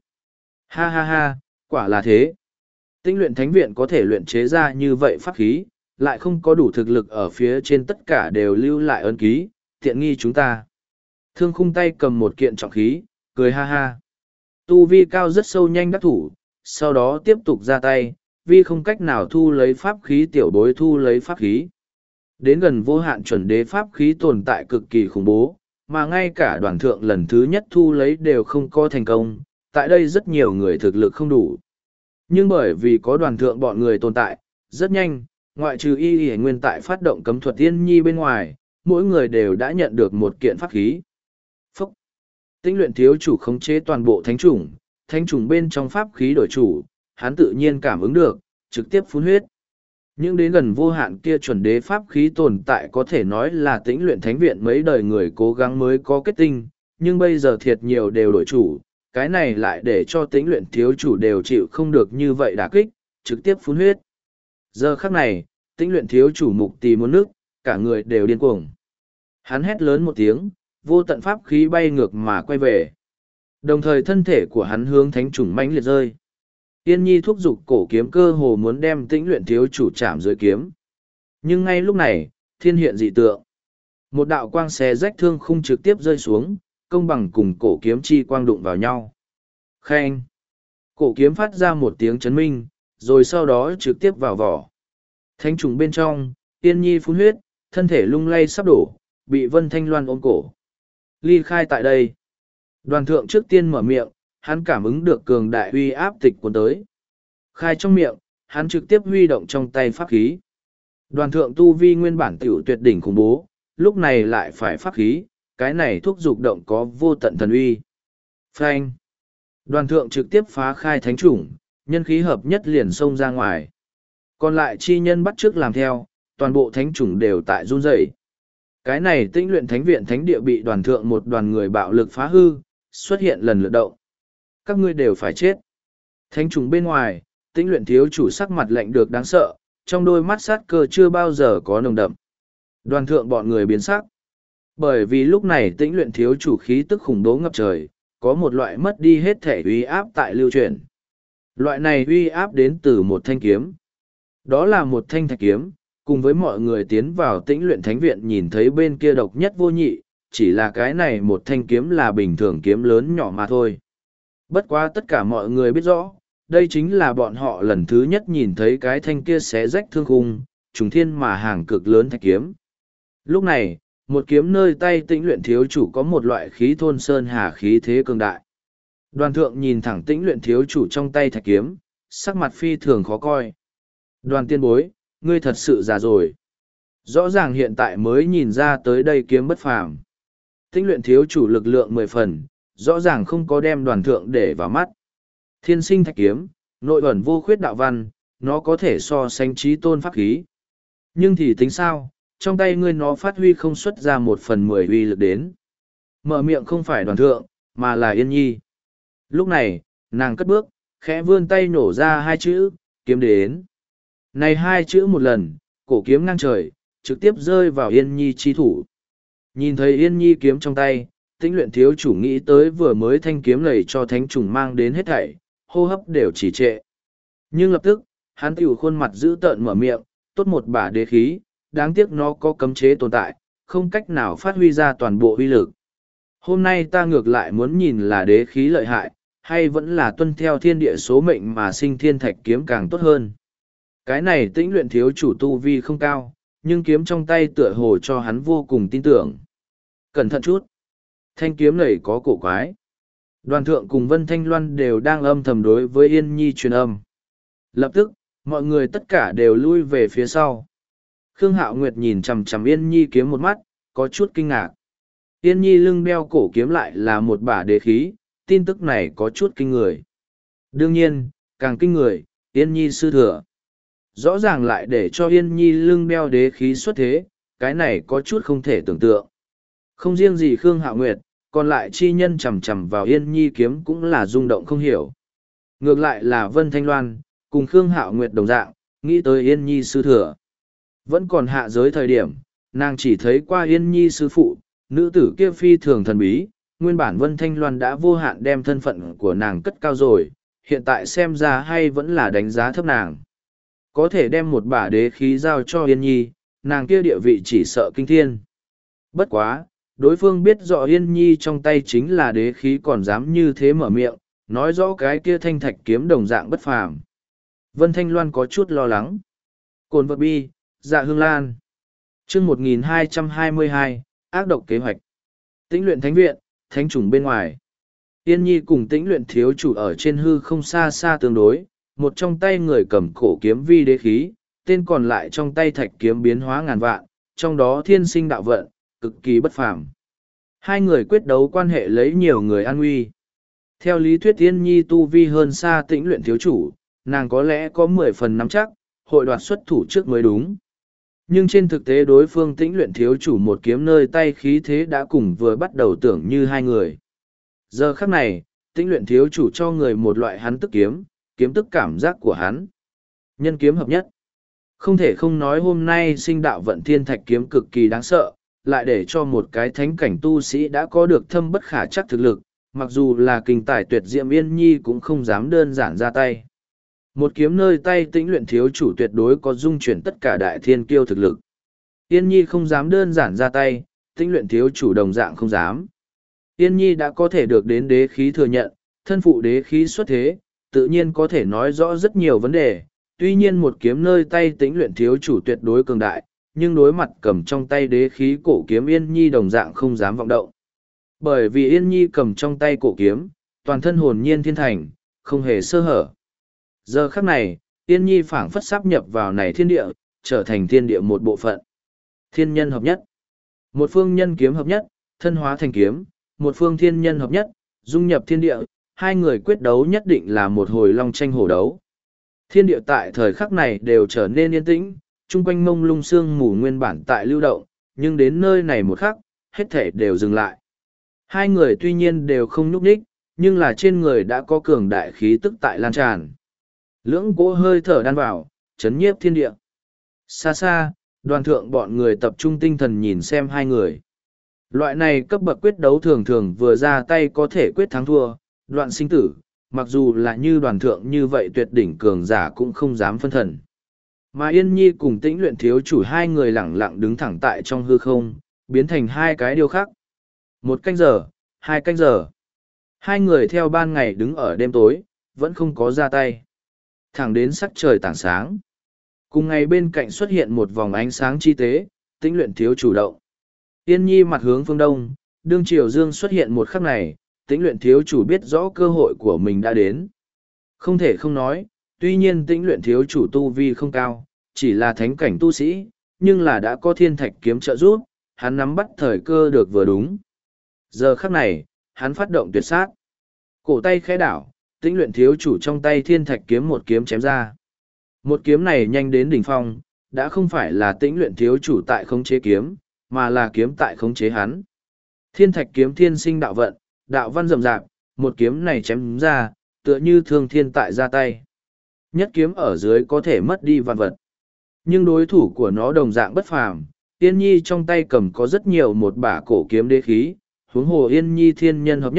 Ha ha ha, quả là thế. Tinh luyện thánh viện có thể luyện chế ra như vậy pháp khí, lại không có đủ thực lực ở phía trên tất cả đều lưu lại ấn ký, tiện nghi chúng ta. Thương khung tay cầm một kiện trọng khí, cười ha ha. Tu vi cao rất sâu nhanh đắc thủ, sau đó tiếp tục ra tay, vì không cách nào thu lấy pháp khí tiểu bối thu lấy pháp khí. Đến gần vô hạn chuẩn đế pháp khí tồn tại cực kỳ khủng bố, mà ngay cả đoàn thượng lần thứ nhất thu lấy đều không có thành công, tại đây rất nhiều người thực lực không đủ. Nhưng bởi vì có đoàn thượng bọn người tồn tại, rất nhanh, ngoại trừ y nguyên tại phát động cấm thuật tiên nhi bên ngoài, mỗi người đều đã nhận được một kiện pháp khí. Phúc! Tinh luyện thiếu chủ khống chế toàn bộ thánh chủng bên trong pháp khí đổi chủ, hắn tự nhiên cảm ứng được, trực tiếp phun huyết. Nhưng đến gần vô hạn kia chuẩn đế pháp khí tồn tại có thể nói là tĩnh luyện thánh viện mấy đời người cố gắng mới có kết tinh, nhưng bây giờ thiệt nhiều đều đổi chủ, cái này lại để cho tĩnh luyện thiếu chủ đều chịu không được như vậy đả kích, trực tiếp phun huyết. Giờ khắc này, tĩnh luyện thiếu chủ mục tì muốn nước, cả người đều điên cuồng. Hắn hét lớn một tiếng, vô tận pháp khí bay ngược mà quay về. Đồng thời thân thể của hắn hướng thánh chủng mãnh liệt rơi. Yên Nhi thúc giục cổ kiếm cơ hồ muốn đem tĩnh luyện thiếu chủ chạm dưới kiếm. Nhưng ngay lúc này, thiên hiện dị tượng. Một đạo quang xé rách thương khung trực tiếp rơi xuống, công bằng cùng cổ kiếm chi quang đụng vào nhau. Khen! Cổ kiếm phát ra một tiếng chấn minh, rồi sau đó trực tiếp vào vỏ. Thánh trùng bên trong, Yên Nhi phun huyết, thân thể lung lay sắp đổ, bị Vân Thanh Loan ôm cổ. Ly khai tại đây. Đoàn thượng trước tiên mở miệng, hắn cảm ứng được cường đại uy áp tịch cuốn tới. Khai trong miệng, hắn trực tiếp huy động trong tay pháp khí. Đoàn thượng tu vi nguyên bản tiểu tuyệt đỉnh khủng bố, lúc này lại phải pháp khí, cái này thúc dục động có vô tận thần uy. Phanh! Đoàn thượng trực tiếp phá khai thánh chủng, nhân khí hợp nhất liền xông ra ngoài. Còn lại chi nhân bắt chước làm theo, toàn bộ thánh chủng đều tại run rẩy. Cái này tinh luyện thánh viện thánh địa bị đoàn thượng một đoàn người bạo lực phá hư, xuất hiện lần lượt động. Các ngươi đều phải chết. Thánh trùng bên ngoài, tĩnh luyện thiếu chủ sắc mặt lạnh được đáng sợ, trong đôi mắt sát cơ chưa bao giờ có nồng đậm. Đoàn thượng bọn người biến sắc. Bởi vì lúc này tĩnh luyện thiếu chủ khí tức khủng bố ngập trời, có một loại mất đi hết thể uy áp tại lưu truyền. Loại này uy áp đến từ một thanh kiếm. Đó là một thanh thạch kiếm, cùng với mọi người tiến vào tĩnh luyện thánh viện nhìn thấy bên kia độc nhất vô nhị, chỉ là cái này một thanh kiếm là bình thường kiếm lớn nhỏ mà thôi. Bất quá tất cả mọi người biết rõ, đây chính là bọn họ lần thứ nhất nhìn thấy cái thanh kia xé rách thương khung, trùng thiên mà hàng cực lớn thạch kiếm. Lúc này, một kiếm nơi tay tĩnh luyện thiếu chủ có một loại khí thôn sơn hà khí thế cường đại. Đoàn thượng nhìn thẳng tĩnh luyện thiếu chủ trong tay thạch kiếm, sắc mặt phi thường khó coi. Đoàn tiên bối, ngươi thật sự già rồi. Rõ ràng hiện tại mới nhìn ra tới đây kiếm bất phàm. Tĩnh luyện thiếu chủ lực lượng 10 phần, rõ ràng không có đem đoàn thượng để vào mắt. Thiên sinh thạch kiếm, nội ẩn vô khuyết đạo văn, nó có thể so sánh trí tôn pháp khí. Nhưng thì tính sao, trong tay ngươi nó phát huy không xuất ra 1/10 uy lực đến. Mở miệng không phải đoàn thượng, mà là Yên Nhi. Lúc này, nàng cất bước, khẽ vươn tay nổ ra hai chữ, kiếm đến. Này hai chữ một lần, cổ kiếm ngang trời, trực tiếp rơi vào Yên Nhi chi thủ. Nhìn thấy Yên Nhi kiếm trong tay, tĩnh luyện thiếu chủ nghĩ tới vừa mới thanh kiếm lầy cho thánh trùng mang đến hết thảy, hô hấp đều trì trệ. Nhưng lập tức, hắn tiểu khuôn mặt dữ tợn mở miệng, tốt một bả đế khí, đáng tiếc nó có cấm chế tồn tại, không cách nào phát huy ra toàn bộ uy lực. Hôm nay ta ngược lại muốn nhìn là đế khí lợi hại, hay vẫn là tuân theo thiên địa số mệnh mà sinh thiên thạch kiếm càng tốt hơn. Cái này Tĩnh Luyện thiếu chủ tu vi không cao, nhưng kiếm trong tay tựa hồ cho hắn vô cùng tin tưởng. Cẩn thận chút. Thanh kiếm này có cổ quái. Đoàn thượng cùng Vân Thanh Loan đều đang âm thầm đối với Yên Nhi truyền âm. Lập tức, mọi người tất cả đều lui về phía sau. Khương Hạo Nguyệt nhìn chằm chằm Yên Nhi kiếm một mắt, có chút kinh ngạc. Yên Nhi lưng đeo cổ kiếm lại là một bả đế khí, tin tức này có chút kinh người. Đương nhiên, càng kinh người, Yên Nhi sư thừa. Rõ ràng lại để cho Yên Nhi lưng đeo đế khí xuất thế, cái này có chút không thể tưởng tượng. Không riêng gì Khương Hạo Nguyệt, còn lại chi nhân chầm chầm vào Yên Nhi kiếm cũng là rung động không hiểu. Ngược lại là Vân Thanh Loan, cùng Khương Hạo Nguyệt đồng dạng, nghĩ tới Yên Nhi sư thừa. Vẫn còn hạ giới thời điểm, nàng chỉ thấy qua Yên Nhi sư phụ, nữ tử kia phi thường thần bí, nguyên bản Vân Thanh Loan đã vô hạn đem thân phận của nàng cất cao rồi, hiện tại xem ra hay vẫn là đánh giá thấp nàng. Có thể đem một bả đế khí giao cho Yên Nhi, nàng kia địa vị chỉ sợ kinh thiên. Bất quá, đối phương biết rõ Yên Nhi trong tay chính là đế khí còn dám như thế mở miệng, nói rõ cái kia thanh thạch kiếm đồng dạng bất phàm. Vân Thanh Loan có chút lo lắng. Cồn vật bi, dạ hương lan. chương 1222, ác độc kế hoạch. Tĩnh Luyện Thánh Viện, Thánh Chủng bên ngoài. Yên Nhi cùng Tĩnh Luyện thiếu chủ ở trên hư không xa xa tương đối, một trong tay người cầm cổ kiếm vi đế khí, tên còn lại trong tay thạch kiếm biến hóa ngàn vạn, trong đó thiên sinh đạo vận, cực kỳ bất phàm. Hai người quyết đấu quan hệ lấy nhiều người an nguy. Theo lý thuyết Yên Nhi tu vi hơn xa Tĩnh Luyện thiếu chủ, nàng có lẽ có 10 phần nắm chắc, hội đoạt xuất thủ trước mới đúng. Nhưng trên thực tế đối phương Tĩnh Luyện thiếu chủ một kiếm nơi tay khí thế đã cùng vừa bắt đầu tưởng như hai người. Giờ khắc này, Tĩnh Luyện thiếu chủ cho người một loại hắn tức kiếm, kiếm tức cảm giác của hắn. Nhân kiếm hợp nhất. Không thể không nói hôm nay sinh đạo vận thiên thạch kiếm cực kỳ đáng sợ, lại để cho một cái thánh cảnh tu sĩ đã có được thâm bất khả chắc thực lực, mặc dù là kinh tài tuyệt diệm Yên Nhi cũng không dám đơn giản ra tay. Một kiếm nơi tay Tĩnh Luyện thiếu chủ tuyệt đối có dung chuyển tất cả đại thiên kiêu thực lực. Yên Nhi không dám đơn giản ra tay, Tĩnh Luyện thiếu chủ đồng dạng không dám. Yên Nhi đã có thể được đến đế khí thừa nhận, thân phụ đế khí xuất thế, tự nhiên có thể nói rõ rất nhiều vấn đề. Tuy nhiên một kiếm nơi tay Tĩnh Luyện thiếu chủ tuyệt đối cường đại, nhưng đối mặt cầm trong tay đế khí cổ kiếm Yên Nhi đồng dạng không dám vọng động. Bởi vì Yên Nhi cầm trong tay cổ kiếm, toàn thân hồn nhiên thiên thành, không hề sơ hở. Giờ khắc này, Yên Nhi phảng phất sáp nhập vào này thiên địa, trở thành thiên địa một bộ phận. Thiên nhân hợp nhất. Một phương nhân kiếm hợp nhất, thân hóa thành kiếm, một phương thiên nhân hợp nhất, dung nhập thiên địa, hai người quyết đấu nhất định là một hồi long tranh hổ đấu. Thiên địa tại thời khắc này đều trở nên yên tĩnh, chung quanh mông lung sương mù nguyên bản tại lưu động, nhưng đến nơi này một khắc, hết thể đều dừng lại. Hai người tuy nhiên đều không nhúc nhích, nhưng là trên người đã có cường đại khí tức tại lan tràn. Lưỡng cỗ hơi thở đan vào, chấn nhiếp thiên địa. Xa xa, đoàn thượng bọn người tập trung tinh thần nhìn xem hai người. Loại này cấp bậc quyết đấu thường thường vừa ra tay có thể quyết thắng thua, đoạn sinh tử, mặc dù là như đoàn thượng như vậy tuyệt đỉnh cường giả cũng không dám phân thần. Mà Yên Nhi cùng Tĩnh Luyện thiếu chủ hai người lẳng lặng đứng thẳng tại trong hư không, biến thành hai cái điêu khắc. 1 canh giờ, 2 canh giờ. Hai người theo ban ngày đứng ở đêm tối, vẫn không có ra tay. Thẳng đến sắc trời tảng sáng. Cùng ngày bên cạnh xuất hiện một vòng ánh sáng chi tế, Tĩnh Luyện thiếu chủ động. Yên Nhi mặt hướng phương đông, đương triều dương xuất hiện một khắc này, Tĩnh Luyện thiếu chủ biết rõ cơ hội của mình đã đến. Không thể không nói, tuy nhiên Tĩnh Luyện thiếu chủ tu vi không cao, chỉ là thánh cảnh tu sĩ, nhưng là đã có thiên thạch kiếm trợ giúp, hắn nắm bắt thời cơ được vừa đúng. Giờ khắc này, hắn phát động tuyệt sát. Cổ tay khẽ đảo, Tĩnh Luyện thiếu chủ trong tay thiên thạch kiếm một kiếm chém ra. Một kiếm này nhanh đến đỉnh phong, đã không phải là Tĩnh Luyện thiếu chủ tại khống chế kiếm, mà là kiếm tại khống chế hắn. Thiên thạch kiếm thiên sinh đạo vận, đạo văn rậm rạp, một kiếm này chém ra, tựa như thương thiên tại ra tay. Nhất kiếm ở dưới có thể mất đi vạn vật. Nhưng đối thủ của nó đồng dạng bất phàm, Yên Nhi trong tay cầm có rất nhiều một bả cổ kiếm đế khí, huống hồ Yên Nhi thiên nhân hợp nhất,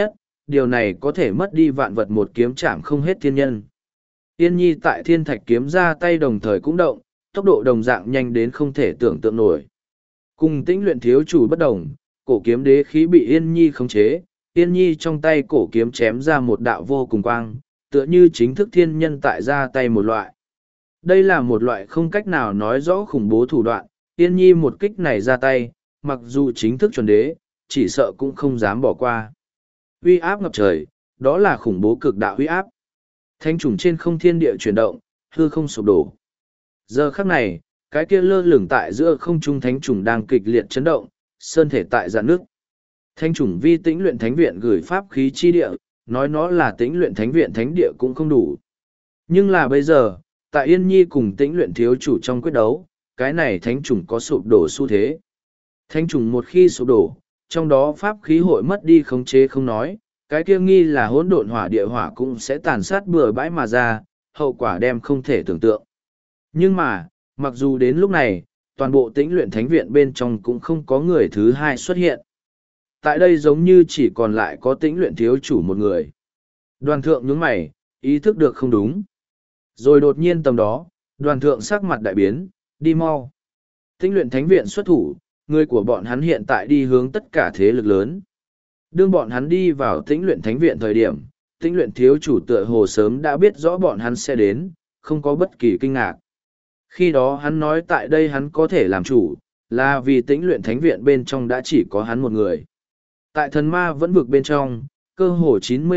điều này có thể mất đi vạn vật một kiếm chạm không hết thiên nhân. Yên Nhi tại thiên thạch kiếm ra tay đồng thời cũng động, tốc độ đồng dạng nhanh đến không thể tưởng tượng nổi. Cùng Tĩnh Luyện thiếu chủ bất đồng, cổ kiếm đế khí bị Yên Nhi khống chế, Yên Nhi trong tay cổ kiếm chém ra một đạo vô cùng quang, tựa như chính thức thiên nhân tại ra tay một loại. Đây là một loại không cách nào nói rõ khủng bố thủ đoạn, Yên Nhi một kích này ra tay, mặc dù chính thức chuẩn đế, chỉ sợ cũng không dám bỏ qua. Uy áp ngập trời, đó là khủng bố cực đạo uy áp. Thánh trùng trên không thiên địa chuyển động, hư không sụp đổ. Giờ khắc này, cái kia lơ lửng tại giữa không trung thánh trùng đang kịch liệt chấn động, sơn thể tại dạn nước. Thánh trùng vi Tĩnh Luyện thánh viện gửi pháp khí chi địa, nói nó là Tĩnh Luyện thánh viện thánh địa cũng không đủ. Nhưng là bây giờ, tại Yên Nhi cùng Tĩnh Luyện thiếu chủ trong quyết đấu, cái này thánh trùng có sụp đổ xu thế. Thánh trùng một khi sụp đổ, trong đó pháp khí hội mất đi khống chế không nói, cái kia nghi là hỗn độn hỏa địa hỏa cũng sẽ tàn sát bừa bãi mà ra, hậu quả đem không thể tưởng tượng. Nhưng mà, mặc dù đến lúc này, toàn bộ Tĩnh Luyện thánh viện bên trong cũng không có người thứ hai xuất hiện. Tại đây giống như chỉ còn lại có Tĩnh Luyện thiếu chủ một người. Đoàn thượng nhướng mày, ý thức được không đúng. Rồi đột nhiên tầm đó, đoàn thượng sắc mặt đại biến, đi mau. Tĩnh Luyện thánh viện xuất thủ, người của bọn hắn hiện tại đi hướng tất cả thế lực lớn. Đương bọn hắn đi vào Tĩnh Luyện thánh viện thời điểm, Tĩnh Luyện thiếu chủ tựa hồ sớm đã biết rõ bọn hắn sẽ đến, không có bất kỳ kinh ngạc. Khi đó hắn nói tại đây hắn có thể làm chủ, là vì Tĩnh Luyện thánh viện bên trong đã chỉ có hắn một người. Tại thần ma vẫn vực bên trong, cơ hồ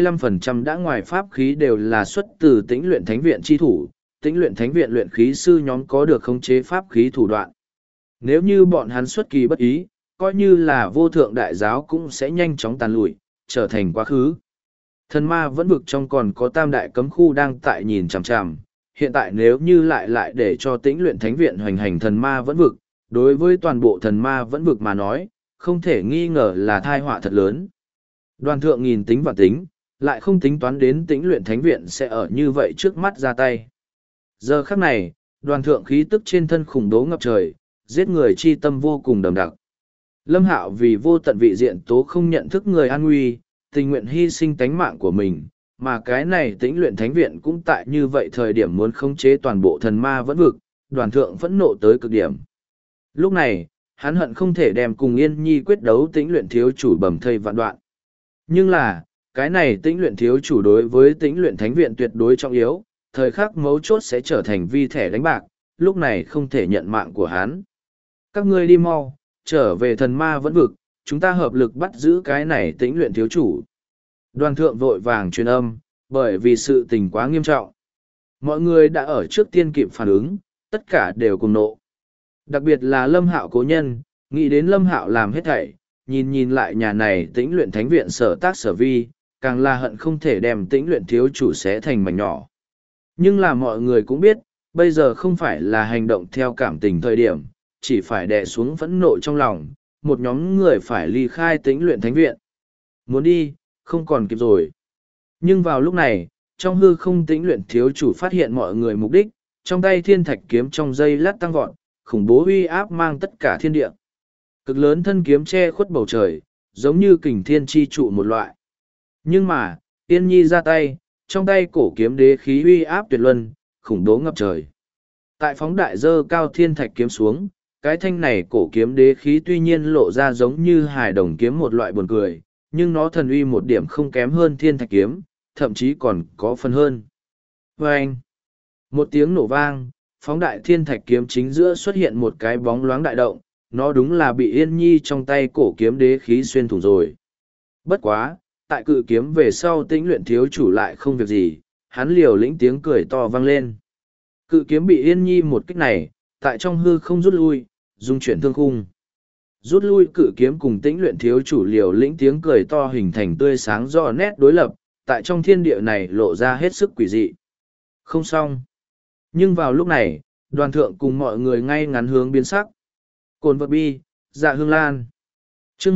95% đã ngoài pháp khí đều là xuất từ Tĩnh Luyện thánh viện chi thủ, Tĩnh Luyện thánh viện luyện khí sư nhóm có được khống chế pháp khí thủ đoạn. Nếu như bọn hắn xuất kỳ bất ý, coi như là vô thượng đại giáo cũng sẽ nhanh chóng tàn lụi, trở thành quá khứ. Thần ma vẫn vực trong còn có tam đại cấm khu đang tại nhìn chằm chằm, hiện tại nếu như lại để cho Tĩnh Luyện thánh viện hoành hành thần ma vẫn vực, đối với toàn bộ thần ma vẫn vực mà nói, không thể nghi ngờ là thai họa thật lớn. Đoàn thượng nghìn tính và tính, lại không tính toán đến Tĩnh Luyện thánh viện sẽ ở như vậy trước mắt ra tay. Giờ khắc này, đoàn thượng khí tức trên thân khủng bố ngập trời, giết người chi tâm vô cùng đậm đặc. Lâm Hạo vì vô tận vị diện tố không nhận thức người an nguy, tình nguyện hy sinh tánh mạng của mình, mà cái này Tĩnh Luyện thánh viện cũng tại như vậy thời điểm muốn khống chế toàn bộ thần ma vẫn vực, đoàn thượng phẫn nộ tới cực điểm. Lúc này, hắn hận không thể đem cùng Yên Nhi quyết đấu Tĩnh Luyện thiếu chủ bầm thây vạn đoạn. Nhưng là, cái này Tĩnh Luyện thiếu chủ đối với Tĩnh Luyện thánh viện tuyệt đối trọng yếu, thời khắc mấu chốt sẽ trở thành vi thẻ đánh bạc, lúc này không thể nhận mạng của hắn. Các ngươi đi mau, trở về thần ma vẫn vực, chúng ta hợp lực bắt giữ cái này Tĩnh Luyện thiếu chủ. Đoàn thượng vội vàng truyền âm, bởi vì sự tình quá nghiêm trọng. Mọi người đã ở trước tiên kịp phản ứng, tất cả đều cùng nộ. Đặc biệt là Lâm Hạo cố nhân, nghĩ đến Lâm Hạo làm hết thảy, nhìn lại nhà này Tĩnh Luyện thánh viện sở tác sở vi, càng là hận không thể đem Tĩnh Luyện thiếu chủ xé thành mảnh nhỏ. Nhưng là mọi người cũng biết, bây giờ không phải là hành động theo cảm tình thời điểm, chỉ phải đè xuống phẫn nộ trong lòng, một nhóm người phải ly khai Tĩnh Luyện thánh viện. Muốn đi, không còn kịp rồi. Nhưng vào lúc này, trong hư không Tĩnh Luyện thiếu chủ phát hiện mọi người mục đích, trong tay thiên thạch kiếm trong giây lát tăng vọt, khủng bố uy áp mang tất cả thiên địa. Cực lớn thân kiếm che khuất bầu trời, giống như kình thiên chi trụ một loại. Nhưng mà, Yên Nhi ra tay, trong tay cổ kiếm đế khí uy áp tuyệt luân, khủng bố ngập trời. Tại phóng đại dơ cao thiên thạch kiếm xuống, cái thanh này cổ kiếm đế khí tuy nhiên lộ ra giống như hài đồng kiếm một loại buồn cười, nhưng nó thần uy một điểm không kém hơn thiên thạch kiếm, thậm chí còn có phần hơn. Vâng! Một tiếng nổ vang, phóng đại thiên thạch kiếm chính giữa xuất hiện một cái bóng loáng đại động, nó đúng là bị Yên Nhi trong tay cổ kiếm đế khí xuyên thủng rồi. Bất quá, tại cự kiếm về sau Tĩnh Luyện thiếu chủ lại không việc gì, hắn liều lĩnh tiếng cười to vang lên. Cự kiếm bị Yên Nhi một kích này, tại trong hư không rút lui, dung chuyển thương khung. Rút lui cự kiếm cùng Tĩnh Luyện thiếu chủ liều lĩnh tiếng cười to hình thành tươi sáng rõ nét đối lập, tại trong thiên địa này lộ ra hết sức quỷ dị. Không xong. Nhưng vào lúc này, đoàn thượng cùng mọi người ngay ngắn hướng biến sắc. Cồn vật bi, dạ hương lan. chương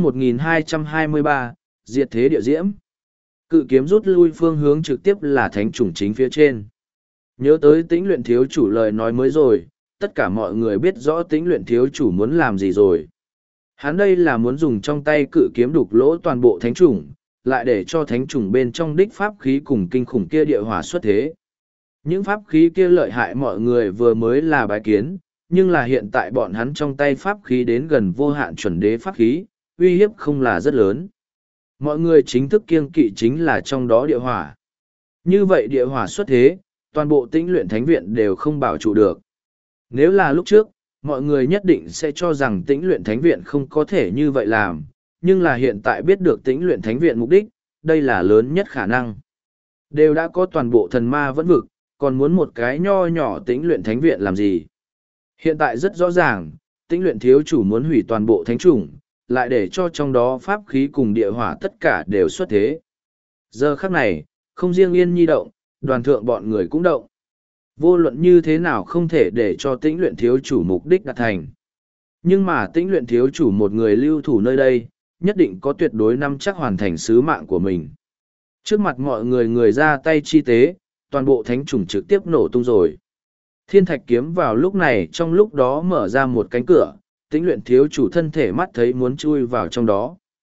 1223, diệt thế địa diễm. Cự kiếm rút lui phương hướng trực tiếp là thánh chủng chính phía trên. Nhớ tới Tĩnh Luyện thiếu chủ lời nói mới rồi, tất cả mọi người biết rõ Tĩnh Luyện thiếu chủ muốn làm gì rồi. Hắn đây là muốn dùng trong tay cự kiếm đục lỗ toàn bộ thánh chủng, lại để cho thánh trùng bên trong đích pháp khí cùng kinh khủng kia địa hỏa xuất thế. Những pháp khí kia lợi hại mọi người vừa mới là bái kiến, nhưng là hiện tại bọn hắn trong tay pháp khí đến gần vô hạn chuẩn đế pháp khí, uy hiếp không là rất lớn. Mọi người chính thức kiêng kỵ chính là trong đó địa hỏa. Như vậy địa hỏa xuất thế, toàn bộ Tĩnh Luyện Thánh Viện đều không bảo trụ được. Nếu là lúc trước, mọi người nhất định sẽ cho rằng Tĩnh Luyện Thánh Viện không có thể như vậy làm, nhưng là hiện tại biết được Tĩnh Luyện Thánh Viện mục đích, đây là lớn nhất khả năng. Đều đã có toàn bộ thần ma vẫn vực, còn muốn một cái nho nhỏ Tĩnh Luyện Thánh Viện làm gì? Hiện tại rất rõ ràng, Tĩnh Luyện thiếu chủ muốn hủy toàn bộ thánh chủng, lại để cho trong đó pháp khí cùng địa hỏa tất cả đều xuất thế. Giờ khắc này, không riêng Yên Nhi động, đoàn thượng bọn người cũng động. Vô luận như thế nào không thể để cho Tĩnh Luyện thiếu chủ mục đích đạt thành. Nhưng mà Tĩnh Luyện thiếu chủ một người lưu thủ nơi đây, nhất định có tuyệt đối nắm chắc hoàn thành sứ mạng của mình. Trước mặt mọi người người ra tay chi tế, toàn bộ thánh chủng trực tiếp nổ tung rồi. Thiên thạch kiếm vào lúc này trong lúc đó mở ra một cánh cửa, Tĩnh Luyện thiếu chủ thân thể mắt thấy muốn chui vào trong đó.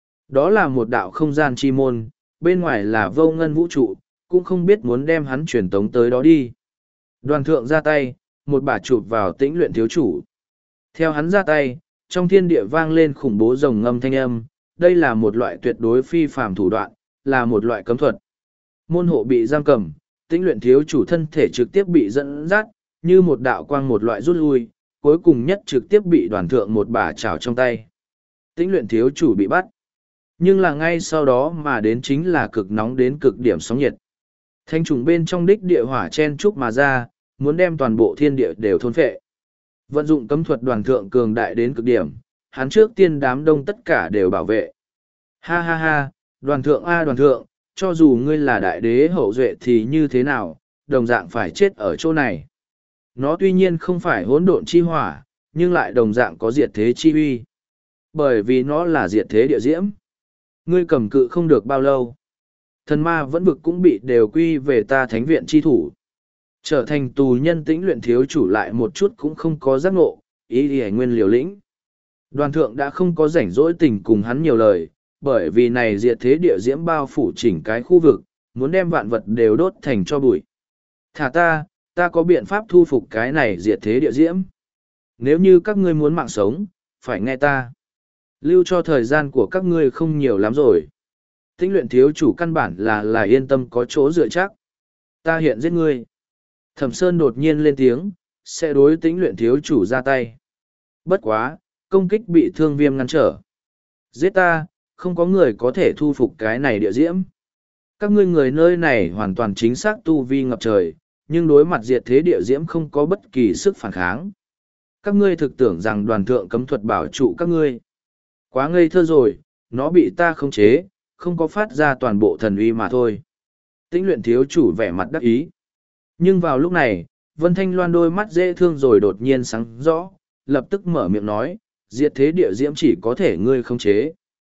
Đó là một đạo không gian chi môn, bên ngoài là vô ngân vũ trụ, cũng không biết muốn đem hắn truyền tống tới đó đi. Đoàn thượng ra tay, một bà chụp vào Tĩnh Luyện thiếu chủ. Theo hắn ra tay, trong thiên địa vang lên khủng bố rồng ngâm thanh âm, đây là một loại tuyệt đối phi phàm thủ đoạn, là một loại cấm thuật. Môn hộ bị giam cầm, Tĩnh Luyện thiếu chủ thân thể trực tiếp bị dẫn dắt, như một đạo quang một loại rút lui, cuối cùng nhất trực tiếp bị đoàn thượng một bà chảo trong tay. Tĩnh Luyện thiếu chủ bị bắt. Nhưng là ngay sau đó mà đến chính là cực nóng đến cực điểm sóng nhiệt. Thanh trùng bên trong đích địa hỏa chen trúc mà ra, muốn đem toàn bộ thiên địa đều thôn phệ. Vận dụng cấm thuật đoàn thượng cường đại đến cực điểm, hắn trước tiên đám đông tất cả đều bảo vệ. Ha ha ha, đoàn thượng a đoàn thượng, cho dù ngươi là đại đế hậu duệ thì như thế nào, đồng dạng phải chết ở chỗ này. Nó tuy nhiên không phải hỗn độn chi hỏa, nhưng lại đồng dạng có diệt thế chi uy. Bởi vì nó là diệt thế địa diễm. Ngươi cầm cự không được bao lâu. Thần ma vẫn vực cũng bị đều quy về ta thánh viện chi thủ. Trở thành tù nhân Tĩnh Luyện thiếu chủ lại một chút cũng không có giác ngộ, ý đi nguyên liều lĩnh. Đoàn thượng đã không có rảnh rỗi tình cùng hắn nhiều lời, bởi vì này diệt thế địa diễm bao phủ chỉnh cái khu vực, muốn đem vạn vật đều đốt thành cho bụi. Thả ta có biện pháp thu phục cái này diệt thế địa diễm. Nếu như các ngươi muốn mạng sống, phải nghe ta. Lưu cho thời gian của các ngươi không nhiều lắm rồi. Tĩnh Luyện thiếu chủ căn bản là yên tâm có chỗ dựa chắc. Ta hiện giết ngươi. Thẩm Sơn đột nhiên lên tiếng, sẽ đối Tĩnh Luyện thiếu chủ ra tay. Bất quá, công kích bị Thương Viêm ngăn trở. Giết ta, không có người có thể thu phục cái này địa diễm. Các ngươi người nơi này hoàn toàn chính xác tu vi ngập trời, nhưng đối mặt diệt thế địa diễm không có bất kỳ sức phản kháng. Các ngươi thực tưởng rằng đoàn thượng cấm thuật bảo trụ các ngươi. Quá ngây thơ rồi, nó bị ta khống chế, không có phát ra toàn bộ thần uy mà thôi. Tĩnh Luyện thiếu chủ vẻ mặt đắc ý. Nhưng vào lúc này, Vân Thanh Loan đôi mắt dễ thương rồi đột nhiên sáng rõ, lập tức mở miệng nói, diệt thế địa diễm chỉ có thể ngươi khống chế.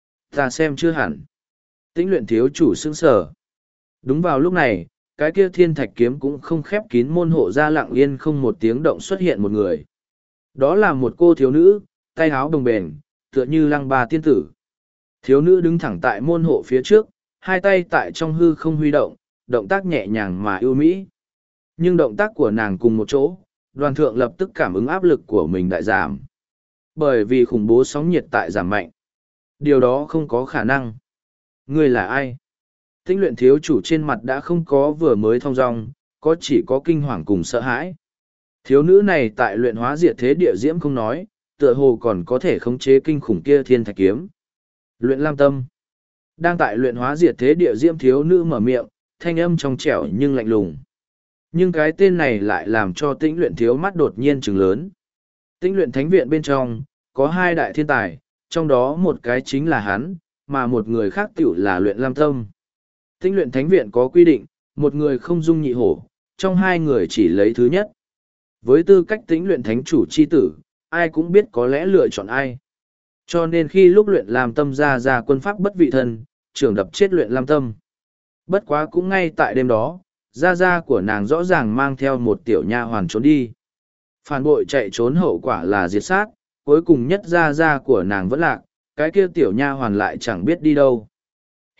Ta xem chưa hẳn. Tĩnh Luyện thiếu chủ sững sờ. Đúng vào lúc này, cái kia thiên thạch kiếm cũng không khép kín môn hộ ra lặng yên không một tiếng động xuất hiện một người. Đó là một cô thiếu nữ, tay áo đồng bền, tựa như lăng ba tiên tử. Thiếu nữ đứng thẳng tại môn hộ phía trước, hai tay tại trong hư không huy động, động tác nhẹ nhàng mà ưu mỹ. Nhưng động tác của nàng cùng một chỗ, đoàn thượng lập tức cảm ứng áp lực của mình đại giảm. Bởi vì khủng bố sóng nhiệt tại giảm mạnh. Điều đó không có khả năng. Ngươi là ai? Tĩnh Luyện thiếu chủ trên mặt đã không có vừa mới thong dong, có chỉ có kinh hoàng cùng sợ hãi. Thiếu nữ này tại luyện hóa diệt thế địa diễm không nói, tựa hồ còn có thể khống chế kinh khủng kia thiên thạch kiếm. Luyện Lam Tâm. Đang tại luyện hóa diệt thế địa diễm thiếu nữ mở miệng, thanh âm trong trẻo nhưng lạnh lùng. Nhưng cái tên này lại làm cho Tĩnh Luyện thiếu mắt đột nhiên trừng lớn. Tĩnh Luyện thánh viện bên trong, có hai đại thiên tài, trong đó một cái chính là hắn, mà một người khác tiểu là Luyện Lam Tâm. Tĩnh Luyện thánh viện có quy định, một người không dung nhị hổ, trong hai người chỉ lấy thứ nhất. Với tư cách Tĩnh Luyện thánh chủ chi tử, ai cũng biết có lẽ lựa chọn ai. Cho nên khi lúc Luyện Lam Tâm ra quân pháp bất vị thân, trưởng đập chết Luyện Lam Tâm. Bất quá cũng ngay tại đêm đó, gia của nàng rõ ràng mang theo một tiểu nha hoàn trốn đi. Phản bội chạy trốn hậu quả là diệt sát, cuối cùng nhất gia của nàng vẫn lạc, cái kia tiểu nha hoàn lại chẳng biết đi đâu.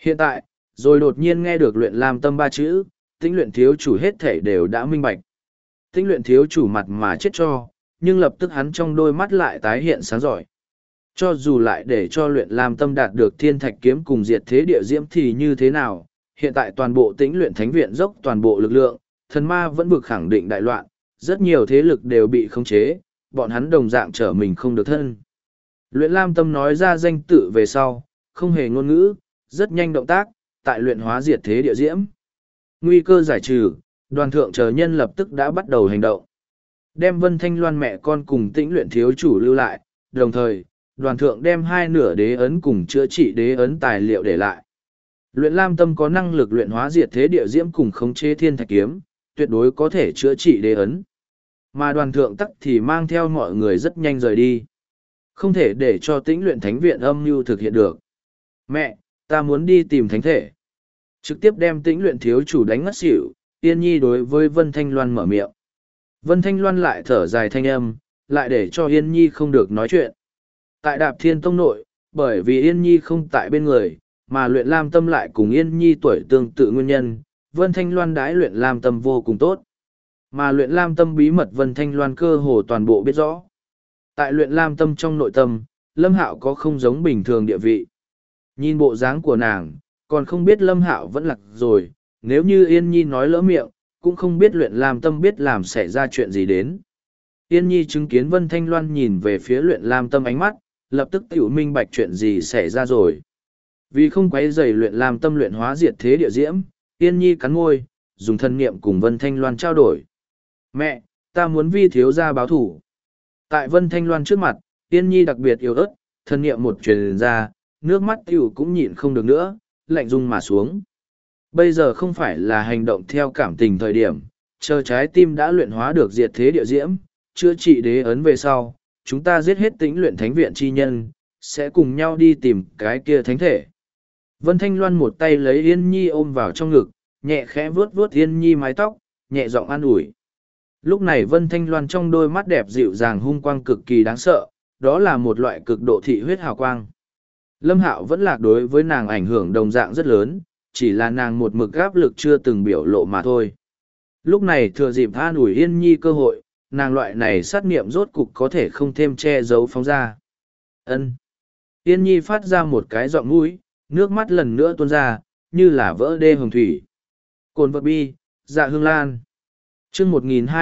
Hiện tại, rồi đột nhiên nghe được luyện lam tâm ba chữ, Tĩnh luyện thiếu chủ hết thể đều đã minh bạch. Tĩnh luyện thiếu chủ mặt mà chết cho, nhưng lập tức hắn trong đôi mắt lại tái hiện sáng giỏi. Cho dù lại để cho luyện lam tâm đạt được thiên thạch kiếm cùng diệt thế địa diễm thì như thế nào, hiện tại toàn bộ Tĩnh luyện thánh viện dốc toàn bộ lực lượng, thần ma vẫn vực khẳng định đại loạn, rất nhiều thế lực đều bị khống chế, bọn hắn đồng dạng trở mình không được thân. Luyện lam tâm nói ra danh tự về sau, không hề ngôn ngữ, rất nhanh động tác, tại luyện hóa diệt thế địa diễm. Nguy cơ giải trừ, đoàn thượng chờ nhân lập tức đã bắt đầu hành động. Đem Vân Thanh Loan mẹ con cùng Tĩnh luyện thiếu chủ lưu lại, đồng thời, đoàn thượng đem hai nửa đế ấn cùng chữa trị đế ấn tài liệu để lại. Luyện lam tâm có năng lực luyện hóa diệt thế địa diễm cùng khống chế thiên thạch kiếm, tuyệt đối có thể chữa trị đế ấn. Mà đoàn thượng tắc thì mang theo mọi người rất nhanh rời đi. Không thể để cho Tĩnh luyện thánh viện âm mưu thực hiện được. Mẹ, ta muốn đi tìm thánh thể. Trực tiếp đem Tĩnh luyện thiếu chủ đánh ngất xỉu, Yên Nhi đối với Vân Thanh Loan mở miệng. Vân Thanh Loan lại thở dài thanh âm, lại để cho Yên Nhi không được nói chuyện. Tại Đạp Thiên Tông nội, bởi vì Yên Nhi không tại bên người, mà luyện lam tâm lại cùng Yên Nhi tuổi tương tự nguyên nhân, Vân Thanh Loan đãi luyện lam tâm vô cùng tốt. Mà luyện lam tâm bí mật Vân Thanh Loan cơ hồ toàn bộ biết rõ. Tại luyện lam tâm trong nội tâm, Lâm Hạo có không giống bình thường địa vị. Nhìn bộ dáng của nàng, còn không biết Lâm Hạo vẫn lạc rồi, nếu như Yên Nhi nói lỡ miệng, cũng không biết luyện lam tâm biết làm xảy ra chuyện gì đến. Yên Nhi chứng kiến Vân Thanh Loan nhìn về phía luyện lam tâm ánh mắt, lập tức tiểu minh bạch chuyện gì xảy ra rồi. Vì không quấy rầy luyện lam tâm luyện hóa diệt thế địa diễm, Yên Nhi cắn môi, dùng thân niệm cùng Vân Thanh Loan trao đổi. Mẹ, ta muốn vi thiếu gia báo thủ. Tại Vân Thanh Loan trước mặt, Yên Nhi đặc biệt yếu ớt, thân niệm một truyền ra, nước mắt tiểu cũng nhịn không được nữa, lạnh rung mà xuống. Bây giờ không phải là hành động theo cảm tình thời điểm, chờ trái tim đã luyện hóa được diệt thế địa diễm, chữa trị đế ấn về sau, chúng ta giết hết Tĩnh luyện thánh viện chi nhân, sẽ cùng nhau đi tìm cái kia thánh thể. Vân Thanh Loan một tay lấy Yên Nhi ôm vào trong ngực, nhẹ khẽ vuốt vuốt Yên Nhi mái tóc, nhẹ giọng an ủi. Lúc này Vân Thanh Loan trong đôi mắt đẹp dịu dàng hung quang cực kỳ đáng sợ, đó là một loại cực độ thị huyết hào quang. Lâm Hạo vẫn lạc đối với nàng ảnh hưởng đồng dạng rất lớn, chỉ là nàng một mực áp lực chưa từng biểu lộ mà thôi. Lúc này thừa dịp an ủi Yên Nhi cơ hội, nàng loại này sát niệm rốt cục có thể không thêm che giấu phóng ra. Ân. Yên Nhi phát ra một cái giọng mũi, nước mắt lần nữa tuôn ra, như là vỡ đê hồng thủy. Cồn vật bi, dạ hương lan. Chương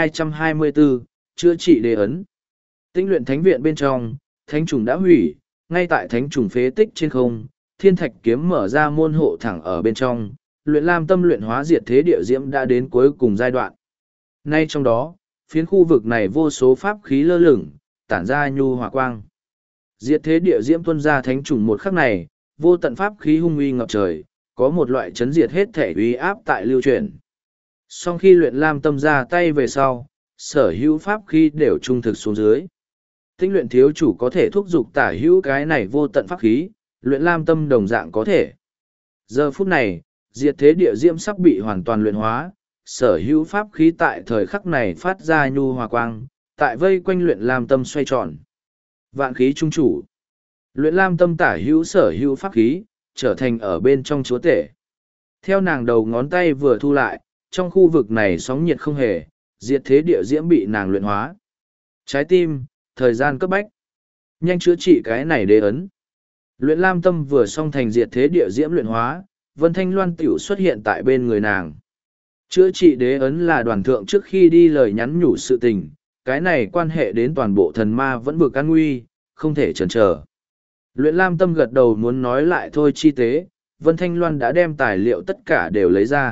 1224, chữa trị đế ấn. Tĩnh luyện thánh viện bên trong, thánh trùng đã hủy, ngay tại thánh trùng phế tích trên không, thiên thạch kiếm mở ra môn hộ thẳng ở bên trong, luyện lam tâm luyện hóa diệt thế địa diễm đã đến cuối cùng giai đoạn. Nay trong đó, phiến khu vực này vô số pháp khí lơ lửng, tản ra nhu hòa quang. Diệt thế địa diễm tuôn ra thánh trùng một khắc này, vô tận pháp khí hung uy ngập trời, có một loại chấn diệt hết thể uy áp tại lưu truyền. Sau khi luyện lam tâm ra tay về sau, sở hữu pháp khí đều trung thực xuống dưới. Tinh luyện thiếu chủ có thể thúc giục tả hữu cái này vô tận pháp khí, luyện lam tâm đồng dạng có thể. Giờ phút này, diệt thế địa diễm sắp bị hoàn toàn luyện hóa, sở hữu pháp khí tại thời khắc này phát ra nhu hòa quang, tại vây quanh luyện lam tâm xoay tròn. Vạn khí trung chủ. Luyện lam tâm tả hữu sở hữu pháp khí, trở thành ở bên trong chúa tể. Theo nàng đầu ngón tay vừa thu lại, trong khu vực này sóng nhiệt không hề, diệt thế địa diễm bị nàng luyện hóa. Trái tim, thời gian cấp bách. Nhanh chữa trị cái này đế ấn. Luyện lam tâm vừa xong thành diệt thế địa diễm luyện hóa, Vân Thanh Loan tiểu xuất hiện tại bên người nàng. Chữa trị đế ấn là đoàn thượng trước khi đi lời nhắn nhủ sự tình, cái này quan hệ đến toàn bộ thần ma vẫn vực an nguy, không thể chần chờ. Luyện lam tâm gật đầu muốn nói lại thôi chi tế, Vân Thanh Loan đã đem tài liệu tất cả đều lấy ra.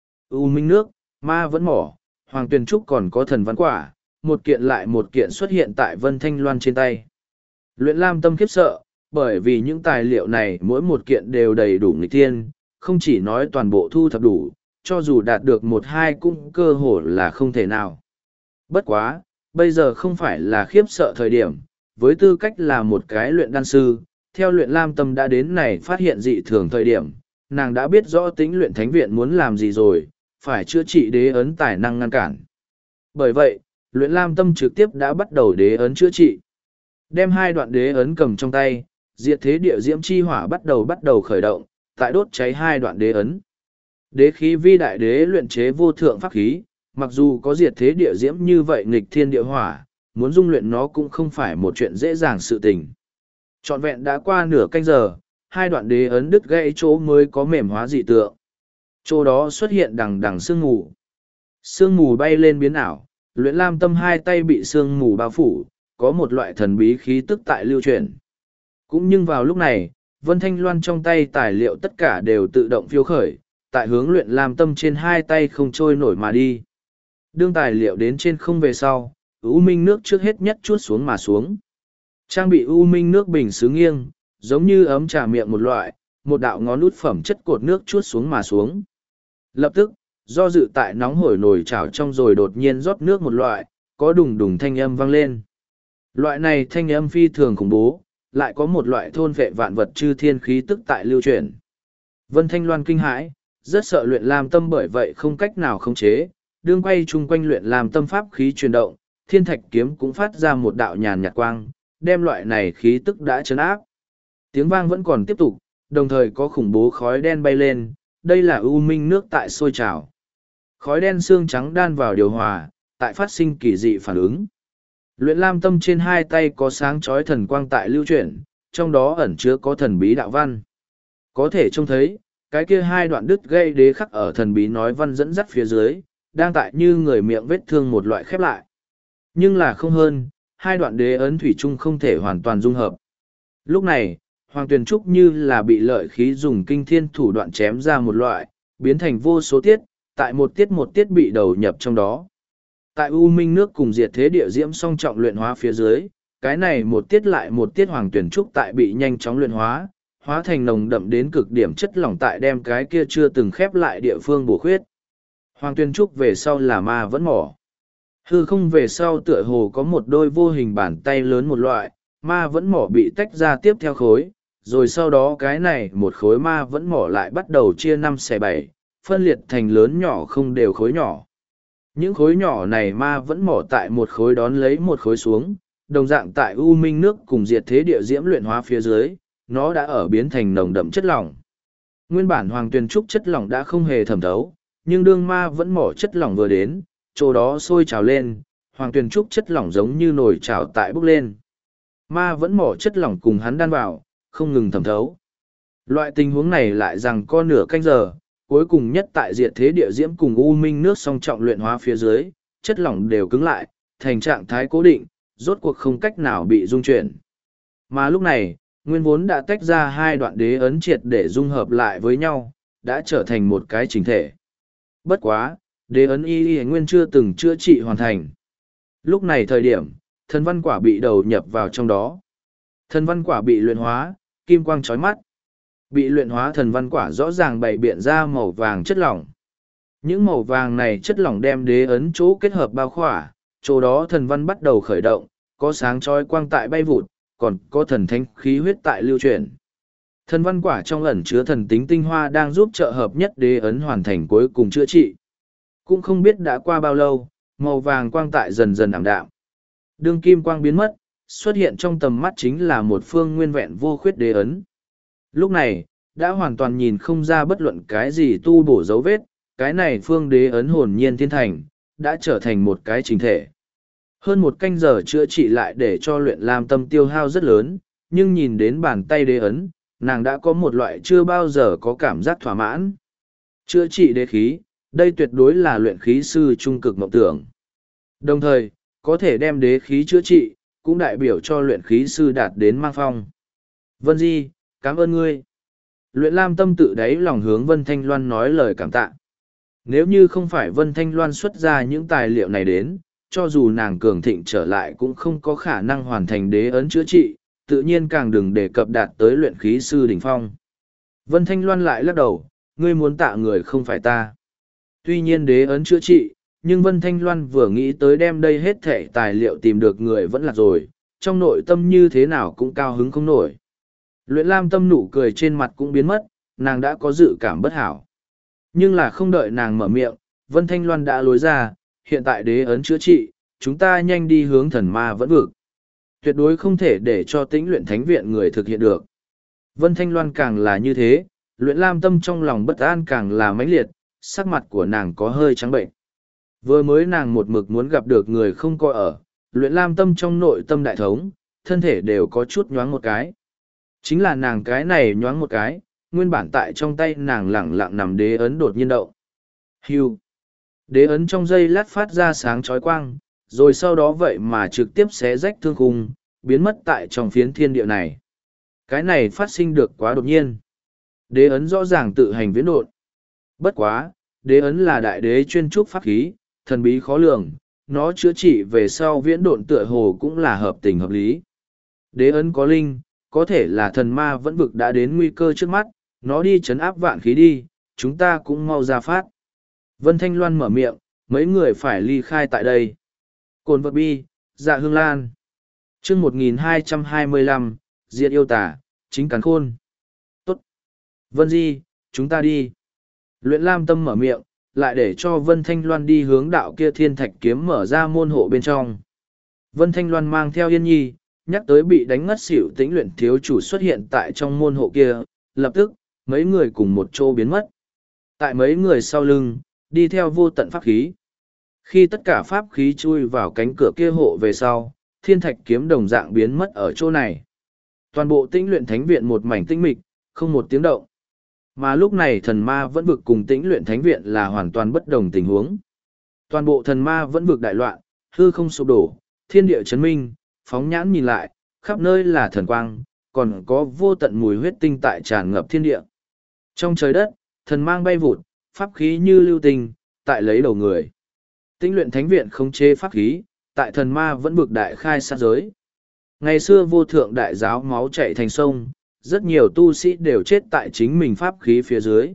U minh nước, ma vẫn mỏ, hoàng tuyền trúc còn có thần văn quả, một kiện lại một kiện xuất hiện tại Vân Thanh Loan trên tay. Luyện lam tâm khiếp sợ, bởi vì những tài liệu này mỗi một kiện đều đầy đủ nghịch thiên, không chỉ nói toàn bộ thu thập đủ, cho dù đạt được một hai cũng cơ hồ là không thể nào. Bất quá, bây giờ không phải là khiếp sợ thời điểm, với tư cách là một cái luyện đan sư, theo luyện lam tâm đã đến này phát hiện dị thường thời điểm, nàng đã biết rõ tính luyện thánh viện muốn làm gì rồi, phải chữa trị đế ấn tài năng ngăn cản. Bởi vậy, luyện lam tâm trực tiếp đã bắt đầu đế ấn chữa trị. Đem hai đoạn đế ấn cầm trong tay, diệt thế địa diễm chi hỏa bắt đầu khởi động, tại đốt cháy hai đoạn đế ấn. Đế khí vi đại đế luyện chế vô thượng pháp khí, mặc dù có diệt thế địa diễm như vậy nghịch thiên địa hỏa, muốn dung luyện nó cũng không phải một chuyện dễ dàng sự tình. Trọn vẹn đã qua nửa canh giờ, hai đoạn đế ấn đứt gãy chỗ mới có mềm hóa dị tượng. Chỗ đó xuất hiện đằng đằng sương mù. Sương mù bay lên biến ảo, Luyện Lam Tâm hai tay bị sương mù bao phủ, có một loại thần bí khí tức tại lưu truyền. Cũng nhưng vào lúc này, Vân Thanh Loan trong tay tài liệu tất cả đều tự động phiêu khởi, tại hướng Luyện Lam Tâm trên hai tay không trôi nổi mà đi. Đương tài liệu đến trên không về sau, U Minh nước trước hết nhất chuốt xuống mà xuống. Trang bị U Minh nước bình xứ nghiêng, giống như ấm trà miệng một loại, một đạo ngón út phẩm chất cột nước chuốt xuống mà xuống. Lập tức, do dự tại nóng hổi nồi chảo trong rồi đột nhiên rót nước một loại, có đùng đùng thanh âm vang lên. Loại này thanh âm phi thường khủng bố, lại có một loại thôn vệ vạn vật chư thiên khí tức tại lưu truyền. Vân Thanh Loan kinh hãi, rất sợ Luyện Lam Tâm bởi vậy không cách nào khống chế, đương quay chung quanh Luyện Lam Tâm pháp khí chuyển động, thiên thạch kiếm cũng phát ra một đạo nhàn nhạt quang, đem loại này khí tức đã trấn áp. Tiếng vang vẫn còn tiếp tục, đồng thời có khủng bố khói đen bay lên, đây là u minh nước tại sôi trào. Khói đen xương trắng đan vào điều hòa, tại phát sinh kỳ dị phản ứng. Luyện Lam Tâm trên hai tay có sáng chói thần quang tại lưu chuyển, trong đó ẩn chứa có thần bí đạo văn. Có thể trông thấy, cái kia hai đoạn đứt gây đế khắc ở thần bí nói văn dẫn dắt phía dưới, đang tại như người miệng vết thương một loại khép lại. Nhưng là không hơn, hai đoạn đế ấn thủy chung không thể hoàn toàn dung hợp. Lúc này, Hoàng Tuyền Trúc như là bị lợi khí dùng kinh thiên thủ đoạn chém ra một loại, biến thành vô số tiết, tại một tiết bị đầu nhập trong đó. Tại U Minh nước cùng diệt thế địa diễm song trọng luyện hóa phía dưới, cái này một tiết lại một tiết Hoàng Tuyền Trúc tại bị nhanh chóng luyện hóa, hóa thành nồng đậm đến cực điểm chất lỏng tại đem cái kia chưa từng khép lại địa phương bổ khuyết. Hoàng Tuyền Trúc về sau là ma vẫn mỏ. Hư không về sau tựa hồ có một đôi vô hình bàn tay lớn một loại, ma vẫn mỏ bị tách ra tiếp theo khối, rồi sau đó cái này một khối ma vẫn mỏ lại bắt đầu chia 5/7, phân liệt thành lớn nhỏ không đều khối nhỏ. Những khối nhỏ này ma vẫn mỏ tại một khối đón lấy một khối xuống, đồng dạng tại u minh nước cùng diệt thế địa diễm luyện hóa phía dưới, nó đã ở biến thành nồng đậm chất lỏng. Nguyên bản Hoàng Tuyền Trúc chất lỏng đã không hề thẩm thấu, nhưng đương ma vẫn mỏ chất lỏng vừa đến, chỗ đó sôi trào lên, Hoàng Tuyền Trúc chất lỏng giống như nồi trào tại bốc lên. Ma vẫn mỏ chất lỏng cùng hắn đan vào, không ngừng thẩm thấu. Loại tình huống này lại rằng có nửa canh giờ, cuối cùng nhất tại diệt thế địa diễm cùng u minh nước song trọng luyện hóa phía dưới, chất lỏng đều cứng lại, thành trạng thái cố định, rốt cuộc không cách nào bị dung chuyển. Mà lúc này, nguyên vốn đã tách ra hai đoạn đế ấn triệt để dung hợp lại với nhau, đã trở thành một cái chỉnh thể. Bất quá, đế ấn y nguyên chưa từng chữa trị hoàn thành. Lúc này thời điểm, thần văn quả bị đầu nhập vào trong đó. Thần văn quả bị luyện hóa, kim quang chói mắt. Bị luyện hóa thần văn quả rõ ràng bày biện ra màu vàng chất lỏng. Những màu vàng này chất lỏng đem đế ấn chỗ kết hợp bao khỏa, chỗ đó thần văn bắt đầu khởi động, có sáng chói quang tại bay vụt, còn có thần thánh khí huyết tại lưu chuyển. Thần văn quả trong ẩn chứa thần tính tinh hoa đang giúp trợ hợp nhất đế ấn hoàn thành cuối cùng chữa trị. Cũng không biết đã qua bao lâu, màu vàng quang tại dần dần ảm đạm. Đương kim quang biến mất, xuất hiện trong tầm mắt chính là một phương nguyên vẹn vô khuyết đế ấn. Lúc này, đã hoàn toàn nhìn không ra bất luận cái gì tu bổ dấu vết, cái này phương đế ấn hồn nhiên thiên thành, đã trở thành một cái chính thể. Hơn một canh giờ chữa trị lại để cho Luyện Lam Tâm tiêu hao rất lớn, nhưng nhìn đến bàn tay đế ấn, nàng đã có một loại chưa bao giờ có cảm giác thỏa mãn. Chữa trị đế khí, đây tuyệt đối là luyện khí sư trung cực mộng tưởng. Đồng thời, có thể đem đế khí chữa trị, cũng đại biểu cho luyện khí sư đạt đến mang phong. Vân Di, cảm ơn ngươi. Luyện Lam Tâm tự đáy lòng hướng Vân Thanh Loan nói lời cảm tạ. Nếu như không phải Vân Thanh Loan xuất ra những tài liệu này đến, cho dù nàng cường thịnh trở lại cũng không có khả năng hoàn thành đế ấn chữa trị, tự nhiên càng đừng đề cập đạt tới luyện khí sư đỉnh phong. Vân Thanh Loan lại lắc đầu, ngươi muốn tạ người không phải ta. Tuy nhiên đế ấn chữa trị, nhưng Vân Thanh Loan vừa nghĩ tới đem đây hết thảy tài liệu tìm được người vẫn là rồi, trong nội tâm như thế nào cũng cao hứng không nổi. Luyện Lam Tâm nụ cười trên mặt cũng biến mất, nàng đã có dự cảm bất hảo. Nhưng là không đợi nàng mở miệng, Vân Thanh Loan đã lối ra, hiện tại đế ấn chữa trị, chúng ta nhanh đi hướng thần ma vẫn vực. Tuyệt đối không thể để cho Tĩnh Luyện Thánh Viện người thực hiện được. Vân Thanh Loan càng là như thế, Luyện Lam Tâm trong lòng bất an càng là mãnh liệt, sắc mặt của nàng có hơi trắng bệnh. Vừa mới nàng một mực muốn gặp được người không coi ở, Luyện Lam Tâm trong nội tâm đại thống, thân thể đều có chút nhoáng một cái. Chính là nàng cái này nhoáng một cái, nguyên bản tại trong tay nàng lẳng lặng nằm đế ấn đột nhiên động. Hưu. Đế ấn trong giây lát phát ra sáng chói quang, rồi sau đó vậy mà trực tiếp xé rách thương khung, biến mất tại trong phiến thiên địa này. Cái này phát sinh được quá đột nhiên. Đế ấn rõ ràng tự hành viễn độn. Bất quá, đế ấn là đại đế chuyên trúc pháp khí, thần bí khó lường, nó chữa trị về sau viễn độn tựa hồ cũng là hợp tình hợp lý. Đế ấn có linh, có thể là thần ma vẫn vực đã đến nguy cơ trước mắt, nó đi chấn áp vạn khí đi, chúng ta cũng mau ra phát. Vân Thanh Loan mở miệng, mấy người phải ly khai tại đây. Cồn vật bi, dạ hương lan. chương 1225, diệt yêu tả, chính cắn khôn. Tốt. Vân Di, chúng ta đi. Luyện Lam Tâm mở miệng, lại để cho Vân Thanh Loan đi hướng đạo kia thiên thạch kiếm mở ra môn hộ bên trong. Vân Thanh Loan mang theo Yên Nhi, nhắc tới bị đánh ngất xỉu Tĩnh Luyện thiếu chủ xuất hiện tại trong môn hộ kia, lập tức, mấy người cùng một chỗ biến mất. Tại mấy người sau lưng, đi theo vô tận pháp khí. Khi tất cả pháp khí chui vào cánh cửa kia hộ về sau, thiên thạch kiếm đồng dạng biến mất ở chỗ này. Toàn bộ Tĩnh Luyện thánh viện một mảnh tĩnh mịch, không một tiếng động. Mà lúc này thần ma vẫn vực cùng Tĩnh Luyện thánh viện là hoàn toàn bất đồng tình huống. Toàn bộ thần ma vẫn vực đại loạn, hư không sụp đổ, thiên địa chấn minh, phóng nhãn nhìn lại, khắp nơi là thần quang, còn có vô tận mùi huyết tinh tại tràn ngập thiên địa. Trong trời đất, thần mang bay vụt, pháp khí như lưu tình, tại lấy đầu người. Tĩnh Luyện thánh viện khống chế pháp khí, tại thần ma vẫn vực đại khai sát giới. Ngày xưa vô thượng đại giáo máu chảy thành sông, rất nhiều tu sĩ đều chết tại chính mình pháp khí phía dưới.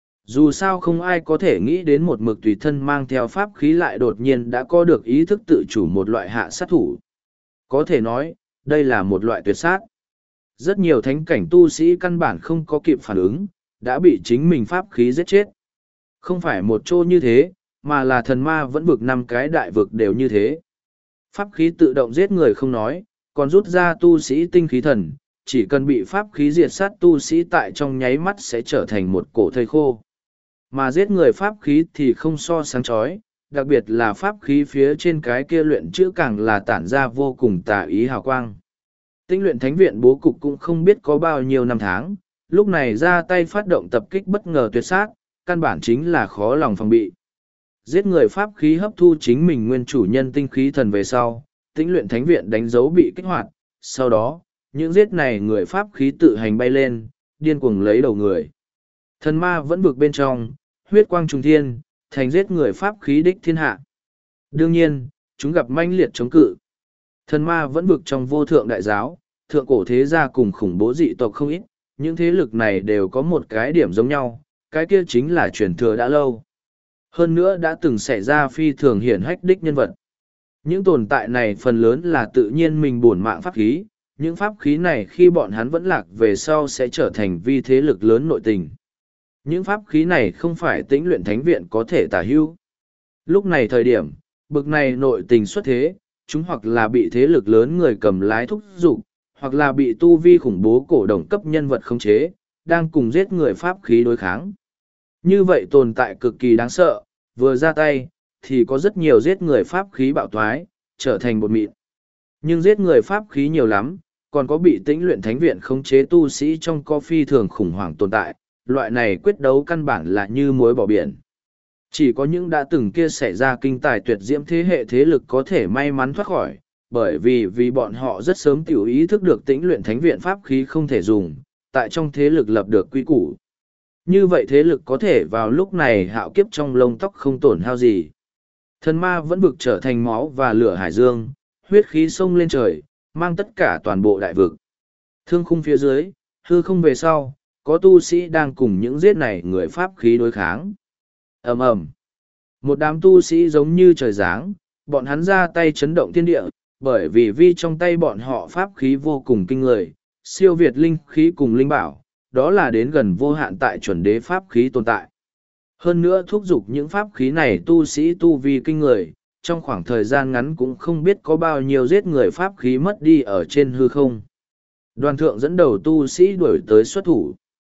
Dù sao không ai có thể nghĩ đến một mực tùy thân mang theo pháp khí lại đột nhiên đã có được ý thức tự chủ một loại hạ sát thủ. Có thể nói, đây là một loại tuyệt sát. Rất nhiều thánh cảnh tu sĩ căn bản không có kịp phản ứng, đã bị chính mình pháp khí giết chết. Không phải một chỗ như thế, mà là thần ma vẫn vực 5 cái đại vực đều như thế. Pháp khí tự động giết người không nói, còn rút ra tu sĩ tinh khí thần, chỉ cần bị pháp khí diệt sát tu sĩ tại trong nháy mắt sẽ trở thành một cổ thây khô. Mà giết người pháp khí thì không so sáng chói, đặc biệt là pháp khí phía trên cái kia luyện chữ càng là tản ra vô cùng tà ý hào quang. Tinh Luyện thánh viện bố cục cũng không biết có bao nhiêu năm tháng, lúc này ra tay phát động tập kích bất ngờ tuyệt sát, căn bản chính là khó lòng phòng bị. Giết người pháp khí hấp thu chính mình nguyên chủ nhân tinh khí thần về sau, Tinh Luyện thánh viện đánh dấu bị kích hoạt, sau đó, những giết này người pháp khí tự hành bay lên, điên cuồng lấy đầu người. Thần ma vẫn vực bên trong, huyết quang trùng thiên, thành giết người pháp khí đích thiên hạ. Đương nhiên, chúng gặp manh liệt chống cự. Thần ma vẫn vực trong vô thượng đại giáo, thượng cổ thế gia cùng khủng bố dị tộc không ít, những thế lực này đều có một cái điểm giống nhau, cái kia chính là truyền thừa đã lâu. Hơn nữa đã từng xảy ra phi thường hiển hách đích nhân vật. Những tồn tại này phần lớn là tự nhiên mình bổn mạng pháp khí, những pháp khí này khi bọn hắn vẫn lạc về sau sẽ trở thành vi thế lực lớn nội tình. Những pháp khí này không phải Tĩnh Luyện thánh viện có thể tả hữu. Lúc này thời điểm, bực này nội tình xuất thế, chúng hoặc là bị thế lực lớn người cầm lái thúc giục, hoặc là bị tu vi khủng bố cổ đồng cấp nhân vật khống chế, đang cùng giết người pháp khí đối kháng. Như vậy tồn tại cực kỳ đáng sợ, vừa ra tay, thì có rất nhiều giết người pháp khí bạo thoái, trở thành bột mịn. Nhưng giết người pháp khí nhiều lắm, còn có bị Tĩnh Luyện thánh viện khống chế tu sĩ trong co phi thường khủng hoảng tồn tại, loại này quyết đấu căn bản là như muối bỏ biển. Chỉ có những đã từng kia xảy ra kinh tài tuyệt diễm thế hệ thế lực có thể may mắn thoát khỏi, bởi vì bọn họ rất sớm tiểu ý thức được Tĩnh Luyện thánh viện pháp khí không thể dùng, tại trong thế lực lập được quy củ. Như vậy thế lực có thể vào lúc này hạo kiếp trong lông tóc không tổn hao gì. Thần ma vẫn vực trở thành máu và lửa hải dương, huyết khí sông lên trời, mang tất cả toàn bộ đại vực. Thương khung phía dưới, hư không về sau, có tu sĩ đang cùng những giết này người pháp khí đối kháng. Ầm ầm, một đám tu sĩ giống như trời giáng, bọn hắn ra tay chấn động thiên địa, bởi vì trong tay bọn họ pháp khí vô cùng kinh người, siêu việt linh khí cùng linh bảo, đó là đến gần vô hạn tại chuẩn đế pháp khí tồn tại. Hơn nữa thúc giục những pháp khí này tu sĩ tu vi kinh người, trong khoảng thời gian ngắn cũng không biết có bao nhiêu giết người pháp khí mất đi ở trên hư không. Đoàn thượng dẫn đầu tu sĩ đuổi tới xuất thủ.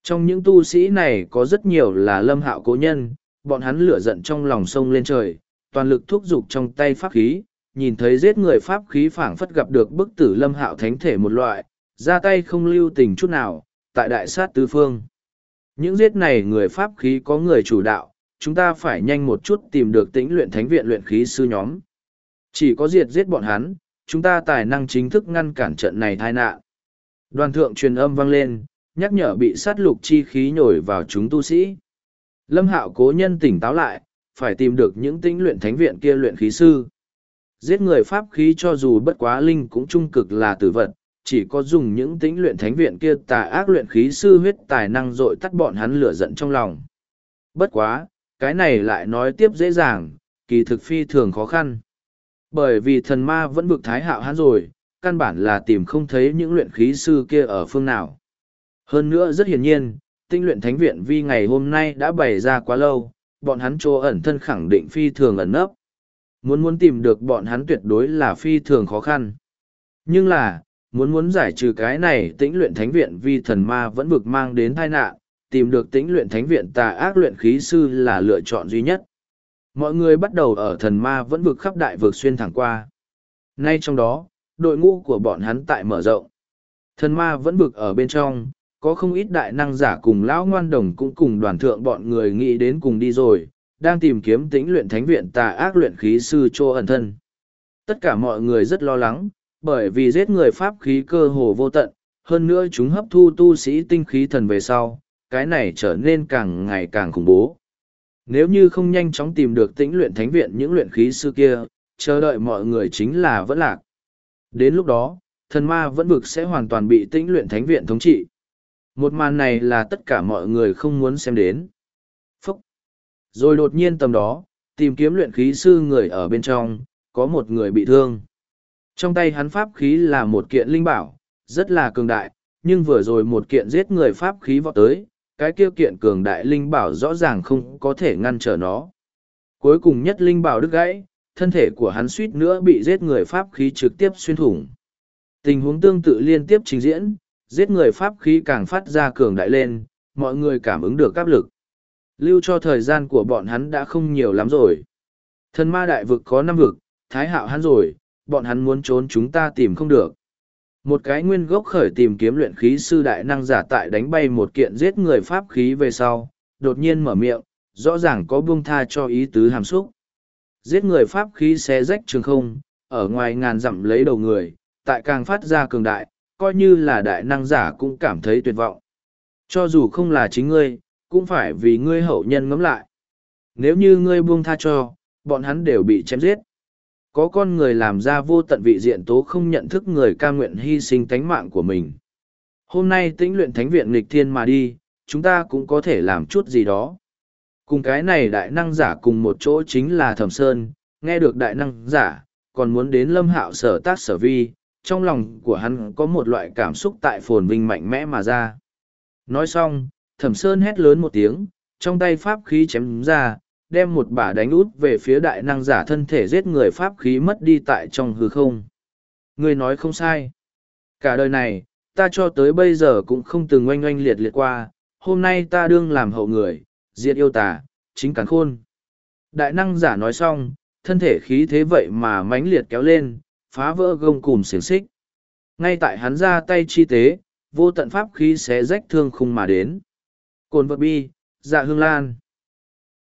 Trong những tu sĩ này có rất nhiều là Lâm Hạo cố nhân, bọn hắn lửa giận trong lòng sông lên trời, toàn lực thúc giục trong tay pháp khí, nhìn thấy giết người pháp khí phảng phất gặp được bức tử Lâm Hạo thánh thể một loại, ra tay không lưu tình chút nào, tại đại sát tứ phương. Những giết này người pháp khí có người chủ đạo, chúng ta phải nhanh một chút tìm được Tĩnh Luyện Thánh viện luyện khí sư nhóm. Chỉ có diệt giết bọn hắn, chúng ta tài năng chính thức ngăn cản trận này tai nạn. Đoàn thượng truyền âm vang lên, nhắc nhở bị sát lục chi khí nhồi vào chúng tu sĩ. Lâm Hạo cố nhân tỉnh táo lại, phải tìm được những Tĩnh Luyện Thánh viện kia luyện khí sư. Giết người pháp khí cho dù bất quá linh cũng trung cực là tử vật, chỉ có dùng những Tĩnh Luyện Thánh viện kia tà ác luyện khí sư huyết tài năng dội tắt bọn hắn lửa giận trong lòng. Bất quá, cái này lại nói tiếp dễ dàng, kỳ thực phi thường khó khăn. Bởi vì thần ma vẫn vực Thái Hạo hắn rồi, căn bản là tìm không thấy những luyện khí sư kia ở phương nào. Hơn nữa rất hiển nhiên, Tinh Luyện Thánh viện vì ngày hôm nay đã bày ra quá lâu, bọn hắn chỗ ẩn thân khẳng định phi thường ẩn nấp. Muốn tìm được bọn hắn tuyệt đối là phi thường khó khăn. Nhưng là, muốn giải trừ cái này Tĩnh Luyện Thánh viện vì thần ma vẫn vực mang đến tai nạn, tìm được Tĩnh Luyện Thánh viện tà ác luyện khí sư là lựa chọn duy nhất. Mọi người bắt đầu ở thần ma vẫn vực khắp đại vực xuyên thẳng qua. Nay trong đó, đội ngũ của bọn hắn tại mở rộng. Thần ma vẫn vực ở bên trong, có không ít đại năng giả cùng lão ngoan đồng cũng cùng đoàn thượng bọn người nghĩ đến cùng đi rồi, đang tìm kiếm Tĩnh Luyện Thánh viện tà ác luyện khí sư chỗ ẩn thân. Tất cả mọi người rất lo lắng, bởi vì giết người pháp khí cơ hồ vô tận, hơn nữa chúng hấp thu tu sĩ tinh khí thần về sau, cái này trở nên càng ngày càng khủng bố. Nếu như không nhanh chóng tìm được Tĩnh Luyện Thánh viện những luyện khí sư kia, chờ đợi mọi người chính là vẫn lạc. Đến lúc đó, thần ma vẫn vực sẽ hoàn toàn bị Tĩnh Luyện Thánh viện thống trị. Một màn này là tất cả mọi người không muốn xem đến. Phúc! Rồi đột nhiên tầm đó, tìm kiếm luyện khí sư người ở bên trong, có một người bị thương. Trong tay hắn pháp khí là một kiện linh bảo, rất là cường đại, nhưng vừa rồi một kiện giết người pháp khí vọt tới, cái kia kiện cường đại linh bảo rõ ràng không có thể ngăn trở nó. Cuối cùng nhất linh bảo đứt gãy, thân thể của hắn suýt nữa bị giết người pháp khí trực tiếp xuyên thủng. Tình huống tương tự liên tiếp trình diễn, giết người pháp khí càng phát ra cường đại lên, mọi người cảm ứng được áp lực. Lưu cho thời gian của bọn hắn đã không nhiều lắm rồi. Thần ma đại vực có 5 vực, Thái Hạo hắn rồi, bọn hắn muốn trốn chúng ta tìm không được. Một cái nguyên gốc khởi tìm kiếm luyện khí sư đại năng giả tại đánh bay một kiện giết người pháp khí về sau, đột nhiên mở miệng, rõ ràng có buông tha cho ý tứ hàm xúc. Giết người pháp khí xé rách trường không, ở ngoài ngàn dặm lấy đầu người, tại càng phát ra cường đại, coi như là đại năng giả cũng cảm thấy tuyệt vọng. Cho dù không là chính ngươi, cũng phải vì ngươi hậu nhân ngẫm lại. Nếu như ngươi buông tha cho, bọn hắn đều bị chém giết. Có con người làm ra vô tận vị diện tố không nhận thức người ca nguyện hy sinh tánh mạng của mình. Hôm nay Tĩnh Luyện Thánh viện nghịch thiên mà đi, chúng ta cũng có thể làm chút gì đó. Cùng cái này đại năng giả cùng một chỗ chính là Thẩm Sơn, nghe được đại năng giả, còn muốn đến Lâm Hạo sở tác sở vi, trong lòng của hắn có một loại cảm xúc tại phồn vinh mạnh mẽ mà ra. Nói xong, Thẩm Sơn hét lớn một tiếng, trong tay pháp khí chém ra, đem một bả đánh út về phía đại năng giả thân thể giết người pháp khí mất đi tại trong hư không. Người nói không sai. Cả đời này, ta cho tới bây giờ cũng không từng oanh oanh liệt liệt qua, hôm nay ta đương làm hậu người, diệt yêu tà, chính càn khôn. Đại năng giả nói xong, thân thể khí thế vậy mà mãnh liệt kéo lên, phá vỡ gông cùm xiềng xích. Ngay tại hắn ra tay chi tế, vô tận pháp khí xé rách thương khung mà đến. Cồn vật bi, dạ hương lan.